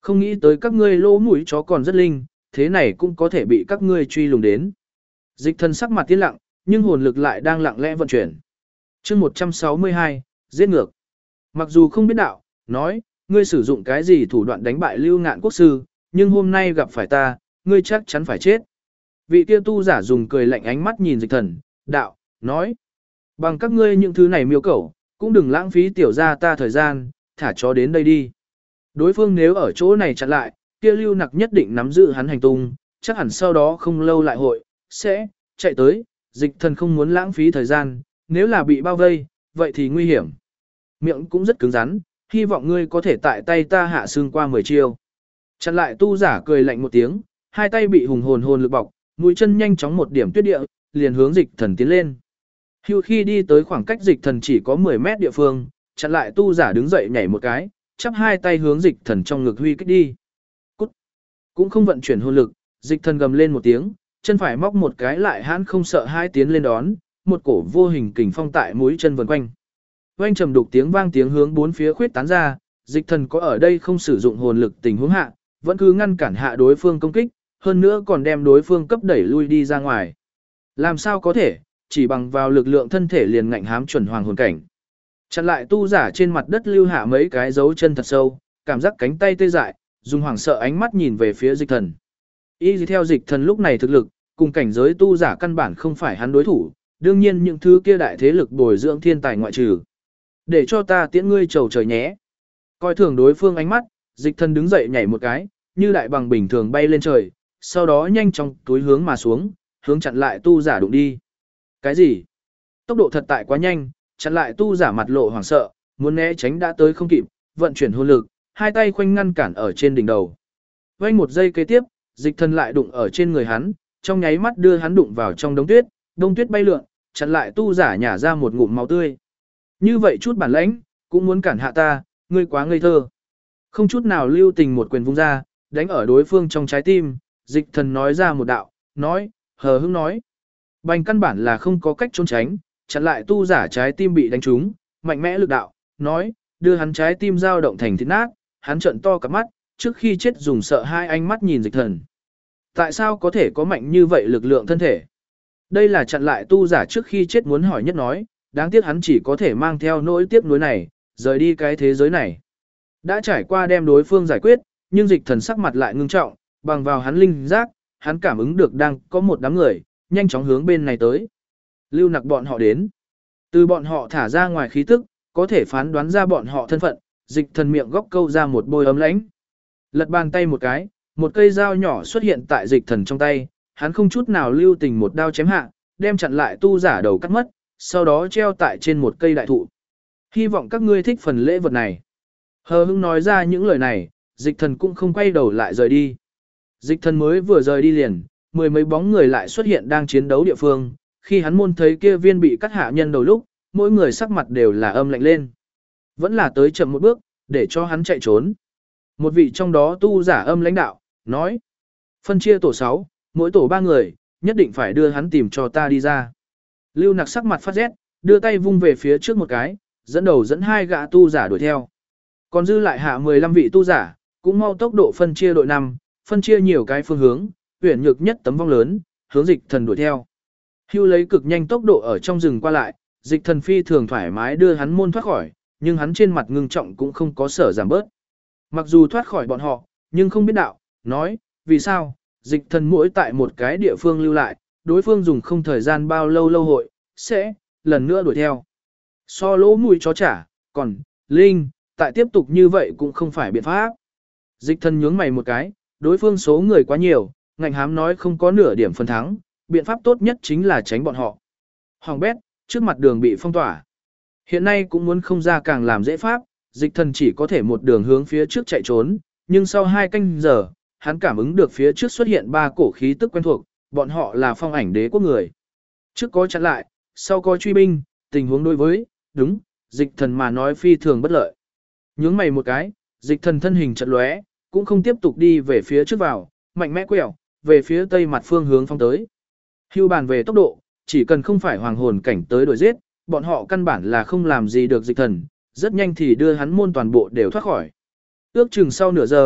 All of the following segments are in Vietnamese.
không nghĩ tới các ngươi lỗ mũi chó còn rất linh, thế này cũng có thể bị các ngươi truy lùng đến. Dịch thần sắc mặt tiến lặng, nhưng hồn lực lại đang lặng lẽ vận chuyển. chương 162, giết ngược. Mặc dù không biết đạo, nói, ngươi sử dụng cái gì thủ đoạn đánh bại Lưu Ngạn quốc sư, nhưng hôm nay gặp phải ta, ngươi chắc chắn phải chết. Vị kia tu giả dùng cười lạnh ánh mắt nhìn dịch thần, đạo, nói, bằng các ngươi những thứ này miêu cẩu, cũng đừng lãng phí tiểu gia ta thời gian, thả chó đến đây đi. Đối phương nếu ở chỗ này chặn lại, kia Lưu Nặc nhất định nắm giữ hắn hành tung, chắc hẳn sau đó không lâu lại hội, sẽ chạy tới, dịch thần không muốn lãng phí thời gian, nếu là bị bao vây, vậy thì nguy hiểm. Miệng cũng rất cứng rắn, hy vọng ngươi có thể tại tay ta hạ xương qua 10 chiêu. Chặn lại tu giả cười lạnh một tiếng, hai tay bị hùng hồn lực bọc, mũi chân nhanh chóng một điểm tuyết địa, liền hướng dịch thần tiến lên. Hưu khi đi tới khoảng cách dịch thần chỉ có 10 mét địa phương, chặn lại tu giả đứng dậy nhảy một cái, chắp hai tay hướng dịch thần trong ngực huy kích đi. Cút! Cũng không vận chuyển hồn lực, dịch thần gầm lên một tiếng, chân phải móc một cái lại hãn không sợ hai tiến lên đón, một cổ vô hình kình phong tại mũi chân vần quanh. Oanh trầm đục tiếng vang tiếng hướng bốn phía khuyết tán ra, dịch thần có ở đây không sử dụng hồn lực tình huống hạ, vẫn cứ ngăn cản hạ đối phương công kích, hơn nữa còn đem đối phương cấp đẩy lui đi ra ngoài. Làm sao có thể, chỉ bằng vào lực lượng thân thể liền ngạnh hám chuẩn hoàng hồn cảnh. Chặn lại tu giả trên mặt đất lưu hạ mấy cái dấu chân thật sâu, cảm giác cánh tay tê dại, dùng hoảng sợ ánh mắt nhìn về phía dịch thần. Y theo dịch thần lúc này thực lực, cùng cảnh giới tu giả căn bản không phải hắn đối thủ, đương nhiên những thứ kia đại thế lực bồi dưỡng thiên tài ngoại trừ. Để cho ta tiễn ngươi trầu trời nhé. Coi thường đối phương ánh mắt, dịch thần đứng dậy nhảy một cái, như đại bằng bình thường bay lên trời, sau đó nhanh chóng túi hướng mà xuống, hướng chặn lại tu giả đụng đi. Cái gì? Tốc độ thật tại quá nhanh, chặn lại tu giả mặt lộ hoảng sợ, muốn né tránh đã tới không kịp, vận chuyển hồn lực, hai tay khoanh ngăn cản ở trên đỉnh đầu. Vây một giây kế tiếp, dịch thần lại đụng ở trên người hắn, trong nháy mắt đưa hắn đụng vào trong đống tuyết, đông tuyết bay lượn, chặn lại tu giả nhả ra một ngụm máu tươi. Như vậy chút bản lãnh, cũng muốn cản hạ ta, ngươi quá ngây thơ. Không chút nào lưu tình một quyền vung ra, đánh ở đối phương trong trái tim, dịch thần nói ra một đạo, nói, hờ hững nói. Bành căn bản là không có cách trốn tránh, chặn lại tu giả trái tim bị đánh trúng, mạnh mẽ lực đạo, nói, đưa hắn trái tim dao động thành thịt nát, hắn trợn to cặp mắt, trước khi chết dùng sợ hai ánh mắt nhìn dịch thần. Tại sao có thể có mạnh như vậy lực lượng thân thể? Đây là chặn lại tu giả trước khi chết muốn hỏi nhất nói, đáng tiếc hắn chỉ có thể mang theo nỗi tiếc nuối này, rời đi cái thế giới này. Đã trải qua đem đối phương giải quyết, nhưng dịch thần sắc mặt lại ngưng trọng, bằng vào hắn linh giác, hắn cảm ứng được đang có một đám người, nhanh chóng hướng bên này tới. Lưu Nặc bọn họ đến. Từ bọn họ thả ra ngoài khí tức, có thể phán đoán ra bọn họ thân phận, dịch thần miệng góc câu ra một bôi ấm lãnh. Lật bàn tay một cái, một cây dao nhỏ xuất hiện tại dịch thần trong tay, hắn không chút nào lưu tình một đao chém hạ, đem chặn lại tu giả đầu cắt mất, sau đó treo tại trên một cây đại thụ. Hy vọng các ngươi thích phần lễ vật này. Hờ hững nói ra những lời này, dịch thần cũng không quay đầu lại rời đi. Dịch thần mới vừa rời đi liền, mười mấy bóng người lại xuất hiện đang chiến đấu địa phương, khi hắn môn thấy kia viên bị cắt hạ nhân đầu lúc, mỗi người sắc mặt đều là âm lạnh lên. Vẫn là tới chậm một bước, để cho hắn chạy trốn. Một vị trong đó tu giả âm lãnh đạo, nói. Phân chia tổ 6, mỗi tổ 3 người, nhất định phải đưa hắn tìm cho ta đi ra. Lưu Nặc sắc mặt phát rét, đưa tay vung về phía trước một cái, dẫn đầu dẫn hai gã tu giả đuổi theo. Còn dư lại hạ 15 vị tu giả, cũng mau tốc độ phân chia đội 5, phân chia nhiều cái phương hướng, tuyển nhược nhất tấm vong lớn, hướng dịch thần đuổi theo. Hưu lấy cực nhanh tốc độ ở trong rừng qua lại, dịch thần phi thường thoải mái đưa hắn môn thoát khỏi, nhưng hắn trên mặt ngưng trọng cũng không có sở giảm bớt. Mặc dù thoát khỏi bọn họ, nhưng không biết đạo, nói, vì sao, dịch thần mỗi tại một cái địa phương lưu lại, đối phương dùng không thời gian bao lâu hội, sẽ, lần nữa đuổi theo. So lỗ mùi chó trả, còn, Linh, tại tiếp tục như vậy cũng không phải biện pháp. Dịch thần nhướng mày một cái, đối phương số người quá nhiều, ngạnh hám nói không có nửa điểm phần thắng, biện pháp tốt nhất chính là tránh bọn họ. Hoàng bét, trước mặt đường bị phong tỏa. Hiện nay cũng muốn không ra càng làm dễ pháp, dịch thần chỉ có thể một đường hướng phía trước chạy trốn, nhưng sau 2 canh giờ, hắn cảm ứng được phía trước xuất hiện 3 cổ khí tức quen thuộc, bọn họ là phong ảnh đế quốc người. Trước có chặn lại, sau có truy binh, tình huống đối với, đúng, dịch thần mà nói phi thường bất lợi. Nhướng mày một cái, dịch thần thân hình chợt lóe, cũng không tiếp tục đi về phía trước vào, mạnh mẽ quẹo, về phía tây mặt phương hướng phong tới. Hưu bàn về tốc độ, chỉ cần không phải hoàng hồn cảnh tới đuổi giết, bọn họ căn bản là không làm gì được dịch thần, rất nhanh thì đưa hắn môn toàn bộ đều thoát khỏi. Ước chừng sau nửa giờ,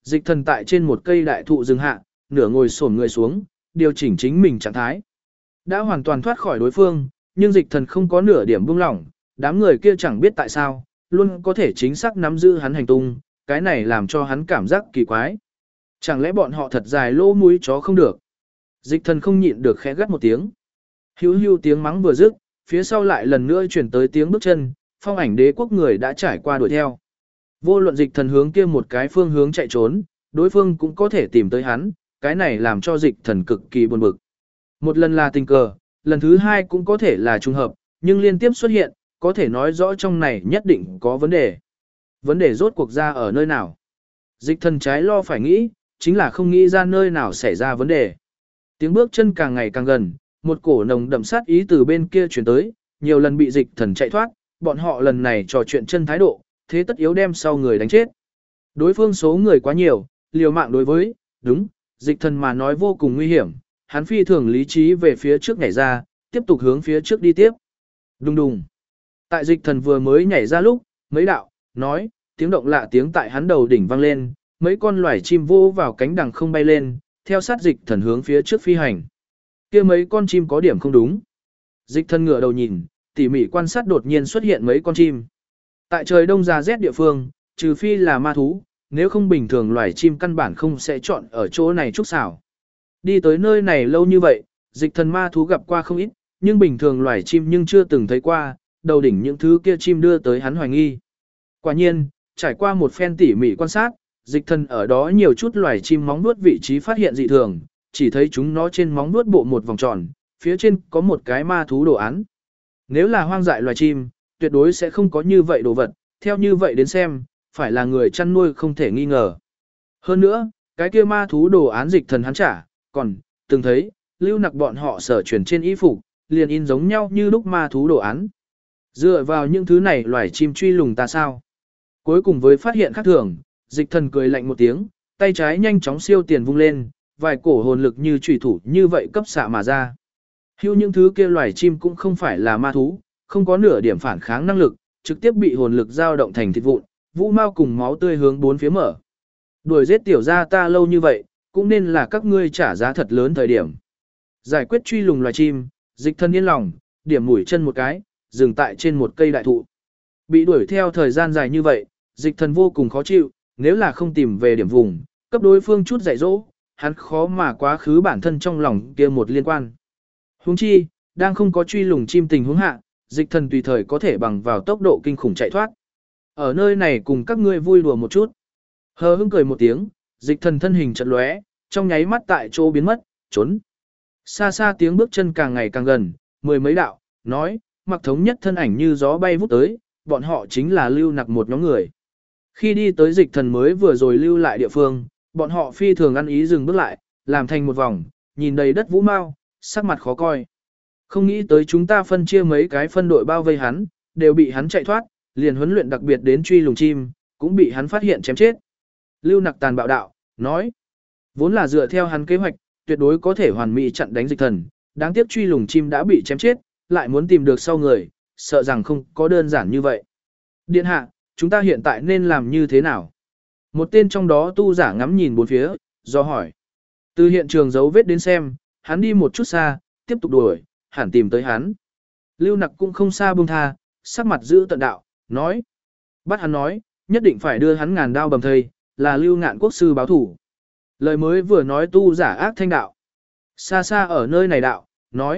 Dịch thần tại trên một cây đại thụ dừng hạ, nửa ngồi xổm người xuống, điều chỉnh chính mình trạng thái. Đã hoàn toàn thoát khỏi đối phương, nhưng dịch thần không có nửa điểm buông lỏng, đám người kia chẳng biết tại sao, luôn có thể chính xác nắm giữ hắn hành tung, cái này làm cho hắn cảm giác kỳ quái. Chẳng lẽ bọn họ thật dài lỗ mũi chó không được? Dịch thần không nhịn được khẽ gắt một tiếng. Hưu hưu tiếng mắng vừa dứt, phía sau lại lần nữa chuyển tới tiếng bước chân, phong ảnh đế quốc người đã trải qua đuổi theo. Vô luận dịch thần hướng kia một cái phương hướng chạy trốn, đối phương cũng có thể tìm tới hắn, cái này làm cho dịch thần cực kỳ buồn bực. Một lần là tình cờ, lần thứ hai cũng có thể là trùng hợp, nhưng liên tiếp xuất hiện, có thể nói rõ trong này nhất định có vấn đề. Vấn đề rốt cuộc ra ở nơi nào? Dịch thần trái lo phải nghĩ, chính là không nghĩ ra nơi nào xảy ra vấn đề. Tiếng bước chân càng ngày càng gần, một cổ nồng đậm sát ý từ bên kia chuyển tới, nhiều lần bị dịch thần chạy thoát, bọn họ lần này trò chuyện chân thái độ, thế tất yếu đem sau người đánh chết. Đối phương số người quá nhiều, liều mạng đối với, đúng, dịch thần mà nói vô cùng nguy hiểm, hắn phi thường lý trí về phía trước nhảy ra, tiếp tục hướng phía trước đi tiếp. Đùng đùng. Tại dịch thần vừa mới nhảy ra lúc, mấy đạo, nói, tiếng động lạ tiếng tại hắn đầu đỉnh vang lên, mấy con loài chim vô vào cánh đằng không bay lên, theo sát dịch thần hướng phía trước phi hành. Kia mấy con chim có điểm không đúng. Dịch thần ngửa đầu nhìn, tỉ mỉ quan sát đột nhiên xuất hiện mấy con chim. Tại trời đông giá rét địa phương, trừ phi là ma thú, nếu không bình thường loài chim căn bản không sẽ chọn ở chỗ này trúc xảo. Đi tới nơi này lâu như vậy, dịch thần ma thú gặp qua không ít, nhưng bình thường loài chim nhưng chưa từng thấy qua, đầu đỉnh những thứ kia chim đưa tới hắn hoài nghi. Quả nhiên, trải qua một phen tỉ mỉ quan sát, dịch thần ở đó nhiều chút loài chim móng vuốt vị trí phát hiện dị thường, chỉ thấy chúng nó trên móng vuốt bộ một vòng tròn, phía trên có một cái ma thú đồ án. Nếu là hoang dại loài chim, tuyệt đối sẽ không có như vậy đồ vật, theo như vậy đến xem, phải là người chăn nuôi không thể nghi ngờ. Hơn nữa, cái kia ma thú đồ án dịch thần hắn trả, còn, từng thấy, lưu nặc bọn họ sở truyền trên y phục, liền in giống nhau như lúc ma thú đồ án. Dựa vào những thứ này loài chim truy lùng ta sao? Cuối cùng với phát hiện khác thường, dịch thần cười lạnh một tiếng, tay trái nhanh chóng siêu tiền vung lên, vài cổ hồn lực như chủy thủ như vậy cấp xạ mà ra. Hưu những thứ kia loài chim cũng không phải là ma thú, không có nửa điểm phản kháng năng lực, trực tiếp bị hồn lực dao động thành thịt vụn, vũ mau cùng máu tươi hướng bốn phía mở. Đuổi giết tiểu gia ta lâu như vậy, cũng nên là các ngươi trả giá thật lớn thời điểm. Giải quyết truy lùng loài chim, dịch thần yên lòng, điểm mũi chân một cái, dừng tại trên một cây đại thụ. Bị đuổi theo thời gian dài như vậy, dịch thần vô cùng khó chịu, nếu là không tìm về điểm vùng, cấp đối phương chút dạy dỗ, hắn khó mà quá khứ bản thân trong lòng kia một liên quan. Huống chi, đang không có truy lùng chim tình huống hạ, dịch thần tùy thời có thể bằng vào tốc độ kinh khủng chạy thoát. Ở nơi này cùng các ngươi vui đùa một chút. Hờ hững cười một tiếng, dịch thần thân hình chợt lóe, trong nháy mắt tại chỗ biến mất, trốn. Xa xa tiếng bước chân càng ngày càng gần, mười mấy đạo, nói, mặc thống nhất thân ảnh như gió bay vút tới, bọn họ chính là lưu nặc một nhóm người. Khi đi tới dịch thần mới vừa rồi lưu lại địa phương, bọn họ phi thường ăn ý dừng bước lại, làm thành một vòng, nhìn đầy đất vũ mau, sắc mặt khó coi. Không nghĩ tới chúng ta phân chia mấy cái phân đội bao vây hắn, đều bị hắn chạy thoát, liền huấn luyện đặc biệt đến truy lùng chim, cũng bị hắn phát hiện chém chết. Lưu nặc tàn bạo đạo, nói, vốn là dựa theo hắn kế hoạch, tuyệt đối có thể hoàn mỹ chặn đánh dịch thần, đáng tiếc truy lùng chim đã bị chém chết, lại muốn tìm được sau người, sợ rằng không có đơn giản như vậy. Điện hạ, chúng ta hiện tại nên làm như thế nào? Một tên trong đó tu giả ngắm nhìn bốn phía, do hỏi. Từ hiện trường dấu vết đến xem, hắn đi một chút xa, tiếp tục đuổi, hẳn tìm tới hắn. Lưu nặc cũng không xa buông tha, sắc mặt giữ tận đạo, nói. Bắt hắn nói, nhất định phải đưa hắn ngàn đao bầm thây, là Lưu Ngạn quốc sư báo thủ. Lời mới vừa nói tu giả ác thanh đạo. Xa xa ở nơi này đạo,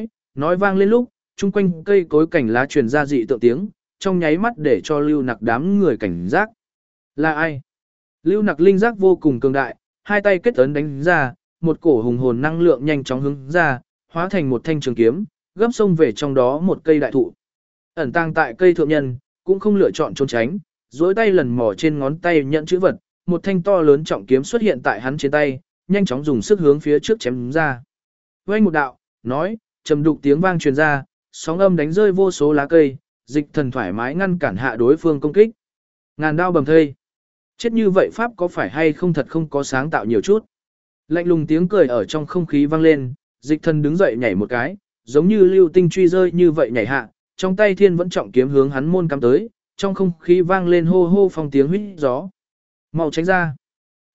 nói vang lên lúc, chung quanh cây cối cảnh lá truyền ra dị tượng tiếng, trong nháy mắt để cho Lưu Nặc đám người cảnh giác. Là ai? Lưu Nặc linh giác vô cùng cường đại, hai tay kết ấn đánh ra, một cổ hùng hồn năng lượng nhanh chóng hướng ra, hóa thành một thanh trường kiếm, gấp xông về trong đó một cây đại thụ. Ẩn tàng tại cây thượng nhân, cũng không lựa chọn trốn tránh, duỗi tay lần mò trên ngón tay nhận chữ vật, một thanh to lớn trọng kiếm xuất hiện tại hắn trên tay, nhanh chóng dùng sức hướng phía trước chém ra. Vang một đạo, trầm đục tiếng vang truyền ra, sóng âm đánh rơi vô số lá cây, dịch thần thoải mái ngăn cản hạ đối phương công kích. Ngàn đao bầm thây. Chết như vậy pháp có phải hay không thật không có sáng tạo nhiều chút. Lạnh lùng tiếng cười ở trong không khí vang lên, dịch thần đứng dậy nhảy một cái, giống như lưu tinh truy rơi như vậy nhảy hạ, trong tay thiên vẫn trọng kiếm hướng hắn môn cắm tới, trong không khí vang lên hô hô phong tiếng huýt gió. Mau tránh ra.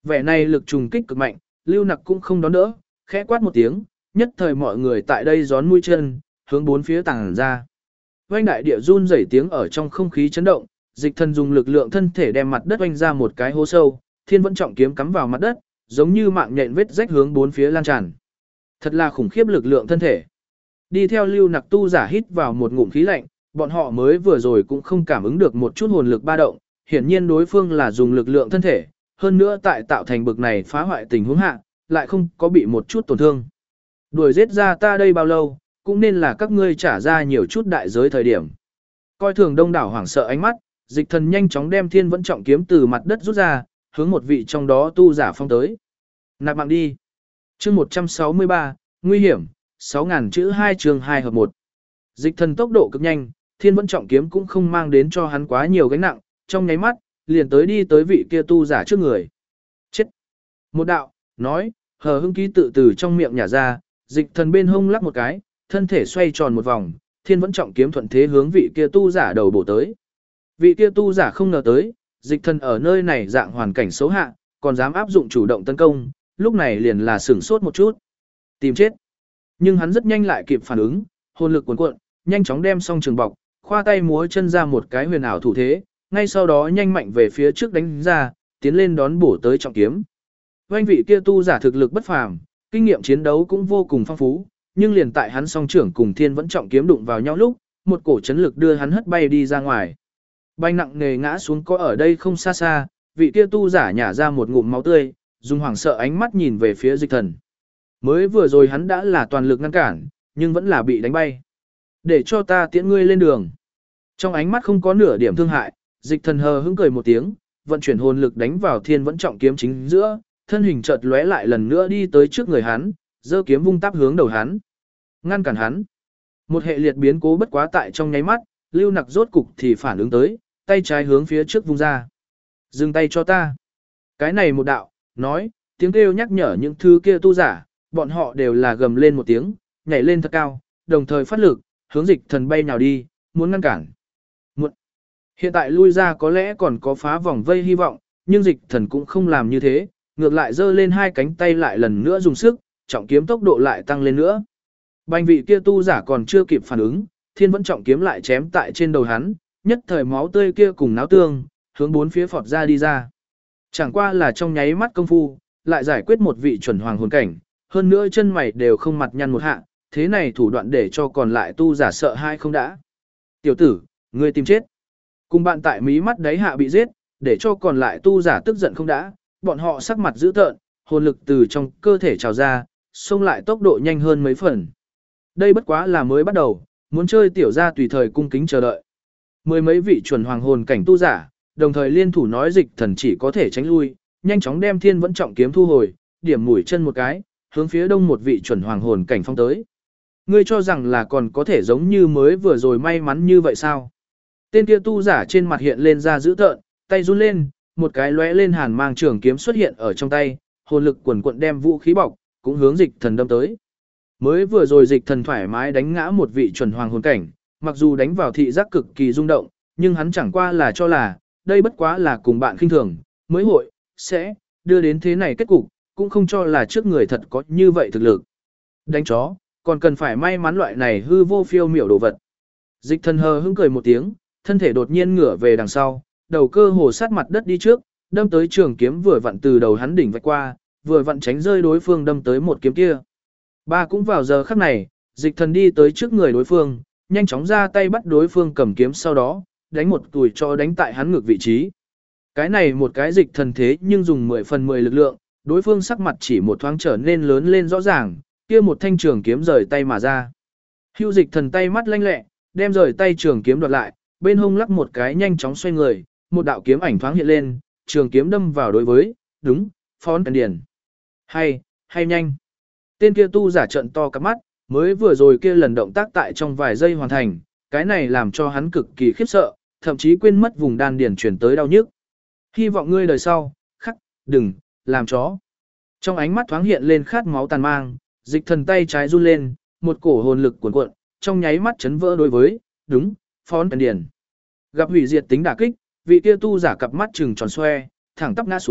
Vẻ này lực trùng kích cực mạnh, Lưu Nặc cũng không đón đỡ, khẽ quát một tiếng, nhất thời mọi người tại đây gión mũi chân, hướng bốn phía tàng ra. Oanh đại địa run rẩy tiếng ở trong không khí chấn động, Dịch Thần dùng lực lượng thân thể đem mặt đất oanh ra một cái hố sâu, Thiên Vẫn Trọng kiếm cắm vào mặt đất, giống như mạng nhện vết rách hướng bốn phía lan tràn. Thật là khủng khiếp lực lượng thân thể. Đi theo Lưu Nặc tu giả hít vào một ngụm khí lạnh, bọn họ mới vừa rồi cũng không cảm ứng được một chút hồn lực ba động, hiển nhiên đối phương là dùng lực lượng thân thể, hơn nữa tại tạo thành bực này phá hoại tình huống hạ, lại không có bị một chút tổn thương. Đuổi giết ra ta đây bao lâu, cũng nên là các ngươi trả ra nhiều chút đại giới thời điểm. Coi thường đông đảo hoảng sợ ánh mắt, Dịch Thần nhanh chóng đem Thiên Vẫn Trọng kiếm từ mặt đất rút ra, hướng một vị trong đó tu giả phong tới. Nạp mạng đi. Chương 163, nguy hiểm, 6000 chữ 2 chương 2 hợp 1. Dịch Thần tốc độ cực nhanh, Thiên Vẫn Trọng kiếm cũng không mang đến cho hắn quá nhiều gánh nặng, trong nháy mắt, liền đi tới vị kia tu giả trước người. Chết. Một đạo, nói, hờ hững ký tự từ trong miệng nhả ra, Dịch Thần bên hông lắc một cái, thân thể xoay tròn một vòng, Thiên Vẫn Trọng kiếm thuận thế hướng vị kia tu giả đầu bổ tới. Vị kia tu giả không ngờ tới, Dịch Thần ở nơi này dạng hoàn cảnh xấu hạ, còn dám áp dụng chủ động tấn công, lúc này liền là sửng sốt một chút. Tìm chết. Nhưng hắn rất nhanh lại kịp phản ứng, hồn lực cuồn cuộn, nhanh chóng đem song trường bọc, khoa tay múa chân ra một cái huyền ảo thủ thế, ngay sau đó nhanh mạnh về phía trước đánh ra, tiến lên đón bổ tới trọng kiếm. Oanh vị kia tu giả thực lực bất phàm, kinh nghiệm chiến đấu cũng vô cùng phong phú, nhưng liền tại hắn song trưởng cùng Thiên Vẫn Trọng kiếm đụng vào nhau lúc, một cổ chấn lực đưa hắn hất bay đi ra ngoài. Bay nặng nề ngã xuống có ở đây không xa xa, vị kia tu giả nhả ra một ngụm máu tươi, dùng hoảng sợ ánh mắt nhìn về phía Dịch Thần. Mới vừa rồi hắn đã là toàn lực ngăn cản, nhưng vẫn là bị đánh bay. Để cho ta tiễn ngươi lên đường. Trong ánh mắt không có nửa điểm thương hại, Dịch Thần hờ hững cười một tiếng, vận chuyển hồn lực đánh vào Thiên Vẫn Trọng kiếm chính giữa, thân hình chợt lóe lại lần nữa đi tới trước người hắn, giơ kiếm vung táp hướng đầu hắn. Ngăn cản hắn. Một hệ liệt biến cố bất quá tại trong nháy mắt, Lưu Nặc rốt cục thì phản ứng tới, tay trái hướng phía trước vung ra. Dừng tay cho ta. Cái này một đạo, nói, tiếng kêu nhắc nhở những thứ kia tu giả, bọn họ đều là gầm lên một tiếng, nhảy lên thật cao, đồng thời phát lực, hướng Dịch Thần bay nhào đi, muốn ngăn cản. Muộn. Hiện tại lui ra có lẽ còn có phá vòng vây hy vọng, nhưng Dịch Thần cũng không làm như thế, ngược lại giơ lên hai cánh tay lại lần nữa dùng sức, trọng kiếm tốc độ lại tăng lên nữa. Bành vị kia tu giả còn chưa kịp phản ứng, Thiên Vẫn Trọng kiếm lại chém tại trên đầu hắn, nhất thời máu tươi kia cùng náo tương, hướng bốn phía phọt ra đi ra. Chẳng qua là trong nháy mắt công phu, lại giải quyết một vị chuẩn hoàng hồn cảnh, hơn nữa chân mày đều không mặt nhăn một hạ, thế này thủ đoạn để cho còn lại tu giả sợ hai không đã. Tiểu tử, ngươi tìm chết. Cùng bạn tại mí mắt đáy hạ bị giết, để cho còn lại tu giả tức giận không đã, bọn họ sắc mặt dữ tợn, hồn lực từ trong cơ thể trào ra, xông lại tốc độ nhanh hơn mấy phần. Đây bất quá là mới bắt đầu, muốn chơi tiểu gia tùy thời cung kính chờ đợi. Mười mấy vị chuẩn hoàng hồn cảnh tu giả, đồng thời liên thủ nói Dịch Thần chỉ có thể tránh lui, nhanh chóng đem Thiên Vẫn Trọng kiếm thu hồi, điểm mũi chân một cái, hướng phía đông một vị chuẩn hoàng hồn cảnh phong tới. Ngươi cho rằng là còn có thể giống như mới vừa rồi may mắn như vậy sao? Tên kia tu giả trên mặt hiện lên ra dữ tợn, tay run lên, một cái lóe lên hàn mang trường kiếm xuất hiện ở trong tay, hồn lực quần quận đem vũ khí bọc, cũng hướng Dịch Thần đâm tới. Mới vừa rồi Dịch Thần thoải mái đánh ngã một vị chuẩn hoàng hồn cảnh, mặc dù đánh vào thị giác cực kỳ rung động, nhưng hắn chẳng qua là cho là, đây bất quá là cùng bạn khinh thường, mới hội, sẽ, đưa đến thế này kết cục, cũng không cho là trước người thật có như vậy thực lực. Đánh chó, còn cần phải may mắn loại này hư vô phiêu miểu đồ vật. Dịch Thần hờ hững cười một tiếng, thân thể đột nhiên ngửa về đằng sau, đầu cơ hồ sát mặt đất đi trước, đâm tới trường kiếm vừa vặn từ đầu hắn đỉnh vạch qua, vừa vặn tránh rơi đối phương đâm tới một kiếm kia. Ba cũng vào giờ khắc này, Dịch Thần đi tới trước người đối phương, nhanh chóng ra tay bắt đối phương cầm kiếm sau đó, đánh một tùi cho đánh tại hắn ngược vị trí. Cái này một cái Dịch Thần thế nhưng dùng 10 phần 10 lực lượng, đối phương sắc mặt chỉ một thoáng trở nên lớn lên rõ ràng, kia một thanh trường kiếm rời tay mà ra. Hưu Dịch Thần tay mắt lanh lẹ, đem rời tay trường kiếm đoạt lại, bên hông lắc một cái nhanh chóng xoay người, một đạo kiếm ảnh thoáng hiện lên, trường kiếm đâm vào đối với, đúng, Phón Cần Điền. Hay nhanh. Tên kia tu giả trận to cặp mắt, mới vừa rồi kia lần động tác tại trong vài giây hoàn thành, cái này làm cho hắn cực kỳ khiếp sợ, thậm chí quên mất vùng đan điền chuyển tới đau nhức. Hy vọng ngươi đời sau, khắc, đừng, làm chó. Trong ánh mắt thoáng hiện lên khát máu tàn mang, Dịch Thần tay trái run lên, một cổ hồn lực cuồn cuộn, trong nháy mắt chấn vỡ đối với, đúng, Phón Cần Điền. Gặp hủy diệt tính đả kích, vị kia tu giả cặp mắt trừng tròn xoe, thẳng tắp ngã xuống,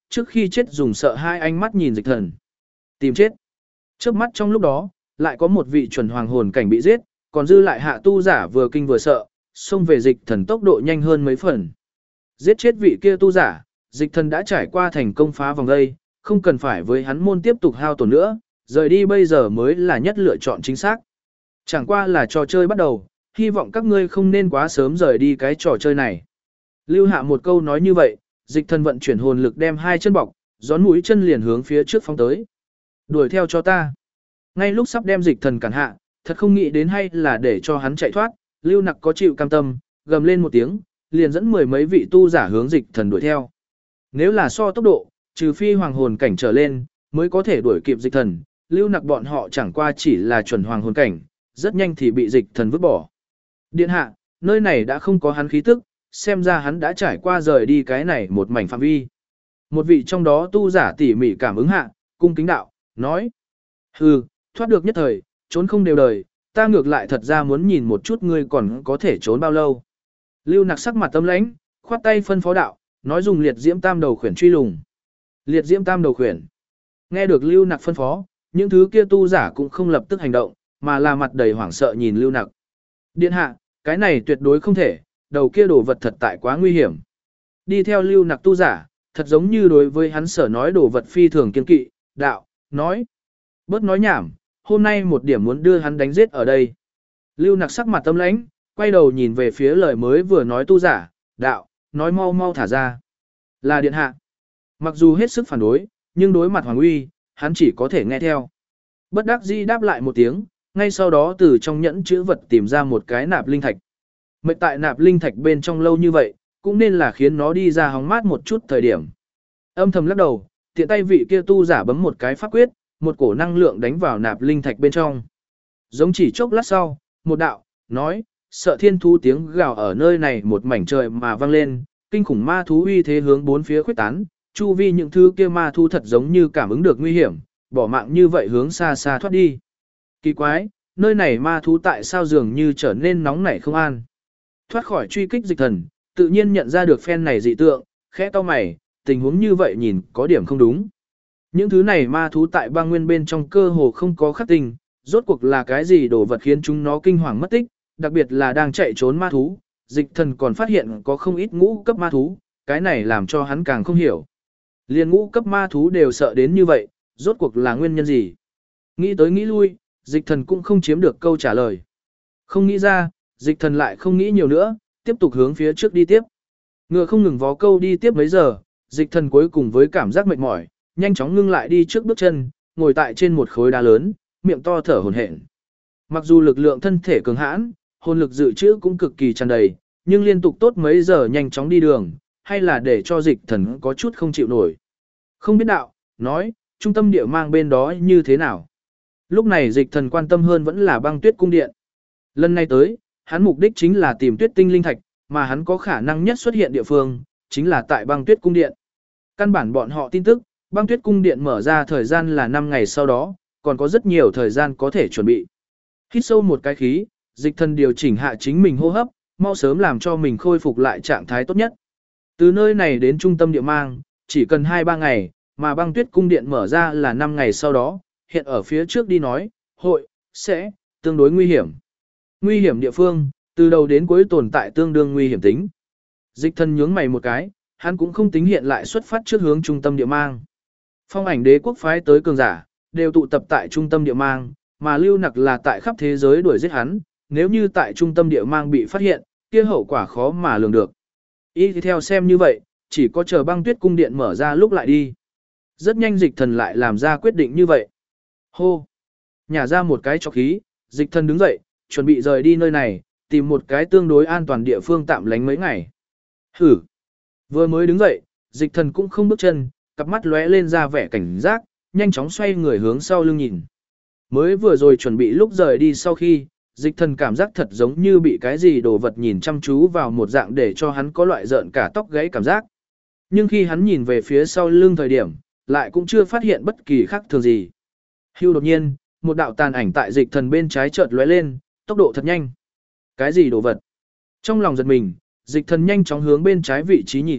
trước khi chết dùng sợ hai ánh mắt nhìn dịch thần. Tìm chết. Trước mắt trong lúc đó, lại có một vị chuẩn hoàng hồn cảnh bị giết, còn dư lại hạ tu giả vừa kinh vừa sợ, xông về dịch thần tốc độ nhanh hơn mấy phần. Giết chết vị kia tu giả, dịch thần đã trải qua thành công phá vòng đây, không cần phải với hắn môn tiếp tục hao tổn nữa, rời đi bây giờ mới là nhất lựa chọn chính xác. Chẳng qua là trò chơi bắt đầu, hy vọng các ngươi không nên quá sớm rời đi cái trò chơi này. Lưu Hạ một câu nói như vậy, dịch thần vận chuyển hồn lực đem hai chân bọc, gión mũi chân liền hướng phía trước phóng tới. Đuổi theo cho ta. Ngay lúc sắp đem dịch thần cản hạ, thật không nghĩ đến hay là để cho hắn chạy thoát, Lưu Nặc có chịu cam tâm, gầm lên một tiếng, liền dẫn mười mấy vị tu giả hướng dịch thần đuổi theo. Nếu là so tốc độ, trừ phi hoàng hồn cảnh trở lên, mới có thể đuổi kịp dịch thần, Lưu Nặc bọn họ chẳng qua chỉ là chuẩn hoàng hồn cảnh, rất nhanh thì bị dịch thần vứt bỏ. Điện hạ, nơi này đã không có hắn khí tức, xem ra hắn đã trải qua rời đi cái này một mảnh phạm vi. Một vị trong đó tu giả tỉ mỉ cảm ứng hạ, cung kính đạo, nói. Hừ, thoát được nhất thời, trốn không đều đời, ta ngược lại thật ra muốn nhìn một chút ngươi còn có thể trốn bao lâu. Lưu Nặc sắc mặt tâm lãnh, khoát tay phân phó đạo, nói dùng liệt diễm tam đầu khuyển truy lùng. Liệt diễm tam đầu khuyển. Nghe được Lưu Nặc phân phó, những thứ kia tu giả cũng không lập tức hành động, mà là mặt đầy hoảng sợ nhìn Lưu Nặc. Điện hạ, cái này tuyệt đối không thể, đầu kia đồ vật thật tại quá nguy hiểm. Đi theo Lưu Nặc tu giả, thật giống như đối với hắn sở nói đồ vật phi thường kiên kỵ, đạo, nói. Bớt nói nhảm, hôm nay một điểm muốn đưa hắn đánh giết ở đây. Lưu Nặc sắc mặt tâm lãnh, quay đầu nhìn về phía lời mới vừa nói tu giả, đạo, nói mau mau thả ra. Là điện hạ. Mặc dù hết sức phản đối, nhưng đối mặt Hoàng Uy, hắn chỉ có thể nghe theo. Bất đắc dĩ đáp lại một tiếng, ngay sau đó từ trong nhẫn chữ vật tìm ra một cái nạp linh thạch. Mệnh tại nạp linh thạch bên trong lâu như vậy, cũng nên là khiến nó đi ra hóng mát một chút thời điểm. Âm thầm lắc đầu, tiện tay vị kia tu giả bấm một cái pháp quyết, một cổ năng lượng đánh vào nạp linh thạch bên trong. Giống chỉ chốc lát sau, một đạo, nói, sợ thiên thú tiếng gào ở nơi này một mảnh trời mà vang lên, kinh khủng ma thú uy thế hướng bốn phía khuếch tán, chu vi những thứ kia ma thú thật giống như cảm ứng được nguy hiểm, bỏ mạng như vậy hướng xa xa thoát đi. Kỳ quái, nơi này ma thú tại sao dường như trở nên nóng nảy không an. Thoát khỏi truy kích dịch thần, tự nhiên nhận ra được phen này dị tượng, khẽ cau mày, tình huống như vậy nhìn có điểm không đúng. Những thứ này ma thú tại băng nguyên bên trong cơ hồ không có khắc tình, rốt cuộc là cái gì đồ vật khiến chúng nó kinh hoàng mất tích, đặc biệt là đang chạy trốn ma thú, dịch thần còn phát hiện có không ít ngũ cấp ma thú, cái này làm cho hắn càng không hiểu. Liên ngũ cấp ma thú đều sợ đến như vậy, rốt cuộc là nguyên nhân gì? Nghĩ tới nghĩ lui, dịch thần cũng không chiếm được câu trả lời. Không nghĩ ra, dịch thần lại không nghĩ nhiều nữa, tiếp tục hướng phía trước đi tiếp. Ngựa không ngừng vó câu đi tiếp mấy giờ, dịch thần cuối cùng với cảm giác mệt mỏi, nhanh chóng ngưng lại đi trước bước chân, ngồi tại trên một khối đá lớn, miệng to thở hổn hển. Mặc dù lực lượng thân thể cường hãn, hồn lực dự trữ cũng cực kỳ tràn đầy, nhưng liên tục tốt mấy giờ nhanh chóng đi đường, hay là để cho dịch thần có chút không chịu nổi. Không biết đạo, nói, trung tâm địa mang bên đó như thế nào. Lúc này dịch thần quan tâm hơn vẫn là băng tuyết cung điện. Lần này tới, hắn mục đích chính là tìm tuyết tinh linh thạch, mà hắn có khả năng nhất xuất hiện địa phương, chính là tại băng tuyết cung điện. Căn bản bọn họ tin tức, băng tuyết cung điện mở ra thời gian là 5 ngày sau đó, còn có rất nhiều thời gian có thể chuẩn bị. Hít sâu một cái khí, dịch thần điều chỉnh hạ chính mình hô hấp, mau sớm làm cho mình khôi phục lại trạng thái tốt nhất. Từ nơi này đến trung tâm địa mang, chỉ cần 2-3 ngày, mà băng tuyết cung điện mở ra là 5 ngày sau đó, hiện ở phía trước đi nói, hội, sẽ, tương đối nguy hiểm. Nguy hiểm địa phương, từ đầu đến cuối tồn tại tương đương nguy hiểm tính. Dịch thần nhướng mày một cái, hắn cũng không tính hiện lại xuất phát trước hướng trung tâm địa mang. Phong ảnh đế quốc phái tới cường giả, đều tụ tập tại trung tâm địa mang, mà Lưu Nặc là tại khắp thế giới đuổi giết hắn, nếu như tại trung tâm địa mang bị phát hiện, kia hậu quả khó mà lường được. Ý thì theo xem như vậy, chỉ có chờ băng tuyết cung điện mở ra lúc lại đi. Rất nhanh dịch thần lại làm ra quyết định như vậy. Hô! Nhả ra một cái trọc khí, dịch thần đứng dậy, chuẩn bị rời đi nơi này, tìm một cái tương đối an toàn địa phương tạm lánh mấy ngày. Hử! Vừa mới đứng dậy, dịch thần cũng không bước chân, cặp mắt lóe lên ra vẻ cảnh giác, nhanh chóng xoay người hướng sau lưng nhìn. Mới vừa rồi chuẩn bị lúc rời đi sau khi, dịch thần cảm giác thật giống như bị cái gì đồ vật nhìn chăm chú vào một dạng để cho hắn có loại rợn cả tóc gáy cảm giác. Nhưng khi hắn nhìn về phía sau lưng thời điểm, lại cũng chưa phát hiện bất kỳ khác thường gì. Hưu đột nhiên, một đạo tàn ảnh tại dịch thần bên trái chợt lóe lên, tốc độ thật nhanh. Cái gì đồ vật? Trong lòng giật mình, dịch thần nhanh chóng hướng bên trái vị trí nhìn,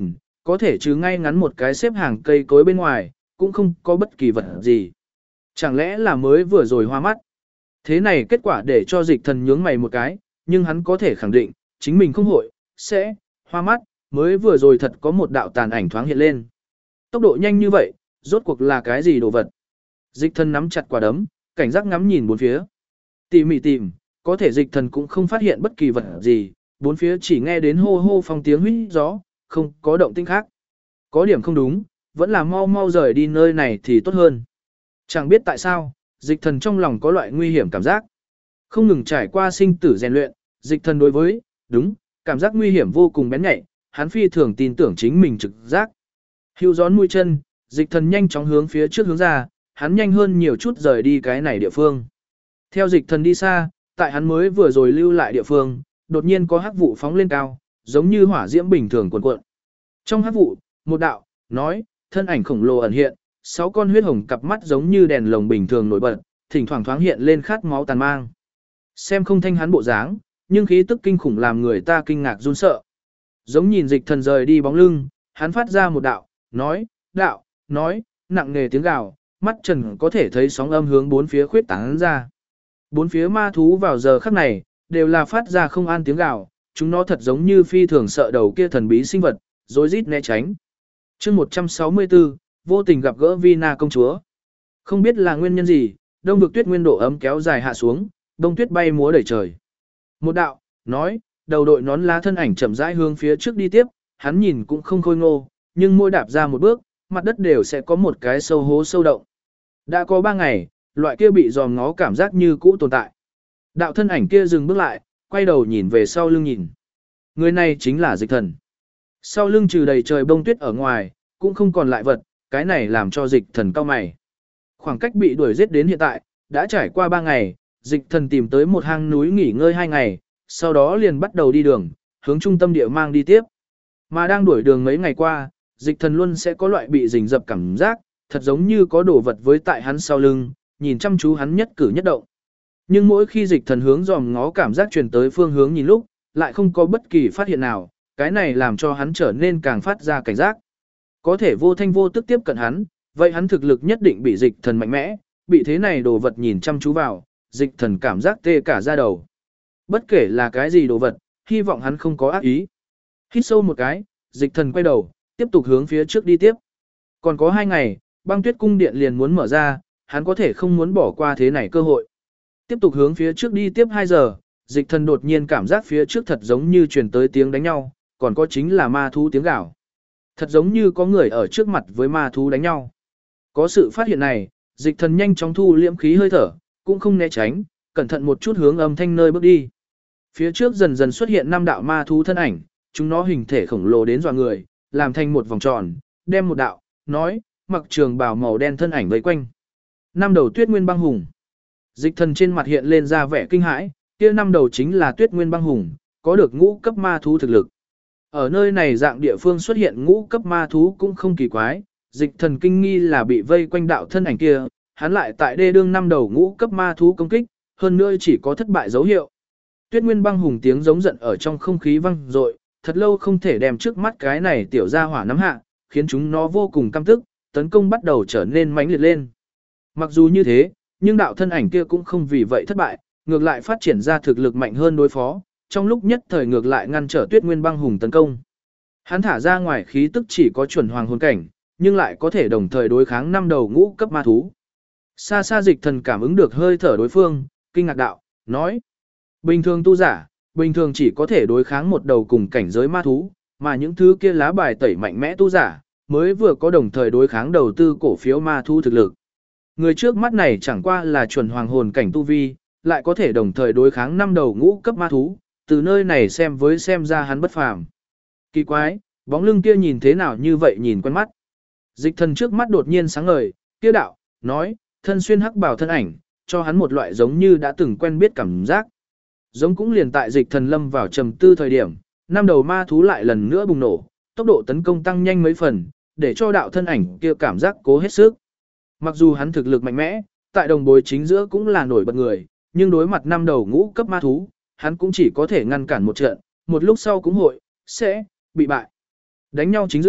có thể trừ ngay ngắn một cái xếp hàng cây cối bên ngoài, cũng không có bất kỳ vật gì. Chẳng lẽ là mới vừa rồi hoa mắt? Thế này kết quả để cho dịch thần nhướng mày một cái, nhưng hắn có thể khẳng định, chính mình không hội, sẽ, hoa mắt, mới vừa rồi thật có một đạo tàn ảnh thoáng hiện lên. Tốc độ nhanh như vậy, rốt cuộc là cái gì đồ vật? Dịch thần nắm chặt quả đấm, cảnh giác ngắm nhìn bốn phía. Tỉ mỉ tìm, có thể dịch thần cũng không phát hiện bất kỳ vật gì, bốn phía chỉ nghe đến hô hô phong tiếng huýt gió, không có động tĩnh khác. Có điểm không đúng, vẫn là mau mau rời đi nơi này thì tốt hơn. Chẳng biết tại sao, dịch thần trong lòng có loại nguy hiểm cảm giác. Không ngừng trải qua sinh tử rèn luyện, dịch thần đối với, đúng, cảm giác nguy hiểm vô cùng bén nhạy, hắn phi thường tin tưởng chính mình trực giác. Hưu gión mũi chân, dịch thần nhanh chóng hướng phía trước hướng ra, hắn nhanh hơn nhiều chút rời đi cái này địa phương. Theo dịch thần đi xa, tại hắn mới vừa rồi lưu lại địa phương, đột nhiên có hắc vụ phóng lên cao, giống như hỏa diễm bình thường cuồn cuộn. Trong hắc vụ, một đạo, nói, thân ảnh khổng lồ ẩn hiện, 6 con huyết hồng cặp mắt giống như đèn lồng bình thường nổi bật, thỉnh thoảng thoáng hiện lên khát máu tàn mang. Xem không thanh hắn bộ dáng, nhưng khí tức kinh khủng làm người ta kinh ngạc run sợ. Giống nhìn dịch thần rời đi bóng lưng, hắn phát ra một đạo, nói, nặng nề tiếng gào, mắt trần có thể thấy sóng âm hướng bốn phía khuyết tán ra. Bốn phía ma thú vào giờ khắc này, đều là phát ra không an tiếng gào, chúng nó thật giống như phi thường sợ đầu kia thần bí sinh vật, rối rít né tránh. Chương 164, vô tình gặp gỡ Vina công chúa. Không biết là nguyên nhân gì, đông vực tuyết nguyên độ ấm kéo dài hạ xuống, đông tuyết bay múa đầy trời. Một đạo, nói, đầu đội nón lá thân ảnh chậm rãi hướng phía trước đi tiếp, hắn nhìn cũng không khôi ngô, nhưng mỗi đạp ra một bước, mặt đất đều sẽ có một cái sâu hố sâu động. Đã có 3 ngày, loại kia bị dòm ngó cảm giác như cũ tồn tại. Đạo thân ảnh kia dừng bước lại, quay đầu nhìn về sau lưng nhìn. Người này chính là dịch thần. Sau lưng trừ đầy trời bông tuyết ở ngoài, cũng không còn lại vật, cái này làm cho dịch thần cau mày. Khoảng cách bị đuổi giết đến hiện tại, đã trải qua 3 ngày, dịch thần tìm tới một hang núi nghỉ ngơi 2 ngày, sau đó liền bắt đầu đi đường, hướng trung tâm địa mang đi tiếp. Mà đang đuổi đường mấy ngày qua, dịch thần luôn sẽ có loại bị rình rập cảm giác, thật giống như có đồ vật với tại hắn sau lưng, nhìn chăm chú hắn nhất cử nhất động. Nhưng mỗi khi dịch thần hướng dòm ngó cảm giác truyền tới phương hướng nhìn lúc, lại không có bất kỳ phát hiện nào, cái này làm cho hắn trở nên càng phát ra cảnh giác. Có thể vô thanh vô tức tiếp cận hắn, vậy hắn thực lực nhất định bị dịch thần mạnh mẽ, bị thế này đồ vật nhìn chăm chú vào, dịch thần cảm giác tê cả da đầu. Bất kể là cái gì đồ vật, hy vọng hắn không có ác ý. Hít sâu một cái, dịch thần quay đầu, tiếp tục hướng phía trước đi tiếp. Còn có 2 ngày, băng tuyết cung điện liền muốn mở ra, hắn có thể không muốn bỏ qua thế này cơ hội. Tiếp tục hướng phía trước đi tiếp 2 giờ, dịch thần đột nhiên cảm giác phía trước thật giống như truyền tới tiếng đánh nhau, còn có chính là ma thú tiếng gào. Thật giống như có người ở trước mặt với ma thú đánh nhau. Có sự phát hiện này, dịch thần nhanh chóng thu liễm khí hơi thở, cũng không né tránh, cẩn thận một chút hướng âm thanh nơi bước đi. Phía trước dần dần xuất hiện 5 đạo ma thú thân ảnh, chúng nó hình thể khổng lồ đến dọa người, làm thành một vòng tròn, đem một đạo, nói, mặc trường bào màu đen thân ảnh vây quanh. 5 đầu Tuyết Nguyên Băng Hùng. Dịch thần trên mặt hiện lên ra vẻ kinh hãi, kia 5 đầu chính là Tuyết Nguyên Băng Hùng, có được ngũ cấp ma thú thực lực. Ở nơi này dạng địa phương xuất hiện ngũ cấp ma thú cũng không kỳ quái, dịch thần kinh nghi là bị vây quanh đạo thân ảnh kia, hắn lại tại đê đương 5 đầu ngũ cấp ma thú công kích, hơn nữa chỉ có thất bại dấu hiệu. Tuyết Nguyên Băng Hùng tiếng giống giận ở trong không khí vang dội, thật lâu không thể đem trước mắt cái này tiểu gia hỏa nắm hạ, khiến chúng nó vô cùng căm tức, tấn công bắt đầu trở nên mãnh liệt lên. Mặc dù như thế, nhưng đạo thân ảnh kia cũng không vì vậy thất bại, ngược lại phát triển ra thực lực mạnh hơn đối phó, trong lúc nhất thời ngược lại ngăn trở Tuyết Nguyên Băng Hùng tấn công. Hắn thả ra ngoài khí tức chỉ có chuẩn hoàng hồn cảnh, nhưng lại có thể đồng thời đối kháng 5 đầu ngũ cấp ma thú. Xa xa dịch thần cảm ứng được hơi thở đối phương, kinh ngạc đạo, nói: bình thường tu giả, bình thường chỉ có thể đối kháng một đầu cùng cảnh giới ma thú, mà những thứ kia lá bài tẩy mạnh mẽ tu giả, mới vừa có đồng thời đối kháng đầu tư cổ phiếu ma thú thực lực. Người trước mắt này chẳng qua là chuẩn hoàng hồn cảnh tu vi, lại có thể đồng thời đối kháng 5 đầu ngũ cấp ma thú, từ nơi này xem ra hắn bất phàm. Kỳ quái, bóng lưng kia nhìn thế nào như vậy nhìn quen mắt. Dịch thần trước mắt đột nhiên sáng ngời, kia đạo, nói, thân xuyên hắc bào thân ảnh, cho hắn một loại giống như đã từng quen biết cảm giác. Giống cũng liền tại dịch thần lâm vào trầm tư thời điểm, 5 đầu ma thú lại lần nữa bùng nổ, tốc độ tấn công tăng nhanh mấy phần, để cho đạo thân ảnh kia cảm giác cố hết sức. Mặc dù hắn thực lực mạnh mẽ, tại đồng bối chính giữa cũng là nổi bật người, nhưng đối mặt 5 đầu ngũ cấp ma thú, hắn cũng chỉ có thể ngăn cản một trận, một lúc sau cũng sẽ bị bại. Đánh nhau chính giữa,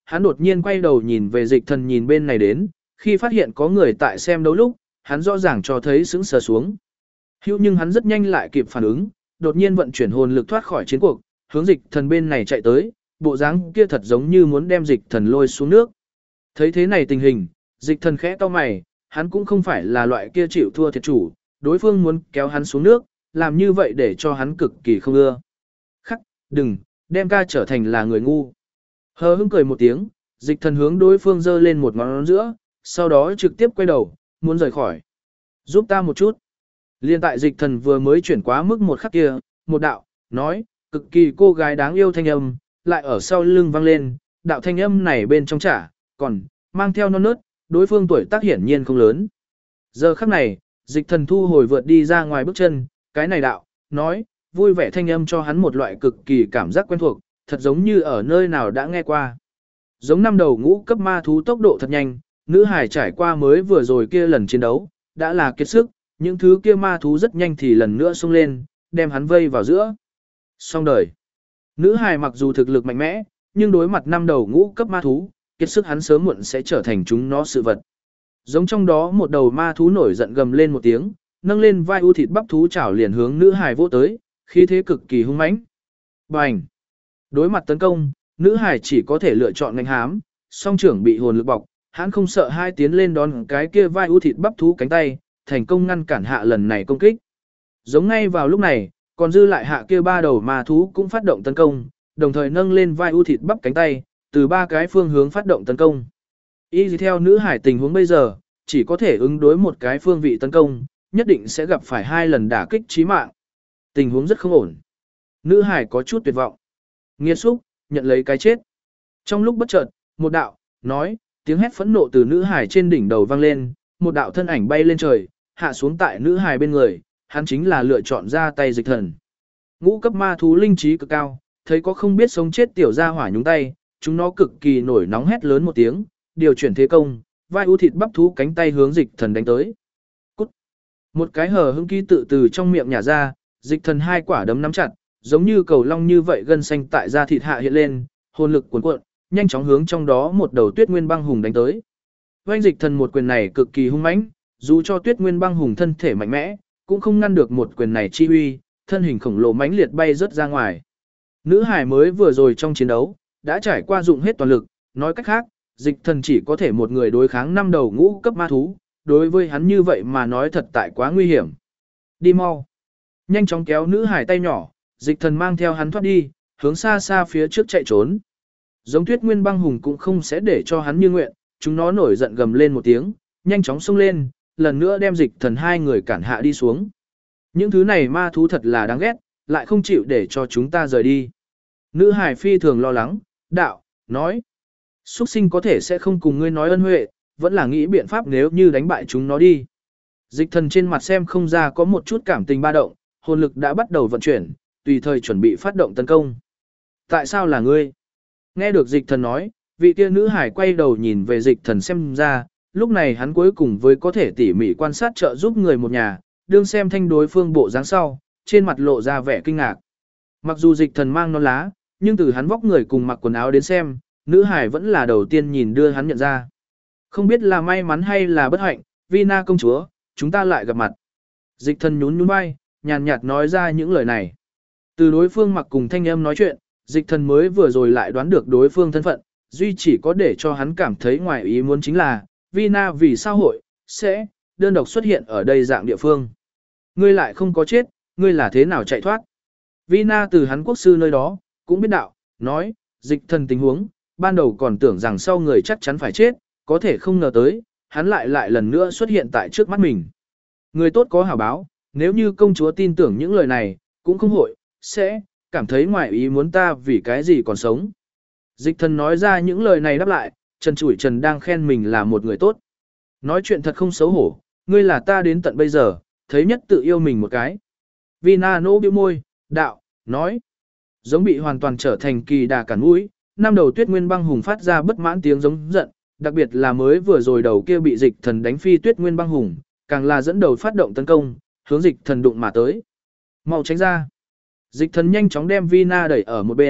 hắn đột nhiên quay đầu nhìn về dịch thần nhìn bên này đến, khi phát hiện có người tại xem đấu lúc, hắn rõ ràng cho thấy sững sờ xuống. Nhưng hắn rất nhanh lại kịp phản ứng, đột nhiên vận chuyển hồn lực thoát khỏi chiến cuộc, hướng dịch thần bên này chạy tới, bộ dáng kia thật giống như muốn đem dịch thần lôi xuống nước. Thấy thế này tình hình, dịch thần khẽ cau mày, hắn cũng không phải là loại kia chịu thua thiệt chủ, đối phương muốn kéo hắn xuống nước, làm như vậy để cho hắn cực kỳ không ưa. Khắc, đừng, đem ca trở thành là người ngu. Hờ hững cười một tiếng, dịch thần hướng đối phương giơ lên một ngón giữa, sau đó trực tiếp quay đầu, muốn rời khỏi. Giúp ta một chút. Liên tại dịch thần vừa mới chuyển quá mức một khắc kia, một đạo, nói, cực kỳ cô gái đáng yêu thanh âm, lại ở sau lưng vang lên, đạo thanh âm này bên trong trả, còn, mang theo non nớt, đối phương tuổi tác hiển nhiên không lớn. Giờ khắc này, dịch thần thu hồi vượt đi ra ngoài bước chân, cái này đạo, nói, vui vẻ thanh âm cho hắn một loại cực kỳ cảm giác quen thuộc, thật giống như ở nơi nào đã nghe qua. Giống năm đầu ngũ cấp ma thú tốc độ thật nhanh, nữ hải trải qua mới vừa rồi kia lần chiến đấu, đã là kiệt sức, những thứ kia ma thú rất nhanh thì lần nữa xông lên, đem hắn vây vào giữa. Xong đời. Nữ hải mặc dù thực lực mạnh mẽ, nhưng đối mặt năm đầu ngũ cấp ma thú, kiệt sức hắn sớm muộn sẽ trở thành chúng nó sự vật. Giống trong đó một đầu ma thú nổi giận gầm lên một tiếng, nâng lên vai u thịt bắp thú chảo liền hướng nữ hải vỗ tới, khí thế cực kỳ hung mãnh. Bành! Đối mặt tấn công, nữ hải chỉ có thể lựa chọn ngành hám, song trưởng bị hồn lực bọc, hắn không sợ hai tiến lên đón cái kia vai u thịt bắp thú cánh tay, thành công ngăn cản hạ lần này công kích. Giống ngay vào lúc này, còn dư lại hạ kia ba đầu ma thú cũng phát động tấn công, đồng thời nâng lên vai u thịt bắp cánh tay, từ ba cái phương hướng phát động tấn công. Y theo nữ hải tình huống bây giờ, chỉ có thể ứng đối một cái phương vị tấn công, nhất định sẽ gặp phải hai lần đả kích chí mạng. Tình huống rất không ổn. Nữ hải có chút tuyệt vọng. Nghiệt xúc, nhận lấy cái chết. Trong lúc bất chợt, một đạo, nói, tiếng hét phẫn nộ từ nữ hải trên đỉnh đầu vang lên, một đạo thân ảnh bay lên trời, hạ xuống tại nữ hải bên người, hắn chính là lựa chọn ra tay dịch thần. Ngũ cấp ma thú linh trí cực cao, thấy có không biết sống chết tiểu gia hỏa nhúng tay, chúng nó cực kỳ nổi nóng hét lớn một tiếng, điều chuyển thế công, vai u thịt bắp thú cánh tay hướng dịch thần đánh tới. Cút. Một cái hờ hững ký tự từ trong miệng nhả ra, dịch thần hai quả đấm nắm chặt, giống như cầu long như vậy gân xanh tại da thịt hạ hiện lên, hồn lực cuồn cuộn, nhanh chóng hướng trong đó một đầu Tuyết Nguyên Băng Hùng đánh tới. Oanh dịch thần một quyền này cực kỳ hung mãnh, dù cho Tuyết Nguyên Băng Hùng thân thể mạnh mẽ, cũng không ngăn được một quyền này chi uy, thân hình khổng lồ mãnh liệt bay rớt ra ngoài. Nữ hải mới vừa rồi trong chiến đấu, đã trải qua dụng hết toàn lực, nói cách khác, dịch thần chỉ có thể một người đối kháng năm đầu ngũ cấp ma thú, đối với hắn như vậy mà nói thật tại quá nguy hiểm. Đi mau. Nhanh chóng kéo nữ hải tay nhỏ, dịch thần mang theo hắn thoát đi, hướng xa xa phía trước chạy trốn. Giống Tuyết Nguyên Băng Hùng cũng không sẽ để cho hắn như nguyện, chúng nó nổi giận gầm lên một tiếng, nhanh chóng xông lên, lần nữa đem dịch thần hai người cản hạ đi xuống. Những thứ này ma thú thật là đáng ghét, lại không chịu để cho chúng ta rời đi. Nữ hải phi thường lo lắng, đạo, nói. Xuất sinh có thể sẽ không cùng ngươi nói ân huệ, vẫn là nghĩ biện pháp nếu như đánh bại chúng nó đi. Dịch thần trên mặt xem không ra có một chút cảm tình ba động, hồn lực đã bắt đầu vận chuyển, tùy thời chuẩn bị phát động tấn công. Tại sao là ngươi? Nghe được dịch thần nói, vị kia nữ hải quay đầu nhìn về dịch thần xem ra, lúc này hắn cuối cùng với có thể tỉ mỉ quan sát trợ giúp người một nhà, đương xem thanh đối phương bộ dáng sau, trên mặt lộ ra vẻ kinh ngạc. Mặc dù dịch thần mang non lá, nhưng từ hắn vóc người cùng mặc quần áo đến xem, nữ hải vẫn là đầu tiên nhìn đưa hắn nhận ra. Không biết là may mắn hay là bất hạnh, Vina công chúa, chúng ta lại gặp mặt. Dịch thần nhún nhún vai, nhàn nhạt nói ra những lời này. Từ đối phương mặc cùng thanh âm nói chuyện, dịch thần mới vừa rồi lại đoán được đối phương thân phận, duy chỉ có để cho hắn cảm thấy ngoài ý muốn chính là, Vina vì sao hội, sẽ, đơn độc xuất hiện ở đây dạng địa phương. Ngươi lại không có chết, ngươi là thế nào chạy thoát. Vina từ hắn quốc sư nơi đó, cũng biết đạo, nói, dịch thần tình huống, ban đầu còn tưởng rằng sau người chắc chắn phải chết, có thể không ngờ tới, hắn lại lần nữa xuất hiện tại trước mắt mình. Người tốt có hảo báo, nếu như công chúa tin tưởng những lời này, cũng không hội, sẽ, cảm thấy ngoài ý muốn ta vì cái gì còn sống. Dịch thần nói ra những lời này đáp lại, Trần Chủi Trần đang khen mình là một người tốt. Nói chuyện thật không xấu hổ, ngươi là ta đến tận bây giờ, thấy nhất tự yêu mình một cái. Vina nỗ bĩu môi, đạo, nói. Giống bị hoàn toàn trở thành kỳ đà cản mũi, năm đầu Tuyết Nguyên Băng Hùng phát ra bất mãn tiếng giống giận, đặc biệt là mới vừa rồi đầu kia bị dịch thần đánh phi Tuyết Nguyên Băng Hùng, càng là dẫn đầu phát động tấn công, hướng dịch thần đụng mà tới. Mau tránh ra. Dịch thần nhanh chóng đem Vina đẩy ở một bên,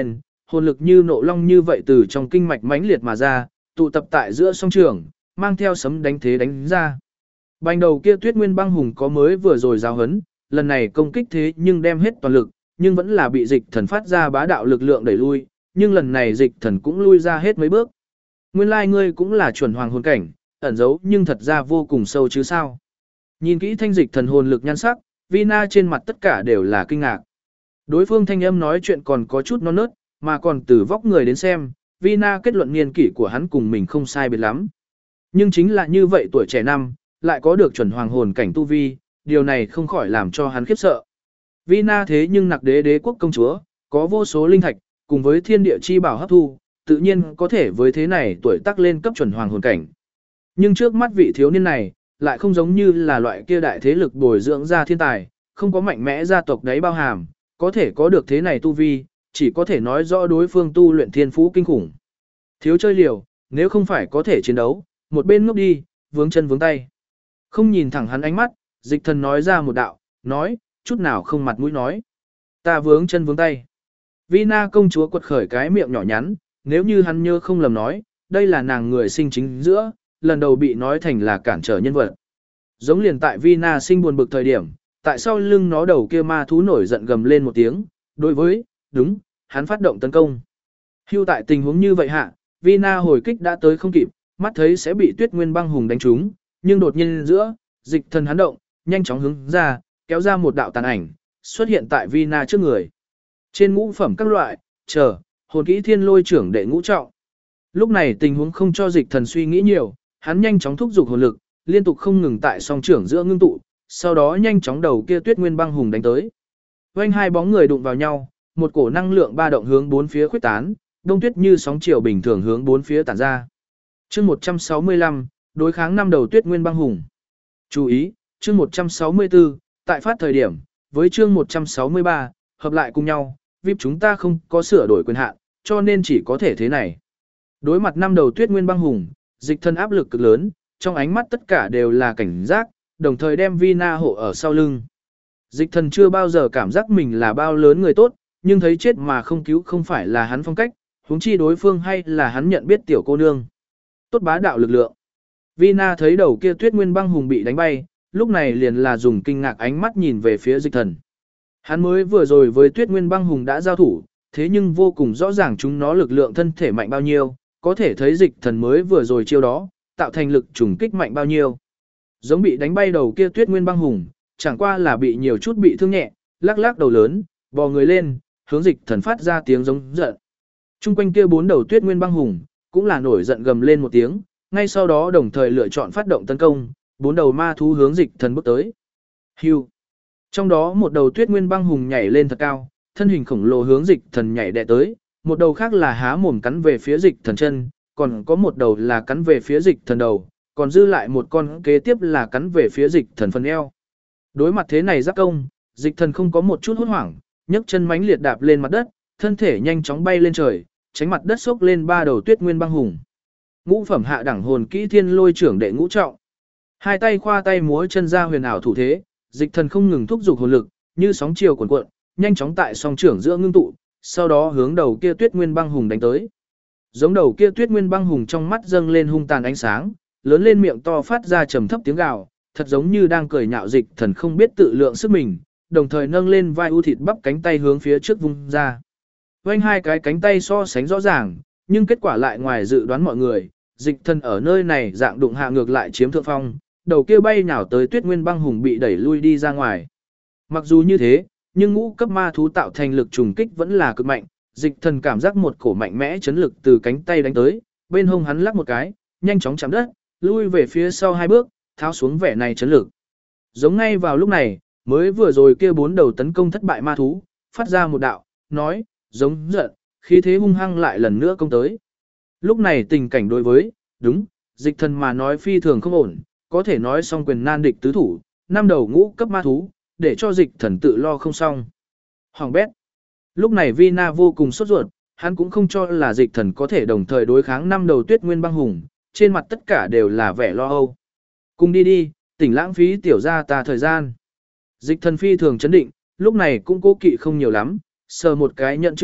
hồn lực như nộ long như vậy từ trong kinh mạch mãnh liệt mà ra, tụ tập tại giữa song trường, mang theo sấm đánh thế đánh ra. Bành đầu kia Tuyết Nguyên Băng Hùng có mới vừa rồi giáo hấn, lần này công kích thế nhưng đem hết toàn lực, nhưng vẫn là bị Dịch Thần phát ra bá đạo lực lượng đẩy lui, nhưng lần này Dịch Thần cũng lui ra hết mấy bước. Nguyên lai ngươi cũng là chuẩn hoàng hồn cảnh, ẩn giấu nhưng thật ra vô cùng sâu chứ sao. Nhìn kỹ thanh Dịch Thần hồn lực nhan sắc, Vina trên mặt tất cả đều là kinh ngạc. Đối phương thanh âm nói chuyện còn có chút non nớt, mà còn từ vóc người đến xem, Vina kết luận niên kỷ của hắn cùng mình không sai biệt lắm. Nhưng chính là như vậy tuổi trẻ năm, lại có được chuẩn hoàng hồn cảnh tu vi, điều này không khỏi làm cho hắn khiếp sợ. Vina thế nhưng nặc đế đế quốc công chúa, có vô số linh thạch, cùng với thiên địa chi bảo hấp thu, tự nhiên có thể với thế này tuổi tác lên cấp chuẩn hoàng hồn cảnh. Nhưng trước mắt vị thiếu niên này, lại không giống như là loại kia đại thế lực bồi dưỡng ra thiên tài, không có mạnh mẽ gia tộc đấy bao hàm, có thể có được thế này tu vi, chỉ có thể nói rõ đối phương tu luyện thiên phú kinh khủng. Thiếu chơi liều, nếu không phải có thể chiến đấu, một bên ngốc đi, vướng chân vướng tay. Không nhìn thẳng hắn ánh mắt, Dịch Thần nói ra một đạo, nói, chút nào không mặt mũi nói. Ta vướng chân vướng tay. Vina công chúa quật khởi cái miệng nhỏ nhắn, nếu như hắn nhớ không lầm nói, đây là nàng người sinh chính giữa, lần đầu bị nói thành là cản trở nhân vật. Giống liền tại Vina sinh buồn bực thời điểm, tại sao lưng nó đầu kia ma thú nổi giận gầm lên một tiếng, đối với, đúng, hắn phát động tấn công. Hưu tại tình huống như vậy hạ, Vina hồi kích đã tới không kịp, mắt thấy sẽ bị Tuyết Nguyên Băng Hùng đánh trúng, nhưng đột nhiên giữa, Dịch Thần hắn động, nhanh chóng hướng ra, kéo ra một đạo tàn ảnh, xuất hiện tại Vina trước người. Trên ngũ phẩm các loại, hồn kỹ thiên lôi trưởng đệ ngũ trọng. Lúc này tình huống không cho Dịch Thần suy nghĩ nhiều, hắn nhanh chóng thúc giục hồn lực, liên tục không ngừng tại song trưởng giữa ngưng tụ, sau đó nhanh chóng đầu kia Tuyết Nguyên Băng Hùng đánh tới. Vành hai bóng người đụng vào nhau, một cổ năng lượng ba động hướng bốn phía khuếch tán, đông tuyết như sóng chiều bình thường hướng bốn phía tản ra. Chương 165, đối kháng năm đầu Tuyết Nguyên Băng Hùng. Chú ý, chương 164, tại phát thời điểm, với chương 163, hợp lại cùng nhau, VIP chúng ta không có sửa đổi quyền hạn, cho nên chỉ có thể thế này. Đối mặt năm đầu Tuyết Nguyên Băng Hùng, Dịch Thần áp lực cực lớn, trong ánh mắt tất cả đều là cảnh giác, đồng thời đem Vina hộ ở sau lưng. Dịch Thần chưa bao giờ cảm giác mình là bao lớn người tốt, nhưng thấy chết mà không cứu không phải là hắn phong cách, huống chi đối phương hay là hắn nhận biết tiểu cô nương. Tốt bá đạo lực lượng. Vina thấy đầu kia Tuyết Nguyên Băng Hùng bị đánh bay, lúc này liền là dùng kinh ngạc ánh mắt nhìn về phía Dịch Thần. Hắn mới vừa rồi với Tuyết Nguyên Băng Hùng đã giao thủ, thế nhưng vô cùng rõ ràng chúng nó lực lượng thân thể mạnh bao nhiêu, có thể thấy Dịch Thần mới vừa rồi chiêu đó, tạo thành lực trùng kích mạnh bao nhiêu. Giống bị đánh bay đầu kia Tuyết Nguyên Băng Hùng, chẳng qua là bị nhiều chút bị thương nhẹ, lắc lắc đầu lớn, bò người lên, hướng Dịch Thần phát ra tiếng giống giận. Trung quanh kia bốn đầu Tuyết Nguyên Băng Hùng, cũng là nổi giận gầm lên một tiếng, ngay sau đó đồng thời lựa chọn phát động tấn công, bốn đầu ma thú hướng Dịch Thần bước tới. Hưu. Trong đó một đầu Tuyết Nguyên Băng Hùng nhảy lên thật cao, thân hình khổng lồ hướng Dịch Thần nhảy đè tới, một đầu khác là há mồm cắn về phía Dịch Thần chân, còn có một đầu là cắn về phía Dịch Thần đầu, còn dư lại một con kế tiếp là cắn về phía Dịch Thần phần eo. Đối mặt thế này giáp công, Dịch Thần không có một chút hốt hoảng, nhấc chân mãnh liệt đạp lên mặt đất, thân thể nhanh chóng bay lên trời, tránh mặt đất xốc lên ba đầu Tuyết Nguyên Băng Hùng. Ngũ phẩm hạ đẳng hồn kỹ thiên lôi trưởng đệ ngũ trọng. Hai tay khoa tay múa chân ra huyền ảo thủ thế, Dịch Thần không ngừng thúc giục hồn lực, như sóng chiều cuộn cuộn, nhanh chóng tại song trưởng giữa ngưng tụ, sau đó hướng đầu kia Tuyết Nguyên Băng Hùng đánh tới. Giống đầu kia Tuyết Nguyên Băng Hùng trong mắt dâng lên hung tàn ánh sáng, lớn lên miệng to phát ra trầm thấp tiếng gào, thật giống như đang cười nhạo Dịch Thần không biết tự lượng sức mình, đồng thời nâng lên vai u thịt bắp cánh tay hướng phía trước vung ra. Vành hai cái cánh tay so sánh rõ ràng, nhưng kết quả lại ngoài dự đoán mọi người, Dịch Thần ở nơi này dạng đụng hạ ngược lại chiếm thượng phong, đầu kia bay nhào tới Tuyết Nguyên Băng Hùng bị đẩy lui đi ra ngoài. Mặc dù như thế, nhưng ngũ cấp ma thú tạo thành lực trùng kích vẫn là cực mạnh, Dịch Thần cảm giác một cổ mạnh mẽ chấn lực từ cánh tay đánh tới, bên hông hắn lắc một cái, nhanh chóng chạm đất, lui về phía sau hai bước, tháo xuống vẻ này chấn lực. Giống ngay vào lúc này, mới vừa rồi kia bốn đầu tấn công thất bại ma thú, phát ra một đạo, nói, giống giận, khí thế hung hăng lại lần nữa công tới. Lúc này tình cảnh đối với, đúng, Dịch Thần mà nói phi thường không ổn, có thể nói song quyền nan địch tứ thủ, năm đầu ngũ cấp ma thú, để cho Dịch Thần tự lo không xong. Hoàng bét. Lúc này Vina vô cùng sốt ruột, hắn cũng không cho là Dịch Thần có thể đồng thời đối kháng năm đầu Tuyết Nguyên Băng Hùng, trên mặt tất cả đều là vẻ lo âu. Cùng đi đi, tỉnh lãng phí tiểu ra ta thời gian. Dịch Thần phi thường chấn định, lúc này cũng cố kỵ không nhiều lắm, sờ một cái nhận chữ vật,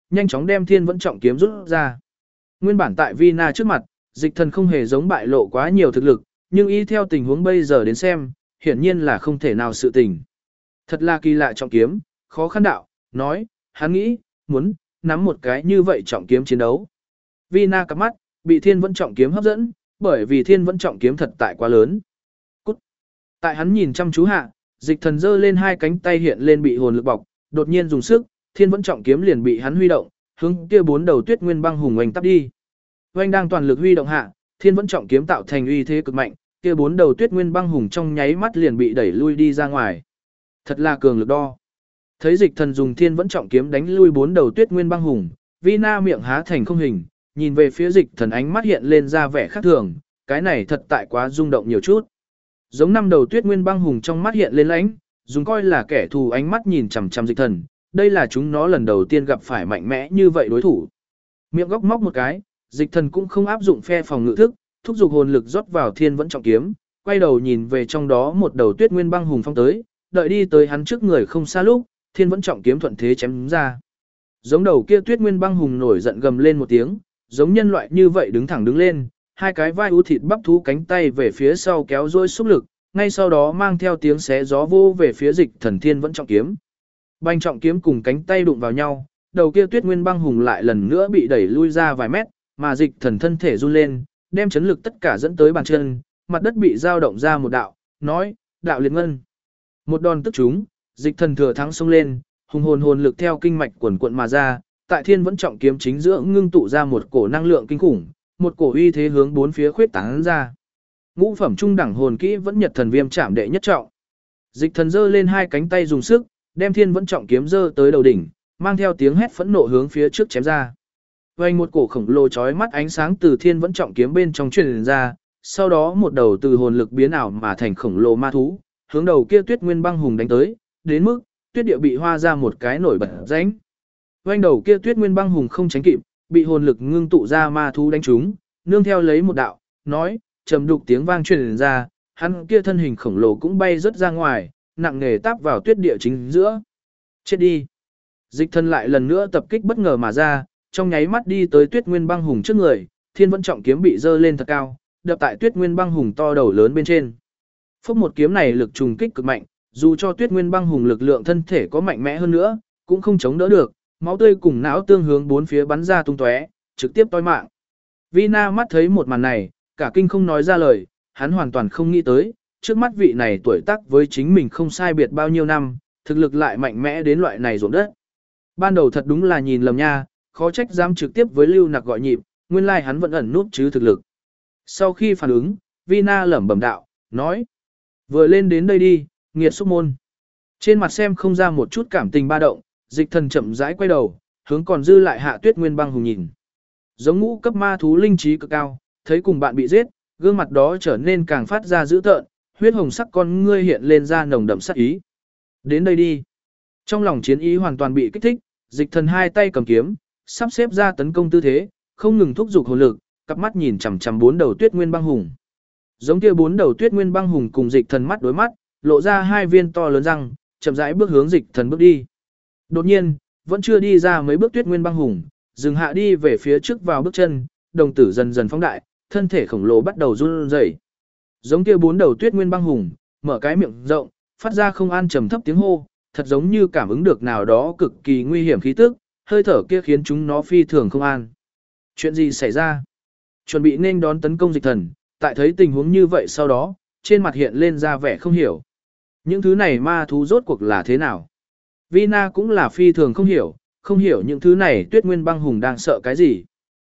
nhanh chóng đem thiên vẫn trọng kiếm rút ra. Nguyên bản tại Vina trước mặt, dịch thần không hề giống bại lộ quá nhiều thực lực, nhưng y theo tình huống bây giờ đến xem, hiển nhiên là không thể nào sự tình. Thật là kỳ lạ trọng kiếm, khó khăn đạo, nói, hắn nghĩ, muốn, nắm một cái như vậy trọng kiếm chiến đấu. Vina cặp mắt, bị thiên vẫn trọng kiếm hấp dẫn, bởi vì thiên vẫn trọng kiếm thật tại quá lớn. Cút. Tại hắn nhìn chăm chú hạ, dịch thần giơ lên hai cánh tay hiện lên bị hồn lực bọc, đột nhiên dùng sức, thiên vẫn trọng kiếm liền bị hắn huy động, hướng kia bốn đầu tuyết nguyên băng hùng oanh tắp đi. Oanh đang toàn lực huy động hạ, thiên vẫn trọng kiếm tạo thành uy thế cực mạnh, kia bốn đầu tuyết nguyên băng hùng trong nháy mắt liền bị đẩy lui đi ra ngoài. Thật là cường lực đo. Thấy dịch thần dùng thiên vẫn trọng kiếm đánh lui bốn đầu tuyết nguyên băng hùng, Vina miệng há thành không hình, nhìn về phía dịch thần ánh mắt hiện lên ra vẻ khác thường, cái này thật tại quá rung động nhiều chút. Giống năm đầu tuyết nguyên băng hùng trong mắt hiện lên lãnh, dùng coi là kẻ thù ánh mắt nhìn chằm chằm dịch thần, đây là chúng nó lần đầu tiên gặp phải mạnh mẽ như vậy đối thủ. Miệng góc móc một cái, dịch thần cũng không áp dụng phe phòng ngự thức, thúc giục hồn lực rót vào thiên vẫn trọng kiếm, quay đầu nhìn về trong đó một đầu tuyết nguyên băng hùng phong tới, đợi đi tới hắn trước người không xa lúc, thiên vẫn trọng kiếm thuận thế chém ra. Giống đầu kia tuyết nguyên băng hùng nổi giận gầm lên một tiếng, giống nhân loại như vậy đứng thẳng đứng lên, hai cái vai ú thịt bắp thú cánh tay về phía sau kéo dôi xúc lực, ngay sau đó mang theo tiếng xé gió vô về phía dịch thần thiên vẫn trọng kiếm. Bành trọng kiếm cùng cánh tay đụng vào nhau, đầu kia tuyết nguyên băng hùng lại lần nữa bị đẩy lui ra vài mét, mà dịch thần thân thể run lên, đem chấn lực tất cả dẫn tới bàn chân, mặt đất bị dao động ra một đạo, nói, đạo liệt ngân. Một đòn tức chúng, dịch thần thừa thắng xông lên, hùng hồn lực theo kinh mạch quần quận mà ra, tại thiên vẫn trọng kiếm chính giữa ngưng tụ ra một cổ năng lượng kinh khủng, một cổ uy thế hướng bốn phía khuyết tán ra. Ngũ phẩm trung đẳng hồn kỹ vẫn nhật thần viêm chạm đệ nhất trọng. Dịch thần giơ lên hai cánh tay dùng sức, đem thiên vẫn trọng kiếm giơ tới đầu đỉnh, mang theo tiếng hét phẫn nộ hướng phía trước chém ra. Vành một cổ khổng lồ chói mắt ánh sáng từ thiên vẫn trọng kiếm bên trong truyền ra, sau đó một đầu từ hồn lực biến ảo mà thành khổng lồ ma thú, hướng đầu kia tuyết nguyên băng hùng đánh tới, đến mức tuyết địa bị hoa ra một cái nổi bật rãnh. Vành đầu kia tuyết nguyên băng hùng không tránh kịp, bị hồn lực ngưng tụ ra ma thú đánh trúng, nương theo lấy một đạo, nói, trầm đục tiếng vang truyền ra, hắn kia thân hình khổng lồ cũng bay rất ra ngoài, nặng nề táp vào tuyết địa chính giữa. Chết đi. Dịch thần lại lần nữa tập kích bất ngờ mà ra, trong nháy mắt đi tới tuyết nguyên băng hùng trước người, thiên vẫn trọng kiếm bị dơ lên thật cao, đập tại tuyết nguyên băng hùng to đầu lớn bên trên. Phốc một kiếm này lực trùng kích cực mạnh, dù cho tuyết nguyên băng hùng lực lượng thân thể có mạnh mẽ hơn nữa, cũng không chống đỡ được, máu tươi cùng não tương hướng bốn phía bắn ra tung tóe, trực tiếp toi mạng. Vina mắt thấy một màn này, cả kinh không nói ra lời, hắn hoàn toàn không nghĩ tới, trước mắt vị này tuổi tác với chính mình không sai biệt bao nhiêu năm, thực lực lại mạnh mẽ đến loại này ruộng đất. Ban đầu thật đúng là nhìn lầm nha, khó trách dám trực tiếp với Lưu Nặc gọi nhịp, nguyên lai hắn vẫn ẩn núp chứ thực lực. Sau khi phản ứng, Vina lẩm bẩm đạo, nói, vừa lên đến đây đi, nghiệt xúc môn. Trên mặt xem không ra một chút cảm tình ba động, dịch thần chậm rãi quay đầu, hướng còn dư lại hạ tuyết nguyên băng hùng nhìn. Giống ngũ cấp ma thú linh trí cực cao, thấy cùng bạn bị giết, gương mặt đó trở nên càng phát ra dữ tợn, huyết hồng sắc con ngươi hiện lên ra nồng đậm sát ý. Đến đây đi. Trong lòng chiến ý hoàn toàn bị kích thích, dịch thần hai tay cầm kiếm, sắp xếp ra tấn công tư thế, không ngừng thúc giục hồn lực, cặp mắt nhìn chằm chằm bốn đầu tuyết nguyên băng hùng. Giống kia bốn đầu tuyết nguyên băng hùng cùng dịch thần mắt đối mắt, lộ ra hai viên to lớn răng, chậm rãi bước hướng dịch thần bước đi. Đột nhiên, vẫn chưa đi ra mấy bước tuyết nguyên băng hùng, dừng hạ đi về phía trước vào bước chân, đồng tử dần dần phóng đại, thân thể khổng lồ bắt đầu run rẩy. Giống kia bốn đầu tuyết nguyên băng hùng, mở cái miệng rộng, phát ra không an trầm thấp tiếng hô, thật giống như cảm ứng được nào đó cực kỳ nguy hiểm khí tức, hơi thở kia khiến chúng nó phi thường không an. Chuyện gì xảy ra? Chuẩn bị nên đón tấn công dịch thần, tại thấy tình huống như vậy sau đó, trên mặt hiện lên ra vẻ không hiểu. Những thứ này ma thú rốt cuộc là thế nào? Vina cũng là phi thường không hiểu những thứ này tuyết nguyên băng hùng đang sợ cái gì.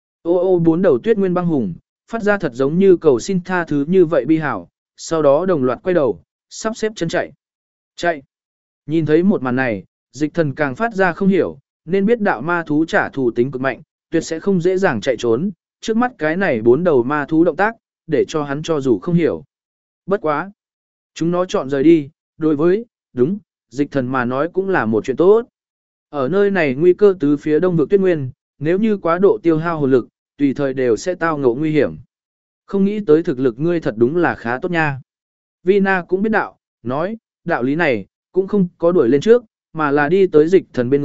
Ô bốn đầu tuyết nguyên băng hùng, phát ra thật giống như cầu xin tha thứ như vậy bi hảo, sau đó đồng loạt quay đầu, sắp xếp chân chạy. Chạy! Nhìn thấy một màn này, dịch thần càng phát ra không hiểu, nên biết đạo ma thú trả thù tính cực mạnh, tuyệt sẽ không dễ dàng chạy trốn, trước mắt cái này bốn đầu ma thú động tác, để cho hắn cho dù không hiểu. Bất quá! Chúng nó chọn rời đi, đối với, đúng, dịch thần mà nói cũng là một chuyện tốt. Ở nơi này nguy cơ từ phía đông vực tuyết nguyên, nếu như quá độ tiêu hao hồn lực, tùy thời đều sẽ tao ngộ nguy hiểm. Không nghĩ tới thực lực ngươi thật đúng là khá tốt nha. Vina cũng biết đạo, nói, đạo lý này, cũng không có đuổi lên trước, mà là đi tới dịch thần bên người,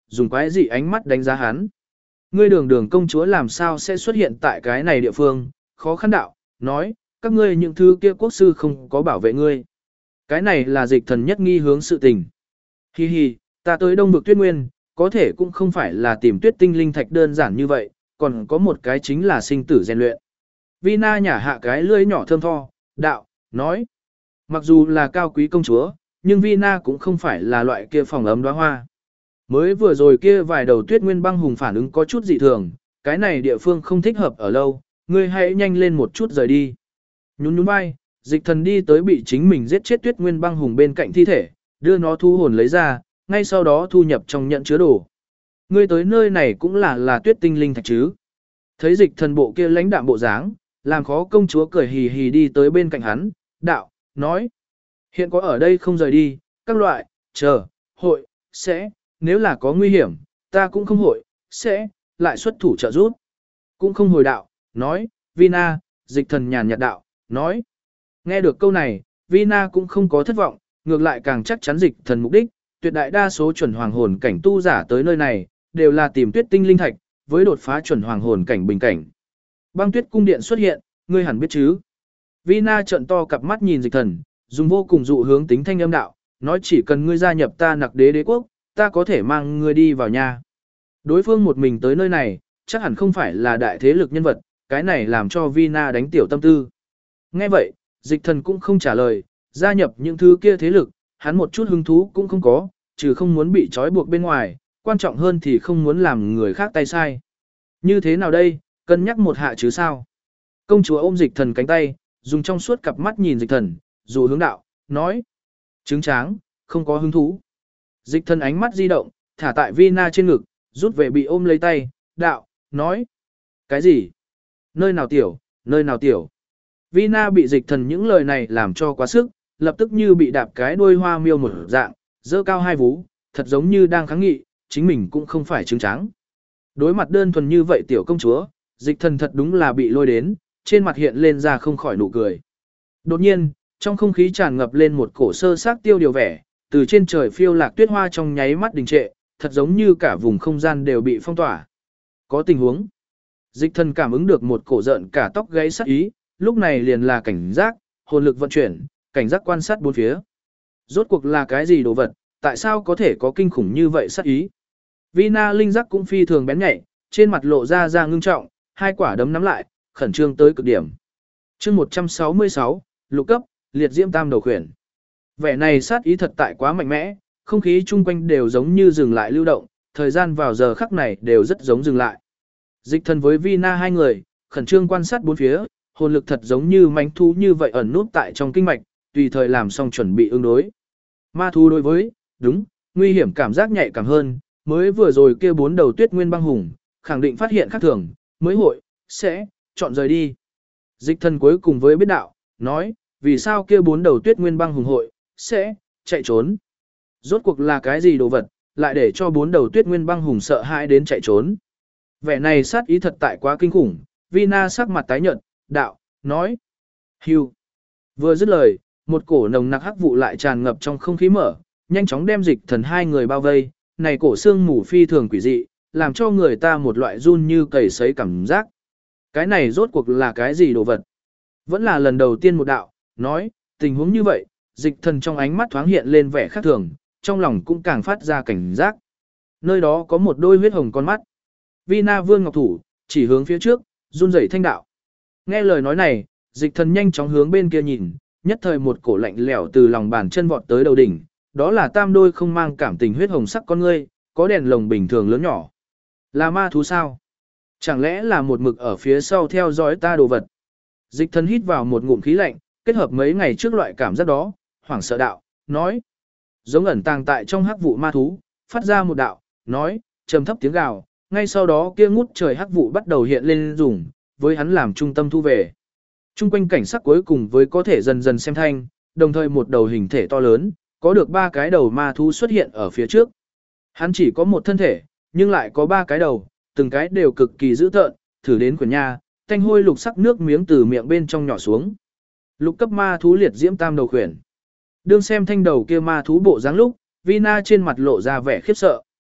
dùng quái dị ánh mắt đánh giá hắn. Ngươi đường đường công chúa làm sao sẽ xuất hiện tại cái này địa phương, khó khăn đạo, nói, các ngươi những thứ kia quốc sư không có bảo vệ ngươi. Cái này là Dịch Thần nhất nghi hướng sự tình. Hi hi, ta tới Đông vực Tuyết Nguyên, có thể cũng không phải là tìm Tuyết Tinh linh thạch đơn giản như vậy, còn có một cái chính là sinh tử rèn luyện. Vina nhả hạ cái lưỡi nhỏ thơm tho, đạo, nói, mặc dù là cao quý công chúa, nhưng Vina cũng không phải là loại kia phòng ấm đóa hoa. Mới vừa rồi kia vài đầu Tuyết Nguyên băng hùng phản ứng có chút dị thường, cái này địa phương không thích hợp ở lâu, ngươi hãy nhanh lên một chút rời đi. Nhún nhún vai, Dịch Thần đi tới bị chính mình giết chết Tuyết Nguyên băng hùng bên cạnh thi thể, đưa nó thu hồn lấy ra, ngay sau đó thu nhập trong nhận chứa đồ. Ngươi tới nơi này cũng là Tuyết Tinh linh thạch chứ? Thấy Dịch Thần bộ kia lãnh đạm bộ dáng, làm khó công chúa cười hì hì đi tới bên cạnh hắn, đạo, nói, hiện có ở đây không rời đi, các loại, chờ, hội, sẽ, nếu là có nguy hiểm, ta cũng không hội, sẽ, lại xuất thủ trợ giúp. Cũng không hồi đạo, nói, Vina, Dịch Thần nhàn nhạt đạo, nói. Nghe được câu này, Vina cũng không có thất vọng, ngược lại càng chắc chắn Dịch Thần mục đích, tuyệt đại đa số chuẩn hoàng hồn cảnh tu giả tới nơi này, đều là tìm Tuyết Tinh linh thạch, với đột phá chuẩn hoàng hồn cảnh bình cảnh. Băng Tuyết cung điện xuất hiện, ngươi hẳn biết chứ. Vina trợn to cặp mắt nhìn Dịch Thần, dùng vô cùng dụ hướng tính thanh âm đạo, nói chỉ cần ngươi gia nhập ta Nặc Đế đế quốc, ta có thể mang ngươi đi vào nhà. Đối phương một mình tới nơi này, chắc hẳn không phải là đại thế lực nhân vật, cái này làm cho Vina đánh tiểu tâm tư. Nghe vậy, Dịch Thần cũng không trả lời, gia nhập những thứ kia thế lực, hắn một chút hứng thú cũng không có, trừ không muốn bị trói buộc bên ngoài, quan trọng hơn thì không muốn làm người khác tay sai. Như thế nào đây, cân nhắc một hạ chứ sao? Công chúa ôm Dịch Thần cánh tay, dùng trong suốt cặp mắt nhìn Dịch Thần, dù hướng đạo, nói. Trứng tráng, không có hứng thú. Dịch Thần ánh mắt di động, thả tại Vina trên ngực, rút về bị ôm lấy tay, đạo, nói. Cái gì? Nơi nào tiểu, nơi nào tiểu? Vina bị Dịch Thần những lời này làm cho quá sức, lập tức như bị đạp cái đuôi hoa miêu một dạng, dơ cao hai vú, thật giống như đang kháng nghị, chính mình cũng không phải trứng tráng. Đối mặt đơn thuần như vậy tiểu công chúa, Dịch Thần thật đúng là bị lôi đến, trên mặt hiện lên ra không khỏi nụ cười. Đột nhiên, trong không khí tràn ngập lên một cổ sơ xác tiêu điều vẻ, từ trên trời phiêu lạc tuyết hoa trong nháy mắt đình trệ, thật giống như cả vùng không gian đều bị phong tỏa. Có tình huống. Dịch Thần cảm ứng được một cổ giận cả tóc gáy sát ý, lúc này liền là cảnh giác, hồn lực vận chuyển, cảnh giác quan sát bốn phía. Rốt cuộc là cái gì đồ vật, tại sao có thể có kinh khủng như vậy sát ý? Vina linh giác cũng phi thường bén nhạy, trên mặt lộ ra ngưng trọng, hai quả đấm nắm lại, khẩn trương tới cực điểm. Chương 166, lục cấp, liệt diễm tam đầu khuyển. Vẻ này sát ý thật tại quá mạnh mẽ, không khí chung quanh đều giống như dừng lại lưu động, thời gian vào giờ khắc này đều rất giống dừng lại. Dịch Thần với Vina hai người, khẩn trương quan sát bốn phía, hồn lực thật giống như mãnh thú như vậy ẩn nút tại trong kinh mạch, tùy thời làm xong chuẩn bị ứng đối. Ma thú đối với, đúng, nguy hiểm cảm giác nhạy cảm hơn, mới vừa rồi kia bốn đầu Tuyết Nguyên băng hùng, khẳng định phát hiện khác thường, mới hội, sẽ, chọn rời đi. Dịch Thần cuối cùng với biết đạo, nói, vì sao kia bốn đầu Tuyết Nguyên băng hùng hội, sẽ, chạy trốn. Rốt cuộc là cái gì đồ vật, lại để cho bốn đầu Tuyết Nguyên băng hùng sợ hãi đến chạy trốn. Vẻ này sát ý thật tại quá kinh khủng, Vina sắc mặt tái nhợt, đạo, nói, hưu. Vừa dứt lời, một cổ nồng nặc hắc vụ lại tràn ngập trong không khí mở, nhanh chóng đem Dịch Thần hai người bao vây, này cổ xương mù phi thường quỷ dị, làm cho người ta một loại run như cầy sấy cảm giác. Cái này rốt cuộc là cái gì đồ vật? Vẫn là lần đầu tiên một đạo, nói, tình huống như vậy, Dịch Thần trong ánh mắt thoáng hiện lên vẻ khác thường, trong lòng cũng càng phát ra cảnh giác. Nơi đó có một đôi huyết hồng con mắt. Vina vươn ngọc thủ, chỉ hướng phía trước, run rẩy thanh đạo. Nghe lời nói này, Dịch Thần nhanh chóng hướng bên kia nhìn, nhất thời một cổ lạnh lẽo từ lòng bàn chân vọt tới đầu đỉnh, đó là tam đôi không mang cảm tình huyết hồng sắc con ngươi, có đèn lồng bình thường lớn nhỏ. Là ma thú sao? Chẳng lẽ là một mực ở phía sau theo dõi ta đồ vật? Dịch Thần hít vào một ngụm khí lạnh, kết hợp mấy ngày trước loại cảm giác đó, hoảng sợ đạo, nói. Giống ẩn tàng tại trong hắc vụ ma thú, phát ra một đạo, nói, trầm thấp tiếng gào, ngay sau đó kia ngút trời hắc vụ bắt đầu hiện lên dùng, với hắn làm trung tâm thu về. Trung quanh cảnh sắc cuối cùng với có thể dần dần xem thanh, đồng thời một đầu hình thể to lớn, có được ba cái đầu ma thú xuất hiện ở phía trước. Hắn chỉ có một thân thể, nhưng lại có ba cái đầu, từng cái đều cực kỳ dữ tợn, thử đến quyển nha, thanh hôi lục sắc nước miếng từ miệng bên trong nhỏ xuống. Lục cấp ma thú liệt diễm tam đầu khuyển. Đương xem thanh đầu kia ma thú bộ dáng lúc, Vina trên mặt lộ ra vẻ khiếp sợ.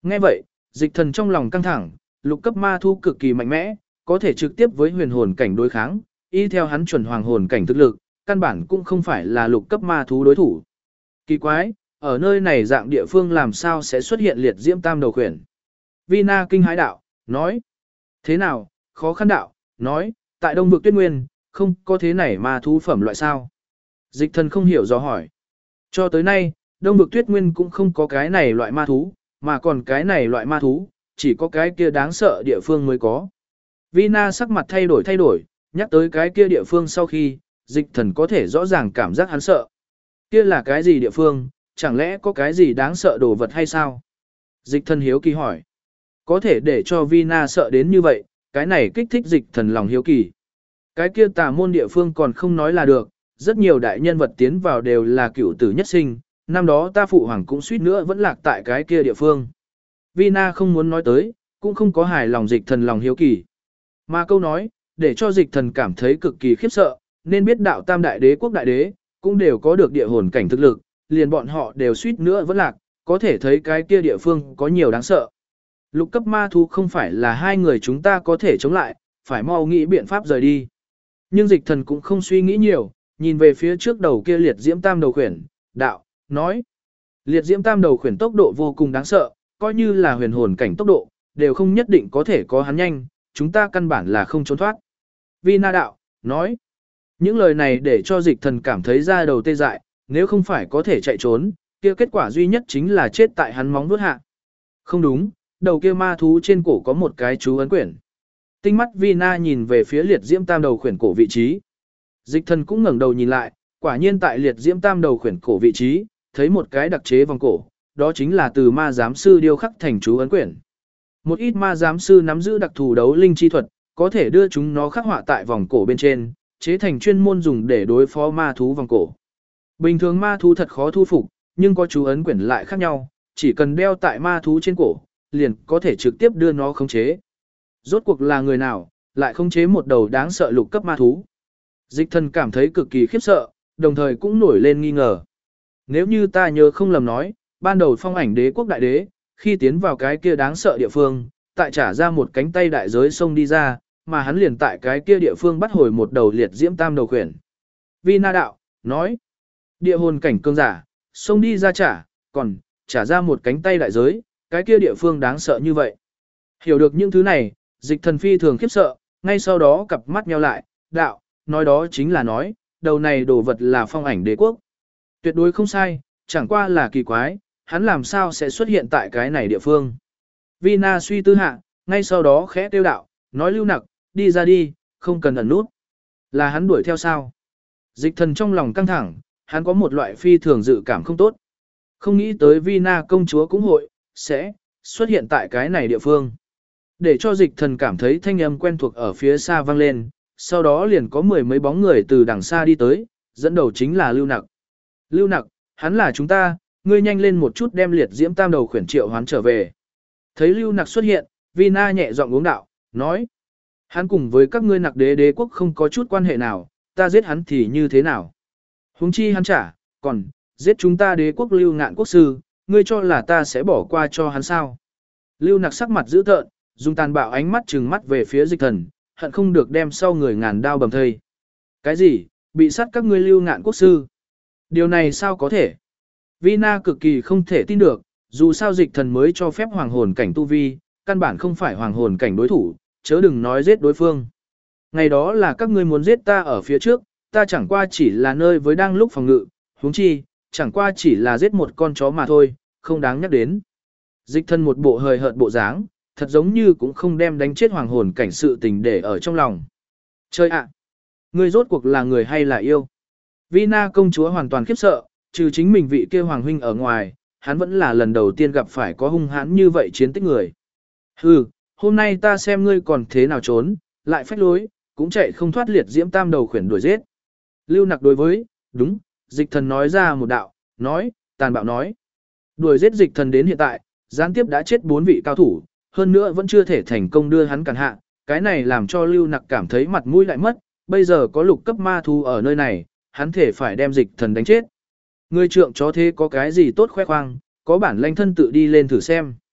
Nghe vậy, dịch thần trong lòng căng thẳng, lục cấp ma thú cực kỳ mạnh mẽ, có thể trực tiếp với huyền hồn cảnh đối kháng, y theo hắn chuẩn hoàng hồn cảnh thực lực, căn bản cũng không phải là lục cấp ma thú đối thủ. Kỳ quái, ở nơi này dạng địa phương làm sao sẽ xuất hiện liệt diễm tam đầu khuyển. Vina kinh hãi đạo, nói. Thế nào, khó khăn đạo, nói, tại Đông Vực Tuyết Nguyên, không có thế này ma thú phẩm loại sao. Dịch thần không hiểu do hỏi. Cho tới nay, Đông Vực Tuyết Nguyên cũng không có cái này loại ma thú, mà còn cái này loại ma thú, chỉ có cái kia đáng sợ địa phương mới có. Vina sắc mặt thay đổi, nhắc tới cái kia địa phương sau khi, dịch thần có thể rõ ràng cảm giác hắn sợ. Kia là cái gì địa phương, chẳng lẽ có cái gì đáng sợ đồ vật hay sao? Dịch thần hiếu kỳ hỏi. Có thể để cho Vina sợ đến như vậy, cái này kích thích dịch thần lòng hiếu kỳ. Cái kia tà môn địa phương còn không nói là được, rất nhiều đại nhân vật tiến vào đều là cựu tử nhất sinh, năm đó ta phụ hoàng cũng suýt nữa vẫn lạc tại cái kia địa phương. Vina không muốn nói tới, cũng không có hài lòng dịch thần lòng hiếu kỳ. Mà câu nói, để cho dịch thần cảm thấy cực kỳ khiếp sợ, nên biết đạo tam đại đế quốc đại đế, cũng đều có được địa hồn cảnh thực lực, liền bọn họ đều suýt nữa vẫn lạc, có thể thấy cái kia địa phương có nhiều đáng sợ. Lục cấp ma thú không phải là hai người chúng ta có thể chống lại, phải mau nghĩ biện pháp rời đi. Nhưng dịch thần cũng không suy nghĩ nhiều, nhìn về phía trước đầu kia liệt diễm tam đầu khuyển, đạo, nói. Liệt diễm tam đầu khuyển tốc độ vô cùng đáng sợ, coi như là huyền hồn cảnh tốc độ, đều không nhất định có thể có hắn nhanh, chúng ta căn bản là không trốn thoát. Vina đạo, nói. Những lời này để cho dịch thần cảm thấy da đầu tê dại, nếu không phải có thể chạy trốn, kia kết quả duy nhất chính là chết tại hắn móng vuốt hạ. Không đúng, đầu kia ma thú trên cổ có một cái chú ấn quyển. Tinh mắt Vina nhìn về phía liệt diễm tam đầu khuyển cổ vị trí. Dịch thần cũng ngẩng đầu nhìn lại, quả nhiên tại liệt diễm tam đầu khuyển cổ vị trí, thấy một cái đặc chế vòng cổ, đó chính là từ ma giám sư điêu khắc thành chú ấn quyển. Một ít ma giám sư nắm giữ đặc thù đấu linh chi thuật, có thể đưa chúng nó khắc họa tại vòng cổ bên trên, chế thành chuyên môn dùng để đối phó ma thú vòng cổ. Bình thường ma thú thật khó thu phục, nhưng có chú ấn quyển lại khác nhau, chỉ cần đeo tại ma thú trên cổ, liền có thể trực tiếp đưa nó khống chế. Rốt cuộc là người nào, lại khống chế một đầu đáng sợ lục cấp ma thú. Dịch thần cảm thấy cực kỳ khiếp sợ, đồng thời cũng nổi lên nghi ngờ. Nếu như ta nhớ không lầm nói, ban đầu phong ảnh đế quốc đại đế, khi tiến vào cái kia đáng sợ địa phương, tại trả ra một cánh tay đại giới sông đi ra, mà hắn liền tại cái kia địa phương bắt hồi một đầu liệt diễm tam đầu khuyển. Vina đạo, nói, địa hồn cảnh cương giả, sông đi ra còn trả ra một cánh tay đại giới, cái kia địa phương đáng sợ như vậy. Hiểu được những thứ này, dịch thần phi thường khiếp sợ, ngay sau đó cặp mắt nheo lại, đạo, nói đó chính là nói, đầu này đồ vật là phong ảnh đế quốc. Tuyệt đối không sai, chẳng qua là kỳ quái, hắn làm sao sẽ xuất hiện tại cái này địa phương. Vina suy tư hạ, ngay sau đó khẽ tiêu đạo, nói Lưu Nặc, đi ra đi, không cần ẩn nút. Là hắn đuổi theo sao? Dịch thần trong lòng căng thẳng, hắn có một loại phi thường dự cảm không tốt. Không nghĩ tới Vina công chúa cũng sẽ xuất hiện tại cái này địa phương. Để cho dịch thần cảm thấy thanh âm quen thuộc ở phía xa vang lên, sau đó liền có mười mấy bóng người từ đằng xa đi tới, dẫn đầu chính là Lưu Nặc. Lưu Nặc, hắn là chúng ta, ngươi nhanh lên một chút đem liệt diễm tam đầu khuyển triệu hoán trở về. Thấy Lưu Nặc xuất hiện, Vina nhẹ giọng uống đạo, nói. Hắn cùng với các ngươi Nặc đế đế quốc không có chút quan hệ nào, ta giết hắn thì như thế nào? Huống chi hắn còn giết chúng ta đế quốc Lưu Ngạn quốc sư, ngươi cho là ta sẽ bỏ qua cho hắn sao? Lưu Nặc sắc mặt dữ tợn, dùng tàn bạo ánh mắt trừng mắt về phía dịch thần, hận không được đem sau người ngàn đao bầm thây. Cái gì? Bị sát các ngươi Lưu Ngạn quốc sư? Điều này sao có thể? Vina cực kỳ không thể tin được, dù sao dịch thần mới cho phép hoàng hồn cảnh tu vi, căn bản không phải hoàng hồn cảnh đối thủ, chớ đừng nói giết đối phương. Ngày đó là các ngươi muốn giết ta ở phía trước, ta chẳng qua chỉ là nơi với đang lúc phòng ngự, huống chi, chẳng qua chỉ là giết một con chó mà thôi, không đáng nhắc đến. Dịch thần một bộ hời hợt bộ dáng, thật giống như cũng không đem đánh chết hoàng hồn cảnh sự tình để ở trong lòng. Chơi ạ! Ngươi rốt cuộc là người hay là yêu? Vina công chúa hoàn toàn khiếp sợ, trừ chính mình vị kia hoàng huynh ở ngoài, hắn vẫn là lần đầu tiên gặp phải có hung hãn như vậy chiến tích người. Hừ, hôm nay ta xem ngươi còn thế nào trốn, lại phách lối, cũng chạy không thoát liệt diễm tam đầu khuyển đuổi giết. Lưu Nặc đối với, đúng, dịch thần nói ra một đạo, nói, tàn bạo nói. Đuổi giết dịch thần đến hiện tại, gián tiếp đã chết 4 vị cao thủ, hơn nữa vẫn chưa thể thành công đưa hắn cản hạ, cái này làm cho Lưu Nặc cảm thấy mặt mũi lại mất, bây giờ có lục cấp ma thú ở nơi này, hắn thể phải đem dịch thần đánh chết. Người trượng chó thế có cái gì tốt khoe khoang, có bản lãnh thân tự đi lên thử xem.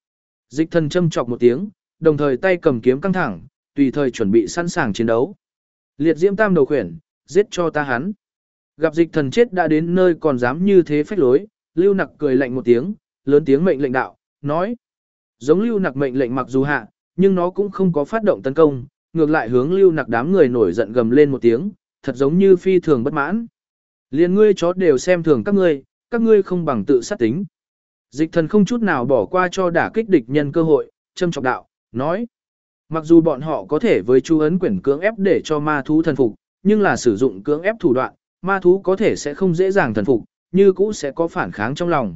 Dịch thần châm chọc một tiếng, đồng thời tay cầm kiếm căng thẳng, tùy thời chuẩn bị sẵn sàng chiến đấu. Liệt diễm tam đầu khuyển, giết cho ta hắn. Gặp dịch thần chết đã đến nơi còn dám như thế phách lối, Lưu Nặc cười lạnh một tiếng, lớn tiếng mệnh lệnh đạo, nói. Giống Lưu Nặc mệnh lệnh mặc dù hạ, nhưng nó cũng không có phát động tấn công, ngược lại hướng Lưu Nặc đám người nổi giận gầm lên một tiếng, thật giống như phi thường bất mãn. Liên ngươi chó đều xem thường các ngươi không bằng tự sát tính. Dịch thần không chút nào bỏ qua cho đả kích địch nhân cơ hội, châm chọc đạo, nói. Mặc dù bọn họ có thể với chú ấn quyển cưỡng ép để cho ma thú thần phục, nhưng là sử dụng cưỡng ép thủ đoạn, ma thú có thể sẽ không dễ dàng thần phục, như cũ sẽ có phản kháng trong lòng.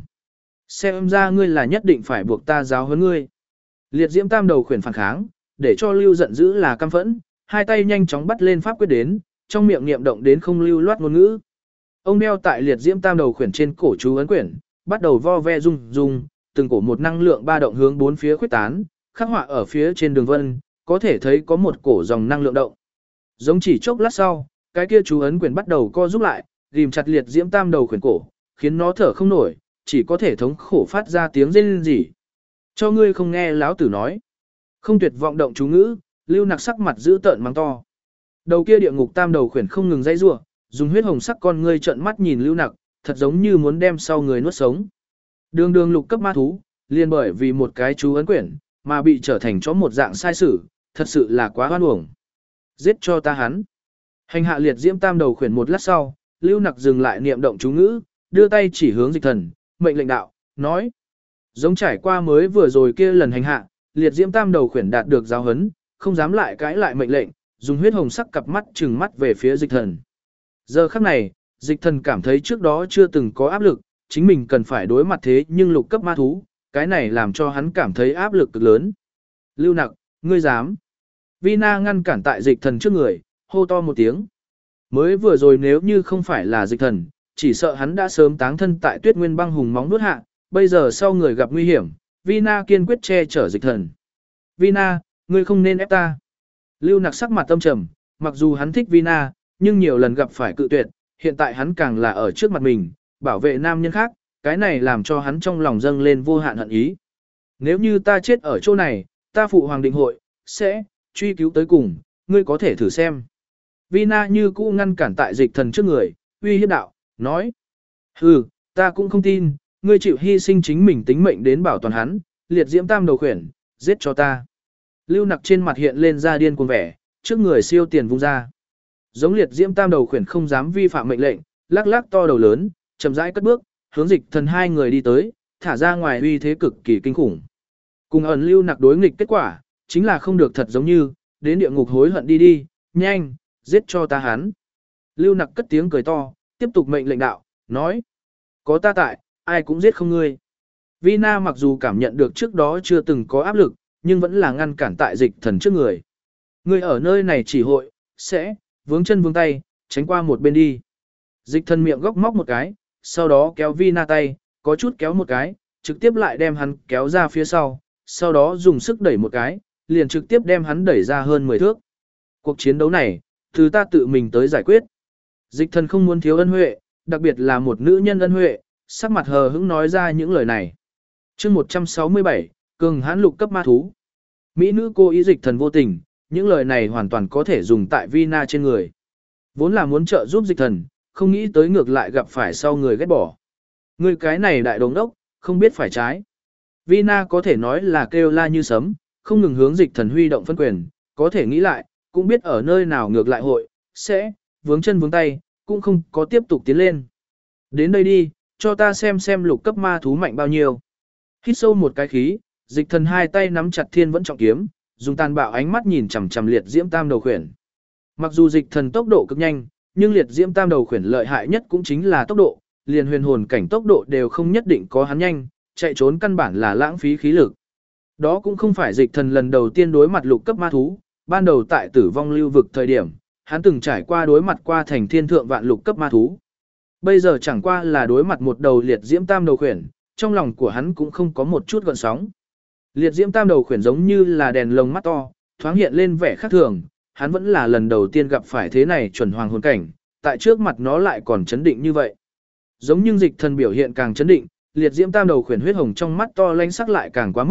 Xem ra ngươi là nhất định phải buộc ta giáo huấn ngươi. Liệt diễm tam đầu khuyển phản kháng, để cho Lưu giận dữ là căm phẫn, hai tay nhanh chóng bắt lên pháp quyết đến, trong miệng niệm động đến không lưu loát ngôn ngữ. Ông đeo tại liệt diễm tam đầu khuyển trên cổ chú ấn quyển, bắt đầu vo ve rung rung, từng cổ một năng lượng ba động hướng bốn phía khuếch tán, khắc họa ở phía trên đường vân, có thể thấy có một cổ dòng năng lượng động. Giống chỉ chốc lát sau, cái kia chú ấn quyển bắt đầu co rút lại, ghim chặt liệt diễm tam đầu khuyển cổ, khiến nó thở không nổi, chỉ có thể thống khổ phát ra tiếng rên rỉ. Cho ngươi không nghe láo tử nói. Không tuyệt vọng động chú ngữ, Lưu Nặc sắc mặt giữ tợn mắng to. Đầu kia địa ngục tam đầu khuyển không ngừng dãy rủa, dùng huyết hồng sắc con ngươi trợn mắt nhìn Lưu Nặc, thật giống như muốn đem sau người nuốt sống. Đường đường lục cấp ma thú, liền bởi vì một cái chú ấn quyển, mà bị trở thành chó một dạng sai sử, thật sự là quá hoan uổng. Giết cho ta hắn. Hành hạ liệt diễm tam đầu khuyển một lát sau, Lưu Nặc dừng lại niệm động chú ngữ, đưa tay chỉ hướng dịch thần, mệnh lệnh đạo, nói. Giống trải qua mới vừa rồi kia lần hành hạ, liệt diễm tam đầu khuyển đạt được giáo huấn, không dám lại cãi lại mệnh lệnh, dùng huyết hồng sắc cặp mắt trừng mắt về phía dịch thần. Giờ khắc này, dịch thần cảm thấy trước đó chưa từng có áp lực, chính mình cần phải đối mặt thế nhưng lục cấp ma thú, cái này làm cho hắn cảm thấy áp lực cực lớn. Lưu Nặc, ngươi dám. Vina ngăn cản tại dịch thần trước người, hô to một tiếng. Mới vừa rồi nếu như không phải là dịch thần, chỉ sợ hắn đã sớm táng thân tại tuyết nguyên băng hùng móng nuốt hạ, bây giờ sau người gặp nguy hiểm, Vina kiên quyết che chở dịch thần. Vina, ngươi không nên ép ta. Lưu Nặc sắc mặt tâm trầm, mặc dù hắn thích Vina, nhưng nhiều lần gặp phải cự tuyệt, hiện tại hắn càng là ở trước mặt mình, bảo vệ nam nhân khác, cái này làm cho hắn trong lòng dâng lên vô hạn hận ý. Nếu như ta chết ở chỗ này, ta phụ hoàng định hội, sẽ truy cứu tới cùng, ngươi có thể thử xem. Vina như cũ ngăn cản tại dịch thần trước người, uy hiếp đạo, nói. Hừ, ta cũng không tin, ngươi chịu hy sinh chính mình tính mệnh đến bảo toàn hắn, liệt diễm tam đầu khuyển, giết cho ta. Lưu Nặc trên mặt hiện lên ra điên cuồng vẻ, trước người siêu tiền vung ra. Giống liệt diễm tam đầu khuyển không dám vi phạm mệnh lệnh, lắc lắc to đầu lớn, chậm rãi cất bước, hướng dịch thần hai người đi tới, thả ra ngoài uy thế cực kỳ kinh khủng. Cùng ẩn Lưu Nặc đối nghịch kết quả, chính là không được thật giống như, đến địa ngục hối hận đi, nhanh, giết cho ta hắn. Lưu Nặc cất tiếng cười to, tiếp tục mệnh lệnh đạo, nói. Có ta tại, ai cũng giết không ngươi. Vina mặc dù cảm nhận được trước đó chưa từng có áp lực, nhưng vẫn là ngăn cản tại dịch thần trước người. Ngươi ở nơi này chỉ hội, sẽ, vướng chân vướng tay, tránh qua một bên đi. Dịch thần miệng góc móc một cái, sau đó kéo Vina tay, có chút kéo một cái, trực tiếp lại đem hắn kéo ra phía sau đó dùng sức đẩy một cái, liền trực tiếp đem hắn đẩy ra hơn 10 thước. Cuộc chiến đấu này, từ ta tự mình tới giải quyết. Dịch thần không muốn thiếu ân huệ, đặc biệt là một nữ nhân ân huệ, sắc mặt hờ hững nói ra những lời này. Chương 167, cường hãn lục cấp ma thú. Mỹ nữ cô ý dịch thần vô tình, những lời này hoàn toàn có thể dùng tại Vina trên người. Vốn là muốn trợ giúp dịch thần, không nghĩ tới ngược lại gặp phải sau người ghét bỏ. Người cái này đại đồng đốc, không biết phải trái. Vina có thể nói là kêu la như sấm, không ngừng hướng dịch thần huy động phân quyền, có thể nghĩ lại, cũng biết ở nơi nào ngược lại hội, sẽ, vướng chân vướng tay, cũng không có tiếp tục tiến lên. Đến đây đi, cho ta xem lục cấp ma thú mạnh bao nhiêu. Hít sâu một cái khí, dịch thần hai tay nắm chặt thiên vẫn trọng kiếm, dùng tàn bạo ánh mắt nhìn chằm chằm liệt diễm tam đầu khuyển. Mặc dù dịch thần tốc độ cực nhanh, nhưng liệt diễm tam đầu khuyển lợi hại nhất cũng chính là tốc độ, liền huyền hồn cảnh tốc độ đều không nhất định có hắn nhanh, chạy trốn căn bản là lãng phí khí lực. Đó cũng không phải dịch thần lần đầu tiên đối mặt lục cấp ma thú, ban đầu tại tử vong lưu vực thời điểm, hắn từng trải qua đối mặt qua thành thiên thượng vạn lục cấp ma thú. Bây giờ chẳng qua là đối mặt một đầu liệt diễm tam đầu khuyển, trong lòng của hắn cũng không có một chút gợn sóng. Liệt diễm tam đầu khuyển giống như là đèn lồng mắt to, thoáng hiện lên vẻ khác thường, hắn vẫn là lần đầu tiên gặp phải thế này chuẩn hoàng hồn cảnh, tại trước mặt nó lại còn chấn định như vậy. Giống như dịch thần biểu hiện càng chấn định, liệt diễm tam đầu khuyển huyết hồng trong mắt to lanh sắc lại càng quá mức,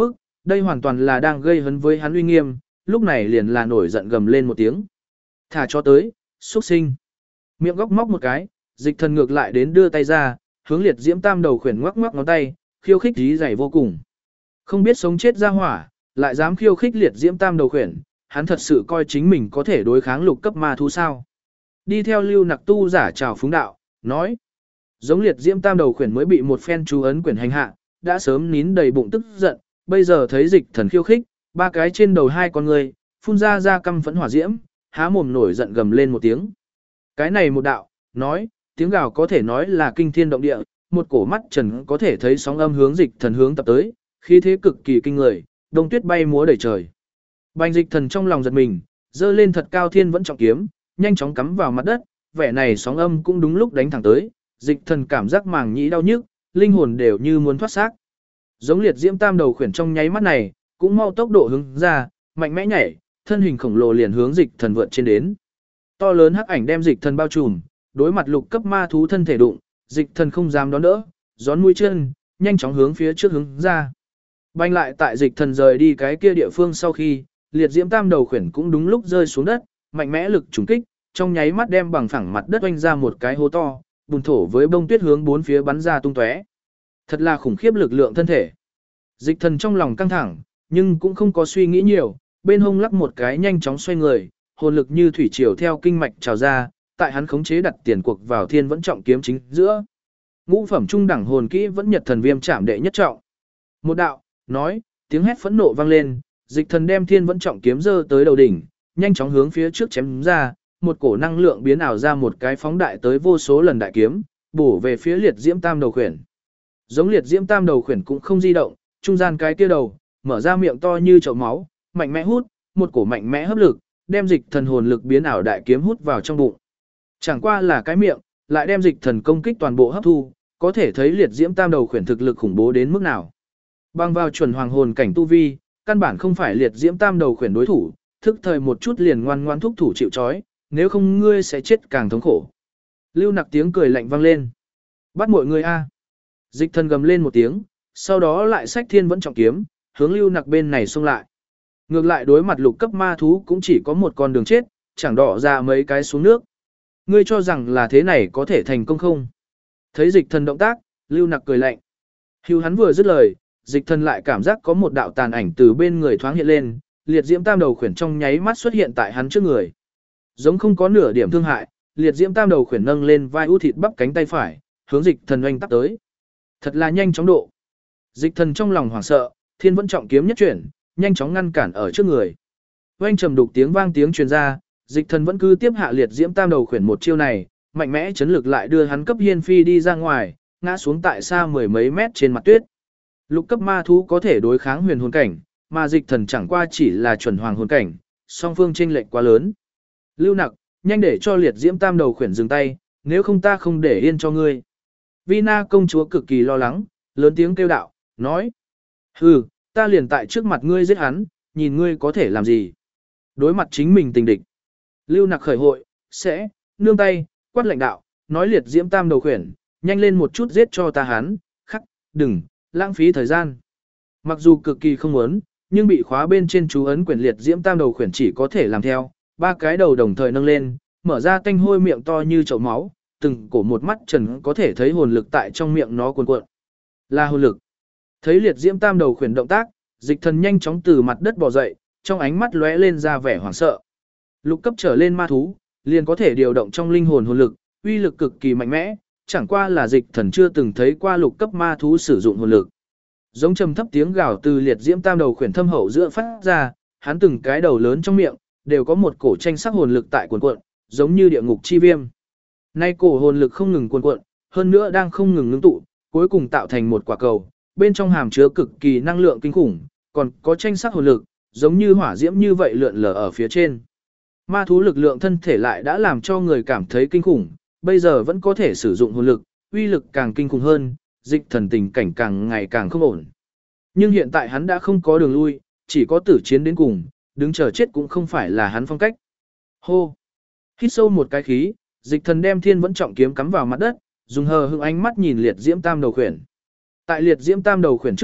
đây hoàn toàn là đang gây hấn với hắn uy nghiêm, lúc này liền là nổi giận gầm lên một tiếng. Thả cho tới, xuất sinh. Miệng góc móc một cái, Dịch Thần ngược lại đến đưa tay ra, hướng liệt diễm tam đầu khuyển ngoắc ngoắc ngón tay, khiêu khích dí dày vô cùng. Không biết sống chết ra hỏa, lại dám khiêu khích liệt diễm tam đầu khuyển, hắn thật sự coi chính mình có thể đối kháng lục cấp ma thú sao. Đi theo Lưu Nặc tu giả chào phúng đạo, nói. Giống liệt diễm tam đầu khuyển mới bị một phen chú ấn quyển hành hạ, đã sớm nín đầy bụng tức giận, bây giờ thấy Dịch Thần khiêu khích, ba cái trên đầu hai con người, phun ra căm phẫn hỏa diễm, há mồm nổi giận gầm lên một tiếng. Cái này một đạo, nói, tiếng gào có thể nói là kinh thiên động địa, một cổ mắt trần có thể thấy sóng âm hướng Dịch Thần hướng tập tới, khí thế cực kỳ kinh người, đông tuyết bay múa đầy trời. Bành Dịch Thần trong lòng giật mình, giơ lên thật cao thiên vẫn trọng kiếm, nhanh chóng cắm vào mặt đất, vẻ này sóng âm cũng đúng lúc đánh thẳng tới, Dịch Thần cảm giác màng nhĩ đau nhức, linh hồn đều như muốn thoát xác. Giống liệt diễm tam đầu khuyển trong nháy mắt này, cũng mau tốc độ hướng ra, mạnh mẽ nhảy, thân hình khổng lồ liền hướng Dịch Thần vượt trên đến. To lớn hắc ảnh đem Dịch Thần bao trùm, đối mặt lục cấp ma thú thân thể đụng, Dịch Thần không dám đón đỡ, gión mũi chân, nhanh chóng hướng phía trước hướng ra. Bành lại tại Dịch Thần rời đi cái kia địa phương sau khi, liệt diễm tam đầu khuyển cũng đúng lúc rơi xuống đất, mạnh mẽ lực trùng kích, trong nháy mắt đem bằng phẳng mặt đất oanh ra một cái hố to, bùn thổ với bông tuyết hướng bốn phía bắn ra tung tóe. Thật là khủng khiếp lực lượng thân thể. Dịch Thần trong lòng căng thẳng, nhưng cũng không có suy nghĩ nhiều, bên hông lắc một cái nhanh chóng xoay người, hồn lực như thủy triều theo kinh mạch trào ra, tại hắn khống chế đặt tiền cuộc vào thiên vẫn trọng kiếm chính giữa. Ngũ phẩm trung đẳng hồn kỹ vẫn nhật thần viêm chạm đệ nhất trọng. Một đạo, nói, tiếng hét phẫn nộ vang lên, Dịch Thần đem thiên vẫn trọng kiếm giơ tới đầu đỉnh, nhanh chóng hướng phía trước chém ra, một cổ năng lượng biến ảo ra một cái phóng đại tới vô số lần đại kiếm, bổ về phía liệt diễm tam đầu khuyển. Giống liệt diễm tam đầu khuyển cũng không di động, trung gian cái kia đầu, mở ra miệng to như chậu máu, mạnh mẽ hút, một cổ mạnh mẽ hấp lực, đem Dịch Thần hồn lực biến ảo đại kiếm hút vào trong bụng. Chẳng qua là cái miệng, lại đem Dịch Thần công kích toàn bộ hấp thu, có thể thấy liệt diễm tam đầu khuyển thực lực khủng bố đến mức nào. Bằng vào chuẩn hoàng hồn cảnh tu vi, căn bản không phải liệt diễm tam đầu khuyển đối thủ, thức thời một chút liền ngoan ngoan thúc thủ chịu trói, nếu không ngươi sẽ chết càng thống khổ. Lưu Nặc tiếng cười lạnh vang lên. Bắt mọi người a. Dịch Thần gầm lên một tiếng, sau đó lại xách thiên vẫn trọng kiếm, hướng Lưu Nặc bên này xông lại. Ngược lại đối mặt lục cấp ma thú cũng chỉ có một con đường chết, chẳng đỏ ra mấy cái xuống nước. Ngươi cho rằng là thế này có thể thành công không? Thấy Dịch Thần động tác, Lưu Nặc cười lạnh. Hưu hắn vừa dứt lời, Dịch Thần lại cảm giác có một đạo tàn ảnh từ bên người thoáng hiện lên, liệt diễm tam đầu khuyển trong nháy mắt xuất hiện tại hắn trước người. Giống không có nửa điểm thương hại, liệt diễm tam đầu khuyển nâng lên vai ưu thịt bắp cánh tay phải, hướng Dịch Thần oanh tắp tới. Thật là nhanh chóng độ. Dịch Thần trong lòng hoảng sợ, thiên vẫn trọng kiếm nhất chuyển, nhanh chóng ngăn cản ở trước người. Oanh trầm đục tiếng vang tiếng truyền ra, Dịch Thần vẫn cứ tiếp hạ liệt diễm tam đầu khuyển một chiêu này, mạnh mẽ chấn lực lại đưa hắn cấp hiên phi đi ra ngoài, ngã xuống tại xa mười mấy mét trên mặt tuyết. Lục cấp ma thú có thể đối kháng huyền hồn cảnh, mà Dịch Thần chẳng qua chỉ là chuẩn hoàng hồn cảnh, song phương chênh lệch quá lớn. Lưu Nặc, nhanh để cho liệt diễm tam đầu khuyển dừng tay, nếu không ta không để yên cho ngươi. Vina công chúa cực kỳ lo lắng, lớn tiếng kêu đạo, nói. Hừ, ta liền tại trước mặt ngươi giết hắn, nhìn ngươi có thể làm gì. Đối mặt chính mình tình địch. Lưu Nặc khởi hội, sẽ, nương tay, quát lệnh đạo, nói liệt diễm tam đầu khuyển, nhanh lên một chút giết cho ta hắn, khắc, đừng, lãng phí thời gian. Mặc dù cực kỳ không muốn, nhưng bị khóa bên trên chú ấn quyển liệt diễm tam đầu khuyển chỉ có thể làm theo, ba cái đầu đồng thời nâng lên, mở ra tanh hôi miệng to như chậu máu, từng cổ một mắt trần có thể thấy hồn lực tại trong miệng nó cuồn cuộn. Là hồn lực. Thấy liệt diễm tam đầu khuyển động tác, Dịch Thần nhanh chóng từ mặt đất bò dậy, trong ánh mắt lóe lên ra vẻ hoảng sợ. Lục cấp trở lên ma thú, liền có thể điều động trong linh hồn hồn lực, uy lực cực kỳ mạnh mẽ, chẳng qua là Dịch Thần chưa từng thấy qua lục cấp ma thú sử dụng hồn lực. Giống trầm thấp tiếng gào từ liệt diễm tam đầu khuyển thâm hậu giữa phát ra, hắn từng cái đầu lớn trong miệng, đều có một cổ tranh sắc hồn lực tại cuồn cuộn, giống như địa ngục chi viêm. Nay cổ hồn lực không ngừng cuồn cuộn, hơn nữa đang không ngừng ngưng tụ, cuối cùng tạo thành một quả cầu, bên trong hàm chứa cực kỳ năng lượng kinh khủng, còn có tranh sắc hồn lực, giống như hỏa diễm như vậy lượn lờ ở phía trên. Ma thú lực lượng thân thể lại đã làm cho người cảm thấy kinh khủng, bây giờ vẫn có thể sử dụng hồn lực, uy lực càng kinh khủng hơn, Dịch Thần tình cảnh càng ngày càng không ổn. Nhưng hiện tại hắn đã không có đường lui, chỉ có tử chiến đến cùng, đứng chờ chết cũng không phải là hắn phong cách. Hô! Hít sâu một cái khí, Dịch Thần đem thiên vẫn trọng kiếm cắm vào mặt đất, dùng hờ hững ánh mắt nhìn liệt diễm tam đầu khuyển. Tại liệt diễm tam đầu khuyển trước mặt,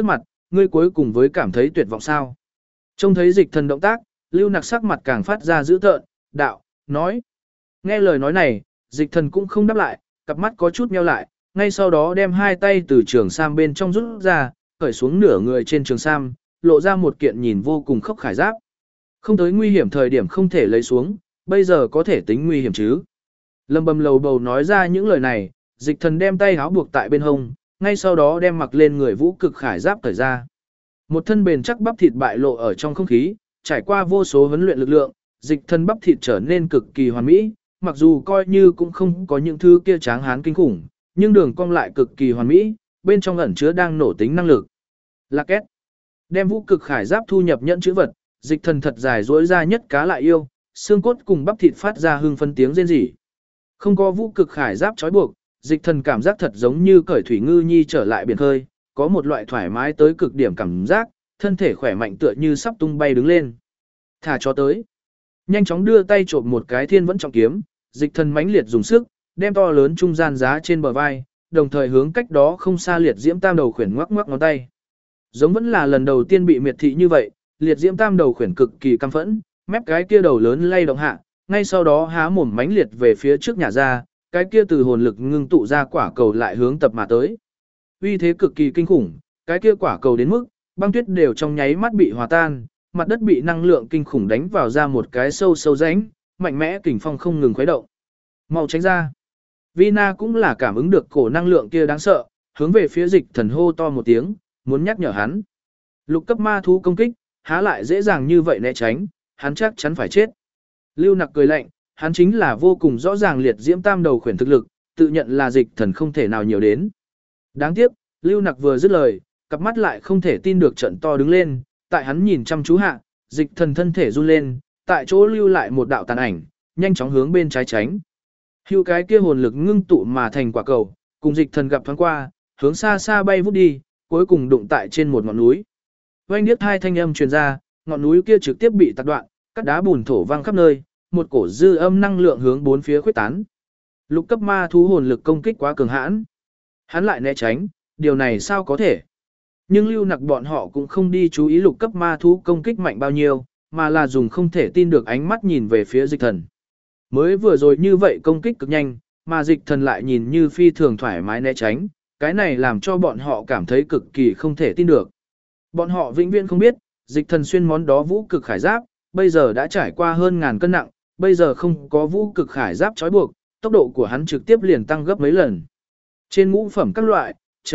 ngươi cuối cùng với cảm thấy tuyệt vọng sao? Trông thấy dịch thần động tác, Lưu Nặc sắc mặt càng phát ra dữ tợn, đạo, nói. Nghe lời nói này, dịch thần cũng không đáp lại, cặp mắt có chút nheo lại, ngay sau đó đem hai tay từ trường sam bên trong rút ra, cởi xuống nửa người trên trường sam, lộ ra một kiện nhìn vô cùng khốc khải giáp. Không tới nguy hiểm thời điểm không thể lấy xuống, bây giờ có thể tính nguy hiểm chứ. Lâm bầm lầu bầu nói ra những lời này, dịch thần đem tay áo buộc tại bên hông, ngay sau đó đem mặc lên người vũ cực khải giáp cởi ra. Một thân bền chắc bắp thịt bại lộ ở trong không khí, trải qua vô số huấn luyện lực lượng, dịch thần bắp thịt trở nên cực kỳ hoàn mỹ, mặc dù coi như cũng không có những thứ kia tráng hán kinh khủng, nhưng đường cong lại cực kỳ hoàn mỹ, bên trong ẩn chứa đang nổ tính năng lực. Lạc két. Đem vũ cực khải giáp thu nhập nhẫn chữ vật, dịch thần thật dài duỗi ra nhất cá lại yêu, xương cốt cùng bắp thịt phát ra hưng phấn tiếng rên rỉ. Không có vũ cực khải giáp trói buộc, dịch thần cảm giác thật giống như cởi thủy ngư nhi trở lại biển khơi, có một loại thoải mái tới cực điểm cảm giác, thân thể khỏe mạnh tựa như sắp tung bay đứng lên. Thả cho tới. Nhanh chóng đưa tay trộm một cái thiên vẫn trọng kiếm, dịch thần mãnh liệt dùng sức, đem to lớn trung gian giá trên bờ vai, đồng thời hướng cách đó không xa liệt diễm tam đầu khuyển ngoắc ngoắc ngón tay. Giống vẫn là lần đầu tiên bị miệt thị như vậy, liệt diễm tam đầu khuyển cực kỳ căm phẫn, mép cái kia đầu lớn lay động hạ, ngay sau đó há mồm mãnh liệt về phía trước nhà ra, cái kia từ hồn lực ngưng tụ ra quả cầu lại hướng tập mà tới. Uy thế cực kỳ kinh khủng, cái kia quả cầu đến mức băng tuyết đều trong nháy mắt bị hòa tan, mặt đất bị năng lượng kinh khủng đánh vào ra một cái sâu sâu rãnh, mạnh mẽ kình phong không ngừng khuấy động. Mau tránh ra. Vina cũng là cảm ứng được cổ năng lượng kia đáng sợ, hướng về phía dịch thần hô to một tiếng, muốn nhắc nhở hắn. Lục cấp ma thú công kích, há lại dễ dàng như vậy né tránh, hắn chắc chắn phải chết. Lưu Nặc cười lạnh, hắn chính là vô cùng rõ ràng liệt diễm tam đầu khuyển thực lực, tự nhận là dịch thần không thể nào nhiều đến. Đáng tiếc, Lưu Nặc vừa dứt lời, cặp mắt lại không thể tin được trận to đứng lên, tại hắn nhìn chăm chú hạ, dịch thần thân thể run lên, tại chỗ lưu lại một đạo tàn ảnh, nhanh chóng hướng bên trái tránh. Hưu cái kia hồn lực ngưng tụ mà thành quả cầu, cùng dịch thần gặp thoáng qua, hướng xa xa bay vút đi, cuối cùng đụng tại trên một ngọn núi. Oanh điếc hai thanh âm truyền ra, ngọn núi kia trực tiếp bị tạc đoạn, các đá bùn thổ vang khắp nơi, một cổ dư âm năng lượng hướng bốn phía khuếch tán. Lục cấp ma thú hồn lực công kích quá cường hãn. Hắn lại né tránh, điều này sao có thể? Nhưng Lưu Nặc bọn họ cũng không đi chú ý lục cấp ma thú công kích mạnh bao nhiêu, mà là dùng không thể tin được ánh mắt nhìn về phía dịch thần. Mới vừa rồi như vậy công kích cực nhanh, mà dịch thần lại nhìn như phi thường thoải mái né tránh, cái này làm cho bọn họ cảm thấy cực kỳ không thể tin được. Bọn họ vĩnh viễn không biết, dịch thần xuyên món đó vũ cực khải giáp, bây giờ đã trải qua hơn ngàn cân nặng, bây giờ không có vũ cực khải giáp trói buộc, tốc độ của hắn trực tiếp liền tăng gấp mấy lần. Trên ngũ phẩm các loại,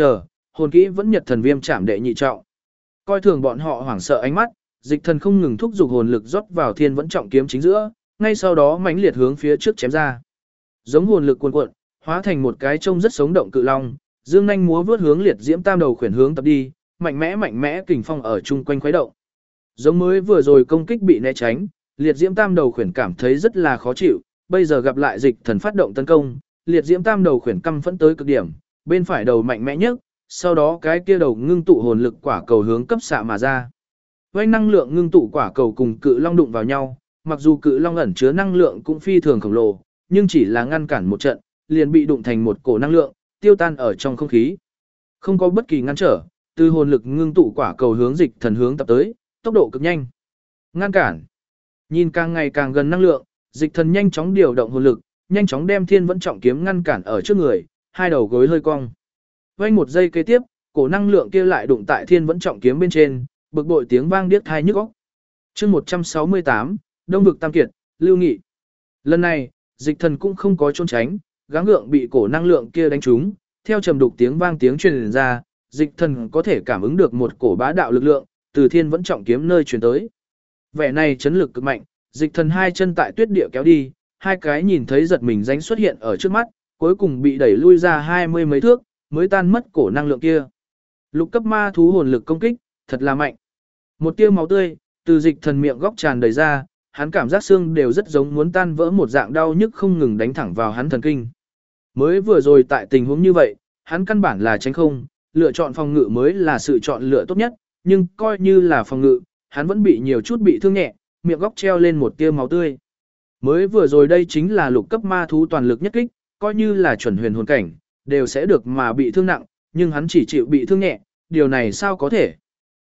hồn kỹ vẫn nhật thần viêm chạm đệ nhị trọng. Coi thường bọn họ hoảng sợ ánh mắt, dịch thần không ngừng thúc giục hồn lực rót vào thiên vẫn trọng kiếm chính giữa, ngay sau đó mãnh liệt hướng phía trước chém ra. Giống hồn lực cuồn cuộn, hóa thành một cái trông rất sống động cự long, dương nhanh múa vướt hướng liệt diễm tam đầu khuyển hướng tập đi, mạnh mẽ kình phong ở chung quanh khuấy động. Giống mới vừa rồi công kích bị né tránh, liệt diễm tam đầu khuyển cảm thấy rất là khó chịu, bây giờ gặp lại dịch thần phát động tấn công, liệt diễm tam đầu khuyển căm phẫn tới cực điểm, bên phải đầu mạnh mẽ nhất, sau đó cái kia đầu ngưng tụ hồn lực quả cầu hướng cấp xạ mà ra. Với năng lượng ngưng tụ quả cầu cùng cự long đụng vào nhau, mặc dù cự long ẩn chứa năng lượng cũng phi thường khổng lồ, nhưng chỉ là ngăn cản một trận, liền bị đụng thành một cổ năng lượng, tiêu tan ở trong không khí. Không có bất kỳ ngăn trở, từ hồn lực ngưng tụ quả cầu hướng dịch thần hướng tập tới, tốc độ cực nhanh. Ngăn cản. Nhìn càng ngày càng gần năng lượng, dịch thần nhanh chóng điều động hồn lực, nhanh chóng đem thiên vẫn trọng kiếm ngăn cản ở trước người, hai đầu gối hơi cong. Vây một giây kế tiếp, cổ năng lượng kia lại đụng tại thiên vẫn trọng kiếm bên trên, bực bội tiếng vang điếc tai nhức óc. Chương 168, Đông vực Tam Kiệt, Lưu Nghị. Lần này, dịch thần cũng không có trốn tránh, gắng gượng bị cổ năng lượng kia đánh trúng, theo trầm đục tiếng vang tiếng truyền ra, dịch thần có thể cảm ứng được một cổ bá đạo lực lượng từ thiên vẫn trọng kiếm nơi truyền tới. Vẻ này chấn lực cực mạnh, dịch thần hai chân tại tuyết địa kéo đi, hai cái nhìn thấy giật mình rãnh xuất hiện ở trước mắt, cuối cùng bị đẩy lui ra 20 mấy thước, mới tan mất cổ năng lượng kia. Lục cấp ma thú hồn lực công kích, thật là mạnh. Một tia máu tươi từ dịch thần miệng góc tràn đầy ra, hắn cảm giác xương đều rất giống muốn tan vỡ, một dạng đau nhức không ngừng đánh thẳng vào hắn thần kinh. Mới vừa rồi tại tình huống như vậy, hắn căn bản là tránh không, lựa chọn phòng ngự mới là sự chọn lựa tốt nhất, nhưng coi như là phòng ngự, hắn vẫn bị nhiều chút bị thương nhẹ, miệng góc treo lên một tia máu tươi. Mới vừa rồi đây chính là lục cấp ma thú toàn lực nhất kích, coi như là chuẩn huyền hồn cảnh, đều sẽ được mà bị thương nặng, nhưng hắn chỉ chịu bị thương nhẹ, điều này sao có thể?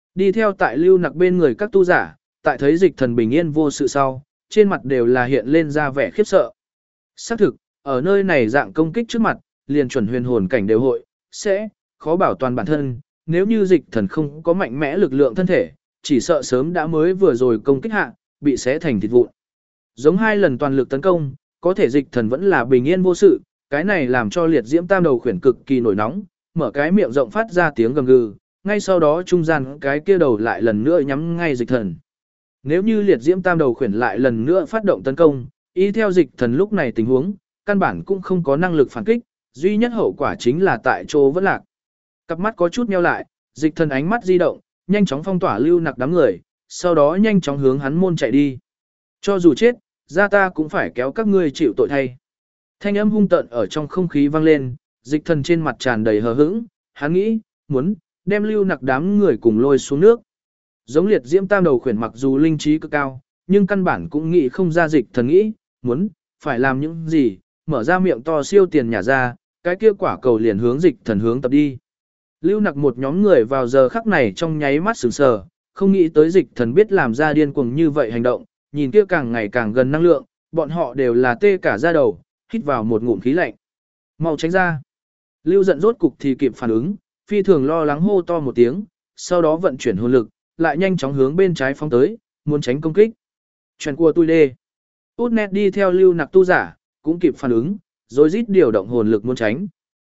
Đi theo tại Lưu Nặc bên người các tu giả, tại thấy Dịch Thần bình yên vô sự sau, trên mặt đều là hiện lên ra vẻ khiếp sợ. Xác thực, ở nơi này dạng công kích trước mặt, liền chuẩn huyền hồn cảnh đều hội, sẽ khó bảo toàn bản thân, nếu như Dịch Thần không có mạnh mẽ lực lượng thân thể, chỉ sợ sớm đã mới vừa rồi công kích hạ, bị xé thành thịt vụn. Giống 2 lần toàn lực tấn công, có thể Dịch Thần vẫn là bình yên vô sự, cái này làm cho liệt diễm tam đầu khuyển cực kỳ nổi nóng, mở cái miệng rộng phát ra tiếng gầm gừ, ngay sau đó trung gian cái kia đầu lại lần nữa nhắm ngay Dịch Thần. Nếu như liệt diễm tam đầu khuyển lại lần nữa phát động tấn công, y theo Dịch Thần lúc này tình huống, căn bản cũng không có năng lực phản kích, duy nhất hậu quả chính là tại chỗ vẫn lạc. Cặp mắt có chút nheo lại, Dịch Thần ánh mắt di động, nhanh chóng phong tỏa Lưu Nặc đám người, sau đó nhanh chóng hướng hắn môn chạy đi. Cho dù chết, ra ta cũng phải kéo các ngươi chịu tội thay. Thanh âm hung tợn ở trong không khí vang lên, Dịch Thần trên mặt tràn đầy hờ hững, hắn nghĩ, muốn đem Lưu Nặc đám người cùng lôi xuống nước. Giống liệt diễm tam đầu khuyển mặc dù linh trí cực cao, nhưng căn bản cũng nghĩ không ra Dịch Thần nghĩ, muốn phải làm những gì, mở ra miệng to siêu tiền nhả ra, cái kia quả cầu liền hướng Dịch Thần hướng tập đi. Lưu Nặc một nhóm người vào giờ khắc này trong nháy mắt sửng sờ, không nghĩ tới Dịch Thần biết làm ra điên cuồng như vậy hành động, nhìn kia càng ngày càng gần năng lượng, bọn họ đều là tê cả da đầu, hít vào một ngụm khí lạnh. Mau tránh ra. Lưu giận rốt cục thì kịp phản ứng, phi thường lo lắng hô to một tiếng, sau đó vận chuyển hồn lực, lại nhanh chóng hướng bên trái phóng tới, muốn tránh công kích. Chuyện của tôi đê. Út nét đi theo Lưu Nặc tu giả, cũng kịp phản ứng, rồi rít điều động hồn lực muốn tránh.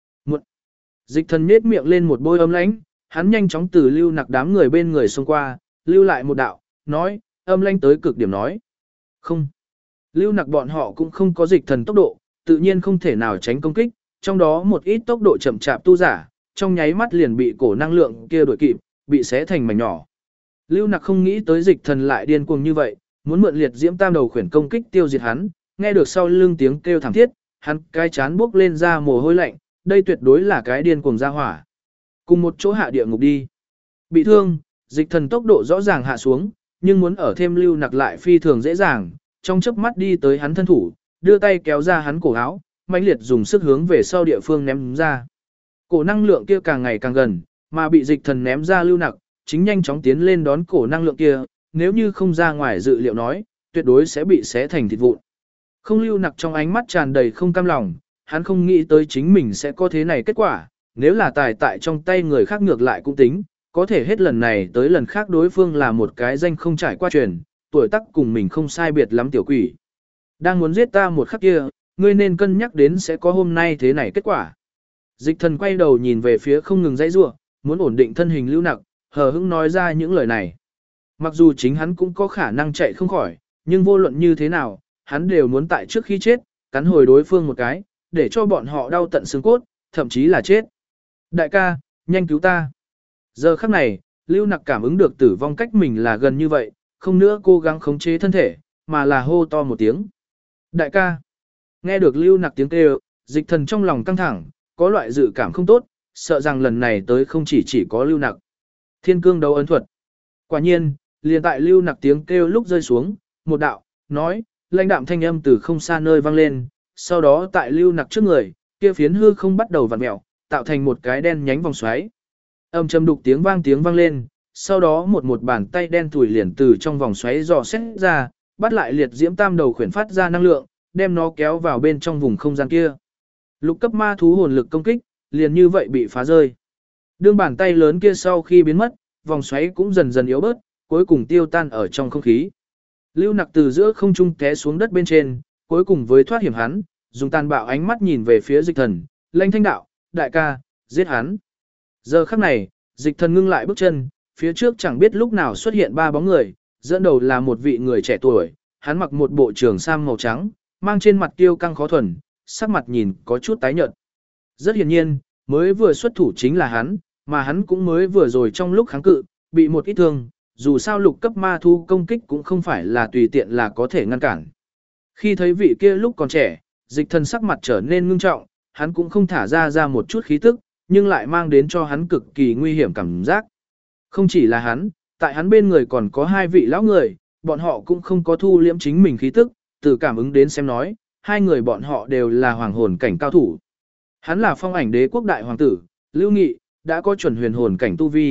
Dịch Thần nhếch miệng lên một bôi âm lãnh, hắn nhanh chóng từ Lưu Nặc đám người bên người xông qua, lưu lại một đạo, nói, âm lãnh tới cực điểm nói. Không. Lưu Nặc bọn họ cũng không có Dịch Thần tốc độ, tự nhiên không thể nào tránh công kích, trong đó một ít tốc độ chậm chạp tu giả, trong nháy mắt liền bị cổ năng lượng kia đuổi kịp, bị xé thành mảnh nhỏ. Lưu Nặc không nghĩ tới Dịch Thần lại điên cuồng như vậy, muốn mượn liệt diễm tam đầu khuyển công kích tiêu diệt hắn, nghe được sau lưng tiếng kêu thảm thiết, hắn cái chán buốc lên ra mồ hôi lạnh, đây tuyệt đối là cái điên cuồng ra hỏa. Cùng một chỗ hạ địa ngục đi. Bị thương, Dịch Thần tốc độ rõ ràng hạ xuống, nhưng muốn ở thêm Lưu Nặc lại phi thường dễ dàng, trong chớp mắt đi tới hắn thân thủ, đưa tay kéo ra hắn cổ áo, mãnh liệt dùng sức hướng về sau địa phương ném ra. Cổ năng lượng kia càng ngày càng gần, mà bị Dịch Thần ném ra Lưu Nặc, chính nhanh chóng tiến lên đón cổ năng lượng kia, nếu như không ra ngoài dự liệu nói, tuyệt đối sẽ bị xé thành thịt vụn. Không Lưu Nặc trong ánh mắt tràn đầy không cam lòng, hắn không nghĩ tới chính mình sẽ có thế này kết quả, nếu là tài tại trong tay người khác ngược lại cũng tính, có thể hết lần này tới lần khác đối phương là một cái danh không trải qua truyền, tuổi tác cùng mình không sai biệt lắm tiểu quỷ. Đang muốn giết ta một khắc kia, ngươi nên cân nhắc đến sẽ có hôm nay thế này kết quả. Dịch Thần quay đầu nhìn về phía không ngừng dãy rủa, muốn ổn định thân hình Lưu Nặc, hờ hững nói ra những lời này. Mặc dù chính hắn cũng có khả năng chạy không khỏi, nhưng vô luận như thế nào, hắn đều muốn tại trước khi chết, cắn hồi đối phương một cái, để cho bọn họ đau tận xương cốt, thậm chí là chết. Đại ca, nhanh cứu ta. Giờ khắc này, Lưu Nặc cảm ứng được tử vong cách mình là gần như vậy, không nữa cố gắng khống chế thân thể, mà là hô to một tiếng. Đại ca. Nghe được Lưu Nặc tiếng kêu, Dịch Thần trong lòng căng thẳng, có loại dự cảm không tốt, sợ rằng lần này tới không chỉ có Lưu Nặc. Thiên cương đấu ấn thuật. Quả nhiên, liền tại Lưu Nặc tiếng kêu lúc rơi xuống, một đạo, nói, lãnh đạm thanh âm từ không xa nơi vang lên, sau đó tại Lưu Nặc trước người, kia phiến hư không bắt đầu vặn mèo, tạo thành một cái đen nhánh vòng xoáy. Âm trầm đục tiếng vang lên, sau đó một bàn tay đen thủi liền từ trong vòng xoáy dò xét ra, bắt lại liệt diễm tam đầu khuyển phát ra năng lượng, đem nó kéo vào bên trong vùng không gian kia. Lục cấp ma thú hồn lực công kích, liền như vậy bị phá rơi. Đương bàn tay lớn kia sau khi biến mất, vòng xoáy cũng dần dần yếu bớt, cuối cùng tiêu tan ở trong không khí. Lưu Nặc từ giữa không trung té xuống đất bên trên, cuối cùng với thoát hiểm hắn, dùng tàn bạo ánh mắt nhìn về phía Dịch Thần, lanh thanh đạo, đại ca, giết hắn. Giờ khắc này, Dịch Thần ngưng lại bước chân, phía trước chẳng biết lúc nào xuất hiện 3 bóng người, dẫn đầu là một vị người trẻ tuổi, hắn mặc một bộ trường sam màu trắng, mang trên mặt tiêu căng khó thuần, sắc mặt nhìn có chút tái nhợt. Rất hiển nhiên, mới vừa xuất thủ chính là hắn, mà hắn cũng mới vừa rồi trong lúc kháng cự, bị một ít thương, dù sao lục cấp ma thu công kích cũng không phải là tùy tiện là có thể ngăn cản. Khi thấy vị kia lúc còn trẻ, Dịch Thần sắc mặt trở nên ngưng trọng, hắn cũng không thả ra một chút khí tức, nhưng lại mang đến cho hắn cực kỳ nguy hiểm cảm giác. Không chỉ là hắn, tại hắn bên người còn có 2 vị lão người, bọn họ cũng không có thu liễm chính mình khí tức, từ cảm ứng đến xem nói, 2 người bọn họ đều là hoàng hồn cảnh cao thủ. Hắn là Phong Ảnh Đế quốc đại hoàng tử, Lưu Nghị, đã có chuẩn huyền hồn cảnh tu vi,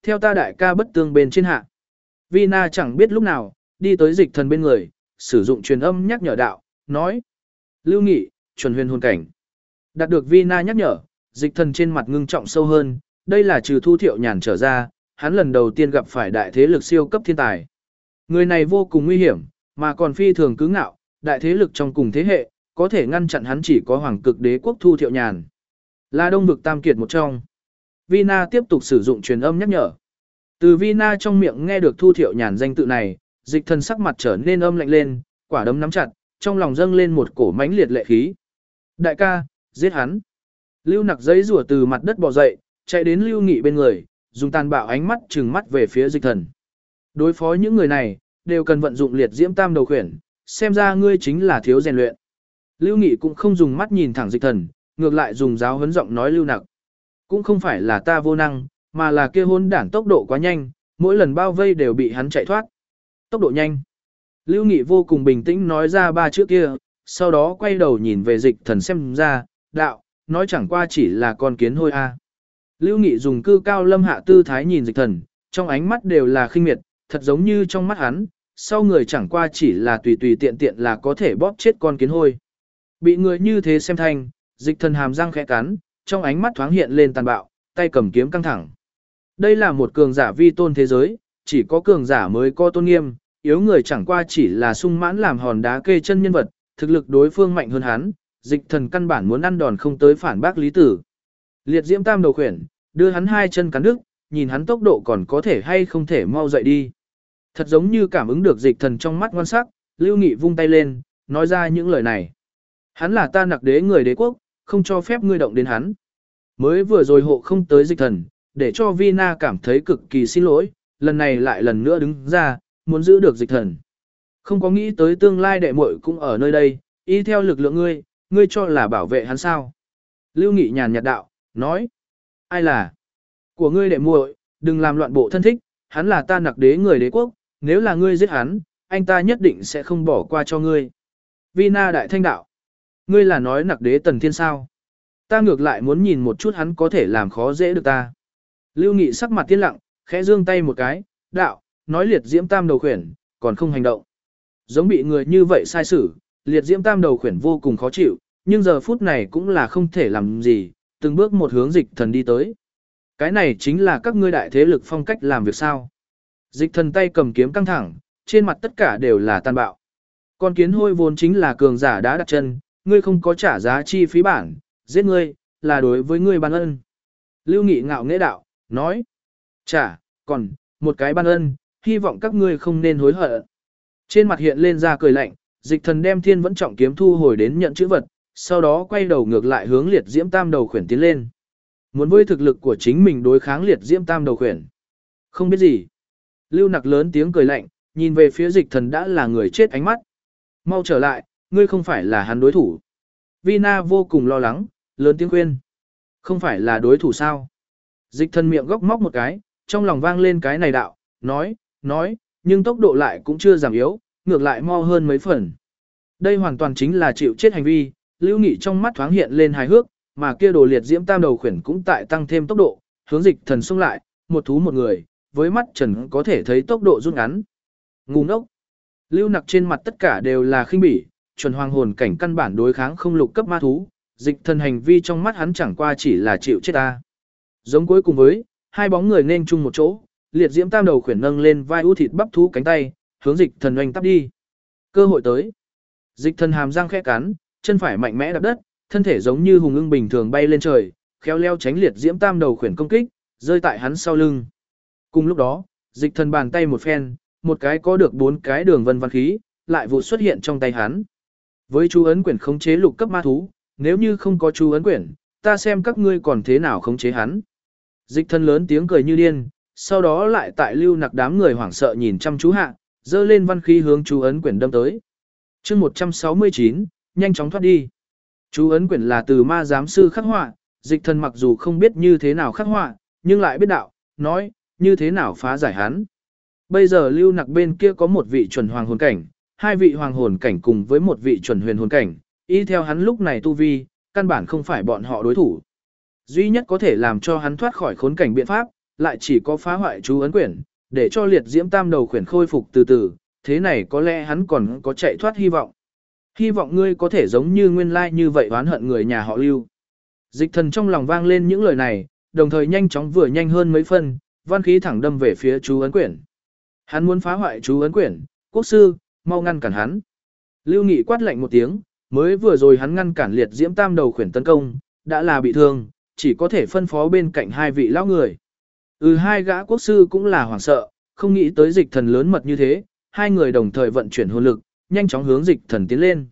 theo ta đại ca bất tương bên trên hạ. Vina chẳng biết lúc nào, đi tới dịch thần bên người, sử dụng truyền âm nhắc nhở đạo, nói. Lưu Nghị, chuẩn huyền hồn cảnh. Đạt được Vina nhắc nhở, dịch thần trên mặt ngưng trọng sâu hơn, đây là trừ Thu Thiệu Nhàn trở ra, hắn lần đầu tiên gặp phải đại thế lực siêu cấp thiên tài. Người này vô cùng nguy hiểm, mà còn phi thường cứ ngạo, đại thế lực trong cùng thế hệ, có thể ngăn chặn hắn chỉ có hoàng cực đế quốc Thu Thiệu Nhàn. Là đông vực tam kiệt một trong. Vina tiếp tục sử dụng truyền âm nhắc nhở. Từ Vina trong miệng nghe được Thu Thiệu Nhàn danh tự này, dịch thần sắc mặt trở nên âm lạnh lên, quả đấm nắm chặt, trong lòng dâng lên một cổ mãnh liệt lệ khí. Đại ca, giết hắn. Lưu Nặc giấy rùa từ mặt đất bò dậy, chạy đến Lưu Nghị bên người, dùng tàn bạo ánh mắt trừng mắt về phía dịch thần. Đối phó những người này, đều cần vận dụng liệt diễm tam đầu khuyển, xem ra ngươi chính là thiếu rèn luyện. Lưu Nghị cũng không dùng mắt nhìn thẳng dịch thần, ngược lại dùng giáo huấn giọng nói Lưu Nặc. Cũng không phải là ta vô năng, mà là kia hôn đản tốc độ quá nhanh, mỗi lần bao vây đều bị hắn chạy thoát. Tốc độ nhanh. Lưu Nghị vô cùng bình tĩnh nói ra ba chữ kia, sau đó quay đầu nhìn về dịch thần xem ra, đạo, nói chẳng qua chỉ là con kiến hôi a. Lưu Nghị dùng cư cao lâm hạ tư thái nhìn dịch thần, trong ánh mắt đều là khinh miệt, thật giống như trong mắt hắn, sau người chẳng qua chỉ là tùy tùy tiện tiện là có thể bóp chết con kiến hôi. Bị người như thế xem thanh, dịch thần hàm răng khẽ cắn, trong ánh mắt thoáng hiện lên tàn bạo, tay cầm kiếm căng thẳng. Đây là một cường giả vi tôn thế giới, chỉ có cường giả mới có tôn nghiêm, yếu người chẳng qua chỉ là sung mãn làm hòn đá kê chân nhân vật, thực lực đối phương mạnh hơn hắn, dịch thần căn bản muốn ăn đòn không tới phản bác lý tử. Liệt diễm tam đầu khuyển, đưa hắn hai chân cắn đứt, nhìn hắn tốc độ còn có thể hay không thể mau dậy đi. Thật giống như cảm ứng được dịch thần trong mắt ngoan sắc, Lưu Nghị vung tay lên, nói ra những lời này. Hắn là ta nặc đế người đế quốc, không cho phép ngươi động đến hắn. Mới vừa rồi hộ không tới dịch thần, để cho Vina cảm thấy cực kỳ xin lỗi, lần này lại lần nữa đứng ra, muốn giữ được dịch thần. Không có nghĩ tới tương lai đệ muội cũng ở nơi đây, y theo lực lượng ngươi cho là bảo vệ hắn sao. Lưu Nghị nhàn nhạt đạo, nói. Ai là? Của ngươi đệ muội, đừng làm loạn bộ thân thích, hắn là ta nặc đế người đế quốc, nếu là ngươi giết hắn, anh ta nhất định sẽ không bỏ qua cho ngươi. Vina đại thanh đạo. Ngươi là nói nặc đế tần thiên sao? Ta ngược lại muốn nhìn một chút hắn có thể làm khó dễ được ta. Lưu Nghị sắc mặt tiên lặng, khẽ giương tay một cái, đạo, nói liệt diễm tam đầu khuyển, còn không hành động. Giống bị người như vậy sai xử, liệt diễm tam đầu khuyển vô cùng khó chịu, nhưng giờ phút này cũng là không thể làm gì, từng bước một hướng dịch thần đi tới. Cái này chính là các ngươi đại thế lực phong cách làm việc sao. Dịch thần tay cầm kiếm căng thẳng, trên mặt tất cả đều là tàn bạo. Con kiến hôi vốn chính là cường giả đã đặt chân, ngươi không có trả giá chi phí bản, giết ngươi, là đối với ngươi ban ân. Lưu Nghị ngạo nghễ đạo, nói, còn, một cái ban ân, hy vọng các ngươi không nên hối hận. Trên mặt hiện lên ra cười lạnh, dịch thần đem thiên vẫn trọng kiếm thu hồi đến nhận chữ vật, sau đó quay đầu ngược lại hướng liệt diễm tam đầu khuyển tiến lên. Muốn với thực lực của chính mình đối kháng liệt diễm tam đầu khuyển. Không biết gì. Lưu Nặc lớn tiếng cười lạnh, nhìn về phía dịch thần đã là người chết ánh mắt. Mau trở lại, ngươi không phải là hắn đối thủ. Vina vô cùng lo lắng, lớn tiếng khuyên. Không phải là đối thủ sao? Dịch thần miệng góc móc một cái, trong lòng vang lên cái này đạo, nói, nhưng tốc độ lại cũng chưa giảm yếu, ngược lại mo hơn mấy phần. Đây hoàn toàn chính là chịu chết hành vi, Lưu Nghị trong mắt thoáng hiện lên hài hước, mà kia đồ liệt diễm tam đầu khuyển cũng tại tăng thêm tốc độ, hướng dịch thần xông lại, một thú một người, với mắt trần có thể thấy tốc độ rút ngắn. Ngu ngốc. Lưu Nặc trên mặt tất cả đều là khinh bỉ, chuẩn hoàng hồn cảnh căn bản đối kháng không lục cấp ma thú, dịch thần hành vi trong mắt hắn chẳng qua chỉ là chịu chết ta. Giống cuối cùng với, hai bóng người nên chung một chỗ, liệt diễm tam đầu khuyển nâng lên vai ưu thịt bắp thú cánh tay, hướng dịch thần oanh tắp đi. Cơ hội tới. Dịch thần hàm răng khẽ cắn, chân phải mạnh mẽ đạp đất, thân thể giống như hùng ưng bình thường bay lên trời, khéo léo tránh liệt diễm tam đầu khuyển công kích, rơi tại hắn sau lưng. Cùng lúc đó, dịch thần bàn tay một phen, một cái có được 4 cái đường vân văn khí, lại vụ xuất hiện trong tay hắn. Với chú ấn quyển khống chế lục cấp ma thú, nếu như không có chú ấn quyển, ta xem các ngươi còn thế nào khống chế hắn. Dịch thần lớn tiếng cười như điên, sau đó lại tại Lưu Nặc đám người hoảng sợ nhìn chăm chú hạ, dơ lên văn khí hướng chú ấn quyển đâm tới. chương 169, nhanh chóng thoát đi. Chú ấn quyển là từ ma giám sư khắc họa, dịch thần mặc dù không biết như thế nào khắc họa, nhưng lại biết đạo, nói, như thế nào phá giải hắn. Bây giờ Lưu Nặc bên kia có một vị chuẩn hoàng hồn cảnh, 2 vị hoàng hồn cảnh cùng với một vị chuẩn huyền hồn cảnh, y theo hắn lúc này tu vi, căn bản không phải bọn họ đối thủ. Duy nhất có thể làm cho hắn thoát khỏi khốn cảnh biện pháp, lại chỉ có phá hoại chú ấn quyển, để cho liệt diễm tam đầu khuyển khôi phục từ từ, thế này có lẽ hắn còn có chạy thoát hy vọng. Hy vọng ngươi có thể giống như nguyên lai như vậy oán hận người nhà họ Lưu. Dịch thần trong lòng vang lên những lời này, đồng thời nhanh chóng vừa nhanh hơn mấy phân, văn khí thẳng đâm về phía chú ấn quyển. Hắn muốn phá hoại chú ấn quyển, quốc sư, mau ngăn cản hắn. Lưu Nghị quát lạnh một tiếng, mới vừa rồi hắn ngăn cản liệt diễm tam đầu khuyển tấn công, đã là bị thương, chỉ có thể phân phó bên cạnh hai vị lão người. Hai gã quốc sư cũng là hoảng sợ, không nghĩ tới dịch thần lớn mật như thế, hai người đồng thời vận chuyển hồn lực, nhanh chóng hướng dịch thần tiến lên.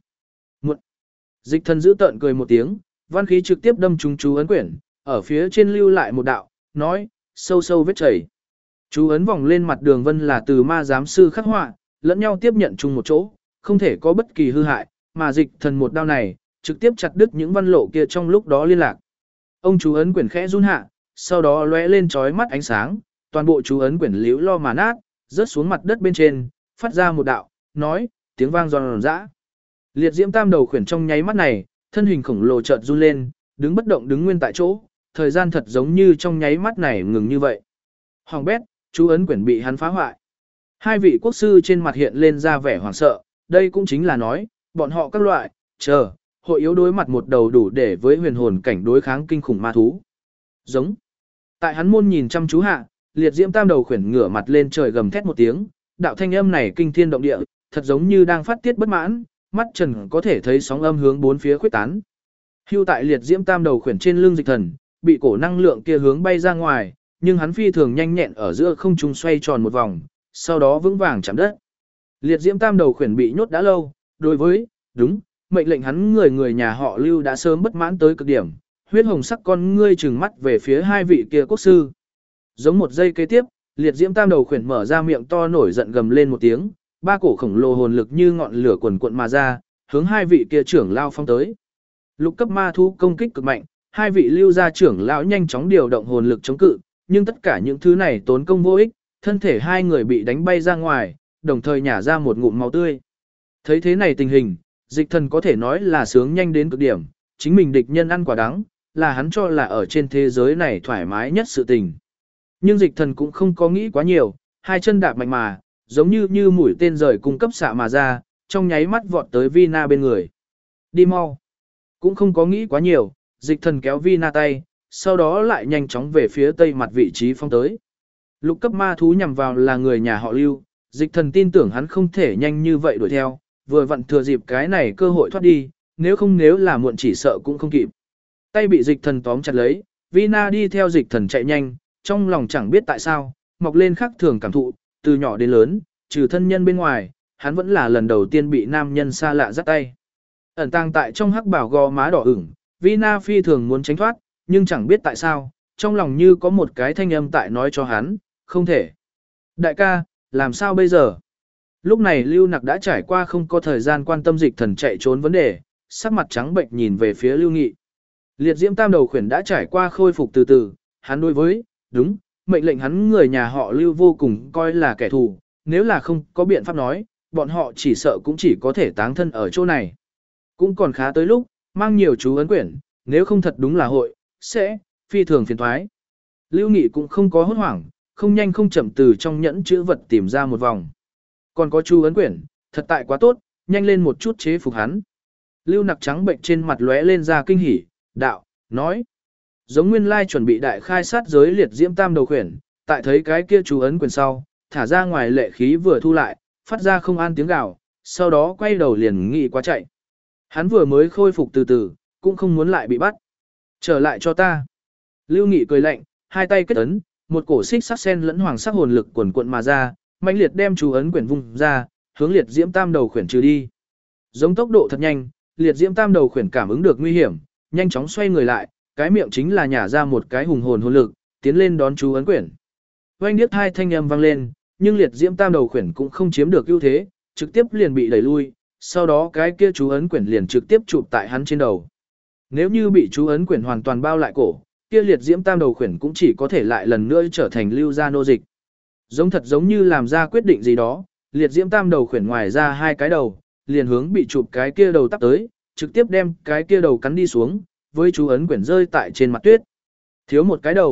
Dịch thần giữ tợn cười một tiếng, văn khí trực tiếp đâm trúng chú ấn quyển, ở phía trên lưu lại một đạo, nói, sâu sâu vết chảy. Chú ấn vòng lên mặt đường vân là từ ma giám sư khắc họa, lẫn nhau tiếp nhận chung một chỗ, không thể có bất kỳ hư hại, mà dịch thần một đao này, trực tiếp chặt đứt những văn lộ kia trong lúc đó liên lạc. Ông chú ấn quyển khẽ run hạ, sau đó lóe lên chói mắt ánh sáng, toàn bộ chú ấn quyển liễu lo mà nát, rớt xuống mặt đất bên trên, phát ra một đạo, nói, tiếng vang giòn giã. Liệt diễm tam đầu khuyển trong nháy mắt này, thân hình khổng lồ chợt run lên, đứng bất động đứng nguyên tại chỗ, thời gian thật giống như trong nháy mắt này ngừng như vậy. Hoàng bét, chú ấn quyển bị hắn phá hoại. Hai vị quốc sư trên mặt hiện lên ra vẻ hoảng sợ, đây cũng chính là nói, bọn họ các loại, hội yếu đối mặt một đầu đủ để với huyền hồn cảnh đối kháng kinh khủng ma thú. Giống. Tại hắn môn nhìn chăm chú hạ, liệt diễm tam đầu khuyển ngửa mặt lên trời gầm thét một tiếng, đạo thanh âm này kinh thiên động địa, thật giống như đang phát tiết bất mãn, mắt trần có thể thấy sóng âm hướng bốn phía khuếch tán. Hưu tại liệt diễm tam đầu khuyển trên lưng dịch thần, bị cổ năng lượng kia hướng bay ra ngoài, nhưng hắn phi thường nhanh nhẹn ở giữa không trung xoay tròn một vòng, sau đó vững vàng chạm đất. Liệt diễm tam đầu khuyển bị nhốt đã lâu, đối với, mệnh lệnh hắn người nhà họ Lưu đã sớm bất mãn tới cực điểm, huyết hồng sắc con ngươi trừng mắt về phía hai vị kia quốc sư. Giống một giây kế tiếp, liệt diễm tam đầu khuyển mở ra miệng to nổi giận gầm lên một tiếng, ba cổ khổng lồ hồn lực như ngọn lửa quần cuộn mà ra, hướng hai vị kia trưởng lao phong tới. Lục cấp ma thú công kích cực mạnh, hai vị Lưu gia trưởng lão nhanh chóng điều động hồn lực chống cự, nhưng tất cả những thứ này tốn công vô ích, thân thể hai người bị đánh bay ra ngoài, đồng thời nhả ra một ngụm máu tươi. Thấy thế này tình hình, dịch thần có thể nói là sướng nhanh đến cực điểm, chính mình địch nhân ăn quả đắng, là hắn cho là ở trên thế giới này thoải mái nhất sự tình. Nhưng dịch thần cũng không có nghĩ quá nhiều, hai chân đạp mạnh mà, giống như mũi tên rời cung cấp xạ mà ra, trong nháy mắt vọt tới Vina bên người. Đi mau. Cũng không có nghĩ quá nhiều, dịch thần kéo Vina tay, sau đó lại nhanh chóng về phía tây mặt vị trí phong tới. Lục cấp ma thú nhằm vào là người nhà họ Lưu, dịch thần tin tưởng hắn không thể nhanh như vậy đuổi theo, vừa vặn thừa dịp cái này cơ hội thoát đi, nếu là muộn chỉ sợ cũng không kịp. Tay bị dịch thần tóm chặt lấy, Vina đi theo dịch thần chạy nhanh, trong lòng chẳng biết tại sao, mọc lên khắc thường cảm thụ, từ nhỏ đến lớn, trừ thân nhân bên ngoài, hắn vẫn là lần đầu tiên bị nam nhân xa lạ dắt tay. Ẩn tàng tại trong hắc bảo gò má đỏ ửng, Vina phi thường muốn tránh thoát, nhưng chẳng biết tại sao, trong lòng như có một cái thanh âm tại nói cho hắn, không thể. Đại ca, làm sao bây giờ? Lúc này Lưu Nặc đã trải qua không có thời gian quan tâm dịch thần chạy trốn vấn đề, sắc mặt trắng bệnh nhìn về phía Lưu Nghị. Liệt diễm tam đầu khuyển đã trải qua khôi phục từ từ, hắn đối với, mệnh lệnh hắn người nhà họ Lưu vô cùng coi là kẻ thù, nếu là không có biện pháp nói, bọn họ chỉ sợ cũng chỉ có thể táng thân ở chỗ này. Cũng còn khá tới lúc, mang nhiều chú ấn quyển, nếu không thật đúng là hội, sẽ, phi thường phiền thoái. Lưu Nghị cũng không có hốt hoảng, không nhanh không chậm từ trong nhẫn chữ vật tìm ra một vòng. Còn có chú ấn quyển, thật tại quá tốt, nhanh lên một chút chế phục hắn. Lưu Nặc trắng bệnh trên mặt lóe lên ra kinh hỉ, đạo, nói. Giống nguyên lai chuẩn bị đại khai sát giới liệt diễm tam đầu khuyển, tại thấy cái kia chú ấn quyển sau, thả ra ngoài lệ khí vừa thu lại, phát ra không an tiếng gào, sau đó quay đầu liền nghĩ quá chạy. Hắn vừa mới khôi phục từ từ, cũng không muốn lại bị bắt. Trở lại cho ta. Lưu Nghị cười lạnh, hai tay kết ấn, một cổ xích sắc sen lẫn hoàng sắc hồn lực quần cuộn mà ra, mãnh liệt đem chú ấn quyển vung ra, hướng liệt diễm tam đầu khuyển trừ đi. Giống tốc độ thật nhanh, liệt diễm tam đầu khuyển cảm ứng được nguy hiểm, nhanh chóng xoay người lại, cái miệng chính là nhả ra một cái hùng hồn hồn lực, tiến lên đón chú ấn quyển. Oanh điếc hai thanh âm vang lên, nhưng liệt diễm tam đầu khuyển cũng không chiếm được ưu thế, trực tiếp liền bị đẩy lui, sau đó cái kia chú ấn quyển liền trực tiếp chụp tại hắn trên đầu. Nếu như bị chú ấn quyển hoàn toàn bao lại cổ, kia liệt diễm tam đầu khuyển cũng chỉ có thể lại lần nữa trở thành Lưu gia nô dịch. Giống thật giống như làm ra quyết định gì đó, liệt diễm tam đầu khuyển ngoài ra hai cái đầu, liền hướng bị chụp cái kia đầu tắp tới, trực tiếp đem cái kia đầu cắn đi xuống, với chú ấn quyển rơi tại trên mặt tuyết. Thiếu một cái đầu,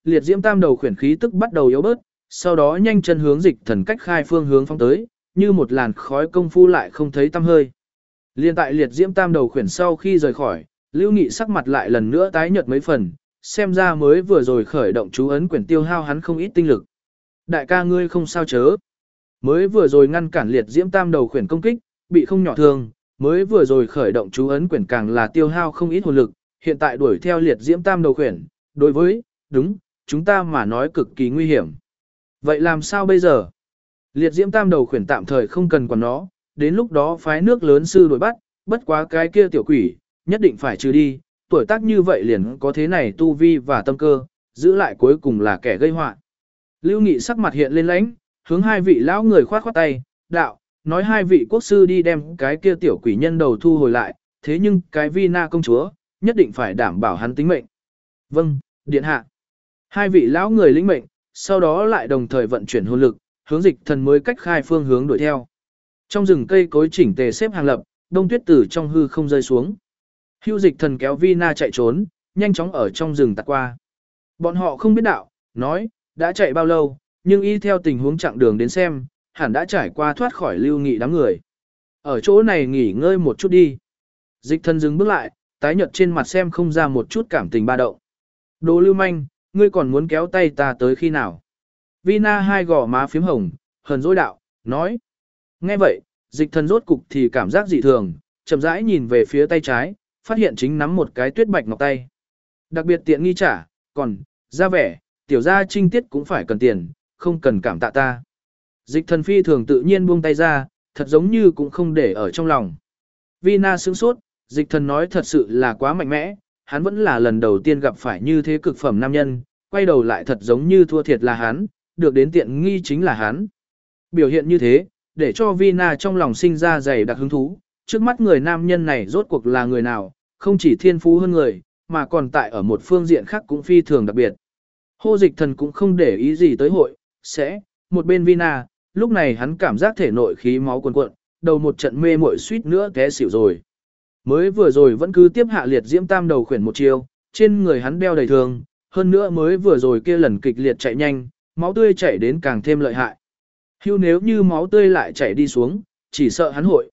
liệt diễm tam đầu khuyển khí tức bắt đầu yếu bớt, sau đó nhanh chân hướng dịch thần cách khai phương hướng phóng tới, như một làn khói công phu lại không thấy tăm hơi. Liên tại liệt diễm tam đầu khuyển sau khi rời khỏi, Lưu Nghị sắc mặt lại lần nữa tái nhợt mấy phần, xem ra mới vừa rồi khởi động chú ấn quyển tiêu hao hắn không ít tinh lực. Đại ca ngươi không sao chớ. Mới vừa rồi ngăn cản liệt diễm tam đầu khuyển công kích, bị không nhỏ thương, mới vừa rồi khởi động chú ấn quyển càng là tiêu hao không ít hồn lực, hiện tại đuổi theo liệt diễm tam đầu khuyển, đối với, đúng, chúng ta mà nói cực kỳ nguy hiểm. Vậy làm sao bây giờ? Liệt diễm tam đầu khuyển tạm thời không cần quản nó, đến lúc đó phái nước lớn sư đuổi bắt, bất quá cái kia tiểu quỷ, nhất định phải trừ đi, tuổi tác như vậy liền có thế này tu vi và tâm cơ, giữ lại cuối cùng là kẻ gây họa. Lưu Nghị sắc mặt hiện lên lãnh, hướng hai vị lão người khoát khoát tay, đạo, nói hai vị quốc sư đi đem cái kia tiểu quỷ nhân đầu thu hồi lại, thế nhưng cái Vina công chúa, nhất định phải đảm bảo hắn tính mệnh. Vâng, điện hạ. Hai vị lão người lĩnh mệnh, sau đó lại đồng thời vận chuyển hồn lực, hướng dịch thần mới cách khai phương hướng đuổi theo. Trong rừng cây cối chỉnh tề xếp hàng lập, đông tuyết từ trong hư không rơi xuống. Hưu dịch thần kéo Vina chạy trốn, nhanh chóng ở trong rừng tạt qua. Bọn họ không biết đạo, nói, đã chạy bao lâu, nhưng y theo tình huống chặng đường đến xem, hẳn đã trải qua thoát khỏi Lưu Nghị đám người. Ở chỗ này nghỉ ngơi một chút đi. Dịch thần dừng bước lại, tái nhợt trên mặt xem không ra một chút cảm tình ba động. Đồ lưu manh, ngươi còn muốn kéo tay ta tới khi nào? Vina hai gò má phím hồng, hờn dỗi đạo, nói. Nghe vậy, dịch thần rốt cục thì cảm giác dị thường, chậm rãi nhìn về phía tay trái, phát hiện chính nắm một cái tuyết bạch ngọc tay. Đặc biệt tiện nghi trả, còn, ra vẻ, tiểu gia trinh tiết cũng phải cần tiền, không cần cảm tạ ta. Dịch thần phi thường tự nhiên buông tay ra, thật giống như cũng không để ở trong lòng. Vina sững sốt, dịch thần nói thật sự là quá mạnh mẽ, hắn vẫn là lần đầu tiên gặp phải như thế cực phẩm nam nhân, quay đầu lại thật giống như thua thiệt là hắn, được đến tiện nghi chính là hắn. Biểu hiện như thế, để cho Vina trong lòng sinh ra dày đặc hứng thú, trước mắt người nam nhân này rốt cuộc là người nào, không chỉ thiên phú hơn người, mà còn tại ở một phương diện khác cũng phi thường đặc biệt. Hô dịch thần cũng không để ý gì tới hội, một bên Vina, lúc này hắn cảm giác thể nội khí máu cuồn cuộn, đầu một trận mê muội suýt nữa té xỉu rồi. Mới vừa rồi vẫn cứ tiếp hạ liệt diễm tam đầu khuyển một chiêu, trên người hắn đeo đầy thương, hơn nữa mới vừa rồi kia lần kịch liệt chạy nhanh, máu tươi chảy đến càng thêm lợi hại. Hưu nếu như máu tươi lại chảy đi xuống, chỉ sợ hắn hội,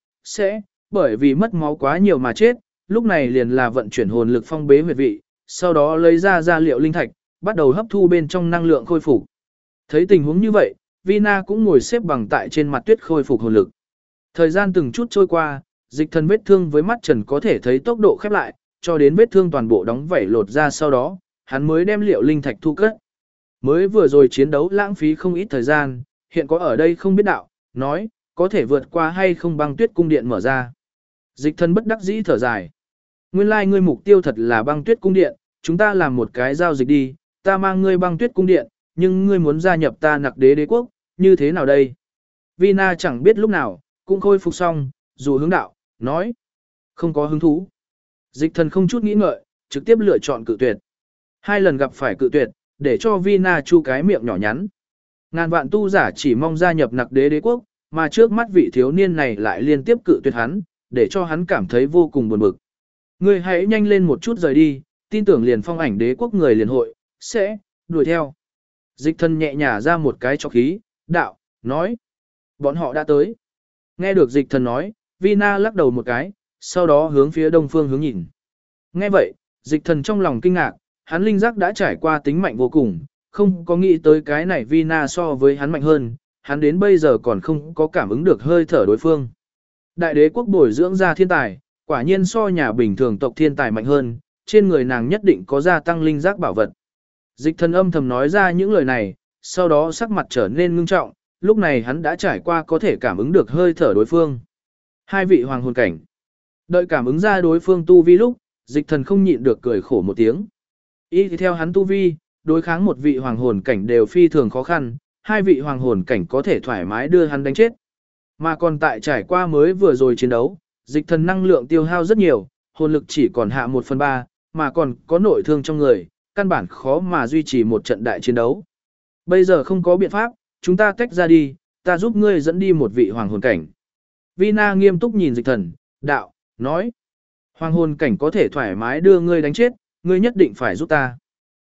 bởi vì mất máu quá nhiều mà chết, lúc này liền là vận chuyển hồn lực phong bế huyệt vị, sau đó lấy ra gia liệu linh thạch, bắt đầu hấp thu bên trong năng lượng khôi phục. Thấy tình huống như vậy, Vina cũng ngồi xếp bằng tại trên mặt tuyết khôi phục hồn lực. Thời gian từng chút trôi qua, dịch thần vết thương với mắt trần có thể thấy tốc độ khép lại, cho đến vết thương toàn bộ đóng vảy lột ra sau đó, hắn mới đem liệu linh thạch thu cất. Mới vừa rồi chiến đấu lãng phí không ít thời gian, hiện có ở đây không biết đạo, nói, có thể vượt qua hay không băng tuyết cung điện mở ra. Dịch thần bất đắc dĩ thở dài. Nguyên lai ngươi mục tiêu thật là băng tuyết cung điện, chúng ta làm một cái giao dịch đi, ta mang ngươi băng tuyết cung điện, nhưng ngươi muốn gia nhập ta Nặc Đế đế quốc, như thế nào đây? Vina chẳng biết lúc nào, cũng khôi phục xong, dù hướng đạo, nói, không có hứng thú. Dịch thần không chút nghĩ ngợi, trực tiếp lựa chọn cự tuyệt. Hai lần gặp phải cự tuyệt, để cho Vina chu cái miệng nhỏ nhắn. Ngàn vạn tu giả chỉ mong gia nhập Nặc Đế đế quốc, mà trước mắt vị thiếu niên này lại liên tiếp cự tuyệt hắn, để cho hắn cảm thấy vô cùng buồn bực. Ngươi hãy nhanh lên một chút rời đi, tin tưởng liền phong ảnh đế quốc người liền hội, đuổi theo. Dịch thần nhẹ nhả ra một cái cho khí, đạo, nói. Bọn họ đã tới. Nghe được dịch thần nói, Vina lắc đầu một cái, sau đó hướng phía đông phương hướng nhìn. Nghe vậy, dịch thần trong lòng kinh ngạc, hắn linh giác đã trải qua tính mạnh vô cùng, không có nghĩ tới cái này Vina so với hắn mạnh hơn, hắn đến bây giờ còn không có cảm ứng được hơi thở đối phương. Đại đế quốc bồi dưỡng ra thiên tài, quả nhiên so nhà bình thường tộc thiên tài mạnh hơn, trên người nàng nhất định có gia tăng linh giác bảo vật. Dịch thần âm thầm nói ra những lời này, sau đó sắc mặt trở nên ngưng trọng, lúc này hắn đã trải qua có thể cảm ứng được hơi thở đối phương. Hai vị hoàng hồn cảnh. Đợi cảm ứng ra đối phương tu vi lúc, dịch thần không nhịn được cười khổ một tiếng. Y theo hắn tu vi, đối kháng một vị hoàng hồn cảnh đều phi thường khó khăn, hai vị hoàng hồn cảnh có thể thoải mái đưa hắn đánh chết. Mà còn tại trải qua mới vừa rồi chiến đấu, dịch thần năng lượng tiêu hao rất nhiều, hồn lực chỉ còn hạ 1/3, mà còn có nội thương trong người, căn bản khó mà duy trì một trận đại chiến đấu. Bây giờ không có biện pháp, chúng ta tách ra đi, ta giúp ngươi dẫn đi một vị hoàng hồn cảnh. Vina nghiêm túc nhìn dịch thần, đạo, nói. Hoàng hồn cảnh có thể thoải mái đưa ngươi đánh chết, ngươi nhất định phải giúp ta.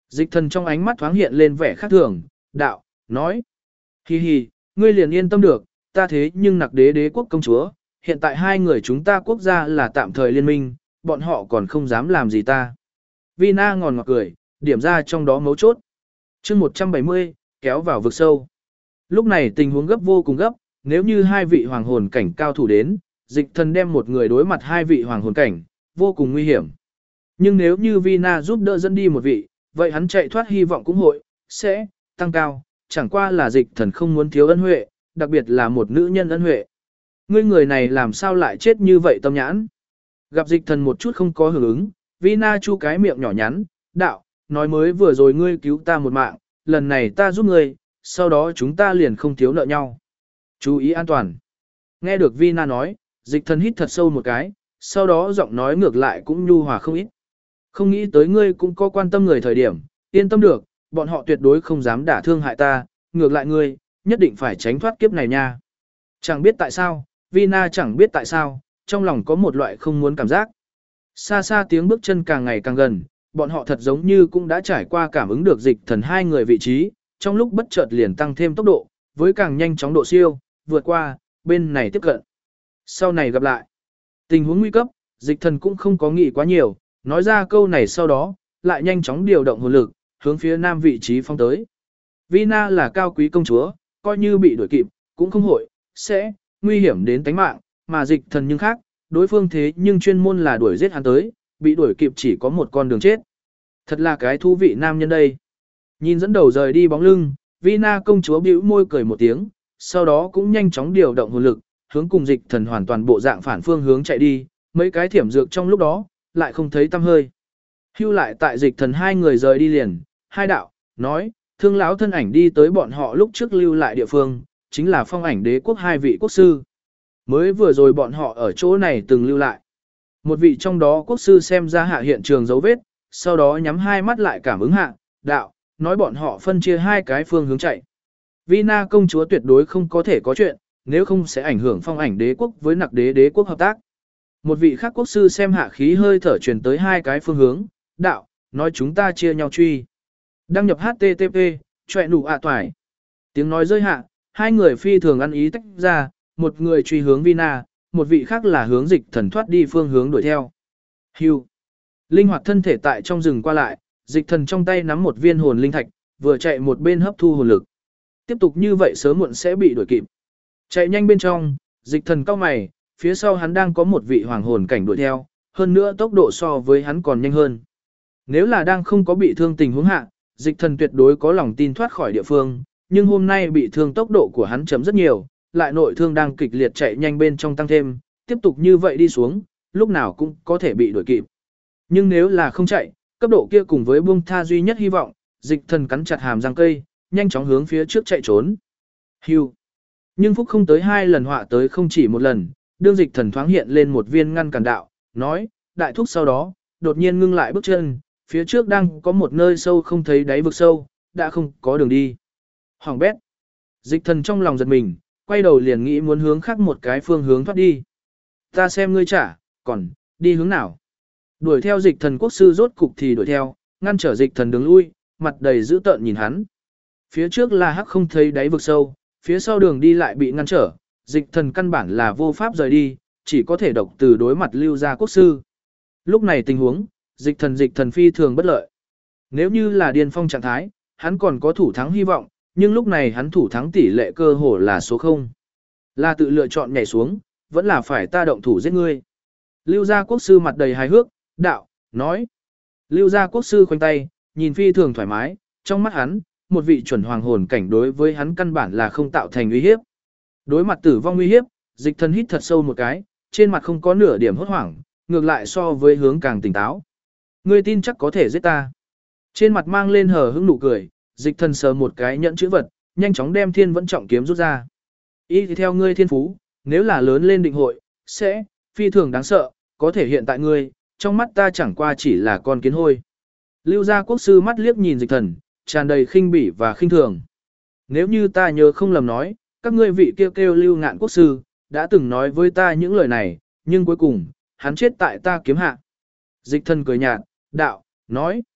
Dịch thần trong ánh mắt thoáng hiện lên vẻ khác thường, đạo, nói. Hi hi, ngươi liền yên tâm được, ta thế nhưng nặc đế đế quốc công chúa, hiện tại hai người chúng ta quốc gia là tạm thời liên minh, bọn họ còn không dám làm gì ta. Vina ngòn ngọt cười, điểm ra trong đó mấu chốt. chương 170, kéo vào vực sâu. Lúc này tình huống gấp vô cùng gấp, nếu như hai vị hoàng hồn cảnh cao thủ đến, dịch thần đem một người đối mặt hai vị hoàng hồn cảnh, vô cùng nguy hiểm. Nhưng nếu như Vina giúp đỡ dẫn đi một vị, vậy hắn chạy thoát hy vọng cũng sẽ tăng cao, chẳng qua là dịch thần không muốn thiếu ân huệ, đặc biệt là một nữ nhân ân huệ. Ngươi người này làm sao lại chết như vậy tâm nhãn? Gặp dịch thần một chút không có hưởng ứng, Vina chu cái miệng nhỏ nhắn, đạo, nói mới vừa rồi ngươi cứu ta một mạng, lần này ta giúp ngươi, sau đó chúng ta liền không thiếu nợ nhau. Chú ý an toàn. Nghe được Vina nói, dịch thần hít thật sâu một cái, sau đó giọng nói ngược lại cũng nhu hòa không ít. Không nghĩ tới ngươi cũng có quan tâm người thời điểm, yên tâm được, bọn họ tuyệt đối không dám đả thương hại ta, ngược lại ngươi, nhất định phải tránh thoát kiếp này nha. Chẳng biết tại sao, Vina chẳng biết tại sao, trong lòng có một loại không muốn cảm giác. Xa xa tiếng bước chân càng ngày càng gần, bọn họ thật giống như cũng đã trải qua cảm ứng được dịch thần hai người vị trí, trong lúc bất chợt liền tăng thêm tốc độ, với càng nhanh chóng độ siêu, vượt qua, bên này tiếp cận. Sau này gặp lại. Tình huống nguy cấp, dịch thần cũng không có nghĩ quá nhiều, nói ra câu này sau đó, lại nhanh chóng điều động hồn lực, hướng phía nam vị trí phong tới. Vina là cao quý công chúa, coi như bị đuổi kịp, cũng không sẽ nguy hiểm đến tính mạng, mà dịch thần nhưng khác, đối phương thế nhưng chuyên môn là đuổi giết hắn tới, bị đuổi kịp chỉ có một con đường chết. Thật là cái thú vị nam nhân đây. Nhìn dẫn đầu rời đi bóng lưng, Vina công chúa bĩu môi cười một tiếng, sau đó cũng nhanh chóng điều động hồn lực, hướng cùng dịch thần hoàn toàn bộ dạng phản phương hướng chạy đi, mấy cái thiểm dược trong lúc đó, lại không thấy tăm hơi. Hưu lại tại dịch thần hai người rời đi liền, hai đạo, nói, thương lão thân ảnh đi tới bọn họ lúc trước lưu lại địa phương, chính là phong ảnh đế quốc hai vị quốc sư. Mới vừa rồi bọn họ ở chỗ này từng lưu lại. Một vị trong đó quốc sư xem ra hạ hiện trường dấu vết, sau đó nhắm hai mắt lại cảm ứng hạ, đạo, nói bọn họ phân chia hai cái phương hướng chạy. Vina công chúa tuyệt đối không có thể có chuyện, nếu không sẽ ảnh hưởng phong ảnh đế quốc với nặc đế đế quốc hợp tác. Một vị khác quốc sư xem hạ khí hơi thở truyền tới hai cái phương hướng, đạo, nói chúng ta chia nhau truy. Đăng nhập HTTP, chọe nụ ạ toài. Tiếng nói rơi hạ, hai người phi thường ăn ý tách ra, một người truy hướng Vina, một vị khác là hướng dịch thần thoát đi phương hướng đuổi theo. Hưu. Linh hoạt thân thể tại trong rừng qua lại, dịch thần trong tay nắm một viên hồn linh thạch, vừa chạy một bên hấp thu hồn lực. Tiếp tục như vậy sớm muộn sẽ bị đuổi kịp. Chạy nhanh bên trong, dịch thần cao mày, phía sau hắn đang có một vị hoàng hồn cảnh đuổi theo, hơn nữa tốc độ so với hắn còn nhanh hơn. Nếu là đang không có bị thương tình huống hạ, dịch thần tuyệt đối có lòng tin thoát khỏi địa phương, nhưng hôm nay bị thương tốc độ của hắn chấm rất nhiều, lại nội thương đang kịch liệt chạy nhanh bên trong tăng thêm, tiếp tục như vậy đi xuống, lúc nào cũng có thể bị đuổi kịp. Nhưng nếu là không chạy, cấp độ kia cùng với buông tha duy nhất hy vọng, dịch thần cắn chặt hàm răng cây, nhanh chóng hướng phía trước chạy trốn. Hưu. Nhưng phúc không tới hai lần họa tới không chỉ một lần, đương dịch thần thoáng hiện lên một viên ngăn cản đạo, nói, đại thúc sau đó, đột nhiên ngưng lại bước chân, phía trước đang có một nơi sâu không thấy đáy vực sâu, đã không có đường đi. Hoàng bét. Dịch thần trong lòng giật mình, quay đầu liền nghĩ muốn hướng khác một cái phương hướng thoát đi. Ta xem ngươi trả, còn, đi hướng nào? Đuổi theo dịch thần quốc sư rốt cục thì đuổi theo, ngăn trở dịch thần đường lui, mặt đầy dữ tợn nhìn hắn. Phía trước là hắc không thấy đáy vực sâu, phía sau đường đi lại bị ngăn trở, dịch thần căn bản là vô pháp rời đi, chỉ có thể độc từ đối mặt lưu ra quốc sư. Lúc này tình huống, dịch thần phi thường bất lợi. Nếu như là điên phong trạng thái, hắn còn có thủ thắng hy vọng, nhưng lúc này hắn thủ thắng tỷ lệ cơ hồ là số 0. Là tự lựa chọn nhảy xuống, vẫn là phải ta động thủ giết ngươi. Lưu gia quốc sư mặt đầy hài hước, đạo, nói. Lưu gia quốc sư khoanh tay, nhìn phi thường thoải mái, trong mắt hắn, một vị chuẩn hoàng hồn cảnh đối với hắn căn bản là không tạo thành uy hiếp. Đối mặt tử vong uy hiếp, dịch thần hít thật sâu một cái, trên mặt không có nửa điểm hốt hoảng, ngược lại so với hướng càng tỉnh táo. Ngươi tin chắc có thể giết ta. Trên mặt mang lên hờ hững nụ cười, dịch thần sờ một cái nhẫn chữ vật, nhanh chóng đem thiên vẫn trọng kiếm rút ra. Ý thì theo ngươi thiên phú, nếu là lớn lên định hội, sẽ phi thường đáng sợ, có thể hiện tại ngươi, trong mắt ta chẳng qua chỉ là con kiến hôi. Lưu gia quốc sư mắt liếc nhìn dịch thần, tràn đầy khinh bỉ và khinh thường. Nếu như ta nhớ không lầm nói, các ngươi vị kêu Lưu Ngạn quốc sư, đã từng nói với ta những lời này, nhưng cuối cùng, hắn chết tại ta kiếm hạ. Dịch thần cười nhạt, đạo, nói.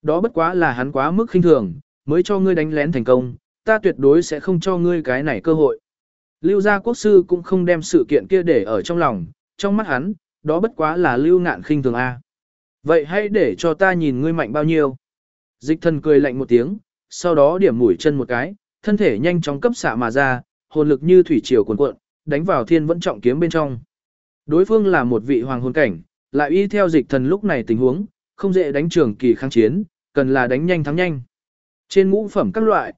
Đó bất quá là hắn quá mức khinh thường, mới cho ngươi đánh lén thành công, ta tuyệt đối sẽ không cho ngươi cái này cơ hội. Lưu gia quốc sư cũng không đem sự kiện kia để ở trong lòng, trong mắt hắn, đó bất quá là Lưu Ngạn khinh thường a. Vậy hãy để cho ta nhìn ngươi mạnh bao nhiêu. Dịch thần cười lạnh một tiếng, sau đó điểm mũi chân một cái, thân thể nhanh chóng cấp xạ mà ra, hồn lực như thủy triều cuồn cuộn, đánh vào thiên vẫn trọng kiếm bên trong. Đối phương là một vị hoàng hồn cảnh, lại y theo dịch thần lúc này tình huống, không dễ đánh trường kỳ kháng chiến, cần là đánh nhanh thắng nhanh. Trên ngũ phẩm các loại,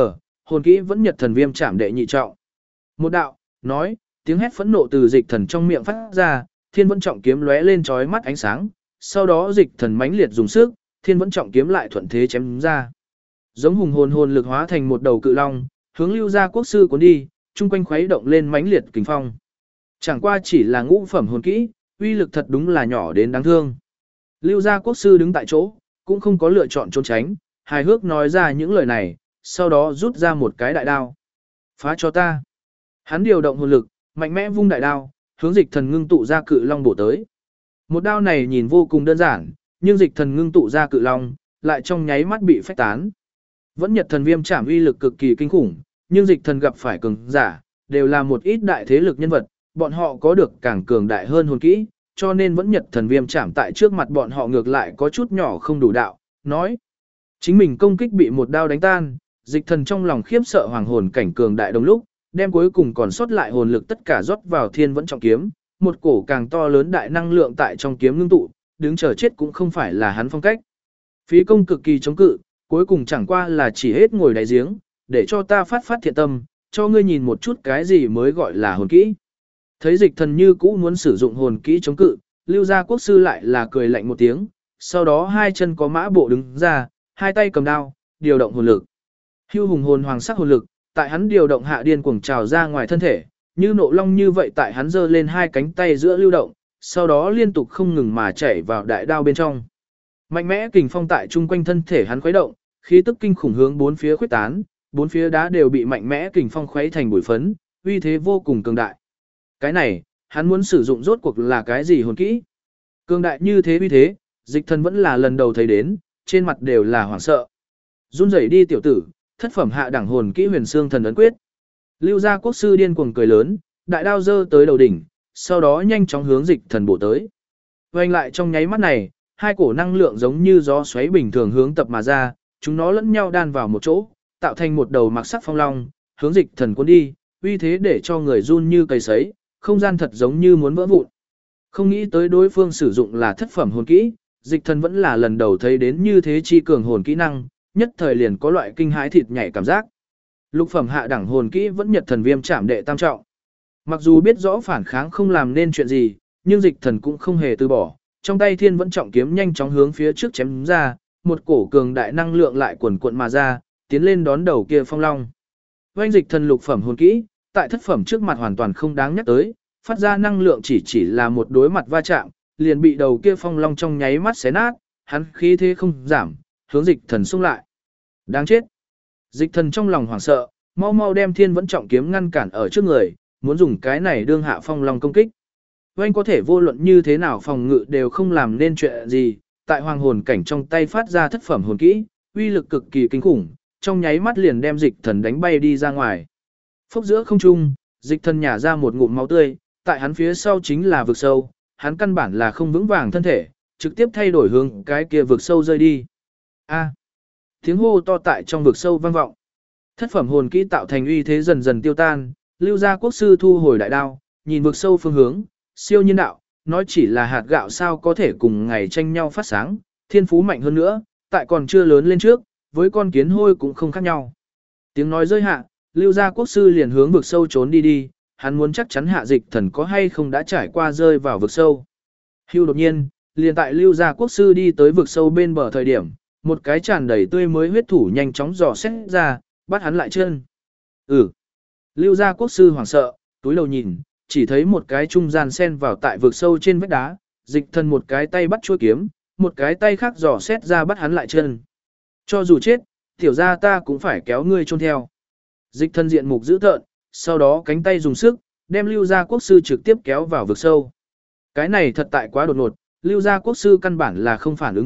hồn kỹ vẫn nhật thần viêm chạm đệ nhị trọng. Một đạo, nói, tiếng hét phẫn nộ từ dịch thần trong miệng phát ra, thiên vẫn trọng kiếm lóe lên chói mắt ánh sáng, sau đó dịch thần mãnh liệt dùng sức, thiên vẫn trọng kiếm lại thuận thế chém ra. Giống hùng hồn lực hóa thành một đầu cự long, hướng Lưu gia quốc sư cuốn đi, chung quanh khuấy động lên mãnh liệt kình phong. Chẳng qua chỉ là ngũ phẩm hồn kỹ, uy lực thật đúng là nhỏ đến đáng thương. Lưu gia quốc sư đứng tại chỗ, cũng không có lựa chọn trốn tránh, hài hước nói ra những lời này, sau đó rút ra một cái đại đao. Phá cho ta. Hắn điều động hồn lực, mạnh mẽ vung đại đao, hướng dịch thần ngưng tụ ra cự long bổ tới. Một đao này nhìn vô cùng đơn giản, nhưng dịch thần ngưng tụ ra cự long, lại trong nháy mắt bị phách tán. Vẫn nhật thần viêm chạm uy lực cực kỳ kinh khủng, nhưng dịch thần gặp phải cường giả, đều là một ít đại thế lực nhân vật, bọn họ có được càng cường đại hơn hồn kỹ, cho nên vẫn nhật thần viêm chạm tại trước mặt bọn họ ngược lại có chút nhỏ không đủ đạo, nói. Chính mình công kích bị một đao đánh tan, dịch thần trong lòng khiếp sợ hoàng hồn cảnh cường đại đồng lúc, đem cuối cùng còn sót lại hồn lực tất cả rót vào thiên vẫn trọng kiếm, một cổ càng to lớn đại năng lượng tại trong kiếm ngưng tụ, đứng chờ chết cũng không phải là hắn phong cách. Phí công cực kỳ chống cự, cuối cùng chẳng qua là chỉ hết ngồi đáy giếng, để cho ta phát thiện tâm, cho ngươi nhìn một chút cái gì mới gọi là hồn kỹ. Thấy dịch thần như cũ muốn sử dụng hồn kỹ chống cự, Lưu gia quốc sư lại là cười lạnh một tiếng, sau đó hai chân có mã bộ đứng ra, hai tay cầm đao, điều động hồn lực. Hưu hùng hồn hoàng sắc hồn lực, tại hắn điều động hạ điên cuồng trào ra ngoài thân thể, như nộ long như vậy tại hắn giơ lên hai cánh tay giữa lưu động, sau đó liên tục không ngừng mà chảy vào đại đao bên trong. Mạnh mẽ kình phong tại chung quanh thân thể hắn khuấy động, khí tức kinh khủng hướng bốn phía khuếch tán, bốn phía đá đều bị mạnh mẽ kình phong khuấy thành bụi phấn, uy thế vô cùng cường đại. Cái này, hắn muốn sử dụng rốt cuộc là cái gì hồn kỹ? Cường đại như thế uy thế, dịch thần vẫn là lần đầu thấy đến, trên mặt đều là hoảng sợ. Run rẩy đi tiểu tử, thất phẩm hạ đẳng hồn kỹ huyền xương thần ấn quyết. Lưu gia quốc sư điên cuồng cười lớn, đại đao giơ tới đầu đỉnh, sau đó nhanh chóng hướng dịch thần bổ tới. Vành lại trong nháy mắt này, hai cổ năng lượng giống như gió xoáy bình thường hướng tập mà ra, chúng nó lẫn nhau đan vào một chỗ, tạo thành một đầu mặc sắc phong long, hướng dịch thần cuốn đi, uy thế để cho người run như cầy sấy, không gian thật giống như muốn vỡ vụn. Không nghĩ tới đối phương sử dụng là thất phẩm hồn kỹ, dịch thần vẫn là lần đầu thấy đến như thế chi cường hồn kỹ năng, nhất thời liền có loại kinh hãi thịt nhảy cảm giác. Lục phẩm hạ đẳng hồn kỹ vẫn nhật thần viêm chạm đệ tam trọng. Mặc dù biết rõ phản kháng không làm nên chuyện gì, nhưng dịch thần cũng không hề từ bỏ, trong tay thiên vẫn trọng kiếm nhanh chóng hướng phía trước chém ra, một cổ cường đại năng lượng lại quần cuộn mà ra, tiến lên đón đầu kia phong long. Oanh dịch thần lục phẩm hồn kỹ, tại thất phẩm trước mặt hoàn toàn không đáng nhắc tới, phát ra năng lượng chỉ là một đối mặt va chạm, liền bị đầu kia phong long trong nháy mắt xé nát, hắn khí thế không giảm, hướng dịch thần xung lại. Đáng chết. Dịch thần trong lòng hoảng sợ, mau mau đem thiên vẫn trọng kiếm ngăn cản ở trước người, muốn dùng cái này đương hạ phong long công kích. Oanh có thể vô luận như thế nào phòng ngự đều không làm nên chuyện gì, tại hoàng hồn cảnh trong tay phát ra thất phẩm hồn kỹ, uy lực cực kỳ kinh khủng, trong nháy mắt liền đem dịch thần đánh bay đi ra ngoài. Phốc giữa không trung, dịch thần nhả ra một ngụm máu tươi, tại hắn phía sau chính là vực sâu, hắn căn bản là không vững vàng thân thể, trực tiếp thay đổi hướng cái kia vực sâu rơi đi. A! Tiếng hô to tại trong vực sâu vang vọng. Thất phẩm hồn kỹ tạo thành uy thế dần dần tiêu tan, Lưu gia quốc sư thu hồi đại đao, nhìn vực sâu phương hướng, siêu nhiên đạo, nói chỉ là hạt gạo sao có thể cùng ngày tranh nhau phát sáng, thiên phú mạnh hơn nữa, tại còn chưa lớn lên trước, với con kiến hôi cũng không khác nhau. Tiếng nói rơi hạ, Lưu gia quốc sư liền hướng vực sâu trốn đi, hắn muốn chắc chắn hạ dịch thần có hay không đã trải qua rơi vào vực sâu. Hưu đột nhiên, liền tại Lưu gia quốc sư đi tới vực sâu bên bờ thời điểm, một cái tràn đầy tươi mới huyết thủ nhanh chóng dò xét ra, bắt hắn lại chân. Lưu gia quốc sư hoảng sợ, túi đầu nhìn, chỉ thấy một cái trung gian sen vào tại vực sâu trên vách đá, dịch thần một cái tay bắt chuôi kiếm, một cái tay khác dò xét ra bắt hắn lại chân. Cho dù chết, tiểu gia ta cũng phải kéo ngươi chôn theo. Dịch thần diện mục dữ tợn, sau đó cánh tay dùng sức, đem Lưu gia quốc sư trực tiếp kéo vào vực sâu. Cái này thật tại quá đột ngột, Lưu gia quốc sư căn bản là không phản ứng kịp,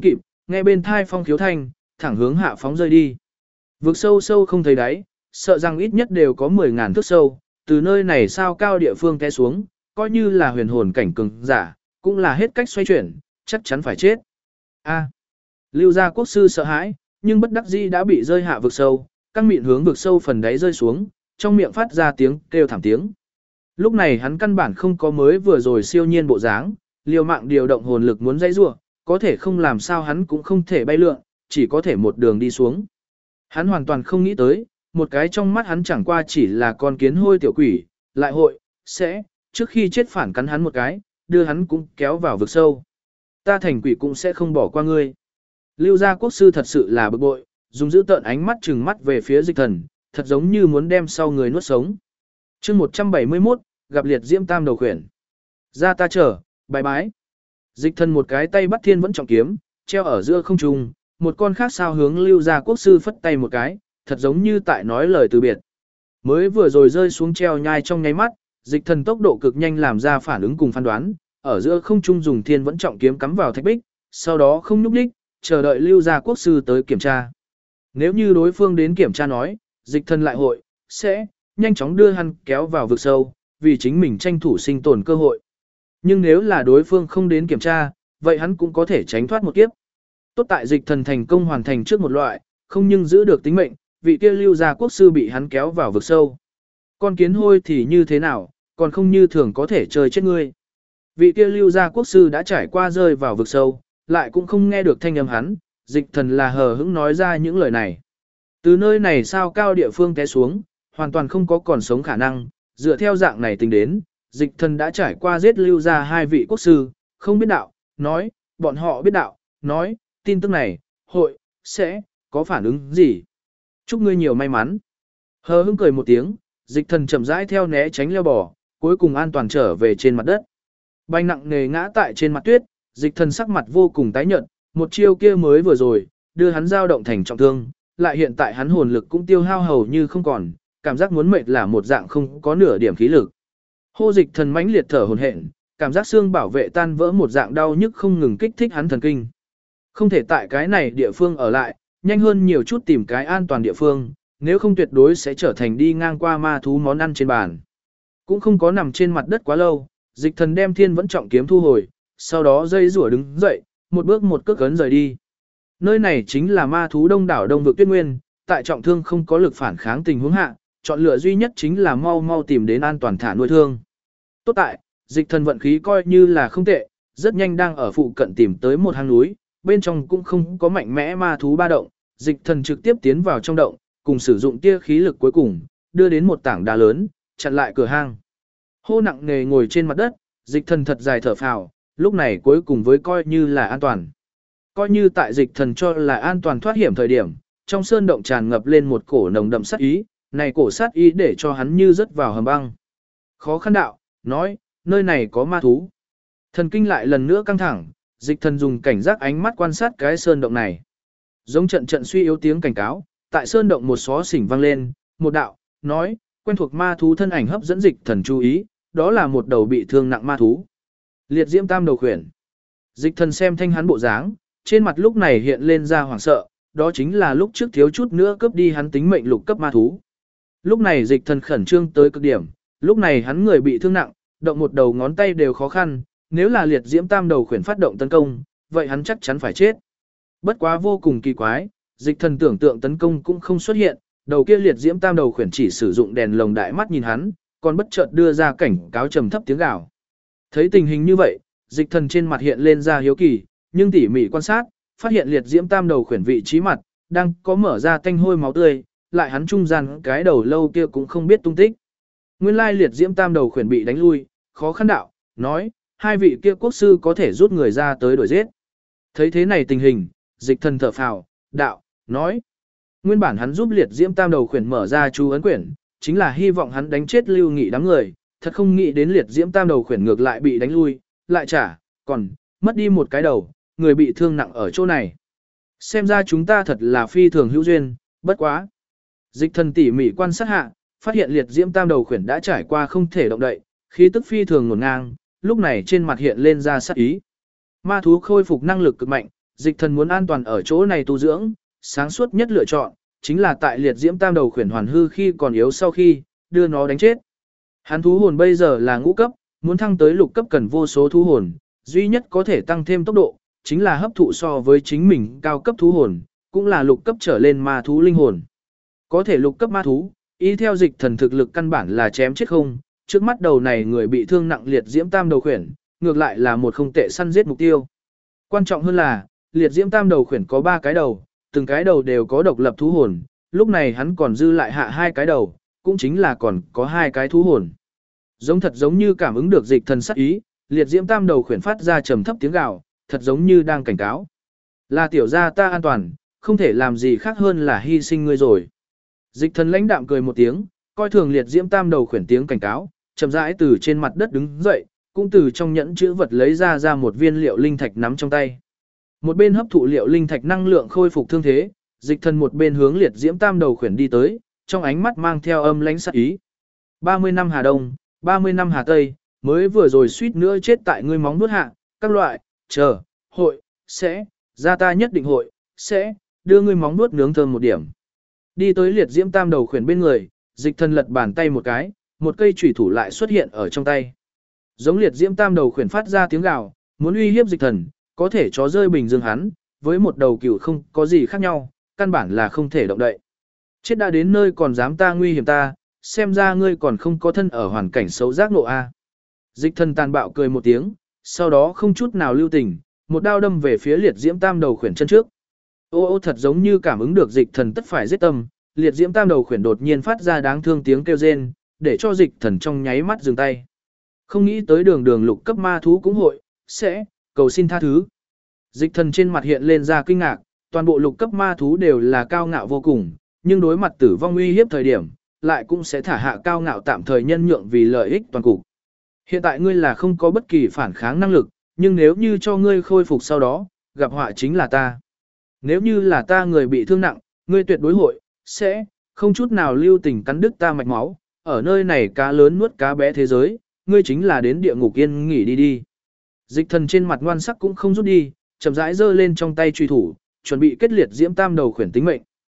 Nghe bên thai phong khiếu thanh, thẳng hướng hạ phóng rơi đi. Vực sâu sâu không thấy đáy, sợ rằng ít nhất đều có 10.000 thước sâu, từ nơi này sao cao địa phương té xuống, coi như là huyền hồn cảnh cường giả, cũng là hết cách xoay chuyển, chắc chắn phải chết. A. Lưu gia quốc sư sợ hãi, nhưng bất đắc dĩ đã bị rơi hạ vực sâu, căng miệng hướng vực sâu phần đáy rơi xuống, trong miệng phát ra tiếng kêu thảm tiếng. Lúc này hắn căn bản không có mới vừa rồi siêu nhiên bộ dáng, liều mạng điều động hồn lực muốn dãy rủa, có thể không làm sao hắn cũng không thể bay lượn, chỉ có thể một đường đi xuống. Hắn hoàn toàn không nghĩ tới, một cái trong mắt hắn chẳng qua chỉ là con kiến hôi tiểu quỷ, lại hội, sẽ, trước khi chết phản cắn hắn một cái, đưa hắn cũng kéo vào vực sâu. Ta thành quỷ cũng sẽ không bỏ qua ngươi. Lưu gia quốc sư thật sự là bực bội, dùng dữ tợn ánh mắt trừng mắt về phía Dịch Thần, thật giống như muốn đem sau người nuốt sống. Chương 171, gặp liệt diễm tam đầu khuyển. Ra ta chờ, bái bái. Dịch Thần một cái tay bắt thiên vẫn trọng kiếm, treo ở giữa không trung, một con khác sao hướng Lưu gia quốc sư phất tay một cái, thật giống như tại nói lời từ biệt. Mới vừa rồi rơi xuống treo nhai trong nháy mắt, Dịch Thần tốc độ cực nhanh làm ra phản ứng cùng phán đoán, ở giữa không trung dùng thiên vẫn trọng kiếm cắm vào thạch bích, sau đó không nhúc nhích, chờ đợi Lưu gia quốc sư tới kiểm tra. Nếu như đối phương đến kiểm tra nói, Dịch Thần lại hội, sẽ, nhanh chóng đưa hắn kéo vào vực sâu, vì chính mình tranh thủ sinh tồn cơ hội. Nhưng nếu là đối phương không đến kiểm tra, vậy hắn cũng có thể tránh thoát một kiếp. Tốt tại Dịch Thần thành công hoàn thành trước một loại, không nhưng giữ được tính mệnh, vị kia Lưu gia quốc sư bị hắn kéo vào vực sâu. Con kiến hôi thì như thế nào, còn không như thường có thể chơi chết ngươi. Vị kia Lưu gia quốc sư đã trải qua rơi vào vực sâu, lại cũng không nghe được thanh âm hắn, Dịch Thần là hờ hững nói ra những lời này. Từ nơi này sao cao địa phương té xuống, hoàn toàn không có còn sống khả năng, dựa theo dạng này tính đến, Dịch Thần đã trải qua giết Lưu gia hai vị quốc sư, không biết đạo, nói, bọn họ biết đạo, nói, tin tức này, hội, sẽ, có phản ứng gì. Chúc ngươi nhiều may mắn. Hờ hững cười một tiếng, Dịch Thần chậm rãi theo né tránh leo bò, cuối cùng an toàn trở về trên mặt đất. Bành nặng nề ngã tại trên mặt tuyết, Dịch Thần sắc mặt vô cùng tái nhợt, một chiêu kia mới vừa rồi, đưa hắn dao động thành trọng thương, lại hiện tại hắn hồn lực cũng tiêu hao hầu như không còn, cảm giác muốn mệt là một dạng không có nửa điểm khí lực. Hô Dịch Thần mãnh liệt thở hổn hển, cảm giác xương bảo vệ tan vỡ một dạng đau nhức không ngừng kích thích hắn thần kinh. Không thể tại cái này địa phương ở lại, nhanh hơn nhiều chút tìm cái an toàn địa phương, nếu không tuyệt đối sẽ trở thành đi ngang qua ma thú món ăn trên bàn. Cũng không có nằm trên mặt đất quá lâu, Dịch Thần đem thiên vẫn trọng kiếm thu hồi, sau đó dây rủa đứng dậy, một bước một cước ấn rời đi. Nơi này chính là ma thú đông đảo Đông vực Tuyết Nguyên, tại trọng thương không có lực phản kháng tình huống hạ, chọn lựa duy nhất chính là mau mau tìm đến an toàn thả nuôi thương. Tốt tại, Dịch Thần vận khí coi như là không tệ, rất nhanh đang ở phụ cận tìm tới một hang núi, bên trong cũng không có mạnh mẽ ma thú ba động, Dịch Thần trực tiếp tiến vào trong động, cùng sử dụng tia khí lực cuối cùng, đưa đến một tảng đá lớn, chặn lại cửa hang. Hô nặng nề ngồi trên mặt đất, Dịch Thần thật dài thở phào, lúc này cuối cùng với coi như là an toàn. Coi như tại Dịch Thần cho là an toàn thoát hiểm thời điểm, trong sơn động tràn ngập lên một cổ nồng đậm sát ý, này cổ sát ý để cho hắn như rớt vào hầm băng. Khó khăn đạo, nói, nơi này có ma thú. Thần kinh lại lần nữa căng thẳng, Dịch Thần dùng cảnh giác ánh mắt quan sát cái sơn động này. Giống trận trận suy yếu tiếng cảnh cáo, tại sơn động một xó xỉnh vang lên, một đạo, nói, quen thuộc ma thú thân ảnh hấp dẫn Dịch Thần chú ý, đó là một đầu bị thương nặng ma thú. Liệt diễm tam đầu khuyển. Dịch Thần xem thanh hắn bộ dáng, trên mặt lúc này hiện lên ra hoảng sợ, đó chính là lúc trước thiếu chút nữa cướp đi hắn tính mệnh lục cấp ma thú. Lúc này Dịch Thần khẩn trương tới cực điểm, lúc này hắn người bị thương nặng, động một đầu ngón tay đều khó khăn, nếu là liệt diễm tam đầu khuyển phát động tấn công, vậy hắn chắc chắn phải chết. Bất quá vô cùng kỳ quái, Dịch Thần tưởng tượng tấn công cũng không xuất hiện, đầu kia liệt diễm tam đầu khuyển chỉ sử dụng đèn lồng đại mắt nhìn hắn, còn bất chợt đưa ra cảnh cáo trầm thấp tiếng gào. Thấy tình hình như vậy, Dịch Thần trên mặt hiện lên ra hiếu kỳ, nhưng tỉ mỉ quan sát, phát hiện liệt diễm tam đầu khuyển vị trí mặt, đang có mở ra tanh hôi máu tươi, lại hắn trung gian cái đầu lâu kia cũng không biết tung tích. Nguyên lai liệt diễm tam đầu khuyển bị đánh lui, khó khăn đạo, nói, hai vị kia quốc sư có thể rút người ra tới đuổi giết. Thấy thế này tình hình, Dịch Thần thở phào, đạo, nói. Nguyên bản hắn giúp liệt diễm tam đầu khuyển mở ra chú ấn quyển, chính là hy vọng hắn đánh chết Lưu Nghị đám người, thật không nghĩ đến liệt diễm tam đầu khuyển ngược lại bị đánh lui, lại trả, còn, mất đi một cái đầu, người bị thương nặng ở chỗ này. Xem ra chúng ta thật là phi thường hữu duyên, bất quá. Dịch Thần tỉ mỉ quan sát hạ, phát hiện liệt diễm tam đầu khuyển đã trải qua không thể động đậy, khí tức phi thường ngổn ngang, lúc này trên mặt hiện lên ra sát ý. Ma thú khôi phục năng lực cực mạnh, dịch thần muốn an toàn ở chỗ này tu dưỡng, sáng suốt nhất lựa chọn, chính là tại liệt diễm tam đầu khuyển hoàn hư khi còn yếu sau khi, đưa nó đánh chết. Hắn thú hồn bây giờ là ngũ cấp, muốn thăng tới lục cấp cần vô số thú hồn, duy nhất có thể tăng thêm tốc độ, chính là hấp thụ so với chính mình cao cấp thú hồn, cũng là lục cấp trở lên ma thú linh hồn. Có thể lục cấp ma thú, y theo dịch thần thực lực căn bản là chém chết không, trước mắt đầu này người bị thương nặng liệt diễm tam đầu khuyển, ngược lại là một không tệ săn giết mục tiêu. Quan trọng hơn là, liệt diễm tam đầu khuyển có 3 cái đầu, từng cái đầu đều có độc lập thú hồn, lúc này hắn còn dư lại hạ 2 cái đầu, cũng chính là còn có 2 cái thú hồn. Giống thật giống như cảm ứng được dịch thần sát ý, liệt diễm tam đầu khuyển phát ra trầm thấp tiếng gào, thật giống như đang cảnh cáo. Là tiểu gia ta an toàn, không thể làm gì khác hơn là hy sinh ngươi rồi. Dịch thần lãnh đạm cười một tiếng, coi thường liệt diễm tam đầu khuyển tiếng cảnh cáo, chậm rãi từ trên mặt đất đứng dậy, cũng từ trong nhẫn chữ vật lấy ra một viên liệu linh thạch nắm trong tay. Một bên hấp thụ liệu linh thạch năng lượng khôi phục thương thế, dịch thần một bên hướng liệt diễm tam đầu khuyển đi tới, trong ánh mắt mang theo âm lãnh sát ý. 30 năm Hà Đông, 30 năm Hà Tây, mới vừa rồi suýt nữa chết tại ngươi móng vuốt hạ, các loại, chờ, hội, sẽ, ra ta nhất định hội, sẽ, đưa ngươi móng vuốt nướng thơm một điểm. Đi tới liệt diễm tam đầu khuyển bên người, dịch thần lật bàn tay một cái, một cây chủy thủ lại xuất hiện ở trong tay. Giống liệt diễm tam đầu khuyển phát ra tiếng gào, muốn uy hiếp dịch thần, có thể chó rơi bình dương hắn, với một đầu cừu không có gì khác nhau, căn bản là không thể động đậy. Chết đã đến nơi còn dám ta nguy hiểm ta, xem ra ngươi còn không có thân ở hoàn cảnh xấu giác nộ a. Dịch thần tàn bạo cười một tiếng, sau đó không chút nào lưu tình, một đao đâm về phía liệt diễm tam đầu khuyển chân trước. Ô thật giống như cảm ứng được dịch thần tất phải giết tâm, liệt diễm tam đầu khuyển đột nhiên phát ra đáng thương tiếng kêu rên, để cho dịch thần trong nháy mắt dừng tay. Không nghĩ tới đường lục cấp ma thú cũng hội, sẽ, cầu xin tha thứ. Dịch thần trên mặt hiện lên ra kinh ngạc, toàn bộ lục cấp ma thú đều là cao ngạo vô cùng, nhưng đối mặt tử vong uy hiếp thời điểm, lại cũng sẽ thả hạ cao ngạo tạm thời nhân nhượng vì lợi ích toàn cục. Hiện tại ngươi là không có bất kỳ phản kháng năng lực, nhưng nếu như cho ngươi khôi phục sau đó, gặp họa chính là ta. Nếu như là ta người bị thương nặng, ngươi tuyệt đối hội, sẽ, không chút nào lưu tình cắn đứt ta mạch máu, ở nơi này cá lớn nuốt cá bé thế giới, ngươi chính là đến địa ngục yên nghỉ đi đi. Dịch thần trên mặt ngoan sắc cũng không rút đi, chậm rãi giơ lên trong tay truy thủ, chuẩn bị kết liệt diễm tam đầu khuyển tính mệnh.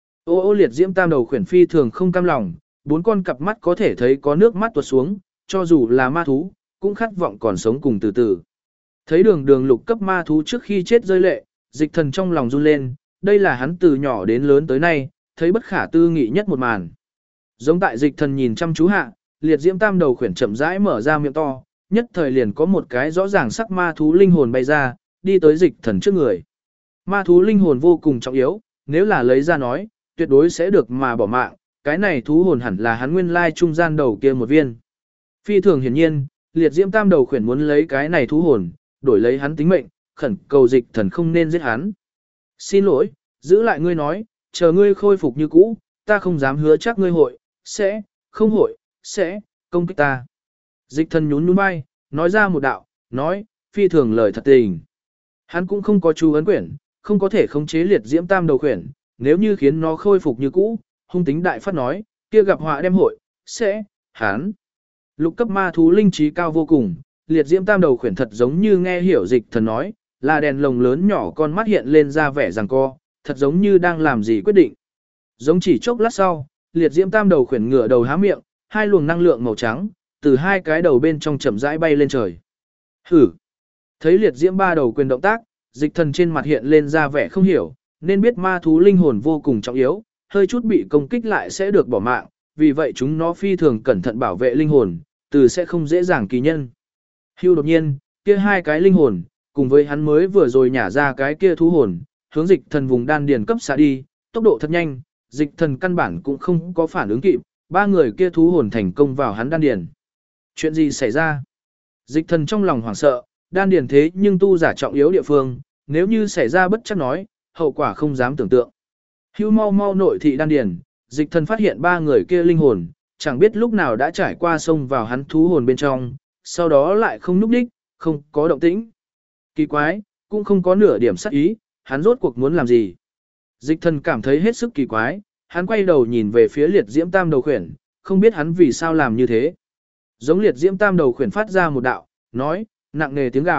Ô liệt diễm tam đầu khuyển phi thường không cam lòng, 4 con cặp mắt có thể thấy có nước mắt tuột xuống, cho dù là ma thú, cũng khát vọng còn sống cùng từ từ. Thấy đường lục cấp ma thú trước khi chết rơi lệ, dịch thần trong lòng run lên, đây là hắn từ nhỏ đến lớn tới nay, thấy bất khả tư nghị nhất một màn. Giống tại dịch thần nhìn chăm chú hạ, liệt diễm tam đầu khuyển chậm rãi mở ra miệng to, nhất thời liền có một cái rõ ràng sắc ma thú linh hồn bay ra, đi tới dịch thần trước người. Ma thú linh hồn vô cùng trọng yếu, nếu là lấy ra nói, tuyệt đối sẽ được mà bỏ mạng, cái này thú hồn hẳn là hắn nguyên lai trung gian đầu kia một viên. Phi thường hiển nhiên, liệt diễm tam đầu khuyển muốn lấy cái này thú hồn, đổi lấy hắn tính mệnh, khẩn cầu dịch thần không nên giết hắn. Xin lỗi, giữ lại ngươi nói, chờ ngươi khôi phục như cũ, ta không dám hứa chắc ngươi hội, sẽ, không hội, sẽ, công kích ta. Dịch thần nhún vai, nói ra một đạo, nói, phi thường lời thật tình. Hắn cũng không có chú ấn quyển, không có thể khống chế liệt diễm tam đầu khuyển, nếu như khiến nó khôi phục như cũ, hung tính đại phát nói, kia gặp họa đem hội, sẽ, hắn. Lục cấp ma thú linh trí cao vô cùng, liệt diễm tam đầu khuyển thật giống như nghe hiểu dịch thần nói, là đèn lồng lớn nhỏ con mắt hiện lên ra vẻ rằng co, thật giống như đang làm gì quyết định. Giống chỉ chốc lát sau, liệt diễm tam đầu khuyển ngửa đầu há miệng, 2 luồng năng lượng màu trắng, từ 2 cái đầu bên trong chậm rãi bay lên trời. Hử! Thấy liệt diễm ba đầu quyền động tác, dịch thần trên mặt hiện lên ra vẻ không hiểu, nên biết ma thú linh hồn vô cùng trọng yếu, hơi chút bị công kích lại sẽ được bỏ mạng, vì vậy chúng nó phi thường cẩn thận bảo vệ linh hồn, từ sẽ không dễ dàng kỳ nhân. Hưu đột nhiên, kia 2 cái linh hồn, cùng với hắn mới vừa rồi nhả ra cái kia thú hồn, hướng dịch thần vùng đan điền cấp xạ đi, tốc độ thật nhanh, dịch thần căn bản cũng không có phản ứng kịp, 3 người kia thú hồn thành công vào hắn đan điền. Chuyện gì xảy ra? Dịch thần trong lòng hoảng sợ, đan điền thế nhưng tu giả trọng yếu địa phương, nếu như xảy ra bất chắc nói, hậu quả không dám tưởng tượng. Hưu mau nội thị đan điền, dịch thần phát hiện 3 người kia linh hồn, chẳng biết lúc nào đã trải qua sông vào hắn thú hồn bên trong, sau đó lại không núp đích, không có động tĩnh. Kỳ quái, cũng không có nửa điểm sắc ý, hắn rốt cuộc muốn làm gì. Dịch thần cảm thấy hết sức kỳ quái, hắn quay đầu nhìn về phía liệt diễm tam đầu khuyển, không biết hắn vì sao làm như thế. Giống liệt diễm tam đầu khuyển phát ra một đạo, nói, nặng nề tiếng gào,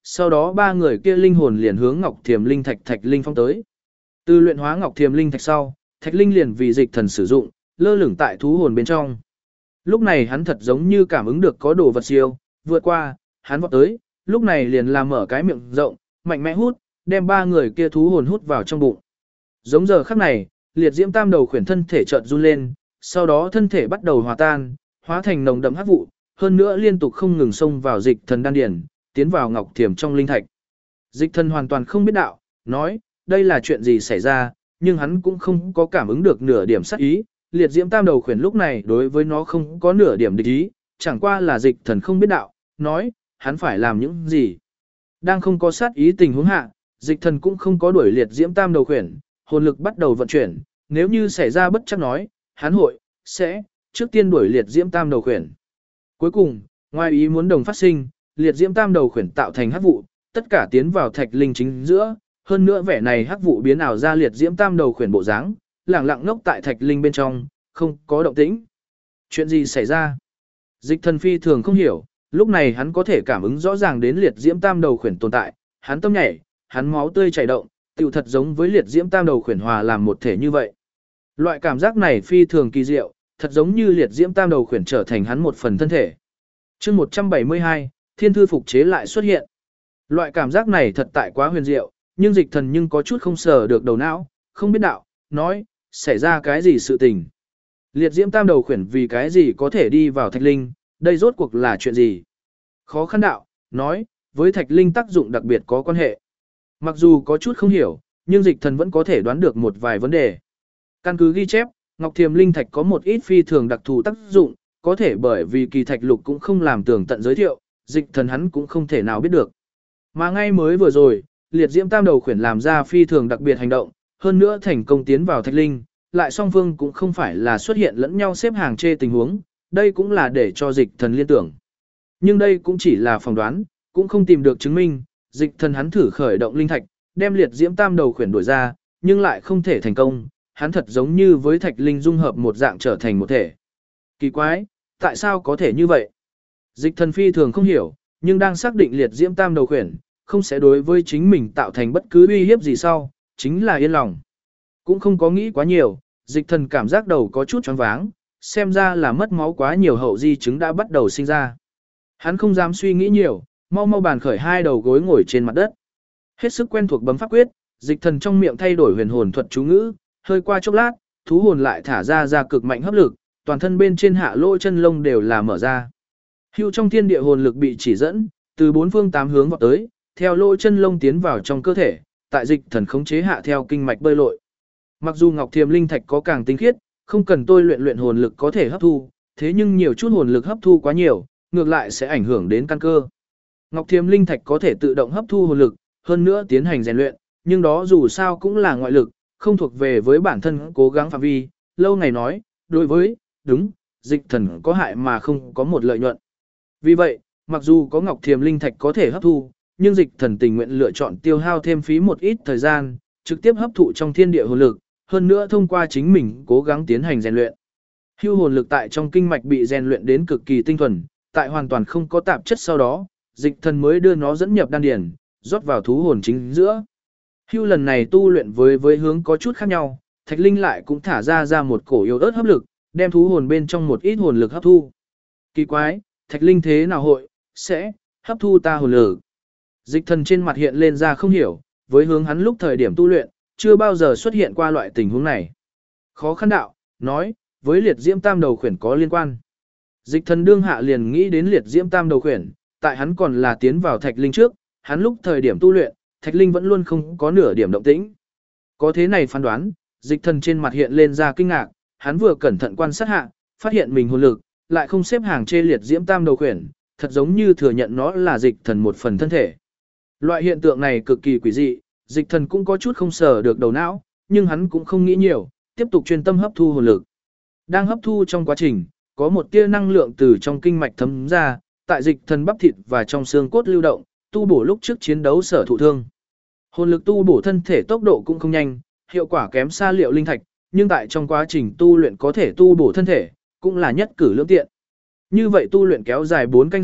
sau đó ba người kia linh hồn liền hướng Ngọc Thiềm Linh Thạch Thạch Linh phong tới. Từ luyện hóa Ngọc Thiềm Linh Thạch sau, Thạch Linh liền vì dịch thần sử dụng, lơ lửng tại thú hồn bên trong. Lúc này hắn thật giống như cảm ứng được có đồ vật siêu, vượt qua, hắn vọt tới, lúc này liền làm mở cái miệng rộng, mạnh mẽ hút, đem ba người kia thú hồn hút vào trong bụng. Giống giờ khắc này, liệt diễm tam đầu khuyển thân thể chợt run lên, sau đó thân thể bắt đầu hòa tan, hóa thành nồng đậm hắc vụ, hơn nữa liên tục không ngừng xông vào dịch thần đan điển, tiến vào Ngọc Thiềm trong linh thạch. Dịch thần hoàn toàn không biết đạo, nói, đây là chuyện gì xảy ra, nhưng hắn cũng không có cảm ứng được nửa điểm sát ý, liệt diễm tam đầu khuyển lúc này đối với nó không có nửa điểm địch ý, chẳng qua là dịch thần không biết đạo, nói, hắn phải làm những gì. Đang không có sát ý tình huống hạ, dịch thần cũng không có đuổi liệt diễm tam đầu khuyển, hồn lực bắt đầu vận chuyển, nếu như xảy ra bất chắc nói, hắn sẽ trước tiên đuổi liệt diễm tam đầu khuyển. Cuối cùng, ngoài ý muốn đồng phát sinh, liệt diễm tam đầu khuyển tạo thành hắc vụ, tất cả tiến vào thạch linh chính giữa, hơn nữa vẻ này hắc vụ biến ảo ra liệt diễm tam đầu khuyển bộ dáng, lẳng lặng ngốc tại thạch linh bên trong, không có động tĩnh. Chuyện gì xảy ra? Dịch thần phi thường không hiểu, lúc này hắn có thể cảm ứng rõ ràng đến liệt diễm tam đầu khuyển tồn tại, hắn tâm nhảy, hắn máu tươi chảy động, tựu thật giống với liệt diễm tam đầu khuyển hòa làm một thể như vậy. Loại cảm giác này phi thường kỳ diệu, thật giống như liệt diễm tam đầu khuyển trở thành hắn một phần thân thể. Chương 172, Thiên thư phục chế lại xuất hiện. Loại cảm giác này thật tại quá huyền diệu, nhưng dịch thần nhưng có chút không sờ được đầu não, không biết đạo, nói, xảy ra cái gì sự tình. Liệt diễm tam đầu khuyển vì cái gì có thể đi vào thạch linh, đây rốt cuộc là chuyện gì. Khó khăn đạo, nói, với thạch linh tác dụng đặc biệt có quan hệ. Mặc dù có chút không hiểu, nhưng dịch thần vẫn có thể đoán được một vài vấn đề. Căn cứ ghi chép, Ngọc Thiềm Linh Thạch có một ít phi thường đặc thù tác dụng, có thể bởi vì kỳ thạch lục cũng không làm tường tận giới thiệu, dịch thần hắn cũng không thể nào biết được. Mà ngay mới vừa rồi, liệt diễm tam đầu khuyển làm ra phi thường đặc biệt hành động, hơn nữa thành công tiến vào thạch linh, lại song phương cũng không phải là xuất hiện lẫn nhau xếp hàng chê tình huống, đây cũng là để cho dịch thần liên tưởng. Nhưng đây cũng chỉ là phỏng đoán, cũng không tìm được chứng minh, dịch thần hắn thử khởi động linh thạch, đem liệt diễm tam đầu khuyển đuổi ra, nhưng lại không thể thành công, hắn thật giống như với thạch linh dung hợp một dạng trở thành một thể. Kỳ quái, tại sao có thể như vậy? Dịch thần phi thường không hiểu, nhưng đang xác định liệt diễm tam đầu khuyển, không sẽ đối với chính mình tạo thành bất cứ uy hiếp gì sau, chính là yên lòng. Cũng không có nghĩ quá nhiều, dịch thần cảm giác đầu có chút choáng váng, xem ra là mất máu quá nhiều hậu di chứng đã bắt đầu sinh ra. Hắn không dám suy nghĩ nhiều, mau mau bàn khởi hai đầu gối ngồi trên mặt đất. Hết sức quen thuộc bấm pháp quyết, dịch thần trong miệng thay đổi huyền hồn thuật chú ngữ, hơi qua chốc lát, thú hồn lại thả ra cực mạnh hấp lực, toàn thân bên trên hạ lỗ chân lông đều là mở ra. Hưu trong thiên địa hồn lực bị chỉ dẫn, từ bốn phương tám hướng vọt tới, theo lỗ chân lông tiến vào trong cơ thể, tại dịch thần khống chế hạ theo kinh mạch bơi lội. Mặc dù Ngọc Thiềm Linh Thạch có càng tinh khiết, không cần tôi luyện hồn lực có thể hấp thu, thế nhưng nhiều chút hồn lực hấp thu quá nhiều, ngược lại sẽ ảnh hưởng đến căn cơ. Ngọc Thiềm Linh Thạch có thể tự động hấp thu hồn lực, hơn nữa tiến hành rèn luyện, nhưng đó dù sao cũng là ngoại lực, không thuộc về với bản thân cố gắng phạm vi, lâu ngày nói, đối với, đúng, dịch thần có hại mà không có một lợi nhuận. Vì vậy, mặc dù có Ngọc Thiềm Linh Thạch có thể hấp thu, nhưng dịch thần tình nguyện lựa chọn tiêu hao thêm phí một ít thời gian, trực tiếp hấp thụ trong thiên địa hồn lực, hơn nữa thông qua chính mình cố gắng tiến hành rèn luyện. Hưu hồn lực tại trong kinh mạch bị rèn luyện đến cực kỳ tinh thuần, tại hoàn toàn không có tạp chất sau đó, dịch thần mới đưa nó dẫn nhập đan điền, rót vào thú hồn chính giữa. Hưu lần này tu luyện với hướng có chút khác nhau, Thạch Linh lại cũng thả ra một cổ yếu ớt hấp lực, đem thú hồn bên trong một ít hồn lực hấp thu. Kỳ quái, Thạch Linh thế nào sẽ hấp thu ta hồn lực? Dịch thần trên mặt hiện lên ra không hiểu, với hướng hắn lúc thời điểm tu luyện, chưa bao giờ xuất hiện qua loại tình huống này. Khó khăn đạo, nói, với liệt diễm tam đầu khuyển có liên quan. Dịch thần đương hạ liền nghĩ đến liệt diễm tam đầu khuyển, tại hắn còn là tiến vào Thạch Linh trước, hắn lúc thời điểm tu luyện, Thạch Linh vẫn luôn không có nửa điểm động tĩnh. Có thế này phán đoán, dịch thần trên mặt hiện lên ra kinh ngạc, hắn vừa cẩn thận quan sát hạ, phát hiện mình hồn lực, lại không xếp hàng chê liệt diễm tam đầu khuyển, thật giống như thừa nhận nó là dịch thần một phần thân thể. Loại hiện tượng này cực kỳ quỷ dị, dịch thần cũng có chút không sờ được đầu não, nhưng hắn cũng không nghĩ nhiều, tiếp tục chuyên tâm hấp thu hồn lực. Đang hấp thu trong quá trình, có một tia năng lượng từ trong kinh mạch thấm ra, tại dịch thần bắp thịt và trong xương cốt lưu động, tu bổ lúc trước chiến đấu sở thụ thương. Hồn lực tu bổ thân thể tốc độ cũng không nhanh, hiệu quả kém xa liệu linh thạch, nhưng tại trong quá trình tu luyện có thể tu bổ thân thể, cũng là nhất cử lưỡng tiện. Như vậy tu luyện kéo dài 4 canh giờ,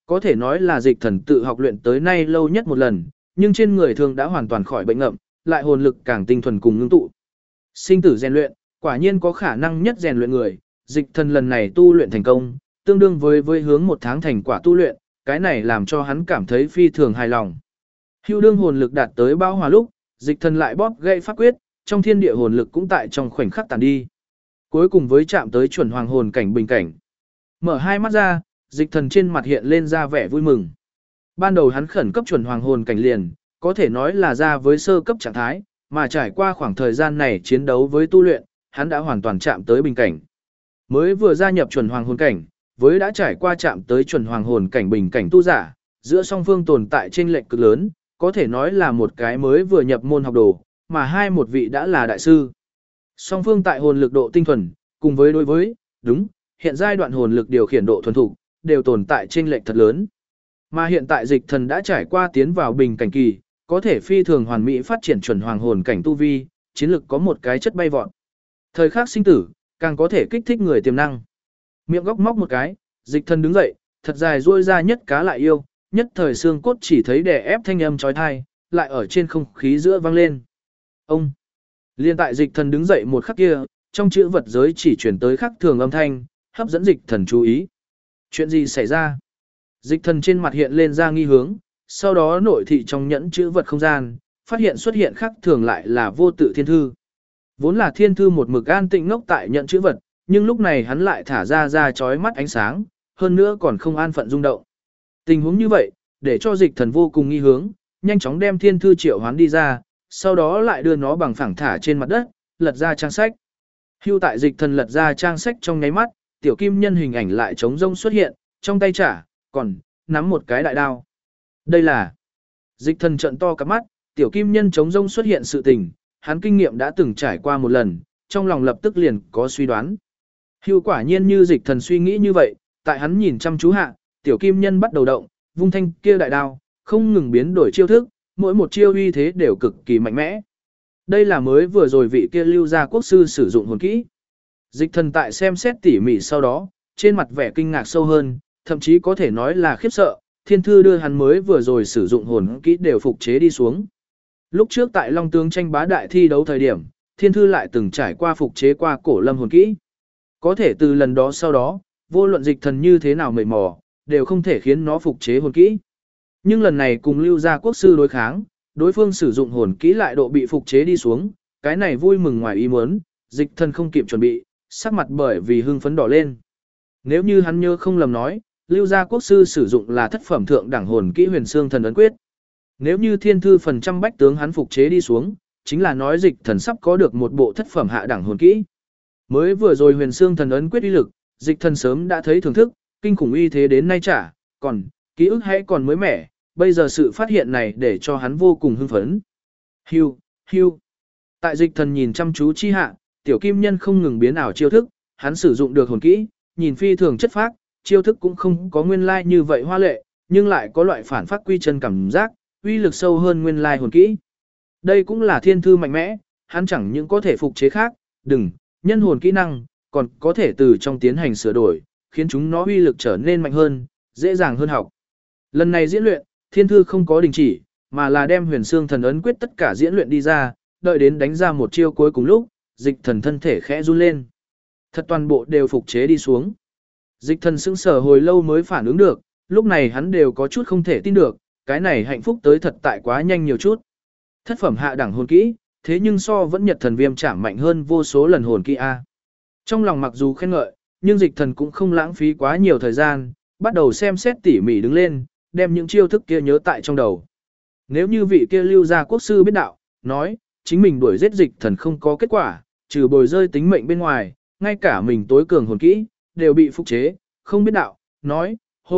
có thể nói là dịch thần tự học luyện tới nay lâu nhất một lần, nhưng trên người thường đã hoàn toàn khỏi bệnh ngậm, lại hồn lực càng tinh thuần cùng ngưng tụ. Sinh tử rèn luyện, quả nhiên có khả năng nhất rèn luyện người, dịch thần lần này tu luyện thành công, tương đương với hướng 1 tháng thành quả tu luyện, cái này làm cho hắn cảm thấy phi thường hài lòng. Hưu đương hồn lực đạt tới bão hòa lúc, dịch thần lại bóp gãy pháp quyết, trong thiên địa hồn lực cũng tại trong khoảnh khắc tàn đi. Cuối cùng với chạm tới chuẩn hoàng hồn cảnh bình cảnh. Mở hai mắt ra, dịch thần trên mặt hiện lên ra vẻ vui mừng. Ban đầu hắn khẩn cấp chuẩn hoàng hồn cảnh liền, có thể nói là ra với sơ cấp trạng thái, mà trải qua khoảng thời gian này chiến đấu với tu luyện, hắn đã hoàn toàn chạm tới bình cảnh. Mới vừa gia nhập chuẩn hoàng hồn cảnh, với đã trải qua chạm tới chuẩn hoàng hồn cảnh bình cảnh tu giả, giữa song phương tồn tại chênh lệch cực lớn, có thể nói là một cái mới vừa nhập môn học đồ, mà một vị đã là đại sư. Song phương tại hồn lực độ tinh thuần, cùng với đối với, đúng, hiện giai đoạn hồn lực điều khiển độ thuần thục, đều tồn tại chênh lệch thật lớn. Mà hiện tại dịch thần đã trải qua tiến vào bình cảnh kỳ, có thể phi thường hoàn mỹ phát triển chuẩn hoàng hồn cảnh tu vi, chiến lực có một cái chất bay vọt. Thời khắc sinh tử, càng có thể kích thích người tiềm năng. Miệng góc móc một cái, dịch thần đứng dậy, thật dài duỗi ra nhất cá lại yêu, nhất thời xương cốt chỉ thấy đè ép thanh âm chói tai, lại ở trên không khí giữa vang lên. Ông! Liên tại dịch thần đứng dậy một khắc kia, trong chữ vật giới chỉ chuyển tới khắc thường âm thanh, hấp dẫn dịch thần chú ý. Chuyện gì xảy ra? Dịch thần trên mặt hiện lên ra nghi hướng, sau đó nội thị trong nhẫn chữ vật không gian, phát hiện xuất hiện khắc thường lại là vô tự thiên thư. Vốn là thiên thư một mực an tĩnh ngốc tại nhận chữ vật, nhưng lúc này hắn lại thả ra chói mắt ánh sáng, hơn nữa còn không an phận rung động. Tình huống như vậy, để cho dịch thần vô cùng nghi hướng, nhanh chóng đem thiên thư triệu hoán đi ra, sau đó lại đưa nó bằng phẳng thả trên mặt đất, lật ra trang sách. Hưu tại dịch thần lật ra trang sách trong nháy mắt, tiểu kim nhân hình ảnh lại trống rông xuất hiện, trong tay còn nắm một cái đại đao. Đây là dịch thần trợn to cặp mắt, tiểu kim nhân trống rông xuất hiện sự tình, hắn kinh nghiệm đã từng trải qua một lần, trong lòng lập tức liền có suy đoán. Hưu quả nhiên như dịch thần suy nghĩ như vậy, tại hắn nhìn chăm chú hạ, tiểu kim nhân bắt đầu động, vung thanh kia đại đao, không ngừng biến đổi chiêu thức, mỗi một chiêu uy thế đều cực kỳ mạnh mẽ. Đây là mới vừa rồi vị kia lưu gia quốc sư sử dụng hồn kỹ. Dịch thần tại xem xét tỉ mỉ sau đó, trên mặt vẻ kinh ngạc sâu hơn, thậm chí có thể nói là khiếp sợ, thiên thư đưa hắn mới vừa rồi sử dụng hồn kỹ đều phục chế đi xuống. Lúc trước tại Long Tướng tranh bá đại thi đấu thời điểm, thiên thư lại từng trải qua phục chế qua cổ lâm hồn kỹ. Có thể từ lần đó sau đó, vô luận dịch thần như thế nào mệt mò, đều không thể khiến nó phục chế hồn kỹ. Nhưng lần này cùng lưu gia quốc sư đối kháng, đối phương sử dụng hồn kỹ lại độ bị phục chế đi xuống, cái này vui mừng ngoài ý muốn, dịch thần không kịp chuẩn bị, sắc mặt bởi vì hưng phấn đỏ lên. Nếu như hắn nhớ không lầm nói, lưu gia quốc sư sử dụng là thất phẩm thượng đẳng hồn kỹ huyền xương thần ấn quyết. Nếu như thiên thư phần trăm bách tướng hắn phục chế đi xuống, chính là nói dịch thần sắp có được một bộ thất phẩm hạ đẳng hồn kỹ. Mới vừa rồi huyền xương thần ấn quyết uy lực, dịch thần sớm đã thấy thưởng thức, kinh khủng uy thế đến nay còn ký ức hãy còn mới mẻ, bây giờ sự phát hiện này để cho hắn vô cùng hưng phấn. Hưu. Tại dịch thần nhìn chăm chú chi hạ, tiểu kim nhân không ngừng biến ảo chiêu thức, hắn sử dụng được hồn kỹ, nhìn phi thường chất phác, chiêu thức cũng không có nguyên lai như vậy hoa lệ, nhưng lại có loại phản phát quy chân cảm giác, uy lực sâu hơn nguyên lai hồn kỹ. Đây cũng là thiên thư mạnh mẽ, hắn chẳng những có thể phục chế khác, nhân hồn kỹ năng, còn có thể từ trong tiến hành sửa đổi, khiến chúng nó uy lực trở nên mạnh hơn, dễ dàng hơn học. Lần này diễn luyện, thiên thư không có đình chỉ, mà là đem huyền xương thần ấn quyết tất cả diễn luyện đi ra, đợi đến đánh ra một chiêu cuối cùng lúc, dịch thần thân thể khẽ run lên. Thật toàn bộ đều phục chế đi xuống. Dịch thần sững sờ hồi lâu mới phản ứng được, lúc này hắn đều có chút không thể tin được, cái này hạnh phúc tới thật tại quá nhanh nhiều chút. Thất phẩm hạ đẳng hồn kỹ, thế nhưng so vẫn nhật thần viêm chạm mạnh hơn vô số lần hồn kỹ A. Trong lòng mặc dù khen ngợi, nhưng dịch thần cũng không lãng phí quá nhiều thời gian, bắt đầu xem xét tỉ mỉ đứng lên, đem những chiêu thức kia nhớ tại trong đầu. Nếu như vị kia lưu gia quốc sư biết đạo, nói, chính mình đuổi giết dịch thần không có kết quả, trừ bồi rơi tính mệnh bên ngoài, ngay cả mình tối cường hồn kỹ, đều bị phục chế, không biết đạo, nói,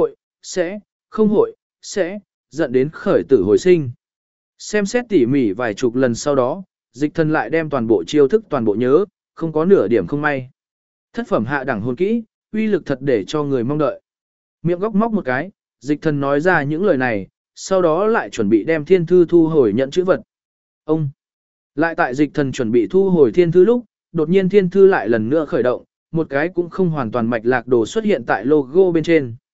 không hội, sẽ, dẫn đến khởi tử hồi sinh. Xem xét tỉ mỉ vài chục lần sau đó, dịch thần lại đem toàn bộ chiêu thức toàn bộ nhớ, không có nửa điểm không may. Thất phẩm hạ đẳng hồn kỹ, uy lực thật để cho người mong đợi. Miệng góc móc một cái, dịch thần nói ra những lời này, sau đó lại chuẩn bị đem thiên thư thu hồi nhận chữ vật. Lại tại dịch thần chuẩn bị thu hồi thiên thư lúc, đột nhiên thiên thư lại lần nữa khởi động, một cái cũng không hoàn toàn mạch lạc đồ xuất hiện tại logo bên trên.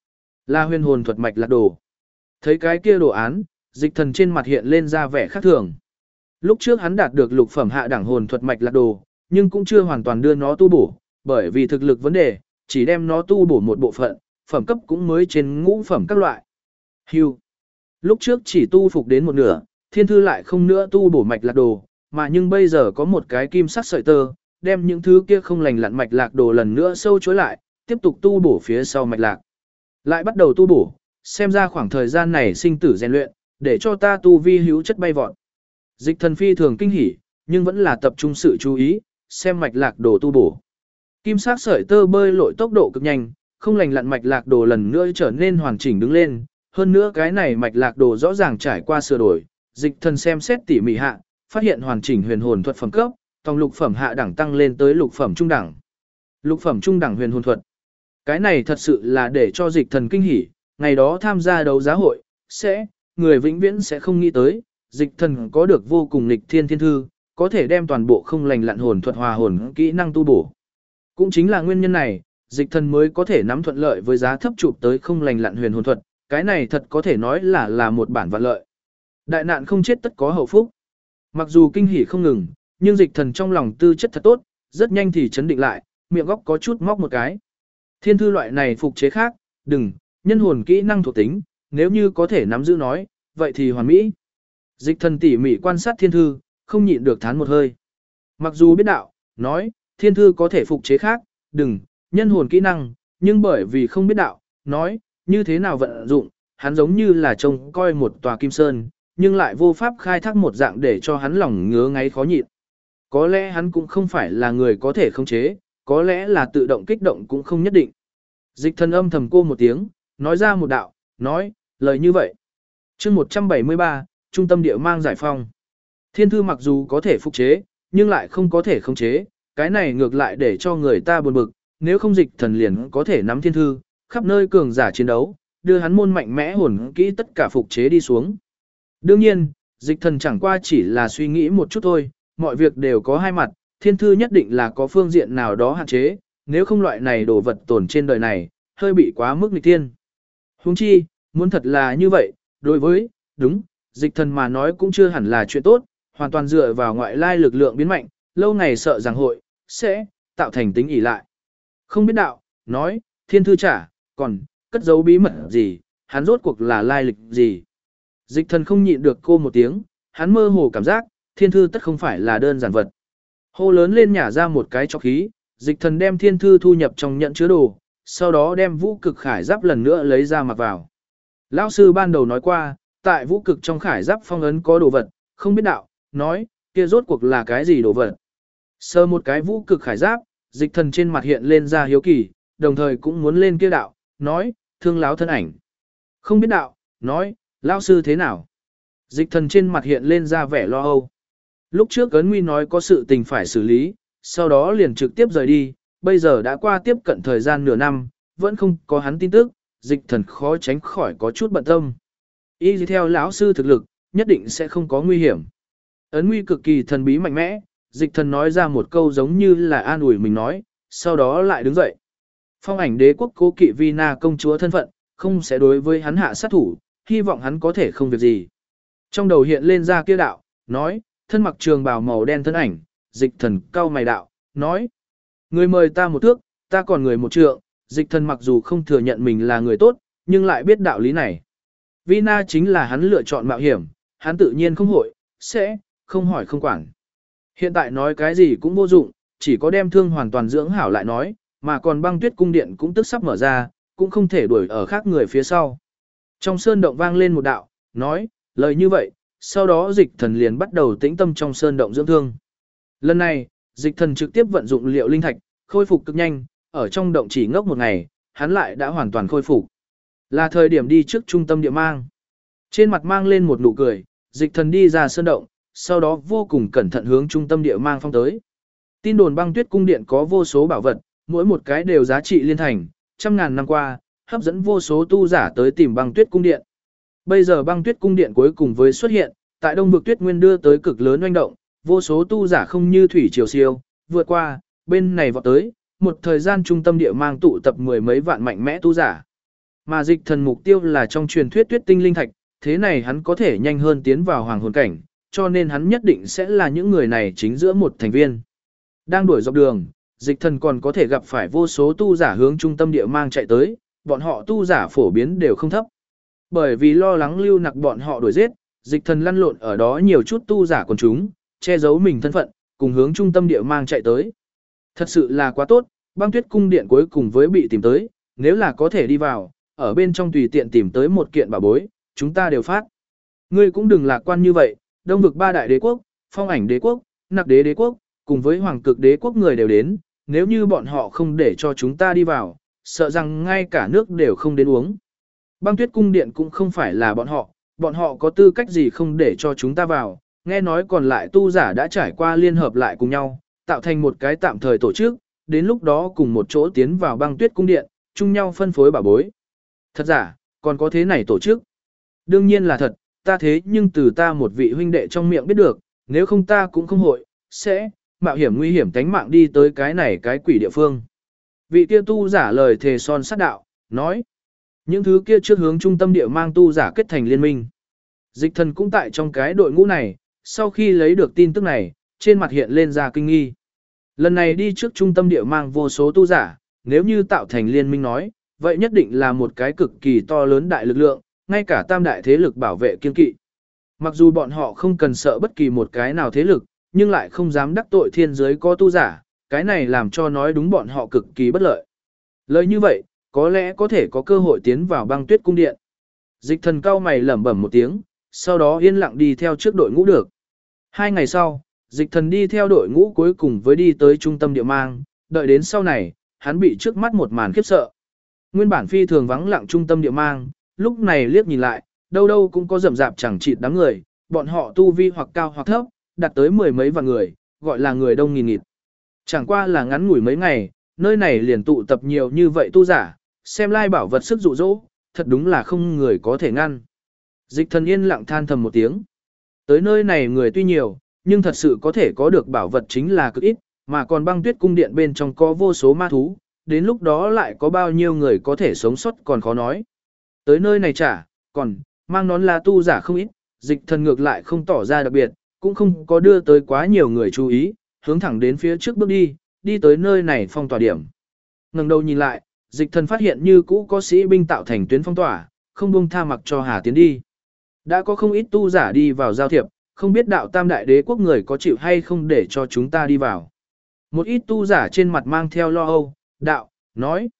Là huyền hồn thuật mạch lạc đồ. Thấy cái kia đồ án, dịch thần trên mặt hiện lên ra vẻ khác thường. Lúc trước hắn đạt được lục phẩm hạ đẳng hồn thuật mạch lạc đồ, nhưng cũng chưa hoàn toàn đưa nó tu bổ, bởi vì thực lực vấn đề, chỉ đem nó tu bổ một bộ phận, phẩm cấp cũng mới trên ngũ phẩm các loại. Hưu. Lúc trước chỉ tu phục đến một nửa, thiên thư lại không nữa tu bổ mạch lạc đồ, mà nhưng bây giờ có một cái kim sắc sợi tơ, đem những thứ kia không lành lặn mạch lạc đồ lần nữa sâu chối lại, tiếp tục tu bổ phía sau mạch lạc. Lại bắt đầu tu bổ, xem ra khoảng thời gian này sinh tử rèn luyện, để cho ta tu vi hữu chất bay vọt. Dịch thần phi thường kinh hỉ, nhưng vẫn là tập trung sự chú ý, xem mạch lạc đồ tu bổ. Kim sắc sợi tơ bơi lội tốc độ cực nhanh, không lành lặn mạch lạc đồ lần nữa trở nên hoàn chỉnh đứng lên, hơn nữa cái này mạch lạc đồ rõ ràng trải qua sửa đổi, dịch thần xem xét tỉ mỉ hạ, phát hiện hoàn chỉnh huyền hồn thuật phẩm cấp, tòng lục phẩm hạ đẳng tăng lên tới lục phẩm trung đẳng. Lục phẩm trung đẳng huyền hồn thuật. Cái này thật sự là để cho dịch thần kinh hỉ, ngày đó tham gia đấu giá hội, người vĩnh viễn sẽ không nghĩ tới, dịch thần có được vô cùng nghịch thiên thiên thư, có thể đem toàn bộ không lành lặn hồn thuật hòa hồn kỹ năng tu bổ. Cũng chính là nguyên nhân này, dịch thần mới có thể nắm thuận lợi với giá thấp chụp tới không lành lặn huyền hồn thuật, cái này thật có thể nói là một bản vạn lợi. Đại nạn không chết tất có hậu phúc. Mặc dù kinh hỉ không ngừng, nhưng dịch thần trong lòng tư chất thật tốt, rất nhanh thì chấn định lại, miệng góc có chút móc một cái. Thiên thư loại này phục chế khác, đừng, nhân hồn kỹ năng thuộc tính, nếu như có thể nắm giữ nói, vậy thì hoàn mỹ. Dịch thần tỉ mỉ quan sát thiên thư, không nhịn được thán một hơi. Mặc dù biết đạo, nói, thiên thư có thể phục chế khác, đừng, nhân hồn kỹ năng, nhưng bởi vì không biết đạo, nói, như thế nào vận dụng, hắn giống như là trông coi một tòa kim sơn, nhưng lại vô pháp khai thác một dạng để cho hắn lòng ngứa ngáy khó nhịn. Có lẽ hắn cũng không phải là người có thể khống chế, có lẽ là tự động kích động cũng không nhất định. Dịch thần âm thầm cô một tiếng, nói ra một đạo, nói, lời như vậy. chương 173, Trung tâm địa mang giải phong. Thiên thư mặc dù có thể phục chế, nhưng lại không có thể khống chế, cái này ngược lại để cho người ta buồn bực, nếu không dịch thần liền có thể nắm thiên thư, khắp nơi cường giả chiến đấu, đưa hắn môn mạnh mẽ hồn kỹ tất cả phục chế đi xuống. Đương nhiên, dịch thần chẳng qua chỉ là suy nghĩ một chút thôi, mọi việc đều có hai mặt, thiên thư nhất định là có phương diện nào đó hạn chế, nếu không loại này đồ vật tồn trên đời này, hơi bị quá mức nghịch thiên. Huống chi, muốn thật là như vậy, đối với, đúng, dịch thần mà nói cũng chưa hẳn là chuyện tốt, hoàn toàn dựa vào ngoại lai lực lượng biến mạnh, lâu ngày sợ rằng hội, sẽ, tạo thành tính ỷ lại. Không biết đạo, nói, thiên thư trả, còn, cất giấu bí mật gì, hắn rốt cuộc là lai lịch gì. Dịch thần không nhịn được cô một tiếng, hắn mơ hồ cảm giác, thiên thư tất không phải là đơn giản vật. Hô lớn lên nhả ra một cái cho khí, dịch thần đem thiên thư thu nhập trong nhận chứa đồ, sau đó đem vũ cực khải giáp lần nữa lấy ra mặc vào. Lão sư ban đầu nói qua, tại vũ cực trong khải giáp phong ấn có đồ vật, không biết đạo, nói, kia rốt cuộc là cái gì đồ vật. Sờ một cái vũ cực khải giáp, dịch thần trên mặt hiện lên ra hiếu kỳ, đồng thời cũng muốn lên kia đạo, nói, thương láo thân ảnh. Không biết đạo, nói, lão sư thế nào. Dịch thần trên mặt hiện lên ra vẻ lo âu. Lúc trước Ấn Nguy nói có sự tình phải xử lý, sau đó liền trực tiếp rời đi, bây giờ đã qua tiếp cận thời gian nửa năm, vẫn không có hắn tin tức, dịch thần khó tránh khỏi có chút bận tâm. Y theo lão sư thực lực, nhất định sẽ không có nguy hiểm. Ấn Nguy cực kỳ thần bí mạnh mẽ, dịch thần nói ra một câu giống như là an ủi mình nói, sau đó lại đứng dậy. Phong ảnh đế quốc cố kỵ Vina công chúa thân phận, không sẽ đối với hắn hạ sát thủ, hy vọng hắn có thể không việc gì. Trong đầu hiện lên ra kia đạo, nói, thân mặc trường bào màu đen thân ảnh, dịch thần cau mày đạo, nói. Người mời ta một thước, ta còn người một trượng, dịch thần mặc dù không thừa nhận mình là người tốt, nhưng lại biết đạo lý này. Vina chính là hắn lựa chọn mạo hiểm, hắn tự nhiên không hội, sẽ, không hỏi không quản. Hiện tại nói cái gì cũng vô dụng, chỉ có đem thương hoàn toàn dưỡng hảo lại nói, mà còn băng tuyết cung điện cũng tức sắp mở ra, cũng không thể đuổi ở khác người phía sau. Trong sơn động vang lên một đạo, nói, lời như vậy, sau đó dịch thần liền bắt đầu tĩnh tâm trong sơn động dưỡng thương. Lần này, dịch thần trực tiếp vận dụng liệu linh thạch, khôi phục cực nhanh, ở trong động chỉ ngốc một ngày, hắn lại đã hoàn toàn khôi phục. Là thời điểm đi trước trung tâm địa mang. Trên mặt mang lên một nụ cười, dịch thần đi ra sơn động, sau đó vô cùng cẩn thận hướng trung tâm địa mang phong tới. Tin đồn băng tuyết cung điện có vô số bảo vật, mỗi một cái đều giá trị liên thành, trăm ngàn năm qua, hấp dẫn vô số tu giả tới tìm băng tuyết cung điện. Bây giờ băng tuyết cung điện cuối cùng với xuất hiện, tại đông vực tuyết nguyên đưa tới cực lớn oanh động, vô số tu giả không như thủy triều siêu, vượt qua, bên này vọt tới, một thời gian trung tâm địa mang tụ tập mười mấy vạn mạnh mẽ tu giả. Mà dịch thần mục tiêu là trong truyền thuyết tuyết tinh linh thạch, thế này hắn có thể nhanh hơn tiến vào hoàng hồn cảnh, cho nên hắn nhất định sẽ là những người này chính giữa một thành viên. Đang đuổi dọc đường, dịch thần còn có thể gặp phải vô số tu giả hướng trung tâm địa mang chạy tới, bọn họ tu giả phổ biến đều không thấp. Bởi vì lo lắng Lưu Nặc bọn họ đuổi giết, dịch thần lăn lộn ở đó nhiều chút tu giả quần chúng, che giấu mình thân phận, cùng hướng trung tâm địa mang chạy tới. Thật sự là quá tốt, băng tuyết cung điện cuối cùng với bị tìm tới, nếu là có thể đi vào, ở bên trong tùy tiện tìm tới một kiện bảo bối, chúng ta đều phát. Ngươi cũng đừng lạc quan như vậy, đông vực ba đại đế quốc, phong ảnh đế quốc, nặc đế đế quốc, cùng với hoàng cực đế quốc người đều đến, nếu như bọn họ không để cho chúng ta đi vào, sợ rằng ngay cả nước đều không đến uống. Băng tuyết cung điện cũng không phải là bọn họ có tư cách gì không để cho chúng ta vào, nghe nói còn lại tu giả đã trải qua liên hợp lại cùng nhau, tạo thành một cái tạm thời tổ chức, đến lúc đó cùng một chỗ tiến vào băng tuyết cung điện, chung nhau phân phối bảo bối. Thật giả, còn có thế này tổ chức? Đương nhiên là thật, ta thế nhưng từ ta một vị huynh đệ trong miệng biết được, nếu không ta cũng không hội, sẽ mạo hiểm nguy hiểm tánh mạng đi tới cái này cái quỷ địa phương. Vị kia tu giả lời thề son sát đạo, nói. Những thứ kia trước hướng trung tâm địa mang tu giả kết thành liên minh. Dịch thần cũng tại trong cái đội ngũ này, sau khi lấy được tin tức này, trên mặt hiện lên ra kinh nghi. Lần này đi trước trung tâm địa mang vô số tu giả, nếu như tạo thành liên minh nói, vậy nhất định là một cái cực kỳ to lớn đại lực lượng, ngay cả tam đại thế lực bảo vệ kiên kỵ. Mặc dù bọn họ không cần sợ bất kỳ một cái nào thế lực, nhưng lại không dám đắc tội thiên giới có tu giả, cái này làm cho nói đúng bọn họ cực kỳ bất lợi. Lời như vậy, có lẽ có thể có cơ hội tiến vào băng tuyết cung điện. Dịch thần cao mày lẩm bẩm một tiếng, sau đó yên lặng đi theo trước đội ngũ được. 2 ngày sau, dịch thần đi theo đội ngũ cuối cùng với đi tới trung tâm địa mang, đợi đến sau này, hắn bị trước mắt một màn khiếp sợ. Nguyên bản phi thường vắng lặng trung tâm địa mang, lúc này liếc nhìn lại, đâu đâu cũng có rậm rạp chẳng chịt đám người, bọn họ tu vi hoặc cao hoặc thấp, đạt tới 10 mấy vạn người, gọi là người đông nghìn nghịt. Chẳng qua là ngắn ngủi mấy ngày, nơi này liền tụ tập nhiều như vậy tu giả, xem lai bảo vật sức dụ dỗ, thật đúng là không người có thể ngăn. Dịch thần yên lặng than thầm một tiếng. Tới nơi này người tuy nhiều, nhưng thật sự có thể có được bảo vật chính là cực ít, mà còn băng tuyết cung điện bên trong có vô số ma thú, đến lúc đó lại có bao nhiêu người có thể sống sót còn khó nói. Tới nơi này còn, mang nón lá tu giả không ít, dịch thần ngược lại không tỏ ra đặc biệt, cũng không có đưa tới quá nhiều người chú ý, hướng thẳng đến phía trước bước đi, đi tới nơi này phong tỏa điểm. Ngẩng đầu nhìn lại, dịch thần phát hiện như cũ có sĩ binh tạo thành tuyến phong tỏa, không buông tha mặc cho Hà tiến đi. Đã có không ít tu giả đi vào giao thiệp, không biết đạo tam đại đế quốc người có chịu hay không để cho chúng ta đi vào. Một ít tu giả trên mặt mang theo lo âu, đạo, nói.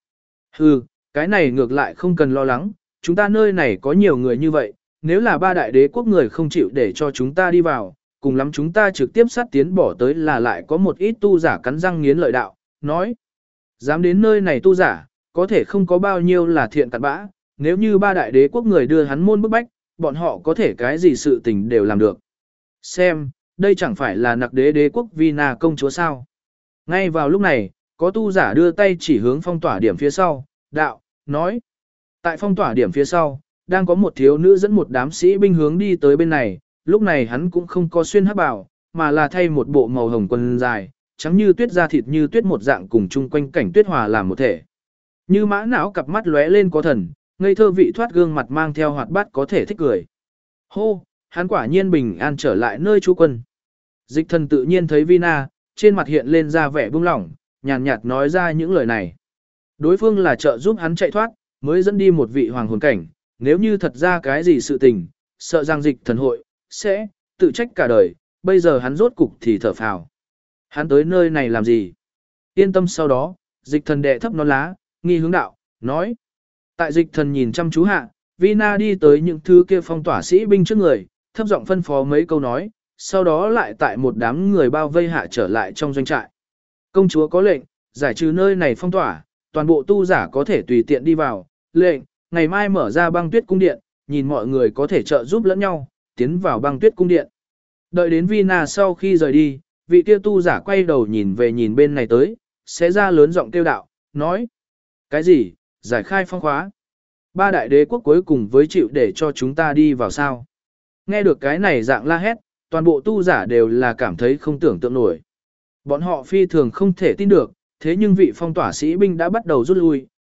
Cái này ngược lại không cần lo lắng, chúng ta nơi này có nhiều người như vậy, nếu là ba đại đế quốc người không chịu để cho chúng ta đi vào, cùng lắm chúng ta trực tiếp sát tiến bỏ tới là lại có một ít tu giả cắn răng nghiến lợi đạo, nói. Dám đến nơi này tu giả, có thể không có bao nhiêu là thiện cặn bã, nếu như ba đại đế quốc người đưa hắn môn bức bách, bọn họ có thể cái gì sự tình đều làm được. Xem, đây chẳng phải là nặc đế đế quốc Vina công chúa sao. Ngay vào lúc này, có tu giả đưa tay chỉ hướng phong tỏa điểm phía sau, đạo, nói. Tại phong tỏa điểm phía sau, đang có một thiếu nữ dẫn một đám sĩ binh hướng đi tới bên này, lúc này hắn cũng không có xuyên hắc bào, mà là thay một bộ màu hồng quần dài, trắng như tuyết da thịt như tuyết một dạng cùng chung quanh cảnh tuyết hòa làm một thể. Như mã não cặp mắt lóe lên có thần, ngây thơ vị thoát gương mặt mang theo hoạt bát có thể thích cười. Hô, hắn quả nhiên bình an trở lại nơi trú quân. Dịch thần tự nhiên thấy Vina, trên mặt hiện lên ra vẻ buông lỏng, nhàn nhạt nói ra những lời này. Đối phương là trợ giúp hắn chạy thoát, mới dẫn đi một vị hoàng hồn cảnh, nếu như thật ra cái gì sự tình, sợ rằng dịch thần hội, sẽ, tự trách cả đời, bây giờ hắn rốt cục thì thở phào. Hắn tới nơi này làm gì? Yên tâm sau đó, dịch thần đệ thấp nón lá, nghi hướng đạo, nói. Tại dịch thần nhìn chăm chú hạ, Vina đi tới những thứ kia phong tỏa sĩ binh trước người, thấp giọng phân phó mấy câu nói, sau đó lại tại một đám người bao vây hạ trở lại trong doanh trại. Công chúa có lệnh, giải trừ nơi này phong tỏa, toàn bộ tu giả có thể tùy tiện đi vào, lệnh, ngày mai mở ra băng tuyết cung điện, nhìn mọi người có thể trợ giúp lẫn nhau, tiến vào băng tuyết cung điện. Đợi đến Vina sau khi rời đi, vị kia tu giả quay đầu nhìn về nhìn bên này tới, sẽ ra lớn giọng kêu đạo, nói. Cái gì, giải khai phong khóa. Ba đại đế quốc cuối cùng với chịu để cho chúng ta đi vào sao. Nghe được cái này dạng la hét, toàn bộ tu giả đều là cảm thấy không tưởng tượng nổi. Bọn họ phi thường không thể tin được, thế nhưng vị phong tỏa sĩ binh đã bắt đầu rút lui,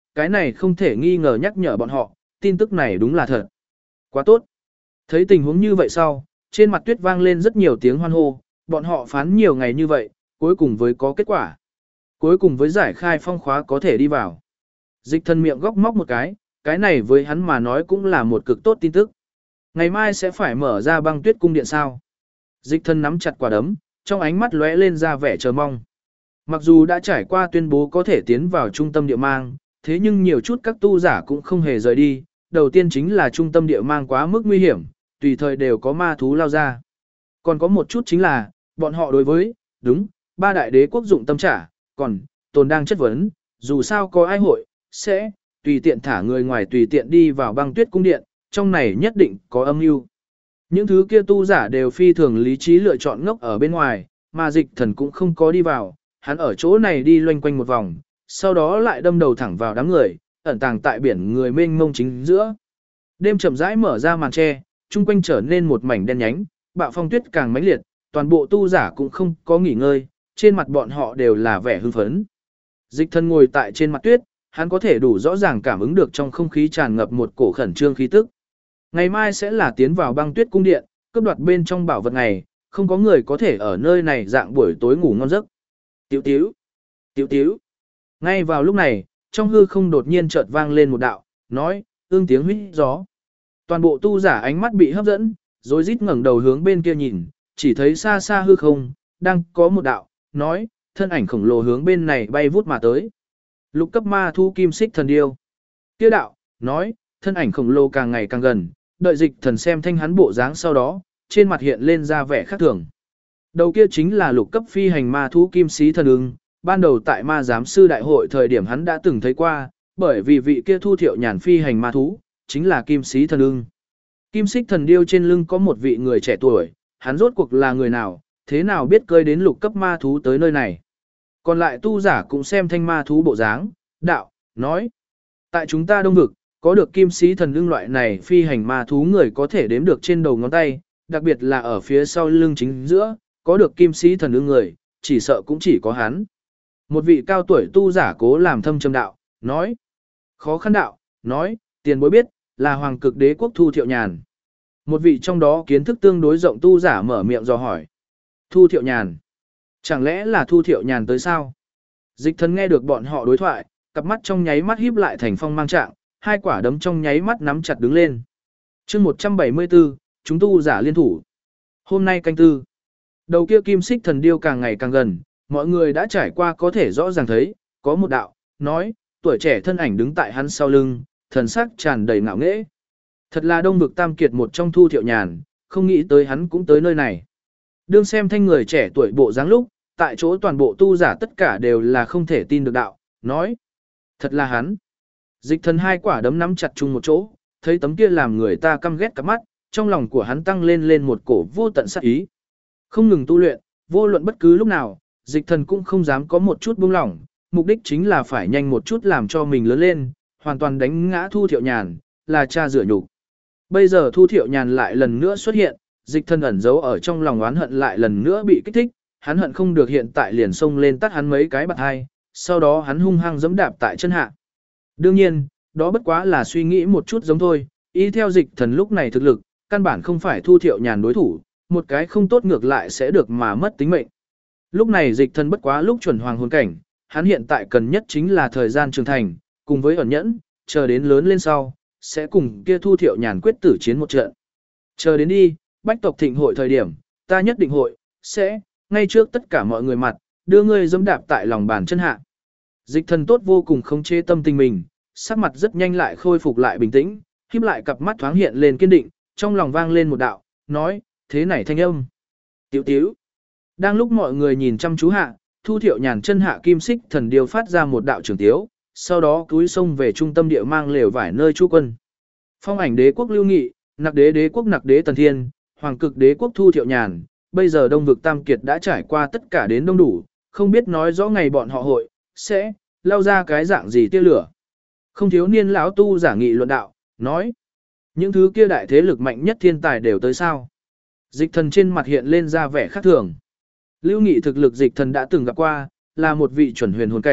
cái này không thể nghi ngờ nhắc nhở bọn họ, tin tức này đúng là thật. Quá tốt. Thấy tình huống như vậy sau, trên mặt tuyết vang lên rất nhiều tiếng hoan hô, bọn họ phán nhiều ngày như vậy, cuối cùng với có kết quả. Cuối cùng với giải khai phong khóa có thể đi vào. Dịch thần miệng góc móc một cái này với hắn mà nói cũng là một cực tốt tin tức. Ngày mai sẽ phải mở ra băng tuyết cung điện sao. Dịch thần nắm chặt quả đấm, trong ánh mắt lóe lên ra vẻ chờ mong. Mặc dù đã trải qua tuyên bố có thể tiến vào trung tâm địa mang, thế nhưng nhiều chút các tu giả cũng không hề rời đi. Đầu tiên chính là trung tâm địa mang quá mức nguy hiểm, tùy thời đều có ma thú lao ra. Còn có một chút chính là, bọn họ đối với, đúng, ba đại đế quốc dụng tâm trả, còn, tồn đang chất vấn, dù sao có ai hội, sẽ, tùy tiện thả người ngoài tùy tiện đi vào băng tuyết cung điện, trong này nhất định có âm mưu. Những thứ kia tu giả đều phi thường lý trí lựa chọn ngốc ở bên ngoài, mà dịch thần cũng không có đi vào, hắn ở chỗ này đi loanh quanh một vòng, sau đó lại đâm đầu thẳng vào đám người, ẩn tàng tại biển người mênh mông chính giữa. Đêm chậm rãi mở ra màn che, chung quanh trở nên một mảnh đen nhánh, bạo phong tuyết càng mãnh liệt, toàn bộ tu giả cũng không có nghỉ ngơi, trên mặt bọn họ đều là vẻ hưng phấn. Dịch thần ngồi tại trên mặt tuyết, hắn có thể đủ rõ ràng cảm ứng được trong không khí tràn ngập một cổ khẩn trương khí tức. Ngày mai sẽ là tiến vào băng tuyết cung điện, cướp đoạt bên trong bảo vật này, không có người có thể ở nơi này dạng buổi tối ngủ ngon giấc. Tiểu tiểu, tiểu tiểu. Ngay vào lúc này, trong hư không đột nhiên chợt vang lên một đạo, nói, ương tiếng huýt gió. Toàn bộ tu giả ánh mắt bị hấp dẫn, rồi rít ngẩng đầu hướng bên kia nhìn, chỉ thấy xa xa hư không, đang có một đạo, nói, thân ảnh khổng lồ hướng bên này bay vút mà tới. Lục cấp ma thu kim xích thần điêu. Kia đạo, nói, thân ảnh khổng lồ càng ngày càng gần, đợi dịch thần xem thanh hắn bộ dáng sau đó, trên mặt hiện lên ra vẻ khác thường. Đầu kia chính là lục cấp phi hành ma thú kim xí thần ưng, ban đầu tại ma giám sư đại hội thời điểm hắn đã từng thấy qua, bởi vì vị kia thu thiệu nhàn phi hành ma thú, chính là kim xí thần ưng. Kim xích thần điêu trên lưng có một vị người trẻ tuổi, hắn rốt cuộc là người nào, thế nào biết cơi đến lục cấp ma thú tới nơi này. Còn lại tu giả cũng xem thanh ma thú bộ dáng, đạo, nói. Tại chúng ta đông vực, có được kim sĩ thần ưng loại này phi hành ma thú người có thể đếm được trên đầu ngón tay, đặc biệt là ở phía sau lưng chính giữa, có được kim sĩ thần ưng người, chỉ sợ cũng chỉ có hắn. Một vị cao tuổi tu giả cố làm thâm trầm đạo, nói. Khó khăn đạo, nói, tiền bối biết, là hoàng cực đế quốc Thu Thiệu Nhàn. Một vị trong đó kiến thức tương đối rộng tu giả mở miệng dò hỏi. Thu Thiệu Nhàn. Chẳng lẽ là Thu Thiệu Nhàn tới sao? Dịch thần nghe được bọn họ đối thoại, cặp mắt trong nháy mắt híp lại thành phong mang trạng, hai quả đấm trong nháy mắt nắm chặt đứng lên. chương 174, chúng tu giả liên thủ. Hôm nay canh tư. Đầu kia kim xích thần điêu càng ngày càng gần, mọi người đã trải qua có thể rõ ràng thấy, có một đạo, nói, tuổi trẻ thân ảnh đứng tại hắn sau lưng, thần sắc tràn đầy ngạo nghễ. Thật là đông vực tam kiệt một trong Thu Thiệu Nhàn, không nghĩ tới hắn cũng tới nơi này. Đương xem thanh người trẻ tuổi bộ dáng lúc, tại chỗ toàn bộ tu giả tất cả đều là không thể tin được đạo, nói. Thật là hắn. Dịch thần hai quả đấm nắm chặt chung một chỗ, thấy tấm kia làm người ta căm ghét cặp mắt, trong lòng của hắn tăng lên một cổ vô tận sát ý. Không ngừng tu luyện, vô luận bất cứ lúc nào, dịch thần cũng không dám có một chút buông lỏng, mục đích chính là phải nhanh một chút làm cho mình lớn lên, hoàn toàn đánh ngã Thu Thiệu Nhàn, là cha rửa nhục. Bây giờ Thu Thiệu Nhàn lại lần nữa xuất hiện, dịch thần ẩn giấu ở trong lòng oán hận lại lần nữa bị kích thích, hắn hận không được hiện tại liền xông lên tắt hắn mấy cái bạt hai, sau đó hắn hung hăng giẫm đạp tại chân hạ. Đương nhiên, đó bất quá là suy nghĩ một chút giống thôi, ý theo dịch thần lúc này thực lực, căn bản không phải Thu Thiệu Nhàn đối thủ, một cái không tốt ngược lại sẽ được mà mất tính mệnh. Lúc này dịch thần bất quá lúc chuẩn hoàng hồn cảnh, hắn hiện tại cần nhất chính là thời gian trưởng thành, cùng với ẩn nhẫn, chờ đến lớn lên sau, sẽ cùng kia Thu Thiệu Nhàn quyết tử chiến một trận. Chờ đến đi, bách tộc thịnh hội thời điểm, ta nhất định hội, sẽ, ngay trước tất cả mọi người mặt, đưa ngươi dẫm đạp tại lòng bàn chân hạ. Dịch thần tốt vô cùng khống chế tâm tình mình, sắc mặt rất nhanh lại khôi phục lại bình tĩnh, híp lại cặp mắt thoáng hiện lên kiên định, trong lòng vang lên một đạo, nói, thế này thanh âm. Tiểu tiểu. Đang lúc mọi người nhìn chăm chú hạ, Thu Thiệu Nhàn chân hạ kim xích thần điêu phát ra một đạo trường tiếu, sau đó cúi sông về trung tâm địa mang lều vải nơi trú quân. Phong ảnh đế quốc Lưu Nghị, nặc đế đế quốc nặc đế Tần Thiên, hoàng cực đế quốc Thu Thiệu Nhàn, bây giờ đông vực tam kiệt đã trải qua tất cả đến đông đủ, không biết nói rõ ngày bọn họ hội, sẽ, lao ra cái dạng gì tia lửa. Không thiếu niên lão tu giả nghị luận đạo, nói, những thứ kia đại thế lực mạnh nhất thiên tài đều tới sao. Dịch thần trên mặt hiện lên ra vẻ khác thường. Lưu Nghị thực lực dịch thần đã từng gặp qua, là một vị chuẩn huyền hồn cảnh,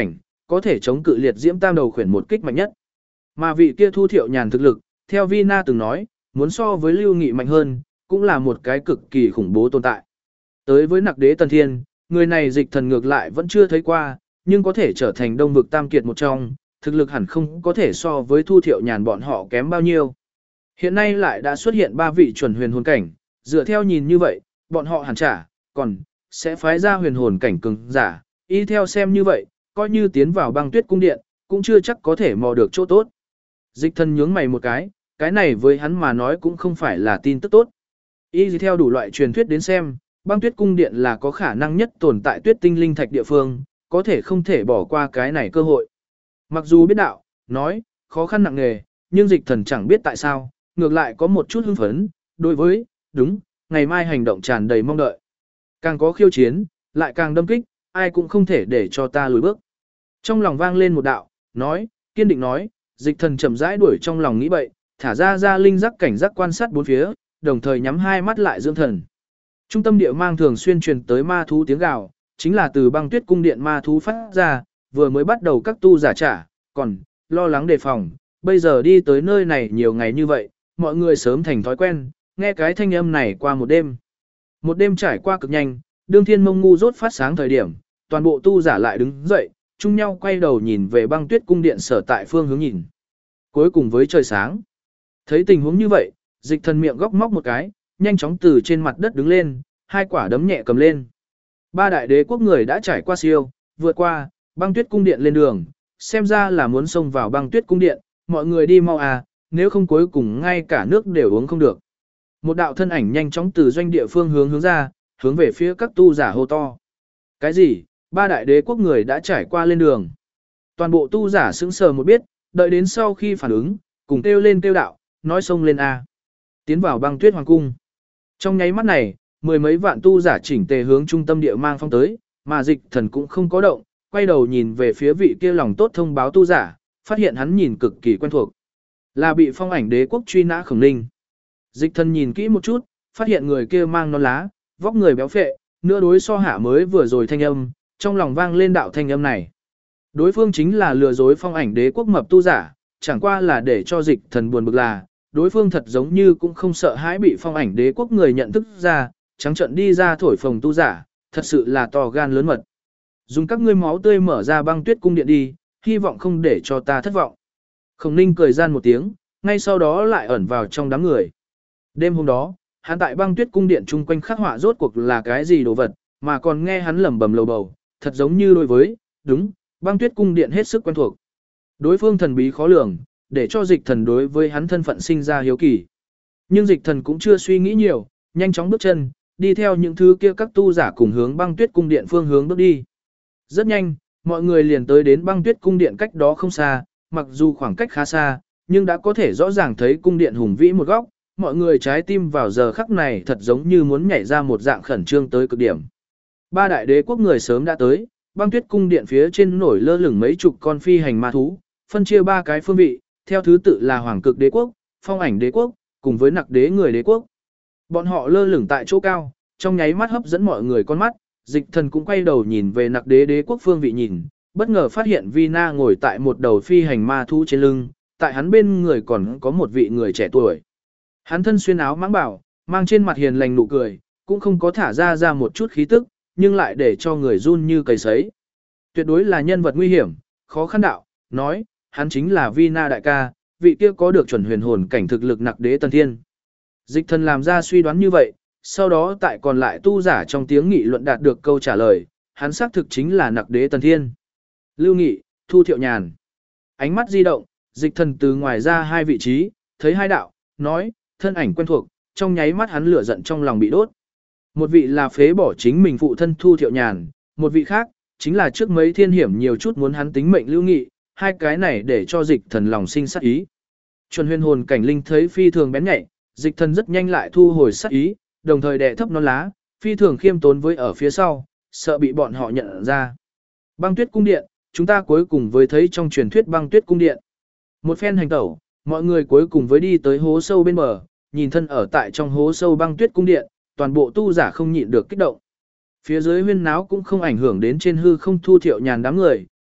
có thể chống cự liệt diễm tam đầu khuyển một kích mạnh nhất. Mà vị kia Thu Thiệu Nhàn thực lực, theo Vina từng nói, muốn so với Lưu Nghị mạnh hơn, cũng là một cái cực kỳ khủng bố tồn tại. Tới với Nặc Đế Tần Thiên, người này Dịch Thần ngược lại vẫn chưa thấy qua, nhưng có thể trở thành Đông vực tam kiệt một trong, thực lực hẳn không có thể so với Thu Thiệu Nhàn bọn họ kém bao nhiêu. Hiện nay lại đã xuất hiện 3 vị chuẩn huyền hồn cảnh, dựa theo nhìn như vậy, bọn họ hẳn còn sẽ phái ra huyền hồn cảnh cường giả, y theo xem như vậy, coi như tiến vào Băng Tuyết cung điện, cũng chưa chắc có thể mò được chỗ tốt. Dịch Thần nhướng mày một cái này với hắn mà nói cũng không phải là tin tức tốt. Y theo đủ loại truyền thuyết đến xem, Băng Tuyết cung điện là có khả năng nhất tồn tại tuyết tinh linh thạch địa phương, có thể không thể bỏ qua cái này cơ hội. Mặc dù biết đạo, nói, khó khăn nặng nề, nhưng Dịch Thần chẳng biết tại sao, ngược lại có một chút hưng phấn, đối với, đúng, ngày mai hành động tràn đầy mong đợi. Càng có khiêu chiến, lại càng đâm kích, ai cũng không thể để cho ta lùi bước. Trong lòng vang lên một đạo, nói, kiên định nói, Dịch Thần chậm rãi đuổi trong lòng nghĩ bậy, thả ra linh giác cảnh giác quan sát bốn phía, đồng thời nhắm hai mắt lại dưỡng thần. Trung tâm địa mang thường xuyên truyền tới ma thú tiếng gào, chính là từ Băng Tuyết cung điện ma thú phát ra, vừa mới bắt đầu các tu giả trả, còn lo lắng đề phòng, bây giờ đi tới nơi này nhiều ngày như vậy, mọi người sớm thành thói quen, nghe cái thanh âm này qua một đêm. Một đêm trải qua cực nhanh, đương thiên mông ngu rốt phát sáng thời điểm, toàn bộ tu giả lại đứng dậy, chung nhau quay đầu nhìn về Băng Tuyết cung điện sở tại phương hướng nhìn. Cuối cùng với trời sáng, thấy tình huống như vậy, Dịch Thần miệng góc móc một cái, nhanh chóng từ trên mặt đất đứng lên, hai quả đấm nhẹ cầm lên. 3 đại đế quốc người đã trải qua siêu, vượt qua, Băng Tuyết cung điện lên đường, xem ra là muốn xông vào Băng Tuyết cung điện, mọi người đi mau à, nếu không cuối cùng ngay cả nước đều uống không được. Một đạo thân ảnh nhanh chóng từ doanh địa phương hướng ra, hướng về phía các tu giả hô to. Cái gì? 3 đại đế quốc người đã trải qua lên đường. Toàn bộ tu giả sững sờ một biết, đợi đến sau khi phản ứng, cùng kêu lên kêu đạo, nói xông lên a. Tiến vào Băng Tuyết hoàng cung. Trong nháy mắt này, 10 mấy vạn tu giả chỉnh tề hướng trung tâm địa mang phong tới, mà Dịch Thần cũng không có động, quay đầu nhìn về phía vị kia lòng tốt thông báo tu giả, phát hiện hắn nhìn cực kỳ quen thuộc. Là bị Phong Ảnh đế quốc truy nã Khổng Ninh. Dịch Thần nhìn kỹ một chút, phát hiện người kia mang nón lá, vóc người béo phệ, nửa đối so hạ mới vừa rồi thanh âm, trong lòng vang lên đạo thanh âm này. Đối phương chính là lừa dối Phong Ảnh đế quốc mập tu giả, chẳng qua là để cho Dịch Thần buồn bực là, đối phương thật giống như cũng không sợ hãi bị Phong Ảnh đế quốc người nhận thức ra, trắng trợn đi ra thổi phồng tu giả, thật sự là to gan lớn mật. Dùng các ngươi máu tươi mở ra Băng Tuyết cung điện đi, hy vọng không để cho ta thất vọng. Khổng Ninh cười gian một tiếng, ngay sau đó lại ẩn vào trong đám người. Đêm hôm đó, hắn tại Băng Tuyết cung điện chung quanh khắc họa rốt cuộc là cái gì đồ vật, mà còn nghe hắn lẩm bẩm lầu bầu, thật giống như đối với, đúng, Băng Tuyết cung điện hết sức quen thuộc. Đối phương thần bí khó lường, để cho Dịch Thần đối với hắn thân phận sinh ra hiếu kỳ. Nhưng Dịch Thần cũng chưa suy nghĩ nhiều, nhanh chóng bước chân, đi theo những thứ kia các tu giả cùng hướng Băng Tuyết cung điện phương hướng bước đi. Rất nhanh, mọi người liền tới đến Băng Tuyết cung điện cách đó không xa, mặc dù khoảng cách khá xa, nhưng đã có thể rõ ràng thấy cung điện hùng vĩ một góc, mọi người trái tim vào giờ khắc này thật giống như muốn nhảy ra một dạng khẩn trương tới cực điểm. 3 đại đế quốc người sớm đã tới, Băng Tuyết cung điện phía trên nổi lơ lửng mấy chục con phi hành ma thú, phân chia 3 cái phương vị, theo thứ tự là Hoàng Cực đế quốc, Phong Ảnh đế quốc, cùng với Nặc đế người đế quốc. Bọn họ lơ lửng tại chỗ cao, trong nháy mắt hấp dẫn mọi người con mắt, Dịch Thần cũng quay đầu nhìn về Nặc đế đế quốc phương vị nhìn, bất ngờ phát hiện Vina ngồi tại một đầu phi hành ma thú trên lưng, tại hắn bên người còn có một vị người trẻ tuổi. Hắn thân xuyên áo mãng bảo, mang trên mặt hiền lành nụ cười, cũng không có thả ra một chút khí tức, nhưng lại để cho người run như cầy sấy. Tuyệt đối là nhân vật nguy hiểm, khó khăn đạo, nói, hắn chính là Vina đại ca, vị kia có được chuẩn huyền hồn cảnh thực lực Nặc đế Tần Thiên. Dịch Thần làm ra suy đoán như vậy, sau đó tại còn lại tu giả trong tiếng nghị luận đạt được câu trả lời, hắn xác thực chính là Nặc đế Tần Thiên. Lưu Nghị, Thu Thiệu Nhàn. Ánh mắt di động, Dịch Thần từ ngoài ra 2 vị trí, thấy 2 đạo, nói, thân ảnh quen thuộc, trong nháy mắt hắn lửa giận trong lòng bị đốt. Một vị là phế bỏ chính mình phụ thân Thu Thiệu Nhàn, một vị khác, chính là trước mấy thiên hiểm nhiều chút muốn hắn tính mệnh Lưu Nghị, 2 cái này để cho Dịch Thần lòng sinh sát ý. Chuẩn huyền hồn cảnh linh thấy phi thường bén nhạy, Dịch Thần rất nhanh lại thu hồi sát ý, đồng thời đè thấp nón lá, phi thường khiêm tốn với ở phía sau, sợ bị bọn họ nhận ra. Băng Tuyết cung điện, chúng ta cuối cùng với thấy trong truyền thuyết Băng Tuyết cung điện. Một phen hành tẩu, mọi người cuối cùng với đi tới hố sâu bên bờ, nhìn thân ở tại trong hố sâu Băng Tuyết cung điện, toàn bộ tu giả không nhịn được kích động. Phía dưới huyên náo cũng không ảnh hưởng đến trên hư không Thu Thiệu Nhàn đám người,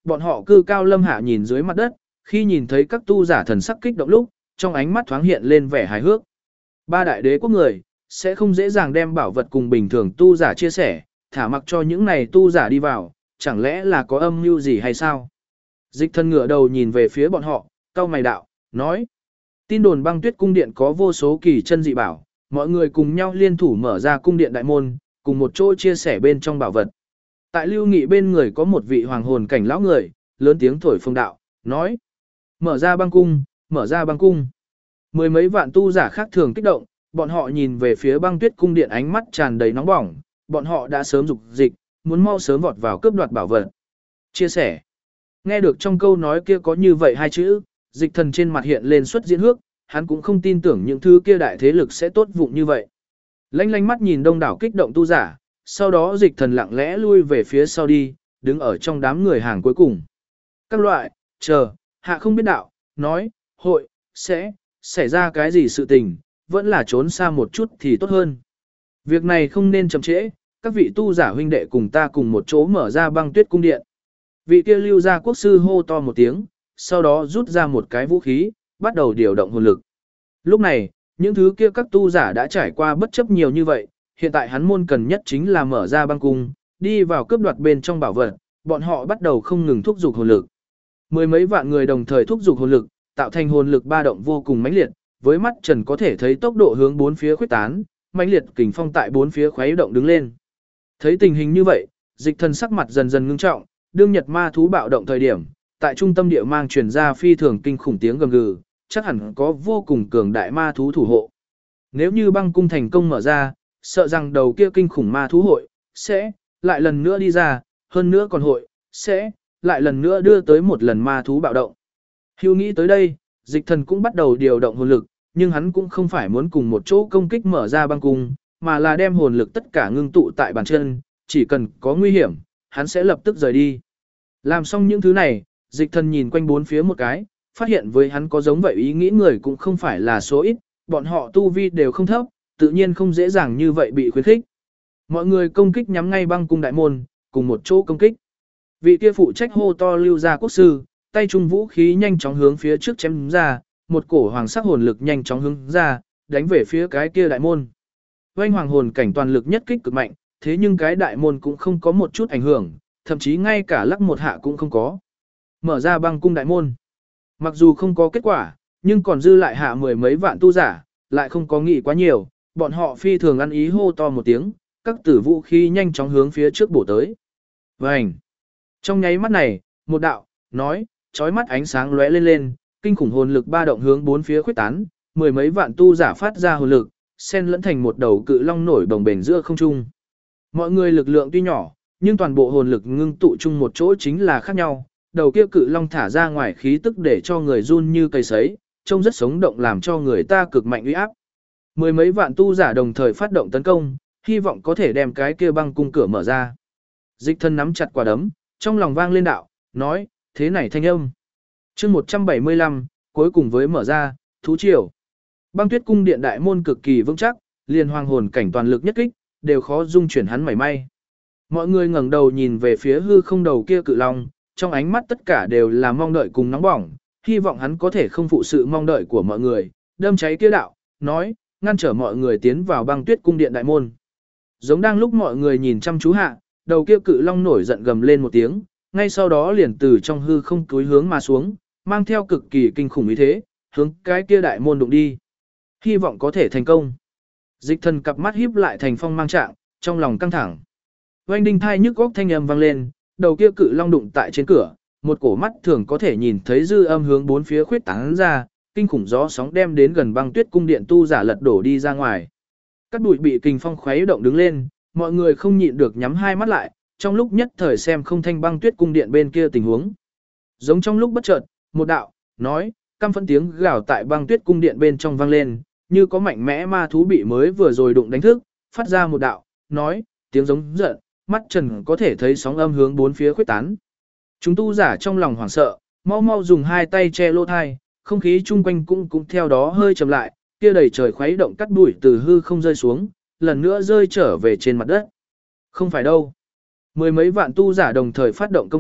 bọn họ cư cao lâm hạ nhìn dưới mặt đất, khi nhìn thấy các tu giả thần sắc kích động lúc, trong ánh mắt thoáng hiện lên vẻ hài hước. Ba đại đế quốc người, sẽ không dễ dàng đem bảo vật cùng bình thường tu giả chia sẻ, thả mặc cho những này tu giả đi vào, chẳng lẽ là có âm mưu gì hay sao? Dịch Thần ngửa đầu nhìn về phía bọn họ, cau mày đạo, nói. Tin đồn Băng Tuyết cung điện có vô số kỳ chân dị bảo, mọi người cùng nhau liên thủ mở ra cung điện đại môn, cùng một chỗ chia sẻ bên trong bảo vật. Tại Lưu Nghị bên người có một vị hoàng hồn cảnh lão người, lớn tiếng thổi phồng đạo, nói. Mở ra băng cung, mở ra băng cung. Mười mấy vạn tu giả khác thường kích động, bọn họ nhìn về phía Băng Tuyết cung điện ánh mắt tràn đầy nóng bỏng, bọn họ đã sớm dục dịch, muốn mau sớm vọt vào cướp đoạt bảo vật. Chia sẻ. Nghe được trong câu nói kia có như vậy hai chữ, Dịch Thần trên mặt hiện lên xuất diễn hước, hắn cũng không tin tưởng những thứ kia đại thế lực sẽ tốt vụng như vậy. Lanh lanh mắt nhìn đông đảo kích động tu giả, sau đó Dịch Thần lặng lẽ lui về phía sau đi, đứng ở trong đám người hàng cuối cùng. Các loại, chờ, hạ không biết đạo, nói, hội, sẽ, xảy ra cái gì sự tình, vẫn là trốn xa một chút thì tốt hơn. Việc này không nên chậm trễ, các vị tu giả huynh đệ cùng ta cùng một chỗ mở ra Băng Tuyết cung điện. Vị kia Lưu gia quốc sư hô to một tiếng, sau đó rút ra một cái vũ khí, bắt đầu điều động hồn lực. Lúc này, những thứ kia các tu giả đã trải qua bất chấp nhiều như vậy, hiện tại hắn môn cần nhất chính là mở ra băng cung, đi vào cướp đoạt bên trong bảo vật, bọn họ bắt đầu không ngừng thúc giục hồn lực. Mười mấy vạn người đồng thời thúc giục hồn lực, tạo thành hồn lực ba động vô cùng mãnh liệt, với mắt trần có thể thấy tốc độ hướng bốn phía khuếch tán, mãnh liệt kình phong tại bốn phía khuấy động đứng lên. Thấy tình hình như vậy, Dịch Thần sắc mặt dần dần ngưng trọng, đương nhật ma thú bạo động thời điểm, tại trung tâm địa mang truyền ra phi thường kinh khủng tiếng gầm gừ, chắc hẳn có vô cùng cường đại ma thú thủ hộ. Nếu như băng cung thành công mở ra, sợ rằng đầu kia kinh khủng ma thú hội sẽ lại lần nữa đi ra, hơn nữa còn hội sẽ lại lần nữa đưa tới một lần ma thú bạo động. Hưu nghĩ tới đây, Dịch Thần cũng bắt đầu điều động hồn lực, nhưng hắn cũng không phải muốn cùng một chỗ công kích mở ra băng cung, mà là đem hồn lực tất cả ngưng tụ tại bàn chân, chỉ cần có nguy hiểm, hắn sẽ lập tức rời đi. Làm xong những thứ này, Dịch Thần nhìn quanh bốn phía một cái, phát hiện với hắn có giống vậy ý nghĩ người cũng không phải là số ít, bọn họ tu vi đều không thấp, tự nhiên không dễ dàng như vậy bị khuyến khích. Mọi người công kích nhắm ngay băng cung đại môn, cùng một chỗ công kích. Vị kia phụ trách hô to Lưu gia quốc sư, tay trung vũ khí nhanh chóng hướng phía trước chém ra, một cổ hoàng sắc hồn lực nhanh chóng hướng ra, đánh về phía cái kia đại môn. Oanh hoàng hồn cảnh toàn lực nhất kích cực mạnh, thế nhưng cái đại môn cũng không có một chút ảnh hưởng, thậm chí ngay cả lắc một hạ cũng không có. Mở ra băng cung đại môn. Mặc dù không có kết quả, nhưng còn dư lại hạ mười mấy vạn tu giả, lại không có nghĩ quá nhiều, bọn họ phi thường ăn ý hô to một tiếng, các tử vũ khí nhanh chóng hướng phía trước bổ tới. Vành. Trong nháy mắt này, một đạo, nói, chói mắt ánh sáng lóe lên lên, kinh khủng hồn lực ba động hướng bốn phía khuếch tán, mười mấy vạn tu giả phát ra hồn lực, xen lẫn thành một đầu cự long nổi bồng bềnh giữa không trung. Mọi người lực lượng tuy nhỏ, nhưng toàn bộ hồn lực ngưng tụ chung một chỗ chính là khác nhau, đầu kia cự long thả ra ngoài khí tức để cho người run như cây sấy, trông rất sống động làm cho người ta cực mạnh uy áp. Mười mấy vạn tu giả đồng thời phát động tấn công, hy vọng có thể đem cái kia băng cung cửa mở ra. Dịch Thần nắm chặt quả đấm, trong lòng vang lên đạo, nói, thế này thanh âm. Chương 175, cuối cùng với mở ra, thú triều. Băng Tuyết cung điện đại môn cực kỳ vững chắc, liền hoàng hồn cảnh toàn lực nhất kích, đều khó dung chuyển hắn mảy may. Mọi người ngẩng đầu nhìn về phía hư không đầu kia cự long, trong ánh mắt tất cả đều là mong đợi cùng nóng bỏng, hy vọng hắn có thể không phụ sự mong đợi của mọi người, đâm cháy kia đạo, nói, ngăn trở mọi người tiến vào Băng Tuyết cung điện đại môn. Giống đang lúc mọi người nhìn chăm chú hạ, đầu kia cự long nổi giận gầm lên một tiếng, ngay sau đó liền từ trong hư không túi hướng mà xuống, mang theo cực kỳ kinh khủng ý thế, hướng cái kia đại môn đụng đi. Hy vọng có thể thành công. Dịch Thần cặp mắt híp lại thành phong mang trạng, trong lòng căng thẳng. Oanh đinh thai nhức góc thanh âm vang lên, đầu kia cự long đụng tại trên cửa, một cổ mắt thường có thể nhìn thấy dư âm hướng bốn phía khuyết tán ra, kinh khủng gió sóng đem đến gần Băng Tuyết cung điện tu giả lật đổ đi ra ngoài. Các bụi bị kình phong khuấy động đứng lên, mọi người không nhịn được nhắm hai mắt lại, trong lúc nhất thời xem không thanh Băng Tuyết cung điện bên kia tình huống. Giống trong lúc bất chợt, một đạo, nói, căm phẫn tiếng gào tại Băng Tuyết cung điện bên trong vang lên, như có mạnh mẽ ma thú bị mới vừa rồi đụng đánh thức, phát ra một đạo, nói, tiếng giống giận, mắt trần có thể thấy sóng âm hướng bốn phía khuếch tán. Chúng tu giả trong lòng hoảng sợ, mau mau dùng hai tay che lỗ tai, không khí chung quanh cũng theo đó hơi chậm lại, kia đầy trời khuấy động cắt bụi từ hư không rơi xuống, lần nữa rơi trở về trên mặt đất. Không phải đâu. Mười mấy vạn tu giả đồng thời phát động công kích,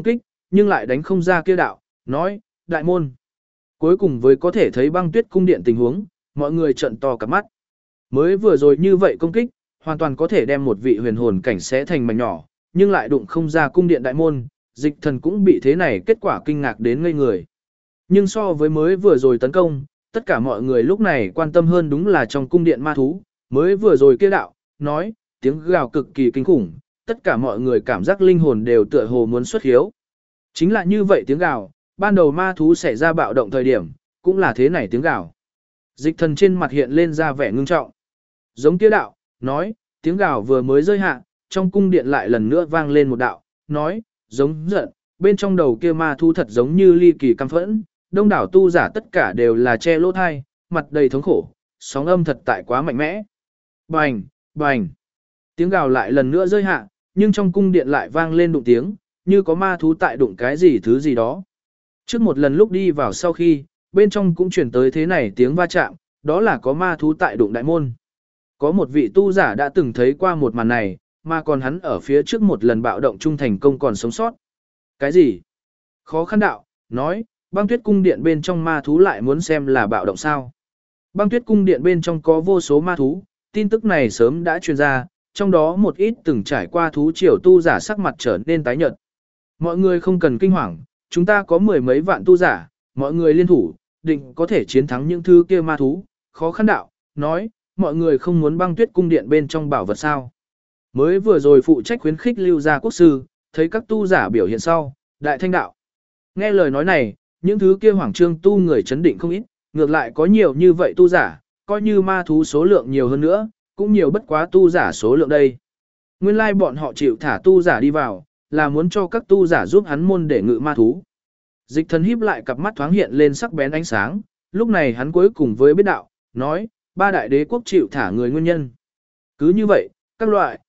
nhưng lại đánh không ra kia đạo, nói, đại môn. Cuối cùng với có thể thấy băng tuyết cung điện tình huống, mọi người trợn to cả mắt. Mới vừa rồi như vậy công kích, hoàn toàn có thể đem một vị huyền hồn cảnh xé thành mảnh nhỏ, nhưng lại đụng không ra cung điện đại môn, dịch thần cũng bị thế này kết quả kinh ngạc đến ngây người. Nhưng so với mới vừa rồi tấn công, tất cả mọi người lúc này quan tâm hơn đúng là trong cung điện ma thú, mới vừa rồi kia đạo, nói, tiếng gào cực kỳ kinh khủng, tất cả mọi người cảm giác linh hồn đều tựa hồ muốn xuất hiếu. Chính là như vậy tiếng gào, ban đầu ma thú xảy ra bạo động thời điểm, cũng là thế này tiếng gào. Dịch thần trên mặt hiện lên ra vẻ ngưng trọng. Giống kia đạo, nói, tiếng gào vừa mới rơi hạ, trong cung điện lại lần nữa vang lên một đạo, nói, giống giận, bên trong đầu kia ma thú thật giống như ly kỳ căm phẫn, đông đảo tu giả tất cả đều là che lỗ thai, mặt đầy thống khổ, sóng âm thật tại quá mạnh mẽ. Bành, bành, tiếng gào lại lần nữa rơi hạ, nhưng trong cung điện lại vang lên đụng tiếng, như có ma thú tại đụng cái gì thứ gì đó. Trước một lần lúc đi vào sau khi, bên trong cũng chuyển tới thế này tiếng va chạm, đó là có ma thú tại đụng đại môn. Có một vị tu giả đã từng thấy qua một màn này, mà còn hắn ở phía trước một lần bạo động trung thành công còn sống sót. Cái gì? Khó khăn đạo, nói, băng tuyết cung điện bên trong ma thú lại muốn xem là bạo động sao. Băng tuyết cung điện bên trong có vô số ma thú, tin tức này sớm đã truyền ra, trong đó một ít từng trải qua thú triều tu giả sắc mặt trở nên tái nhợt. Mọi người không cần kinh hoàng, chúng ta có mười mấy vạn tu giả, mọi người liên thủ, định có thể chiến thắng những thứ kia ma thú. Khó khăn đạo, nói, mọi người không muốn băng tuyết cung điện bên trong bảo vật sao. Mới vừa rồi phụ trách khuyến khích lưu gia quốc sư, thấy các tu giả biểu hiện sau, đại thanh đạo. Nghe lời nói này, những thứ kia hoảng trương tu người chấn định không ít, ngược lại có nhiều như vậy tu giả, coi như ma thú số lượng nhiều hơn nữa, cũng nhiều bất quá tu giả số lượng đây. Nguyên lai bọn họ chịu thả tu giả đi vào, là muốn cho các tu giả giúp hắn môn để ngự ma thú. Dịch thần híp lại cặp mắt thoáng hiện lên sắc bén ánh sáng, lúc này hắn cuối cùng với biết đạo, nói, ba đại đế quốc chịu thả người nguyên nhân. Cứ như vậy, các loại,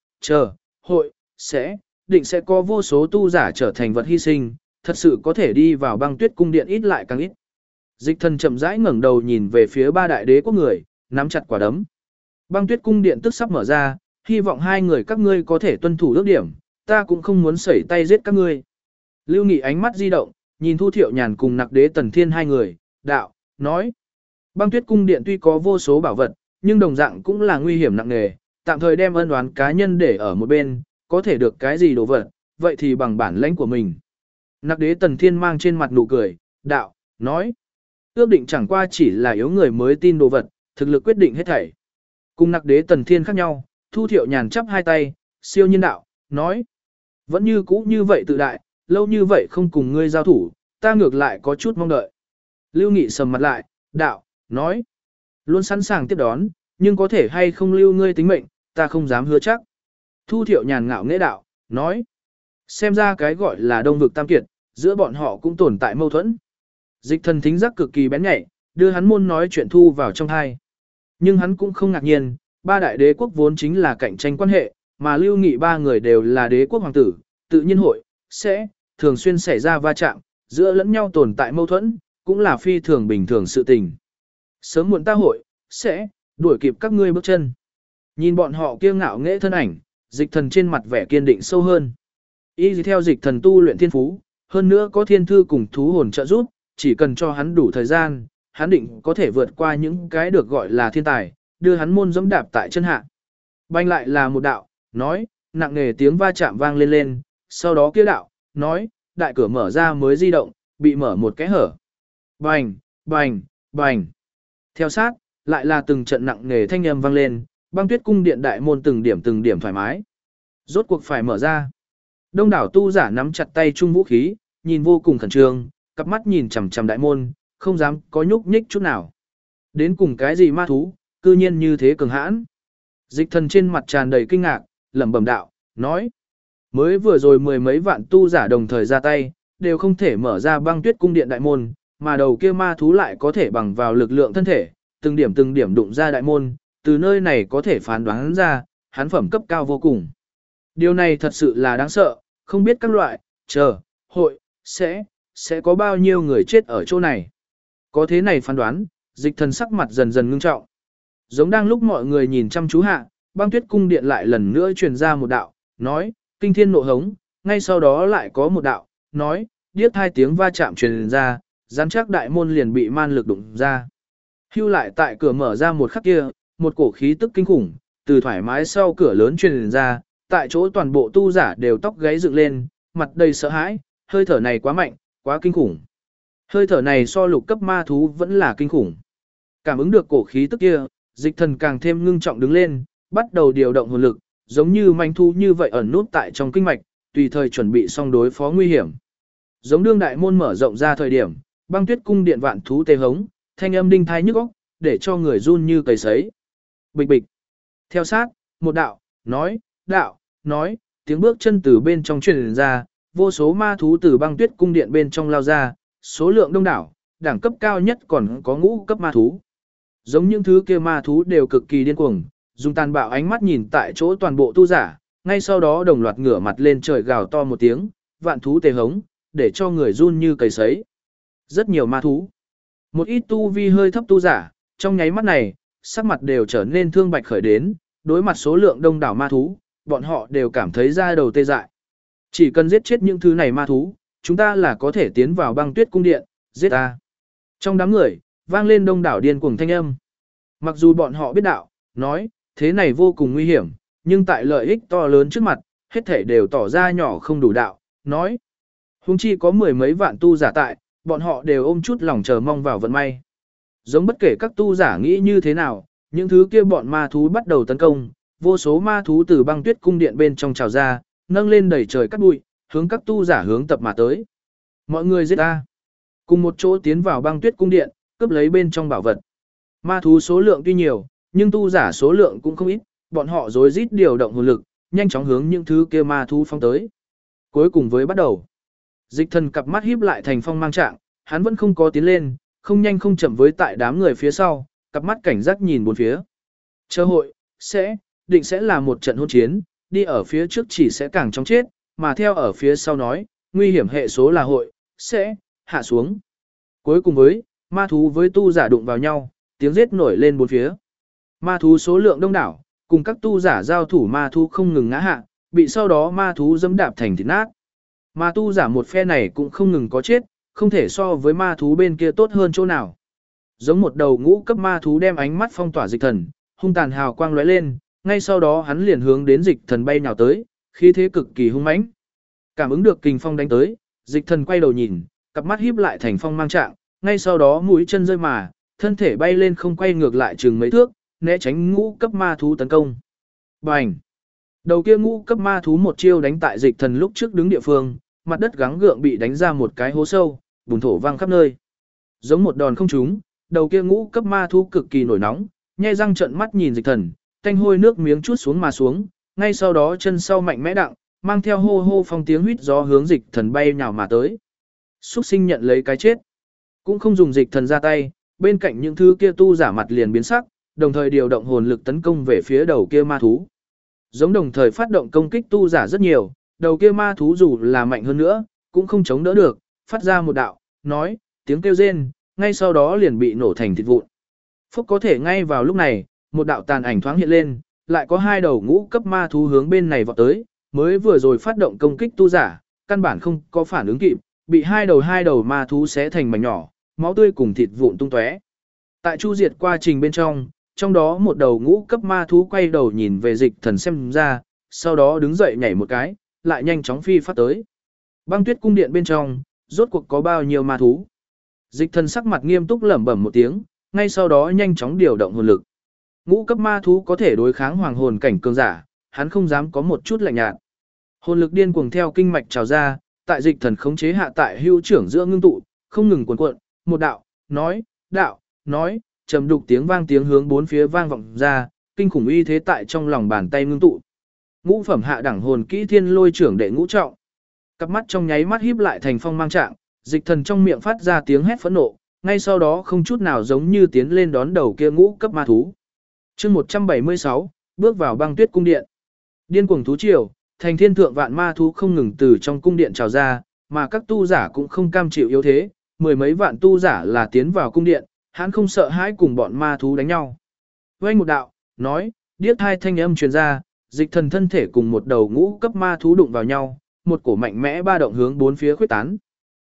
hội, định sẽ có vô số tu giả trở thành vật hy sinh, thật sự có thể đi vào băng tuyết cung điện ít lại càng ít. Dịch thần chậm rãi ngẩng đầu nhìn về phía ba đại đế quốc người, nắm chặt quả đấm. Băng tuyết cung điện tức sắp mở ra, hy vọng hai người các ngươi có thể tuân thủ ước điểm, ta cũng không muốn sẩy tay giết các ngươi. Lưu Nghị ánh mắt di động, nhìn Thu Thiệu Nhàn cùng Nặc Đế Tần Thiên hai người, đạo, nói. Băng tuyết cung điện tuy có vô số bảo vật, nhưng đồng dạng cũng là nguy hiểm nặng nề, tạm thời đem ân oán cá nhân để ở một bên, có thể được cái gì đồ vật, vậy thì bằng bản lãnh của mình. Nặc Đế Tần Thiên mang trên mặt nụ cười, đạo, nói. Ước định chẳng qua chỉ là yếu người mới tin đồ vật, thực lực quyết định hết thảy. Cùng Nặc Đế Tần Thiên khác nhau, Thu Thiệu Nhàn chắp hai tay, siêu nhiên đạo, nói. Vẫn như cũ như vậy tự đại, lâu như vậy không cùng ngươi giao thủ, ta ngược lại có chút mong đợi. Lưu Nghị sầm mặt lại, đạo, nói. Luôn sẵn sàng tiếp đón, nhưng có thể hay không lưu ngươi tính mệnh, ta không dám hứa chắc. Thu Thiệu Nhàn ngạo nghễ đạo, nói. Xem ra cái gọi là đông vực tam kiệt, giữa bọn họ cũng tồn tại mâu thuẫn. Dịch thần thính giác cực kỳ bén nhạy, đưa hắn môn nói chuyện thu vào trong thai. Nhưng hắn cũng không ngạc nhiên, ba đại đế quốc vốn chính là cạnh tranh quan hệ, mà Lưu Nghị ba người đều là đế quốc hoàng tử, tự nhiên sẽ thường xuyên xảy ra va chạm, giữa lẫn nhau tồn tại mâu thuẫn, cũng là phi thường bình thường sự tình. Sớm muộn ta sẽ đuổi kịp các ngươi bước chân. Nhìn bọn họ kiêu ngạo nghễ thân ảnh, dịch thần trên mặt vẻ kiên định sâu hơn. Y theo dịch thần tu luyện thiên phú, hơn nữa có thiên thư cùng thú hồn trợ giúp, chỉ cần cho hắn đủ thời gian, hắn định có thể vượt qua những cái được gọi là thiên tài, đưa hắn môn dẫm đạp tại chân hạ. Banh lại là một đạo, nói, nặng nề tiếng va chạm vang lên lên, sau đó kia đạo, nói, đại cửa mở ra mới di động, bị mở một cái hở. Bành, bành, bành. Theo sát, lại là từng trận nặng nề thanh âm vang lên, băng tuyết cung điện đại môn từng điểm thoải mái. Rốt cuộc phải mở ra. Đông đảo tu giả nắm chặt tay chung vũ khí, nhìn vô cùng khẩn trương, cặp mắt nhìn chằm chằm đại môn, không dám có nhúc nhích chút nào. Đến cùng cái gì ma thú, cư nhiên như thế cường hãn. Dịch thần trên mặt tràn đầy kinh ngạc, lẩm bẩm đạo, nói. Mới vừa rồi mười mấy vạn tu giả đồng thời ra tay, đều không thể mở ra băng tuyết cung điện đại môn, mà đầu kia ma thú lại có thể bằng vào lực lượng thân thể, từng điểm đụng ra đại môn, từ nơi này có thể phán đoán ra, hắn phẩm cấp cao vô cùng. Điều này thật sự là đáng sợ, không biết các loại, hội, sẽ có bao nhiêu người chết ở chỗ này. Có thế này phán đoán, dịch thần sắc mặt dần dần ngưng trọng. Giống đang lúc mọi người nhìn chăm chú hạ, băng tuyết cung điện lại lần nữa truyền ra một đạo, nói, kinh thiên nộ hống, ngay sau đó lại có một đạo, nói, điếc hai tiếng va chạm truyền ra, rắn chắc đại môn liền bị man lực đụng ra. Hưu lại tại cửa mở ra một khắc kia, một cổ khí tức kinh khủng, từ thoải mái sau cửa lớn truyền ra, tại chỗ toàn bộ tu giả đều tóc gáy dựng lên, mặt đầy sợ hãi, hơi thở này quá mạnh, quá kinh khủng. Hơi thở này so lục cấp ma thú vẫn là kinh khủng. Cảm ứng được cổ khí tức kia, Dịch Thần càng thêm ngưng trọng đứng lên, bắt đầu điều động hồn lực, giống như manh thú như vậy ẩn nút tại trong kinh mạch, tùy thời chuẩn bị xong đối phó nguy hiểm. Giống đương đại môn mở rộng ra thời điểm, Băng Tuyết cung điện vạn thú tê hống, thanh âm đinh thai nhức óc, để cho người run như cầy sấy. Bịch bịch. Theo sát, một đạo, nói, tiếng bước chân từ bên trong truyền ra, vô số ma thú từ Băng Tuyết cung điện bên trong lao ra, số lượng đông đảo, đẳng cấp cao nhất còn có ngũ cấp ma thú. Giống những thứ kia ma thú đều cực kỳ điên cuồng, dùng tàn bạo ánh mắt nhìn tại chỗ toàn bộ tu giả, ngay sau đó đồng loạt ngửa mặt lên trời gào to một tiếng, vạn thú tê hống, để cho người run như cầy sấy. Rất nhiều ma thú. Một ít tu vi hơi thấp tu giả, trong nháy mắt này, sắc mặt đều trở nên thương bạch khởi đến, đối mặt số lượng đông đảo ma thú, bọn họ đều cảm thấy da đầu tê dại. Chỉ cần giết chết những thứ này ma thú, chúng ta là có thể tiến vào Băng Tuyết cung điện, giết ta. Trong đám người, vang lên đông đảo điên cuồng thanh âm. Mặc dù bọn họ biết đạo, nói, thế này vô cùng nguy hiểm, nhưng tại lợi ích to lớn trước mặt, hết thể đều tỏ ra nhỏ không đủ đạo, nói. Huống chi có mười mấy vạn tu giả tại, bọn họ đều ôm chút lòng chờ mong vào vận may. Giống bất kể các tu giả nghĩ như thế nào, những thứ kia bọn ma thú bắt đầu tấn công, vô số ma thú từ Băng Tuyết cung điện bên trong trào ra, nâng lên đẩy trời cắt bụi, hướng các tu giả hướng tập mà tới. Mọi người giết ta. Cùng một chỗ tiến vào Băng Tuyết cung điện, cướp lấy bên trong bảo vật. Ma thú số lượng tuy nhiều, nhưng tu giả số lượng cũng không ít, bọn họ rối rít điều động hồn lực, nhanh chóng hướng những thứ kia ma thú phóng tới. Cuối cùng với bắt đầu. Dịch Thần cặp mắt híp lại thành phong mang trạng, hắn vẫn không có tiến lên, không nhanh không chậm với tại đám người phía sau, cặp mắt cảnh giác nhìn bốn phía. Chờ hội, định sẽ là một trận hôn chiến, đi ở phía trước chỉ sẽ càng chóng chết, mà theo ở phía sau nói, nguy hiểm hệ số là hội, sẽ hạ xuống. Cuối cùng với, ma thú với tu giả đụng vào nhau, tiếng giết nổi lên bốn phía. Ma thú số lượng đông đảo, cùng các tu giả giao thủ ma thú không ngừng ngã hạ, bị sau đó ma thú dẫm đạp thành thịt nát. Ma tu giả một phe này cũng không ngừng có chết, không thể so với ma thú bên kia tốt hơn chỗ nào. Giống một đầu ngũ cấp ma thú đem ánh mắt phong tỏa Dịch Thần, hung tàn hào quang lóe lên, ngay sau đó hắn liền hướng đến Dịch Thần bay nhào tới, khí thế cực kỳ hung mãnh. Cảm ứng được kình phong đánh tới, Dịch Thần quay đầu nhìn, cặp mắt híp lại thành phong mang trạng, ngay sau đó mũi chân rơi mà, thân thể bay lên không quay ngược lại chừng mấy thước, né tránh ngũ cấp ma thú tấn công. Bành! Đầu kia ngũ cấp ma thú một chiêu đánh tại Dịch Thần lúc trước đứng địa phương, mặt đất gắng gượng bị đánh ra một cái hố sâu, bùn thổ vang khắp nơi. Giống một đòn không trúng, đầu kia ngũ cấp ma thú cực kỳ nổi nóng, nhe răng trợn mắt nhìn Dịch Thần, tanh hôi nước miếng chút xuống mà xuống, ngay sau đó chân sau mạnh mẽ đặng, mang theo hô hô phong tiếng huýt gió hướng Dịch Thần bay nhào mà tới. Súc sinh nhận lấy cái chết, cũng không dùng Dịch Thần ra tay, bên cạnh những thứ kia tu giả mặt liền biến sắc, đồng thời điều động hồn lực tấn công về phía đầu kia ma thú. Giống đồng thời phát động công kích tu giả rất nhiều, đầu kia ma thú dù là mạnh hơn nữa, cũng không chống đỡ được, phát ra một đạo, nói, tiếng kêu rên, ngay sau đó liền bị nổ thành thịt vụn. Phúc có thể ngay vào lúc này, một đạo tàn ảnh thoáng hiện lên, lại có hai đầu ngũ cấp ma thú hướng bên này vọt tới, mới vừa rồi phát động công kích tu giả, căn bản không có phản ứng kịp, bị hai đầu ma thú xé thành mảnh nhỏ, máu tươi cùng thịt vụn tung tóe. Tại chu diệt quá trình bên trong đó một đầu ngũ cấp ma thú quay đầu nhìn về Dịch Thần xem ra, sau đó đứng dậy nhảy một cái, lại nhanh chóng phi phát tới. Băng Tuyết cung điện bên trong, rốt cuộc có bao nhiêu ma thú? Dịch Thần sắc mặt nghiêm túc lẩm bẩm một tiếng, ngay sau đó nhanh chóng điều động hồn lực. Ngũ cấp ma thú có thể đối kháng hoàng hồn cảnh cường giả, hắn không dám có một chút lạnh nhạt. Hồn lực điên cuồng theo kinh mạch trào ra, tại Dịch Thần khống chế hạ tại hưu trưởng giữa ngưng tụ, không ngừng cuộn cuộn, một đạo, nói, trầm đục tiếng hướng bốn phía vang vọng ra, kinh khủng uy thế tại trong lòng bàn tay ngưng tụ. Ngũ phẩm hạ đẳng hồn kỹ Thiên Lôi trưởng đệ ngũ trọng. Cặp mắt trong nháy mắt híp lại thành phong mang trạng, Dịch Thần trong miệng phát ra tiếng hét phẫn nộ, ngay sau đó không chút nào giống như tiến lên đón đầu kia ngũ cấp ma thú. Chương 176, bước vào Băng Tuyết cung điện. Điên cuồng thú triều, thành thiên thượng vạn ma thú không ngừng từ trong cung điện trào ra, mà các tu giả cũng không cam chịu yếu thế, mười mấy vạn tu giả là tiến vào cung điện, hắn không sợ hãi cùng bọn ma thú đánh nhau. Vang một đạo, nói, điếc hai thanh âm truyền ra, Dịch Thần thân thể cùng một đầu ngũ cấp ma thú đụng vào nhau, một cổ mạnh mẽ ba động hướng bốn phía khuếch tán.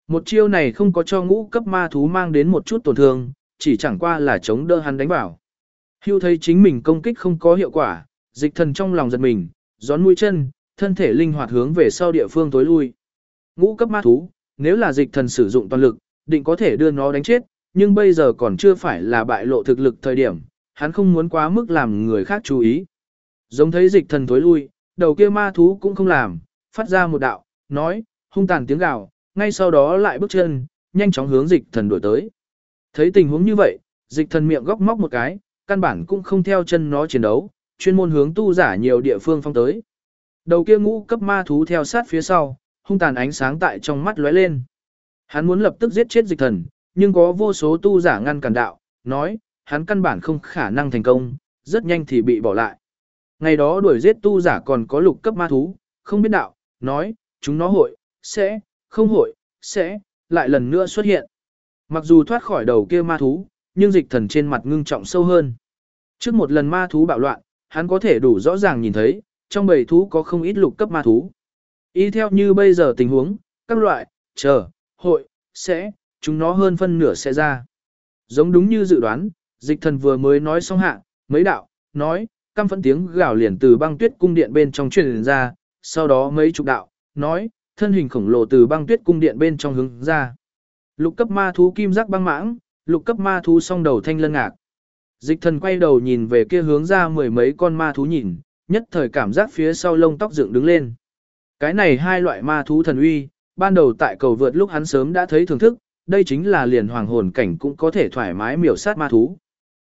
Một chiêu này không có cho ngũ cấp ma thú mang đến một chút tổn thương, chỉ chẳng qua là chống đỡ hắn đánh vào. Hưu thấy chính mình công kích không có hiệu quả, dịch thần trong lòng giật mình, gión mũi chân, thân thể linh hoạt hướng về sau địa phương tối lui. Ngũ cấp ma thú, nếu là dịch thần sử dụng toàn lực, định có thể đưa nó đánh chết, nhưng bây giờ còn chưa phải là bại lộ thực lực thời điểm, hắn không muốn quá mức làm người khác chú ý. Giống thấy dịch thần tối lui, đầu kia ma thú cũng không làm, phát ra một đạo, nói, hung tàn tiếng gào, ngay sau đó lại bước chân, nhanh chóng hướng dịch thần đuổi tới. Thấy tình huống như vậy, dịch thần miệng góc móc một cái, căn bản cũng không theo chân nó chiến đấu, chuyên môn hướng tu giả nhiều địa phương phong tới. Đầu kia ngũ cấp ma thú theo sát phía sau, hung tàn ánh sáng tại trong mắt lóe lên. Hắn muốn lập tức giết chết dịch thần, nhưng có vô số tu giả ngăn cản đạo, nói, hắn căn bản không khả năng thành công, rất nhanh thì bị bỏ lại. Ngày đó đuổi giết tu giả còn có lục cấp ma thú, không biết đạo, nói, chúng nó hội, sẽ, không hội, sẽ, lại lần nữa xuất hiện. Mặc dù thoát khỏi đầu kia ma thú, nhưng dịch thần trên mặt ngưng trọng sâu hơn. Trước một lần ma thú bạo loạn, hắn có thể đủ rõ ràng nhìn thấy, trong bầy thú có không ít lục cấp ma thú. Y theo như bây giờ tình huống, các loại, hội, sẽ, chúng nó hơn phân nửa sẽ ra. Giống đúng như dự đoán, dịch thần vừa mới nói xong hạ, mấy đạo, nói, căm phẫn tiếng gào liền từ băng tuyết cung điện bên trong truyền ra, sau đó mấy chục đạo, nói, thân hình khổng lồ từ băng tuyết cung điện bên trong hướng ra. Lục cấp ma thú kim giác băng mãng, lục cấp ma thú song đầu thanh lân ngạc. Dịch thần quay đầu nhìn về kia hướng ra mười mấy con ma thú nhìn, nhất thời cảm giác phía sau lông tóc dựng đứng lên. Cái này hai loại ma thú thần uy, ban đầu tại cầu vượt lúc hắn sớm đã thấy thưởng thức, đây chính là liền hoàng hồn cảnh cũng có thể thoải mái miểu sát ma thú.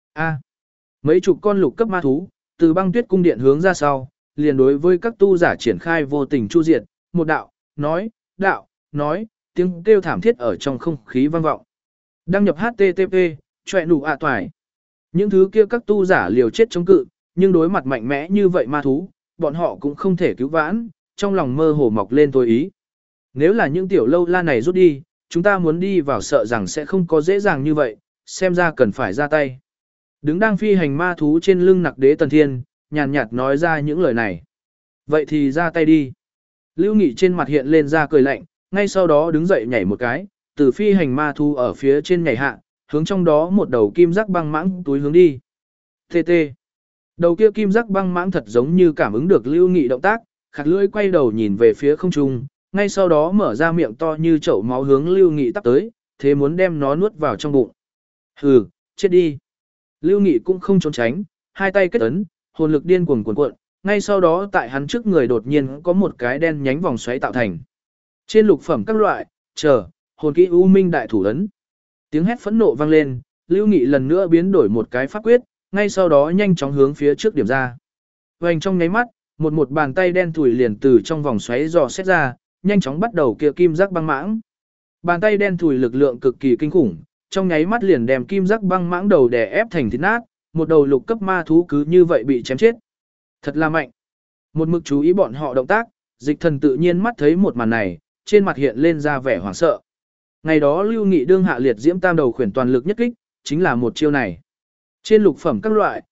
Mấy chục con lục cấp ma thú, từ băng tuyết cung điện hướng ra sau, liền đối với các tu giả triển khai vô tình chu diệt, một đạo, nói, tiếng kêu thảm thiết ở trong không khí vang vọng. Đăng nhập HTTP, chọe nụ toài. Những thứ kia các tu giả liều chết chống cự, nhưng đối mặt mạnh mẽ như vậy ma thú, bọn họ cũng không thể cứu vãn, trong lòng mơ hồ mọc lên tối ý. Nếu là những tiểu lâu la này rút đi, chúng ta muốn đi vào sợ rằng sẽ không có dễ dàng như vậy, xem ra cần phải ra tay. Đứng đang phi hành ma thú trên lưng nặc đế tần thiên, nhàn nhạt nói ra những lời này. Vậy thì ra tay đi. Lưu Nghị trên mặt hiện lên ra cười lạnh, ngay sau đó đứng dậy nhảy một cái, từ phi hành ma thú ở phía trên nhảy hạ, hướng trong đó một đầu kim giác băng mãng túi hướng đi. TT. Đầu kia kim giác băng mãng thật giống như cảm ứng được Lưu Nghị động tác, khạc lưỡi quay đầu nhìn về phía không trung, ngay sau đó mở ra miệng to như chậu máu hướng Lưu Nghị tắp tới, thế muốn đem nó nuốt vào trong bụng. Hừ, chết đi. Lưu Nghị cũng không trốn tránh, hai tay kết ấn, hồn lực điên cuồng cuộn, ngay sau đó tại hắn trước người đột nhiên có một cái đen nhánh vòng xoáy tạo thành. Trên lục phẩm các loại, hồn kỹ U Minh đại thủ ấn. Tiếng hét phẫn nộ vang lên, Lưu Nghị lần nữa biến đổi một cái pháp quyết, ngay sau đó nhanh chóng hướng phía trước điểm ra. Vành trong nháy mắt, một bàn tay đen thủi liền từ trong vòng xoáy dò xét ra, nhanh chóng bắt đầu kia kim giác băng mãng. Bàn tay đen thủi lực lượng cực kỳ kinh khủng, trong nháy mắt liền đem kim giác băng mãng đầu đè ép thành thịt nát, một đầu lục cấp ma thú cứ như vậy bị chém chết. Thật là mạnh. Một mực chú ý bọn họ động tác, dịch thần tự nhiên mắt thấy một màn này, trên mặt hiện lên ra vẻ hoảng sợ. Ngày đó Lưu Nghị đương hạ liệt diễm tam đầu khuyển toàn lực nhất kích, chính là một chiêu này. Trên lục phẩm các loại,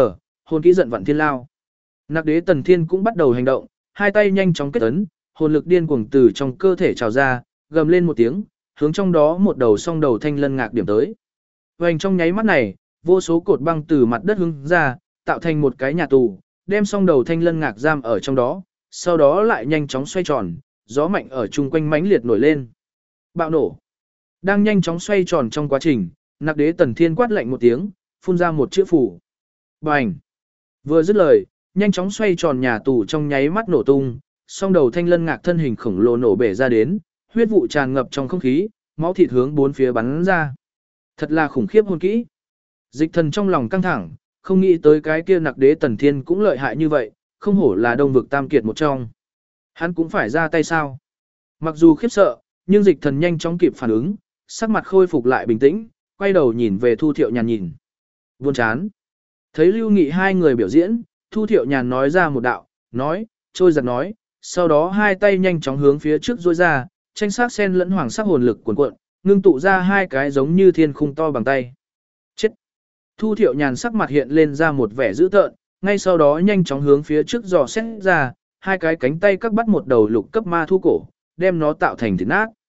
hồn kỹ giận vạn thiên lao. Nặc đế tần thiên cũng bắt đầu hành động, hai tay nhanh chóng kết ấn, hồn lực điên cuồng từ trong cơ thể trào ra, gầm lên một tiếng, hướng trong đó một đầu song đầu thanh lân ngạc điểm tới. Vành trong nháy mắt này, vô số cột băng từ mặt đất hướng ra, tạo thành một cái nhà tù, đem song đầu thanh lân ngạc giam ở trong đó, sau đó lại nhanh chóng xoay tròn, gió mạnh ở chung quanh mãnh liệt nổi lên. Bạo nổ. Đang nhanh chóng xoay tròn trong quá trình, nặc đế tần thiên quát lạnh một tiếng, phun ra một chữ phủ. Bành. Vừa dứt lời, nhanh chóng xoay tròn nhà tù trong nháy mắt nổ tung, song đầu thanh lân ngạc thân hình khổng lồ nổ bể ra đến, huyết vụ tràn ngập trong không khí, máu thịt hướng bốn phía bắn ra. Thật là khủng khiếp hồn kỹ. Dịch thần trong lòng căng thẳng, không nghĩ tới cái kia nặc đế tần thiên cũng lợi hại như vậy, không hổ là đông vực tam kiệt một trong. Hắn cũng phải ra tay sao? Mặc dù khiếp sợ, nhưng dịch thần nhanh chóng kịp phản ứng, sắc mặt khôi phục lại bình tĩnh, quay đầu nhìn về Thu Thiệu Nhàn nhìn. Buồn chán. Thấy Lưu Nghị hai người biểu diễn, Thu Thiệu Nhàn nói ra một đạo, nói, trôi giật nói, sau đó hai tay nhanh chóng hướng phía trước duỗi ra, tranh sắc sen lẫn hoàng sắc hồn lực cuồn cuộn, ngưng tụ ra hai cái giống như thiên khung to bằng tay. Chết. Thu Thiệu Nhàn sắc mặt hiện lên ra một vẻ dữ tợn, ngay sau đó nhanh chóng hướng phía trước dò xét ra, hai cái cánh tay các bắt một đầu lục cấp ma thu cổ, đem nó tạo thành thịt nát.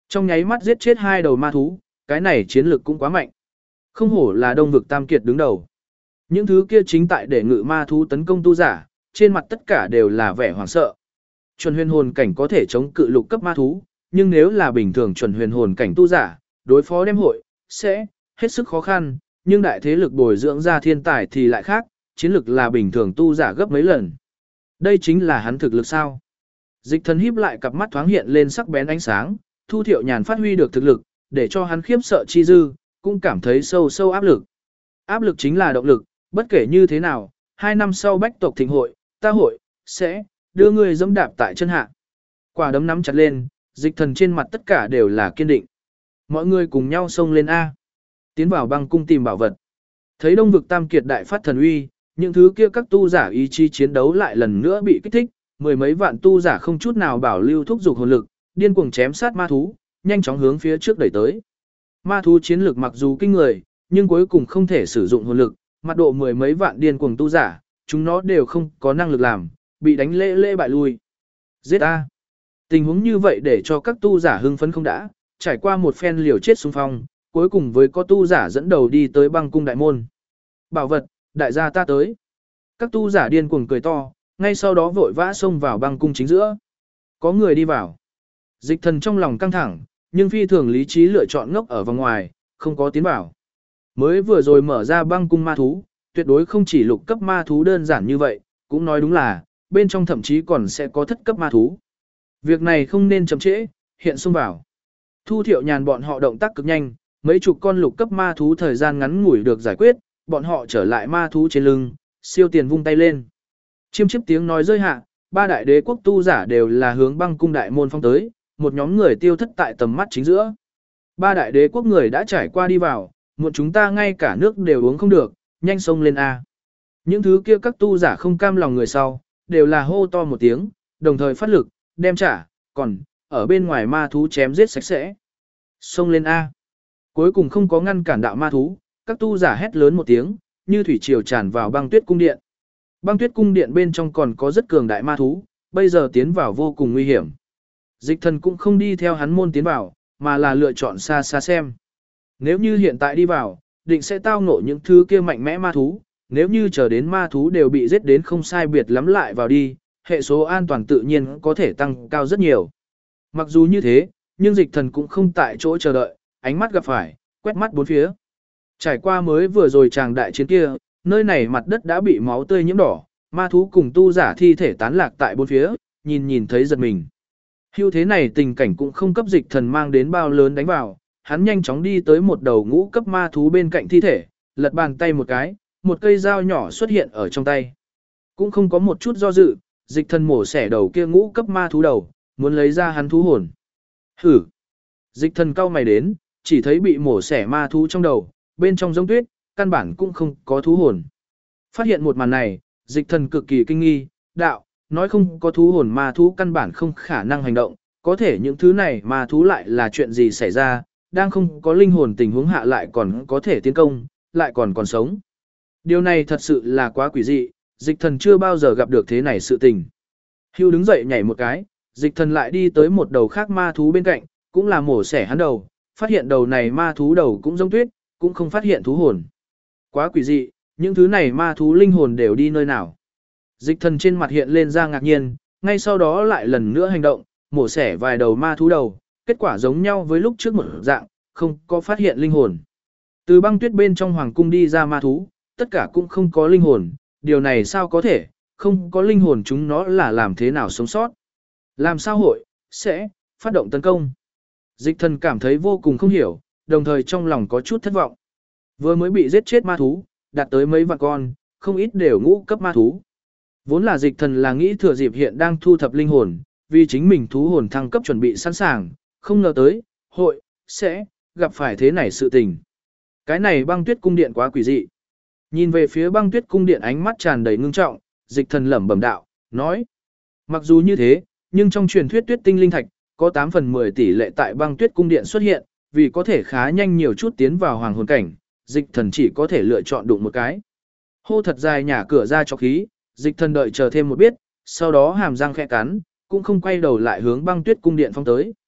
Trong nháy mắt giết chết 2 đầu ma thú, cái này chiến lực cũng quá mạnh. Không hổ là Đông vực Tam Kiệt đứng đầu. Những thứ kia chính tại để ngự ma thú tấn công tu giả, trên mặt tất cả đều là vẻ hoảng sợ. Chuẩn huyền hồn cảnh có thể chống cự lục cấp ma thú, nhưng nếu là bình thường chuẩn huyền hồn cảnh tu giả, đối phó đem hội, sẽ hết sức khó khăn, nhưng đại thế lực bồi dưỡng ra thiên tài thì lại khác, chiến lực là bình thường tu giả gấp mấy lần. Đây chính là hắn thực lực sao? Dịch Thần híp lại cặp mắt thoáng hiện lên sắc bén ánh sáng, Thu Thiệu Nhàn phát huy được thực lực, để cho hắn khiếp sợ chi dư, cũng cảm thấy sâu sâu áp lực. Áp lực chính là động lực, bất kể như thế nào, 2 năm sau bách tộc thịnh hội, ta hội, sẽ đưa ngươi dẫm đạp tại chân hạ. Quả đấm nắm chặt lên, Dịch Thần trên mặt tất cả đều là kiên định. Mọi người cùng nhau xông lên A. Tiến vào băng cung tìm bảo vật. Thấy Đông vực Tam Kiệt đại phát thần uy, những thứ kia các tu giả ý chí chiến đấu lại lần nữa bị kích thích, mười mấy vạn tu giả không chút nào bảo lưu thúc dục hồn lực, điên cuồng chém sát ma thú, nhanh chóng hướng phía trước đẩy tới. Ma thú chiến lực mặc dù kinh người, nhưng cuối cùng không thể sử dụng hồn lực, mặt độ mười mấy vạn điên cuồng tu giả, chúng nó đều không có năng lực làm, bị đánh lễ bại lui. Giết A. Tình huống như vậy để cho các tu giả hưng phấn không đã, trải qua một phen liều chết xung phong, cuối cùng với có tu giả dẫn đầu đi tới băng cung đại môn. Bảo vật, đại gia ta tới. Các tu giả điên cuồng cười to, ngay sau đó vội vã xông vào băng cung chính giữa. Có người đi vào. Dịch Thần trong lòng căng thẳng, nhưng phi thường lý trí lựa chọn ngốc ở vòng ngoài, không có tiến vào. Mới vừa rồi mở ra băng cung ma thú, tuyệt đối không chỉ lục cấp ma thú đơn giản như vậy, cũng nói đúng là, bên trong thậm chí còn sẽ có thất cấp ma thú. Việc này không nên chậm trễ, hiện xông vào. Thu Thiệu Nhàn bọn họ động tác cực nhanh, mấy chục con lục cấp ma thú thời gian ngắn ngủi được giải quyết, bọn họ trở lại ma thú trên lưng, siêu tiền vung tay lên. Chiêm chiếp tiếng nói rơi hạ, 3 đại đế quốc tu giả đều là hướng băng cung đại môn phong tới, một nhóm người tiêu thất tại tầm mắt chính giữa. 3 đại đế quốc người đã trải qua đi vào, một chúng ta ngay cả nước đều uống không được, nhanh xông lên A. Những thứ kia các tu giả không cam lòng người sau, đều là hô to một tiếng, đồng thời phát lực, đem trả, còn, ở bên ngoài ma thú chém giết sạch sẽ. Xông lên A. Cuối cùng không có ngăn cản đạo ma thú, các tu giả hét lớn một tiếng, như thủy triều tràn vào băng tuyết cung điện. Băng tuyết cung điện bên trong còn có rất cường đại ma thú, bây giờ tiến vào vô cùng nguy hiểm. Dịch Thần cũng không đi theo hắn môn tiến vào, mà là lựa chọn xa xa xem. Nếu như hiện tại đi vào, định sẽ tao ngộ những thứ kia mạnh mẽ ma thú, nếu như chờ đến ma thú đều bị giết đến không sai biệt lắm lại vào đi, hệ số an toàn tự nhiên có thể tăng cao rất nhiều. Mặc dù như thế, nhưng Dịch Thần cũng không tại chỗ chờ đợi, ánh mắt gặp phải, quét mắt bốn phía. Trải qua mới vừa rồi chàng đại chiến kia, nơi này mặt đất đã bị máu tươi nhiễm đỏ, ma thú cùng tu giả thi thể tán lạc tại bốn phía, nhìn thấy giật mình. Hưu thế này tình cảnh cũng không cấp Dịch Thần mang đến bao lớn đánh vào, hắn nhanh chóng đi tới một đầu ngũ cấp ma thú bên cạnh thi thể, lật bàn tay một cái, một cây dao nhỏ xuất hiện ở trong tay. Cũng không có một chút do dự, Dịch Thần mổ xẻ đầu kia ngũ cấp ma thú đầu, muốn lấy ra hắn thú hồn. Hử! Dịch Thần cau mày đến, chỉ thấy bị mổ xẻ ma thú trong đầu, bên trong giống tuyết, căn bản cũng không có thú hồn. Phát hiện một màn này, Dịch Thần cực kỳ kinh nghi, đạo, nói không có thú hồn ma thú căn bản không khả năng hành động, có thể những thứ này ma thú lại là chuyện gì xảy ra, đang không có linh hồn tình huống hạ lại còn có thể tiến công, lại còn sống. Điều này thật sự là quá quỷ dị, Dịch Thần chưa bao giờ gặp được thế này sự tình. Hưu đứng dậy nhảy một cái, Dịch Thần lại đi tới một đầu khác ma thú bên cạnh, cũng là mổ xẻ hắn đầu, phát hiện đầu này ma thú đầu cũng giống tuyết, cũng không phát hiện thú hồn. Quá quỷ dị, những thứ này ma thú linh hồn đều đi nơi nào. Dịch Thần trên mặt hiện lên ra ngạc nhiên, ngay sau đó lại lần nữa hành động, mổ xẻ vài đầu ma thú đầu, kết quả giống nhau với lúc trước một dạng, không có phát hiện linh hồn. Từ băng tuyết bên trong hoàng cung đi ra ma thú, tất cả cũng không có linh hồn, điều này sao có thể, không có linh hồn chúng nó là làm thế nào sống sót. Làm sao hội, sẽ, phát động tấn công. Dịch Thần cảm thấy vô cùng không hiểu, đồng thời trong lòng có chút thất vọng. Vừa mới bị giết chết ma thú, đạt tới mấy vạn con, không ít đều ngũ cấp ma thú. Vốn là Dịch Thần là nghĩ thừa dịp hiện đang thu thập linh hồn, vì chính mình thú hồn thăng cấp chuẩn bị sẵn sàng, không ngờ tới, hội, sẽ, gặp phải thế này sự tình. Cái này băng tuyết cung điện quá quỷ dị. Nhìn về phía băng tuyết cung điện ánh mắt tràn đầy ngưng trọng, Dịch Thần lẩm bẩm đạo, nói. Mặc dù như thế, nhưng trong truyền thuyết tuyết tinh linh thạch, có 8 phần 10 tỷ lệ tại băng tuyết cung điện xuất hiện, vì có thể khá nhanh nhiều chút tiến vào hoàng hồn cảnh, Dịch Thần chỉ có thể lựa chọn đụng một cái. Hô thật dài nhả cửa ra cho khí, Dịch Thần đợi chờ thêm một biết, sau đó hàm răng khẽ cắn, cũng không quay đầu lại hướng băng tuyết cung điện phong tới.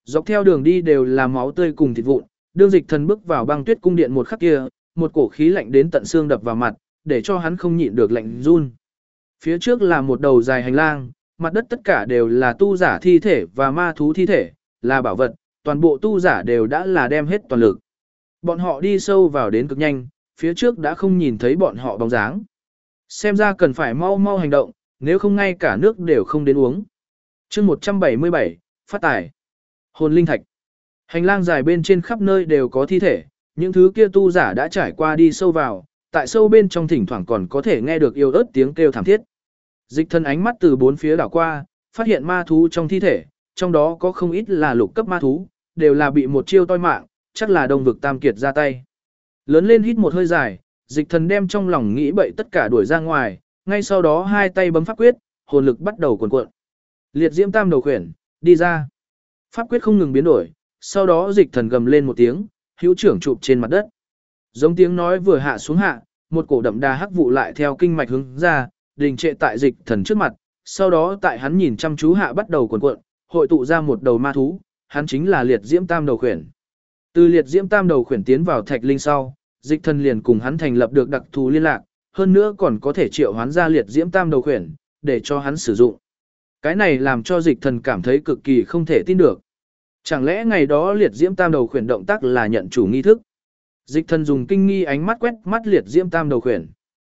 Dọc theo đường đi đều là máu tươi cùng thịt vụn, đương Dịch Thần bước vào băng tuyết cung điện một khắc kia, một cổ khí lạnh đến tận xương đập vào mặt, để cho hắn không nhịn được lạnh run. Phía trước là một đầu dài hành lang, mặt đất tất cả đều là tu giả thi thể và ma thú thi thể, là bảo vật, toàn bộ tu giả đều đã là đem hết toàn lực. Bọn họ đi sâu vào đến cực nhanh, phía trước đã không nhìn thấy bọn họ bóng dáng. Xem ra cần phải mau mau hành động, nếu không ngay cả nước đều không đến uống. chương 177, phát tài. Hồn linh thạch. Hành lang dài bên trên khắp nơi đều có thi thể, những thứ kia tu giả đã trải qua đi sâu vào, tại sâu bên trong thỉnh thoảng còn có thể nghe được yếu ớt tiếng kêu thảm thiết. Dịch Thần ánh mắt từ bốn phía đảo qua, phát hiện ma thú trong thi thể, trong đó có không ít là lục cấp ma thú, đều là bị một chiêu toi mạng, chắc là Đông vực Tam Kiệt ra tay. Lớn lên hít một hơi dài, Dịch Thần đem trong lòng nghĩ bậy tất cả đuổi ra ngoài, ngay sau đó hai tay bấm pháp quyết, hồn lực bắt đầu cuồn cuộn. Liệt diễm tam đầu khuyển, đi ra. Pháp quyết không ngừng biến đổi, sau đó Dịch Thần gầm lên một tiếng, hữu trưởng chụp trên mặt đất. Giống tiếng nói vừa hạ xuống hạ, một cổ đậm đà hắc vụ lại theo kinh mạch hướng ra, đình trệ tại Dịch Thần trước mặt, sau đó tại hắn nhìn chăm chú hạ bắt đầu cuồn cuộn, hội tụ ra một đầu ma thú, hắn chính là liệt diễm tam đầu khuyển. Từ liệt diễm tam đầu khuyển tiến vào thạch linh sau, Dịch Thần liền cùng hắn thành lập được đặc thù liên lạc, hơn nữa còn có thể triệu hoán ra liệt diễm tam đầu khuyển, để cho hắn sử dụng. Cái này làm cho Dịch Thần cảm thấy cực kỳ không thể tin được. Chẳng lẽ ngày đó liệt diễm tam đầu khuyển động tác là nhận chủ nghi thức? Dịch Thần dùng kinh nghi ánh mắt quét mắt liệt diễm tam đầu khuyển.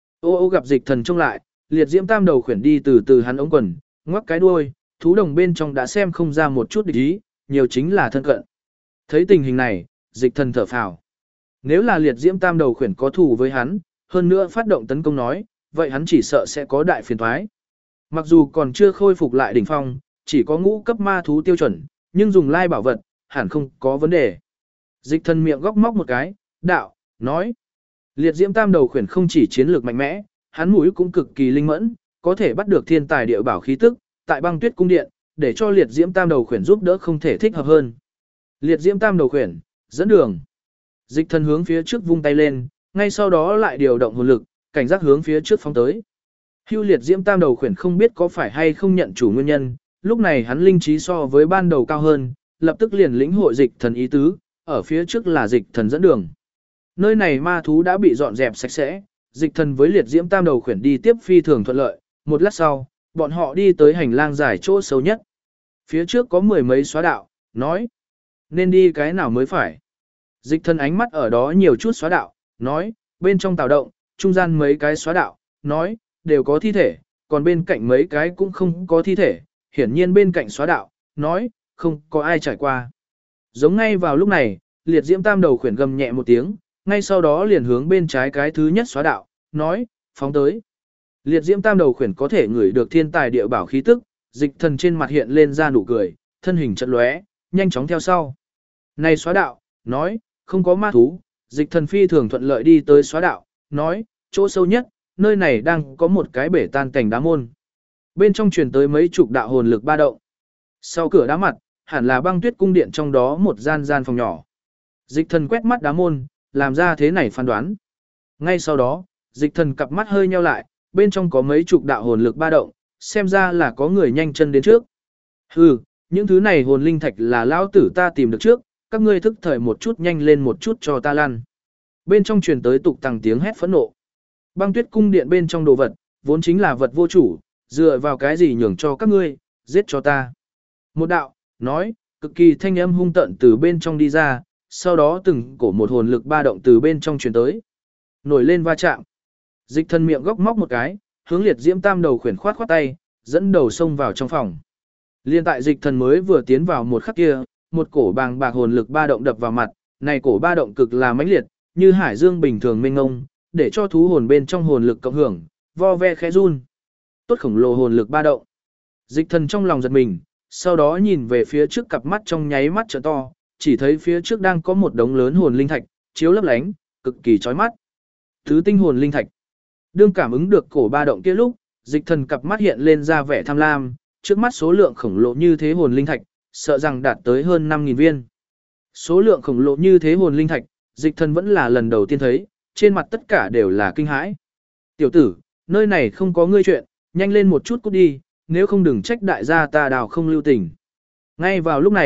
Ô gặp Dịch Thần trông lại, liệt diễm tam đầu khuyển đi từ từ hắn ống quần, ngoắc cái đuôi, thú đồng bên trong đã xem không ra một chút địch ý, nhiều chính là thân cận. Thấy tình hình này, Dịch Thần thở phào. Nếu là liệt diễm tam đầu khuyển có thù với hắn, hơn nữa phát động tấn công nói, vậy hắn chỉ sợ sẽ có đại phiền toái. Mặc dù còn chưa khôi phục lại đỉnh phong, chỉ có ngũ cấp ma thú tiêu chuẩn, nhưng dùng lai bảo vật, hẳn không có vấn đề. Dịch Thần miệng góc móc một cái, đạo, nói. Liệt diễm tam đầu khuyển không chỉ chiến lược mạnh mẽ, hắn mũi cũng cực kỳ linh mẫn, có thể bắt được thiên tài địa bảo khí tức, tại băng tuyết cung điện, để cho liệt diễm tam đầu khuyển giúp đỡ không thể thích hợp hơn. Liệt diễm tam đầu khuyển, dẫn đường. Dịch Thần hướng phía trước vung tay lên, ngay sau đó lại điều động hồn lực, cảnh giác hướng phía trước phóng tới. Hưu liệt diễm tam đầu khuyển không biết có phải hay không nhận chủ nguyên nhân, lúc này hắn linh trí so với ban đầu cao hơn, lập tức liền lĩnh hội Dịch Thần ý tứ, ở phía trước là Dịch Thần dẫn đường. Nơi này ma thú đã bị dọn dẹp sạch sẽ, Dịch Thần với liệt diễm tam đầu khuyển đi tiếp phi thường thuận lợi, một lát sau, bọn họ đi tới hành lang dài chỗ sâu nhất. Phía trước có mười mấy xóa đạo, nói, nên đi cái nào mới phải. Dịch Thần ánh mắt ở đó nhiều chút xóa đạo, nói, bên trong tàu động, trung gian mấy cái xóa đạo, nói, đều có thi thể, còn bên cạnh mấy cái cũng không có thi thể, hiển nhiên bên cạnh xóa đạo, nói, không có ai trải qua. Giống ngay vào lúc này, liệt diễm tam đầu khuyển gầm nhẹ một tiếng, ngay sau đó liền hướng bên trái cái thứ nhất xóa đạo, nói, phóng tới. Liệt diễm tam đầu khuyển có thể ngửi được thiên tài địa bảo khí tức, Dịch Thần trên mặt hiện lên ra nụ cười, thân hình chợt lóe, nhanh chóng theo sau. Này xóa đạo, nói, không có ma thú, Dịch Thần phi thường thuận lợi đi tới xóa đạo, nói, chỗ sâu nhất, nơi này đang có một cái bể tan cảnh đá môn. Bên trong truyền tới mấy chục đạo hồn lực ba động. Sau cửa đá mặt, hẳn là băng tuyết cung điện trong đó một gian phòng nhỏ. Dịch Thần quét mắt đá môn, làm ra thế này phán đoán. Ngay sau đó, Dịch Thần cặp mắt hơi nheo lại, bên trong có mấy chục đạo hồn lực ba động, xem ra là có người nhanh chân đến trước. Hừ, những thứ này hồn linh thạch là lão tử ta tìm được trước, các ngươi thức thời một chút nhanh lên một chút cho ta lăn. Bên trong truyền tới tục tằng tiếng hét phẫn nộ. Băng tuyết cung điện bên trong đồ vật, vốn chính là vật vô chủ, dựa vào cái gì nhường cho các ngươi, giết cho ta. Một đạo, nói, cực kỳ thanh âm hung tận từ bên trong đi ra, sau đó từng cổ một hồn lực ba động từ bên trong truyền tới. Nổi lên va chạm. Dịch Thần miệng góc móc một cái, hướng liệt diễm tam đầu khuyển khoát tay, dẫn đầu xông vào trong phòng. Liên tại Dịch Thần mới vừa tiến vào một khắc kia, một cổ bàng bạc hồn lực ba động đập vào mặt, này cổ ba động cực là mãnh liệt, như hải dương bình thường mênh mông, để cho thú hồn bên trong hồn lực cộng hưởng, vo ve khẽ run. Tốt khổng lồ hồn lực ba động. Dịch Thần trong lòng giật mình, sau đó nhìn về phía trước, cặp mắt trong nháy mắt trợ to, chỉ thấy phía trước đang có một đống lớn hồn linh thạch, chiếu lấp lánh, cực kỳ chói mắt. Thứ tinh hồn linh thạch. Đương cảm ứng được cổ ba động kia lúc, Dịch Thần cặp mắt hiện lên ra vẻ tham lam, trước mắt số lượng khổng lồ như thế hồn linh thạch, sợ rằng đạt tới hơn 5.000 viên. Số lượng khổng lồ như thế hồn linh thạch, Dịch Thần vẫn là lần đầu tiên thấy, trên mặt tất cả đều là kinh hãi. Tiểu tử, nơi này không có ngươi chuyện, nhanh lên một chút cút đi, nếu không đừng trách đại gia ta đào không lưu tình. Ngay vào lúc này,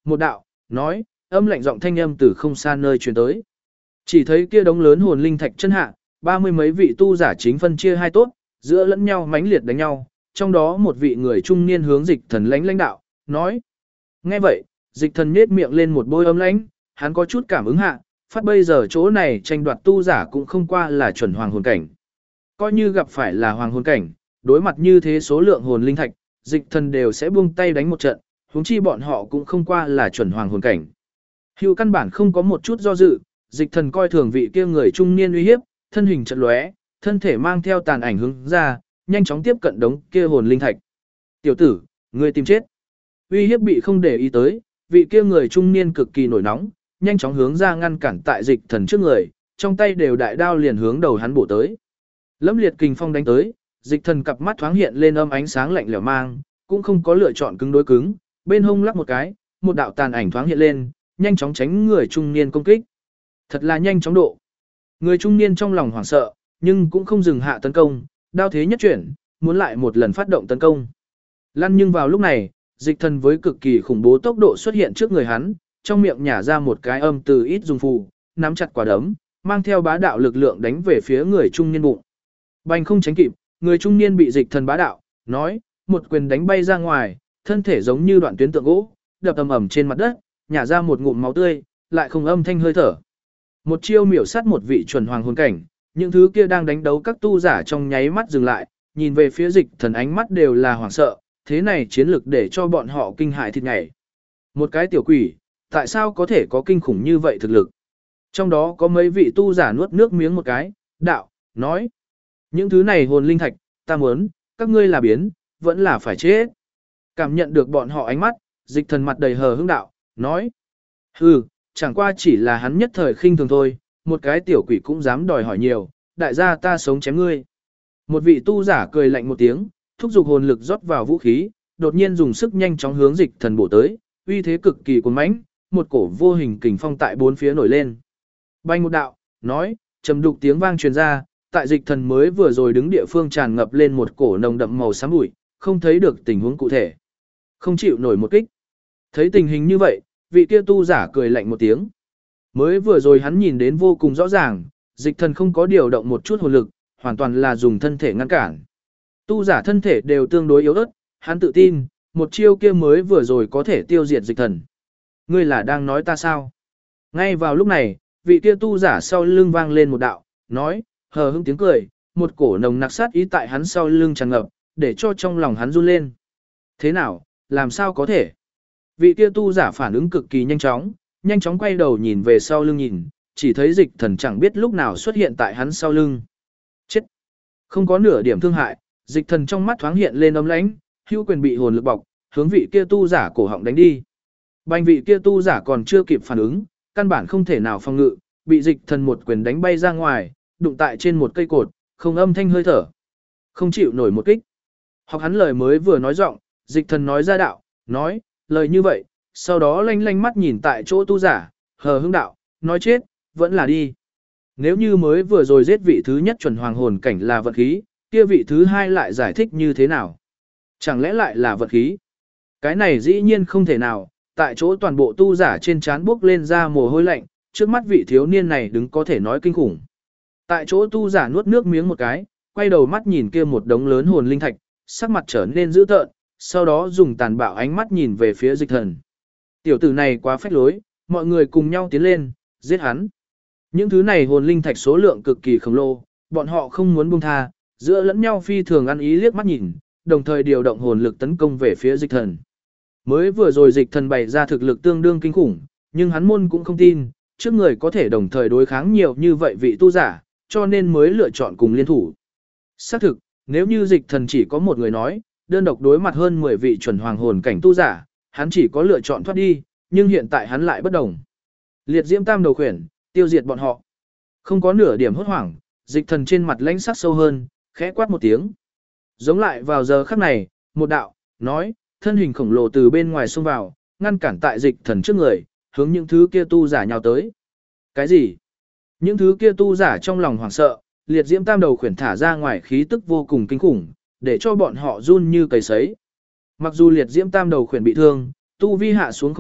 Một đạo, nói, âm lạnh giọng thanh âm từ không xa nơi truyền tới. Chỉ thấy kia đống lớn hồn linh thạch chân hạ, 30 mấy vị tu giả chính phân chia hai tốt, giữa lẫn nhau mãnh liệt đánh nhau, trong đó một vị người trung niên hướng Dịch Thần lãnh đạo, nói. Nghe vậy, Dịch Thần nhếch miệng lên một bôi âm lãnh, hắn có chút cảm ứng hạ, phát bây giờ chỗ này tranh đoạt tu giả cũng không qua là chuẩn hoàng hồn cảnh. Coi như gặp phải là hoàng hồn cảnh, đối mặt như thế số lượng hồn linh thạch, Dịch Thần đều sẽ buông tay đánh một trận, huống chi bọn họ cũng không qua là chuẩn hoàng hồn cảnh. Hưu căn bản không có một chút do dự, Dịch Thần coi thường vị kia người trung niên uy hiếp, thân hình chợt lóe, thân thể mang theo tàn ảnh hướng ra, nhanh chóng tiếp cận đống kia hồn linh thạch. "Tiểu tử, ngươi tìm chết." Uy hiếp bị không để ý tới, vị kia người trung niên cực kỳ nổi nóng, nhanh chóng hướng ra ngăn cản tại Dịch Thần trước người, trong tay đều đại đao liền hướng đầu hắn bổ tới. Lẫm liệt kình phong đánh tới, Dịch Thần cặp mắt thoáng hiện lên âm ánh sáng lạnh lẽo mang, cũng không có lựa chọn cứng đối cứng, bên hông lắc một cái, một đạo tàn ảnh thoáng hiện lên, nhanh chóng tránh người trung niên công kích. Thật là nhanh chóng độ. Người trung niên trong lòng hoảng sợ, nhưng cũng không dừng hạ tấn công, đao thế nhất chuyển, muốn lại một lần phát động tấn công. Lăn nhưng vào lúc này, Dịch Thần với cực kỳ khủng bố tốc độ xuất hiện trước người hắn, trong miệng nhả ra một cái âm từ ít dùng phù, nắm chặt quả đấm, mang theo bá đạo lực lượng đánh về phía người trung niên bụng. Bành không tránh kịp, người trung niên bị Dịch Thần bá đạo, nói, một quyền đánh bay ra ngoài, thân thể giống như đoạn tuyến tượng gỗ, đập ầm ầm trên mặt đất, nhả ra một ngụm máu tươi, lại không âm thanh hơi thở. Một chiêu miểu sát một vị chuẩn hoàng hồn cảnh, những thứ kia đang đánh đấu các tu giả trong nháy mắt dừng lại, nhìn về phía Dịch Thần ánh mắt đều là hoảng sợ, thế này chiến lực để cho bọn họ kinh hại thịt nhảy. Một cái tiểu quỷ, tại sao có thể có kinh khủng như vậy thực lực? Trong đó có mấy vị tu giả nuốt nước miếng một cái, đạo, nói. Những thứ này hồn linh thạch, ta muốn, các ngươi là biến, vẫn là phải chết. Cảm nhận được bọn họ ánh mắt, Dịch Thần mặt đầy hờ hững đạo, nói. Hừ, chẳng qua chỉ là hắn nhất thời khinh thường thôi, một cái tiểu quỷ cũng dám đòi hỏi nhiều, đại gia ta sống chém ngươi. Một vị tu giả cười lạnh một tiếng, thúc giục hồn lực rót vào vũ khí, đột nhiên dùng sức nhanh chóng hướng Dịch Thần bổ tới, uy thế cực kỳ cuồn mãnh, một cổ vô hình kình phong tại bốn phía nổi lên. Bay một đạo, nói, trầm đục tiếng vang truyền ra, tại Dịch Thần mới vừa rồi đứng địa phương tràn ngập lên một cổ nồng đậm màu xám bụi, không thấy được tình huống cụ thể. Không chịu nổi một kích. Thấy tình hình như vậy, vị kia tu giả cười lạnh một tiếng. Mới vừa rồi hắn nhìn đến vô cùng rõ ràng, Dịch Thần không có điều động một chút hồn lực, hoàn toàn là dùng thân thể ngăn cản. Tu giả thân thể đều tương đối yếu ớt, hắn tự tin, một chiêu kia mới vừa rồi có thể tiêu diệt Dịch Thần. Ngươi là đang nói ta sao? Ngay vào lúc này, vị kia tu giả sau lưng vang lên một đạo, nói, hờ hững tiếng cười, một cổ nồng nặc sát ý tại hắn sau lưng tràn ngập, để cho trong lòng hắn run lên. Thế nào, làm sao có thể? Vị kia tu giả phản ứng cực kỳ nhanh chóng quay đầu nhìn về sau lưng nhìn, chỉ thấy Dịch Thần chẳng biết lúc nào xuất hiện tại hắn sau lưng. Chết! Không có nửa điểm thương hại, Dịch Thần trong mắt thoáng hiện lên âm lãnh, hữu quyền bị hồn lực bọc, hướng vị kia tu giả cổ họng đánh đi. Bành vị kia tu giả còn chưa kịp phản ứng, căn bản không thể nào phòng ngự, bị Dịch Thần một quyền đánh bay ra ngoài, đụng tại trên một cây cột, không âm thanh hơi thở. Không chịu nổi một kích. Học hắn lời mới vừa nói giọng, Dịch Thần nói ra đạo, nói, lời như vậy, sau đó lanh lanh mắt nhìn tại chỗ tu giả, hờ hững đạo, nói chết, vẫn là đi. Nếu như mới vừa rồi giết vị thứ nhất chuẩn hoàng hồn cảnh là vận khí, kia vị thứ hai lại giải thích như thế nào? Chẳng lẽ lại là vận khí? Cái này dĩ nhiên không thể nào, tại chỗ toàn bộ tu giả trên trán bước lên ra mồ hôi lạnh, trước mắt vị thiếu niên này đứng có thể nói kinh khủng. Tại chỗ tu giả nuốt nước miếng một cái, quay đầu mắt nhìn kia một đống lớn hồn linh thạch, sắc mặt trở nên dữ tợn, sau đó dùng tàn bạo ánh mắt nhìn về phía Dịch Thần. Tiểu tử này quá phách lối, mọi người cùng nhau tiến lên, giết hắn. Những thứ này hồn linh thạch số lượng cực kỳ khổng lồ, bọn họ không muốn buông tha, giữa lẫn nhau phi thường ăn ý liếc mắt nhìn, đồng thời điều động hồn lực tấn công về phía Dịch Thần. Mới vừa rồi Dịch Thần bày ra thực lực tương đương kinh khủng, nhưng hắn môn cũng không tin, trước người có thể đồng thời đối kháng nhiều như vậy vị tu giả, cho nên mới lựa chọn cùng liên thủ. Xác thực, nếu như Dịch Thần chỉ có một người nói, đơn độc đối mặt hơn 10 vị chuẩn hoàng hồn cảnh tu giả, hắn chỉ có lựa chọn thoát đi, nhưng hiện tại hắn lại bất đồng. Liệt diễm tam đầu khuyển, tiêu diệt bọn họ. Không có nửa điểm hốt hoảng, Dịch Thần trên mặt lãnh sắc sâu hơn, khẽ quát một tiếng. Giống lại vào giờ khắc này, một đạo, nói, thân hình khổng lồ từ bên ngoài xông vào, ngăn cản tại Dịch Thần trước người, hướng những thứ kia tu giả nhào tới. Cái gì? Những thứ kia tu giả trong lòng hoảng sợ, liệt diễm tam đầu khuyển thả ra ngoài khí tức vô cùng kinh khủng, để cho bọn họ run như cầy sấy. Mặc dù liệt diễm tam đầu khuyển bị thương, tu vi hạ xuống không ít,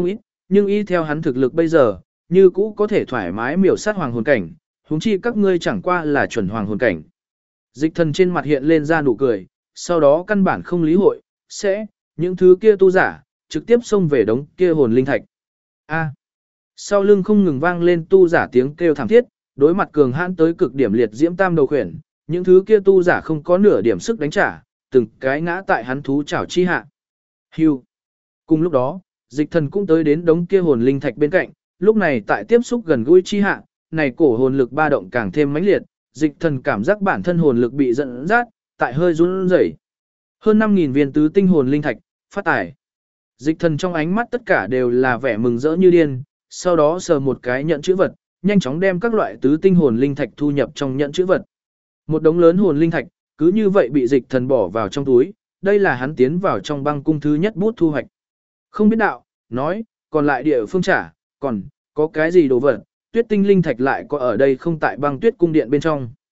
nhưng y theo hắn thực lực bây giờ, như cũ có thể thoải mái miểu sát hoàng hồn cảnh, huống chi các ngươi chẳng qua là chuẩn hoàng hồn cảnh. Dịch thần trên mặt hiện lên ra nụ cười, sau đó căn bản không lý hội, những thứ kia tu giả, trực tiếp xông về đống kia hồn linh thạch. Sau lưng không ngừng vang lên tu giả tiếng kêu thảm thiết, đối mặt cường hãn tới cực điểm liệt diễm tam đầu khuyển, những thứ kia tu giả không có nửa điểm sức đánh trả, từng cái ngã tại hắn thú chảo chi hạ. Hưu. Cùng lúc đó, dịch thần cũng tới đến đống kia hồn linh thạch bên cạnh, lúc này tại tiếp xúc gần gũi chi hạ, này cổ hồn lực ba động càng thêm mãnh liệt, dịch thần cảm giác bản thân hồn lực bị dẫn dắt, tại hơi run rẩy. Hơn 5.000 viên tứ tinh hồn linh thạch, phát tải. Dịch thần trong ánh mắt tất cả đều là vẻ mừng rỡ như điên, sau đó sờ một cái nhận chữ vật, nhanh chóng đem các loại tứ tinh hồn linh thạch thu nhập trong nhận chữ vật. Một đống lớn hồn linh thạch, cứ như vậy bị dịch thần bỏ vào trong túi, đây là hắn tiến vào trong băng cung thứ nhất bút thu hoạch. Không biết đạo, nói, còn lại địa phương trả, còn, có cái gì đồ vật, tuyết tinh linh thạch lại có ở đây không tại băng tuyết cung điện bên trong.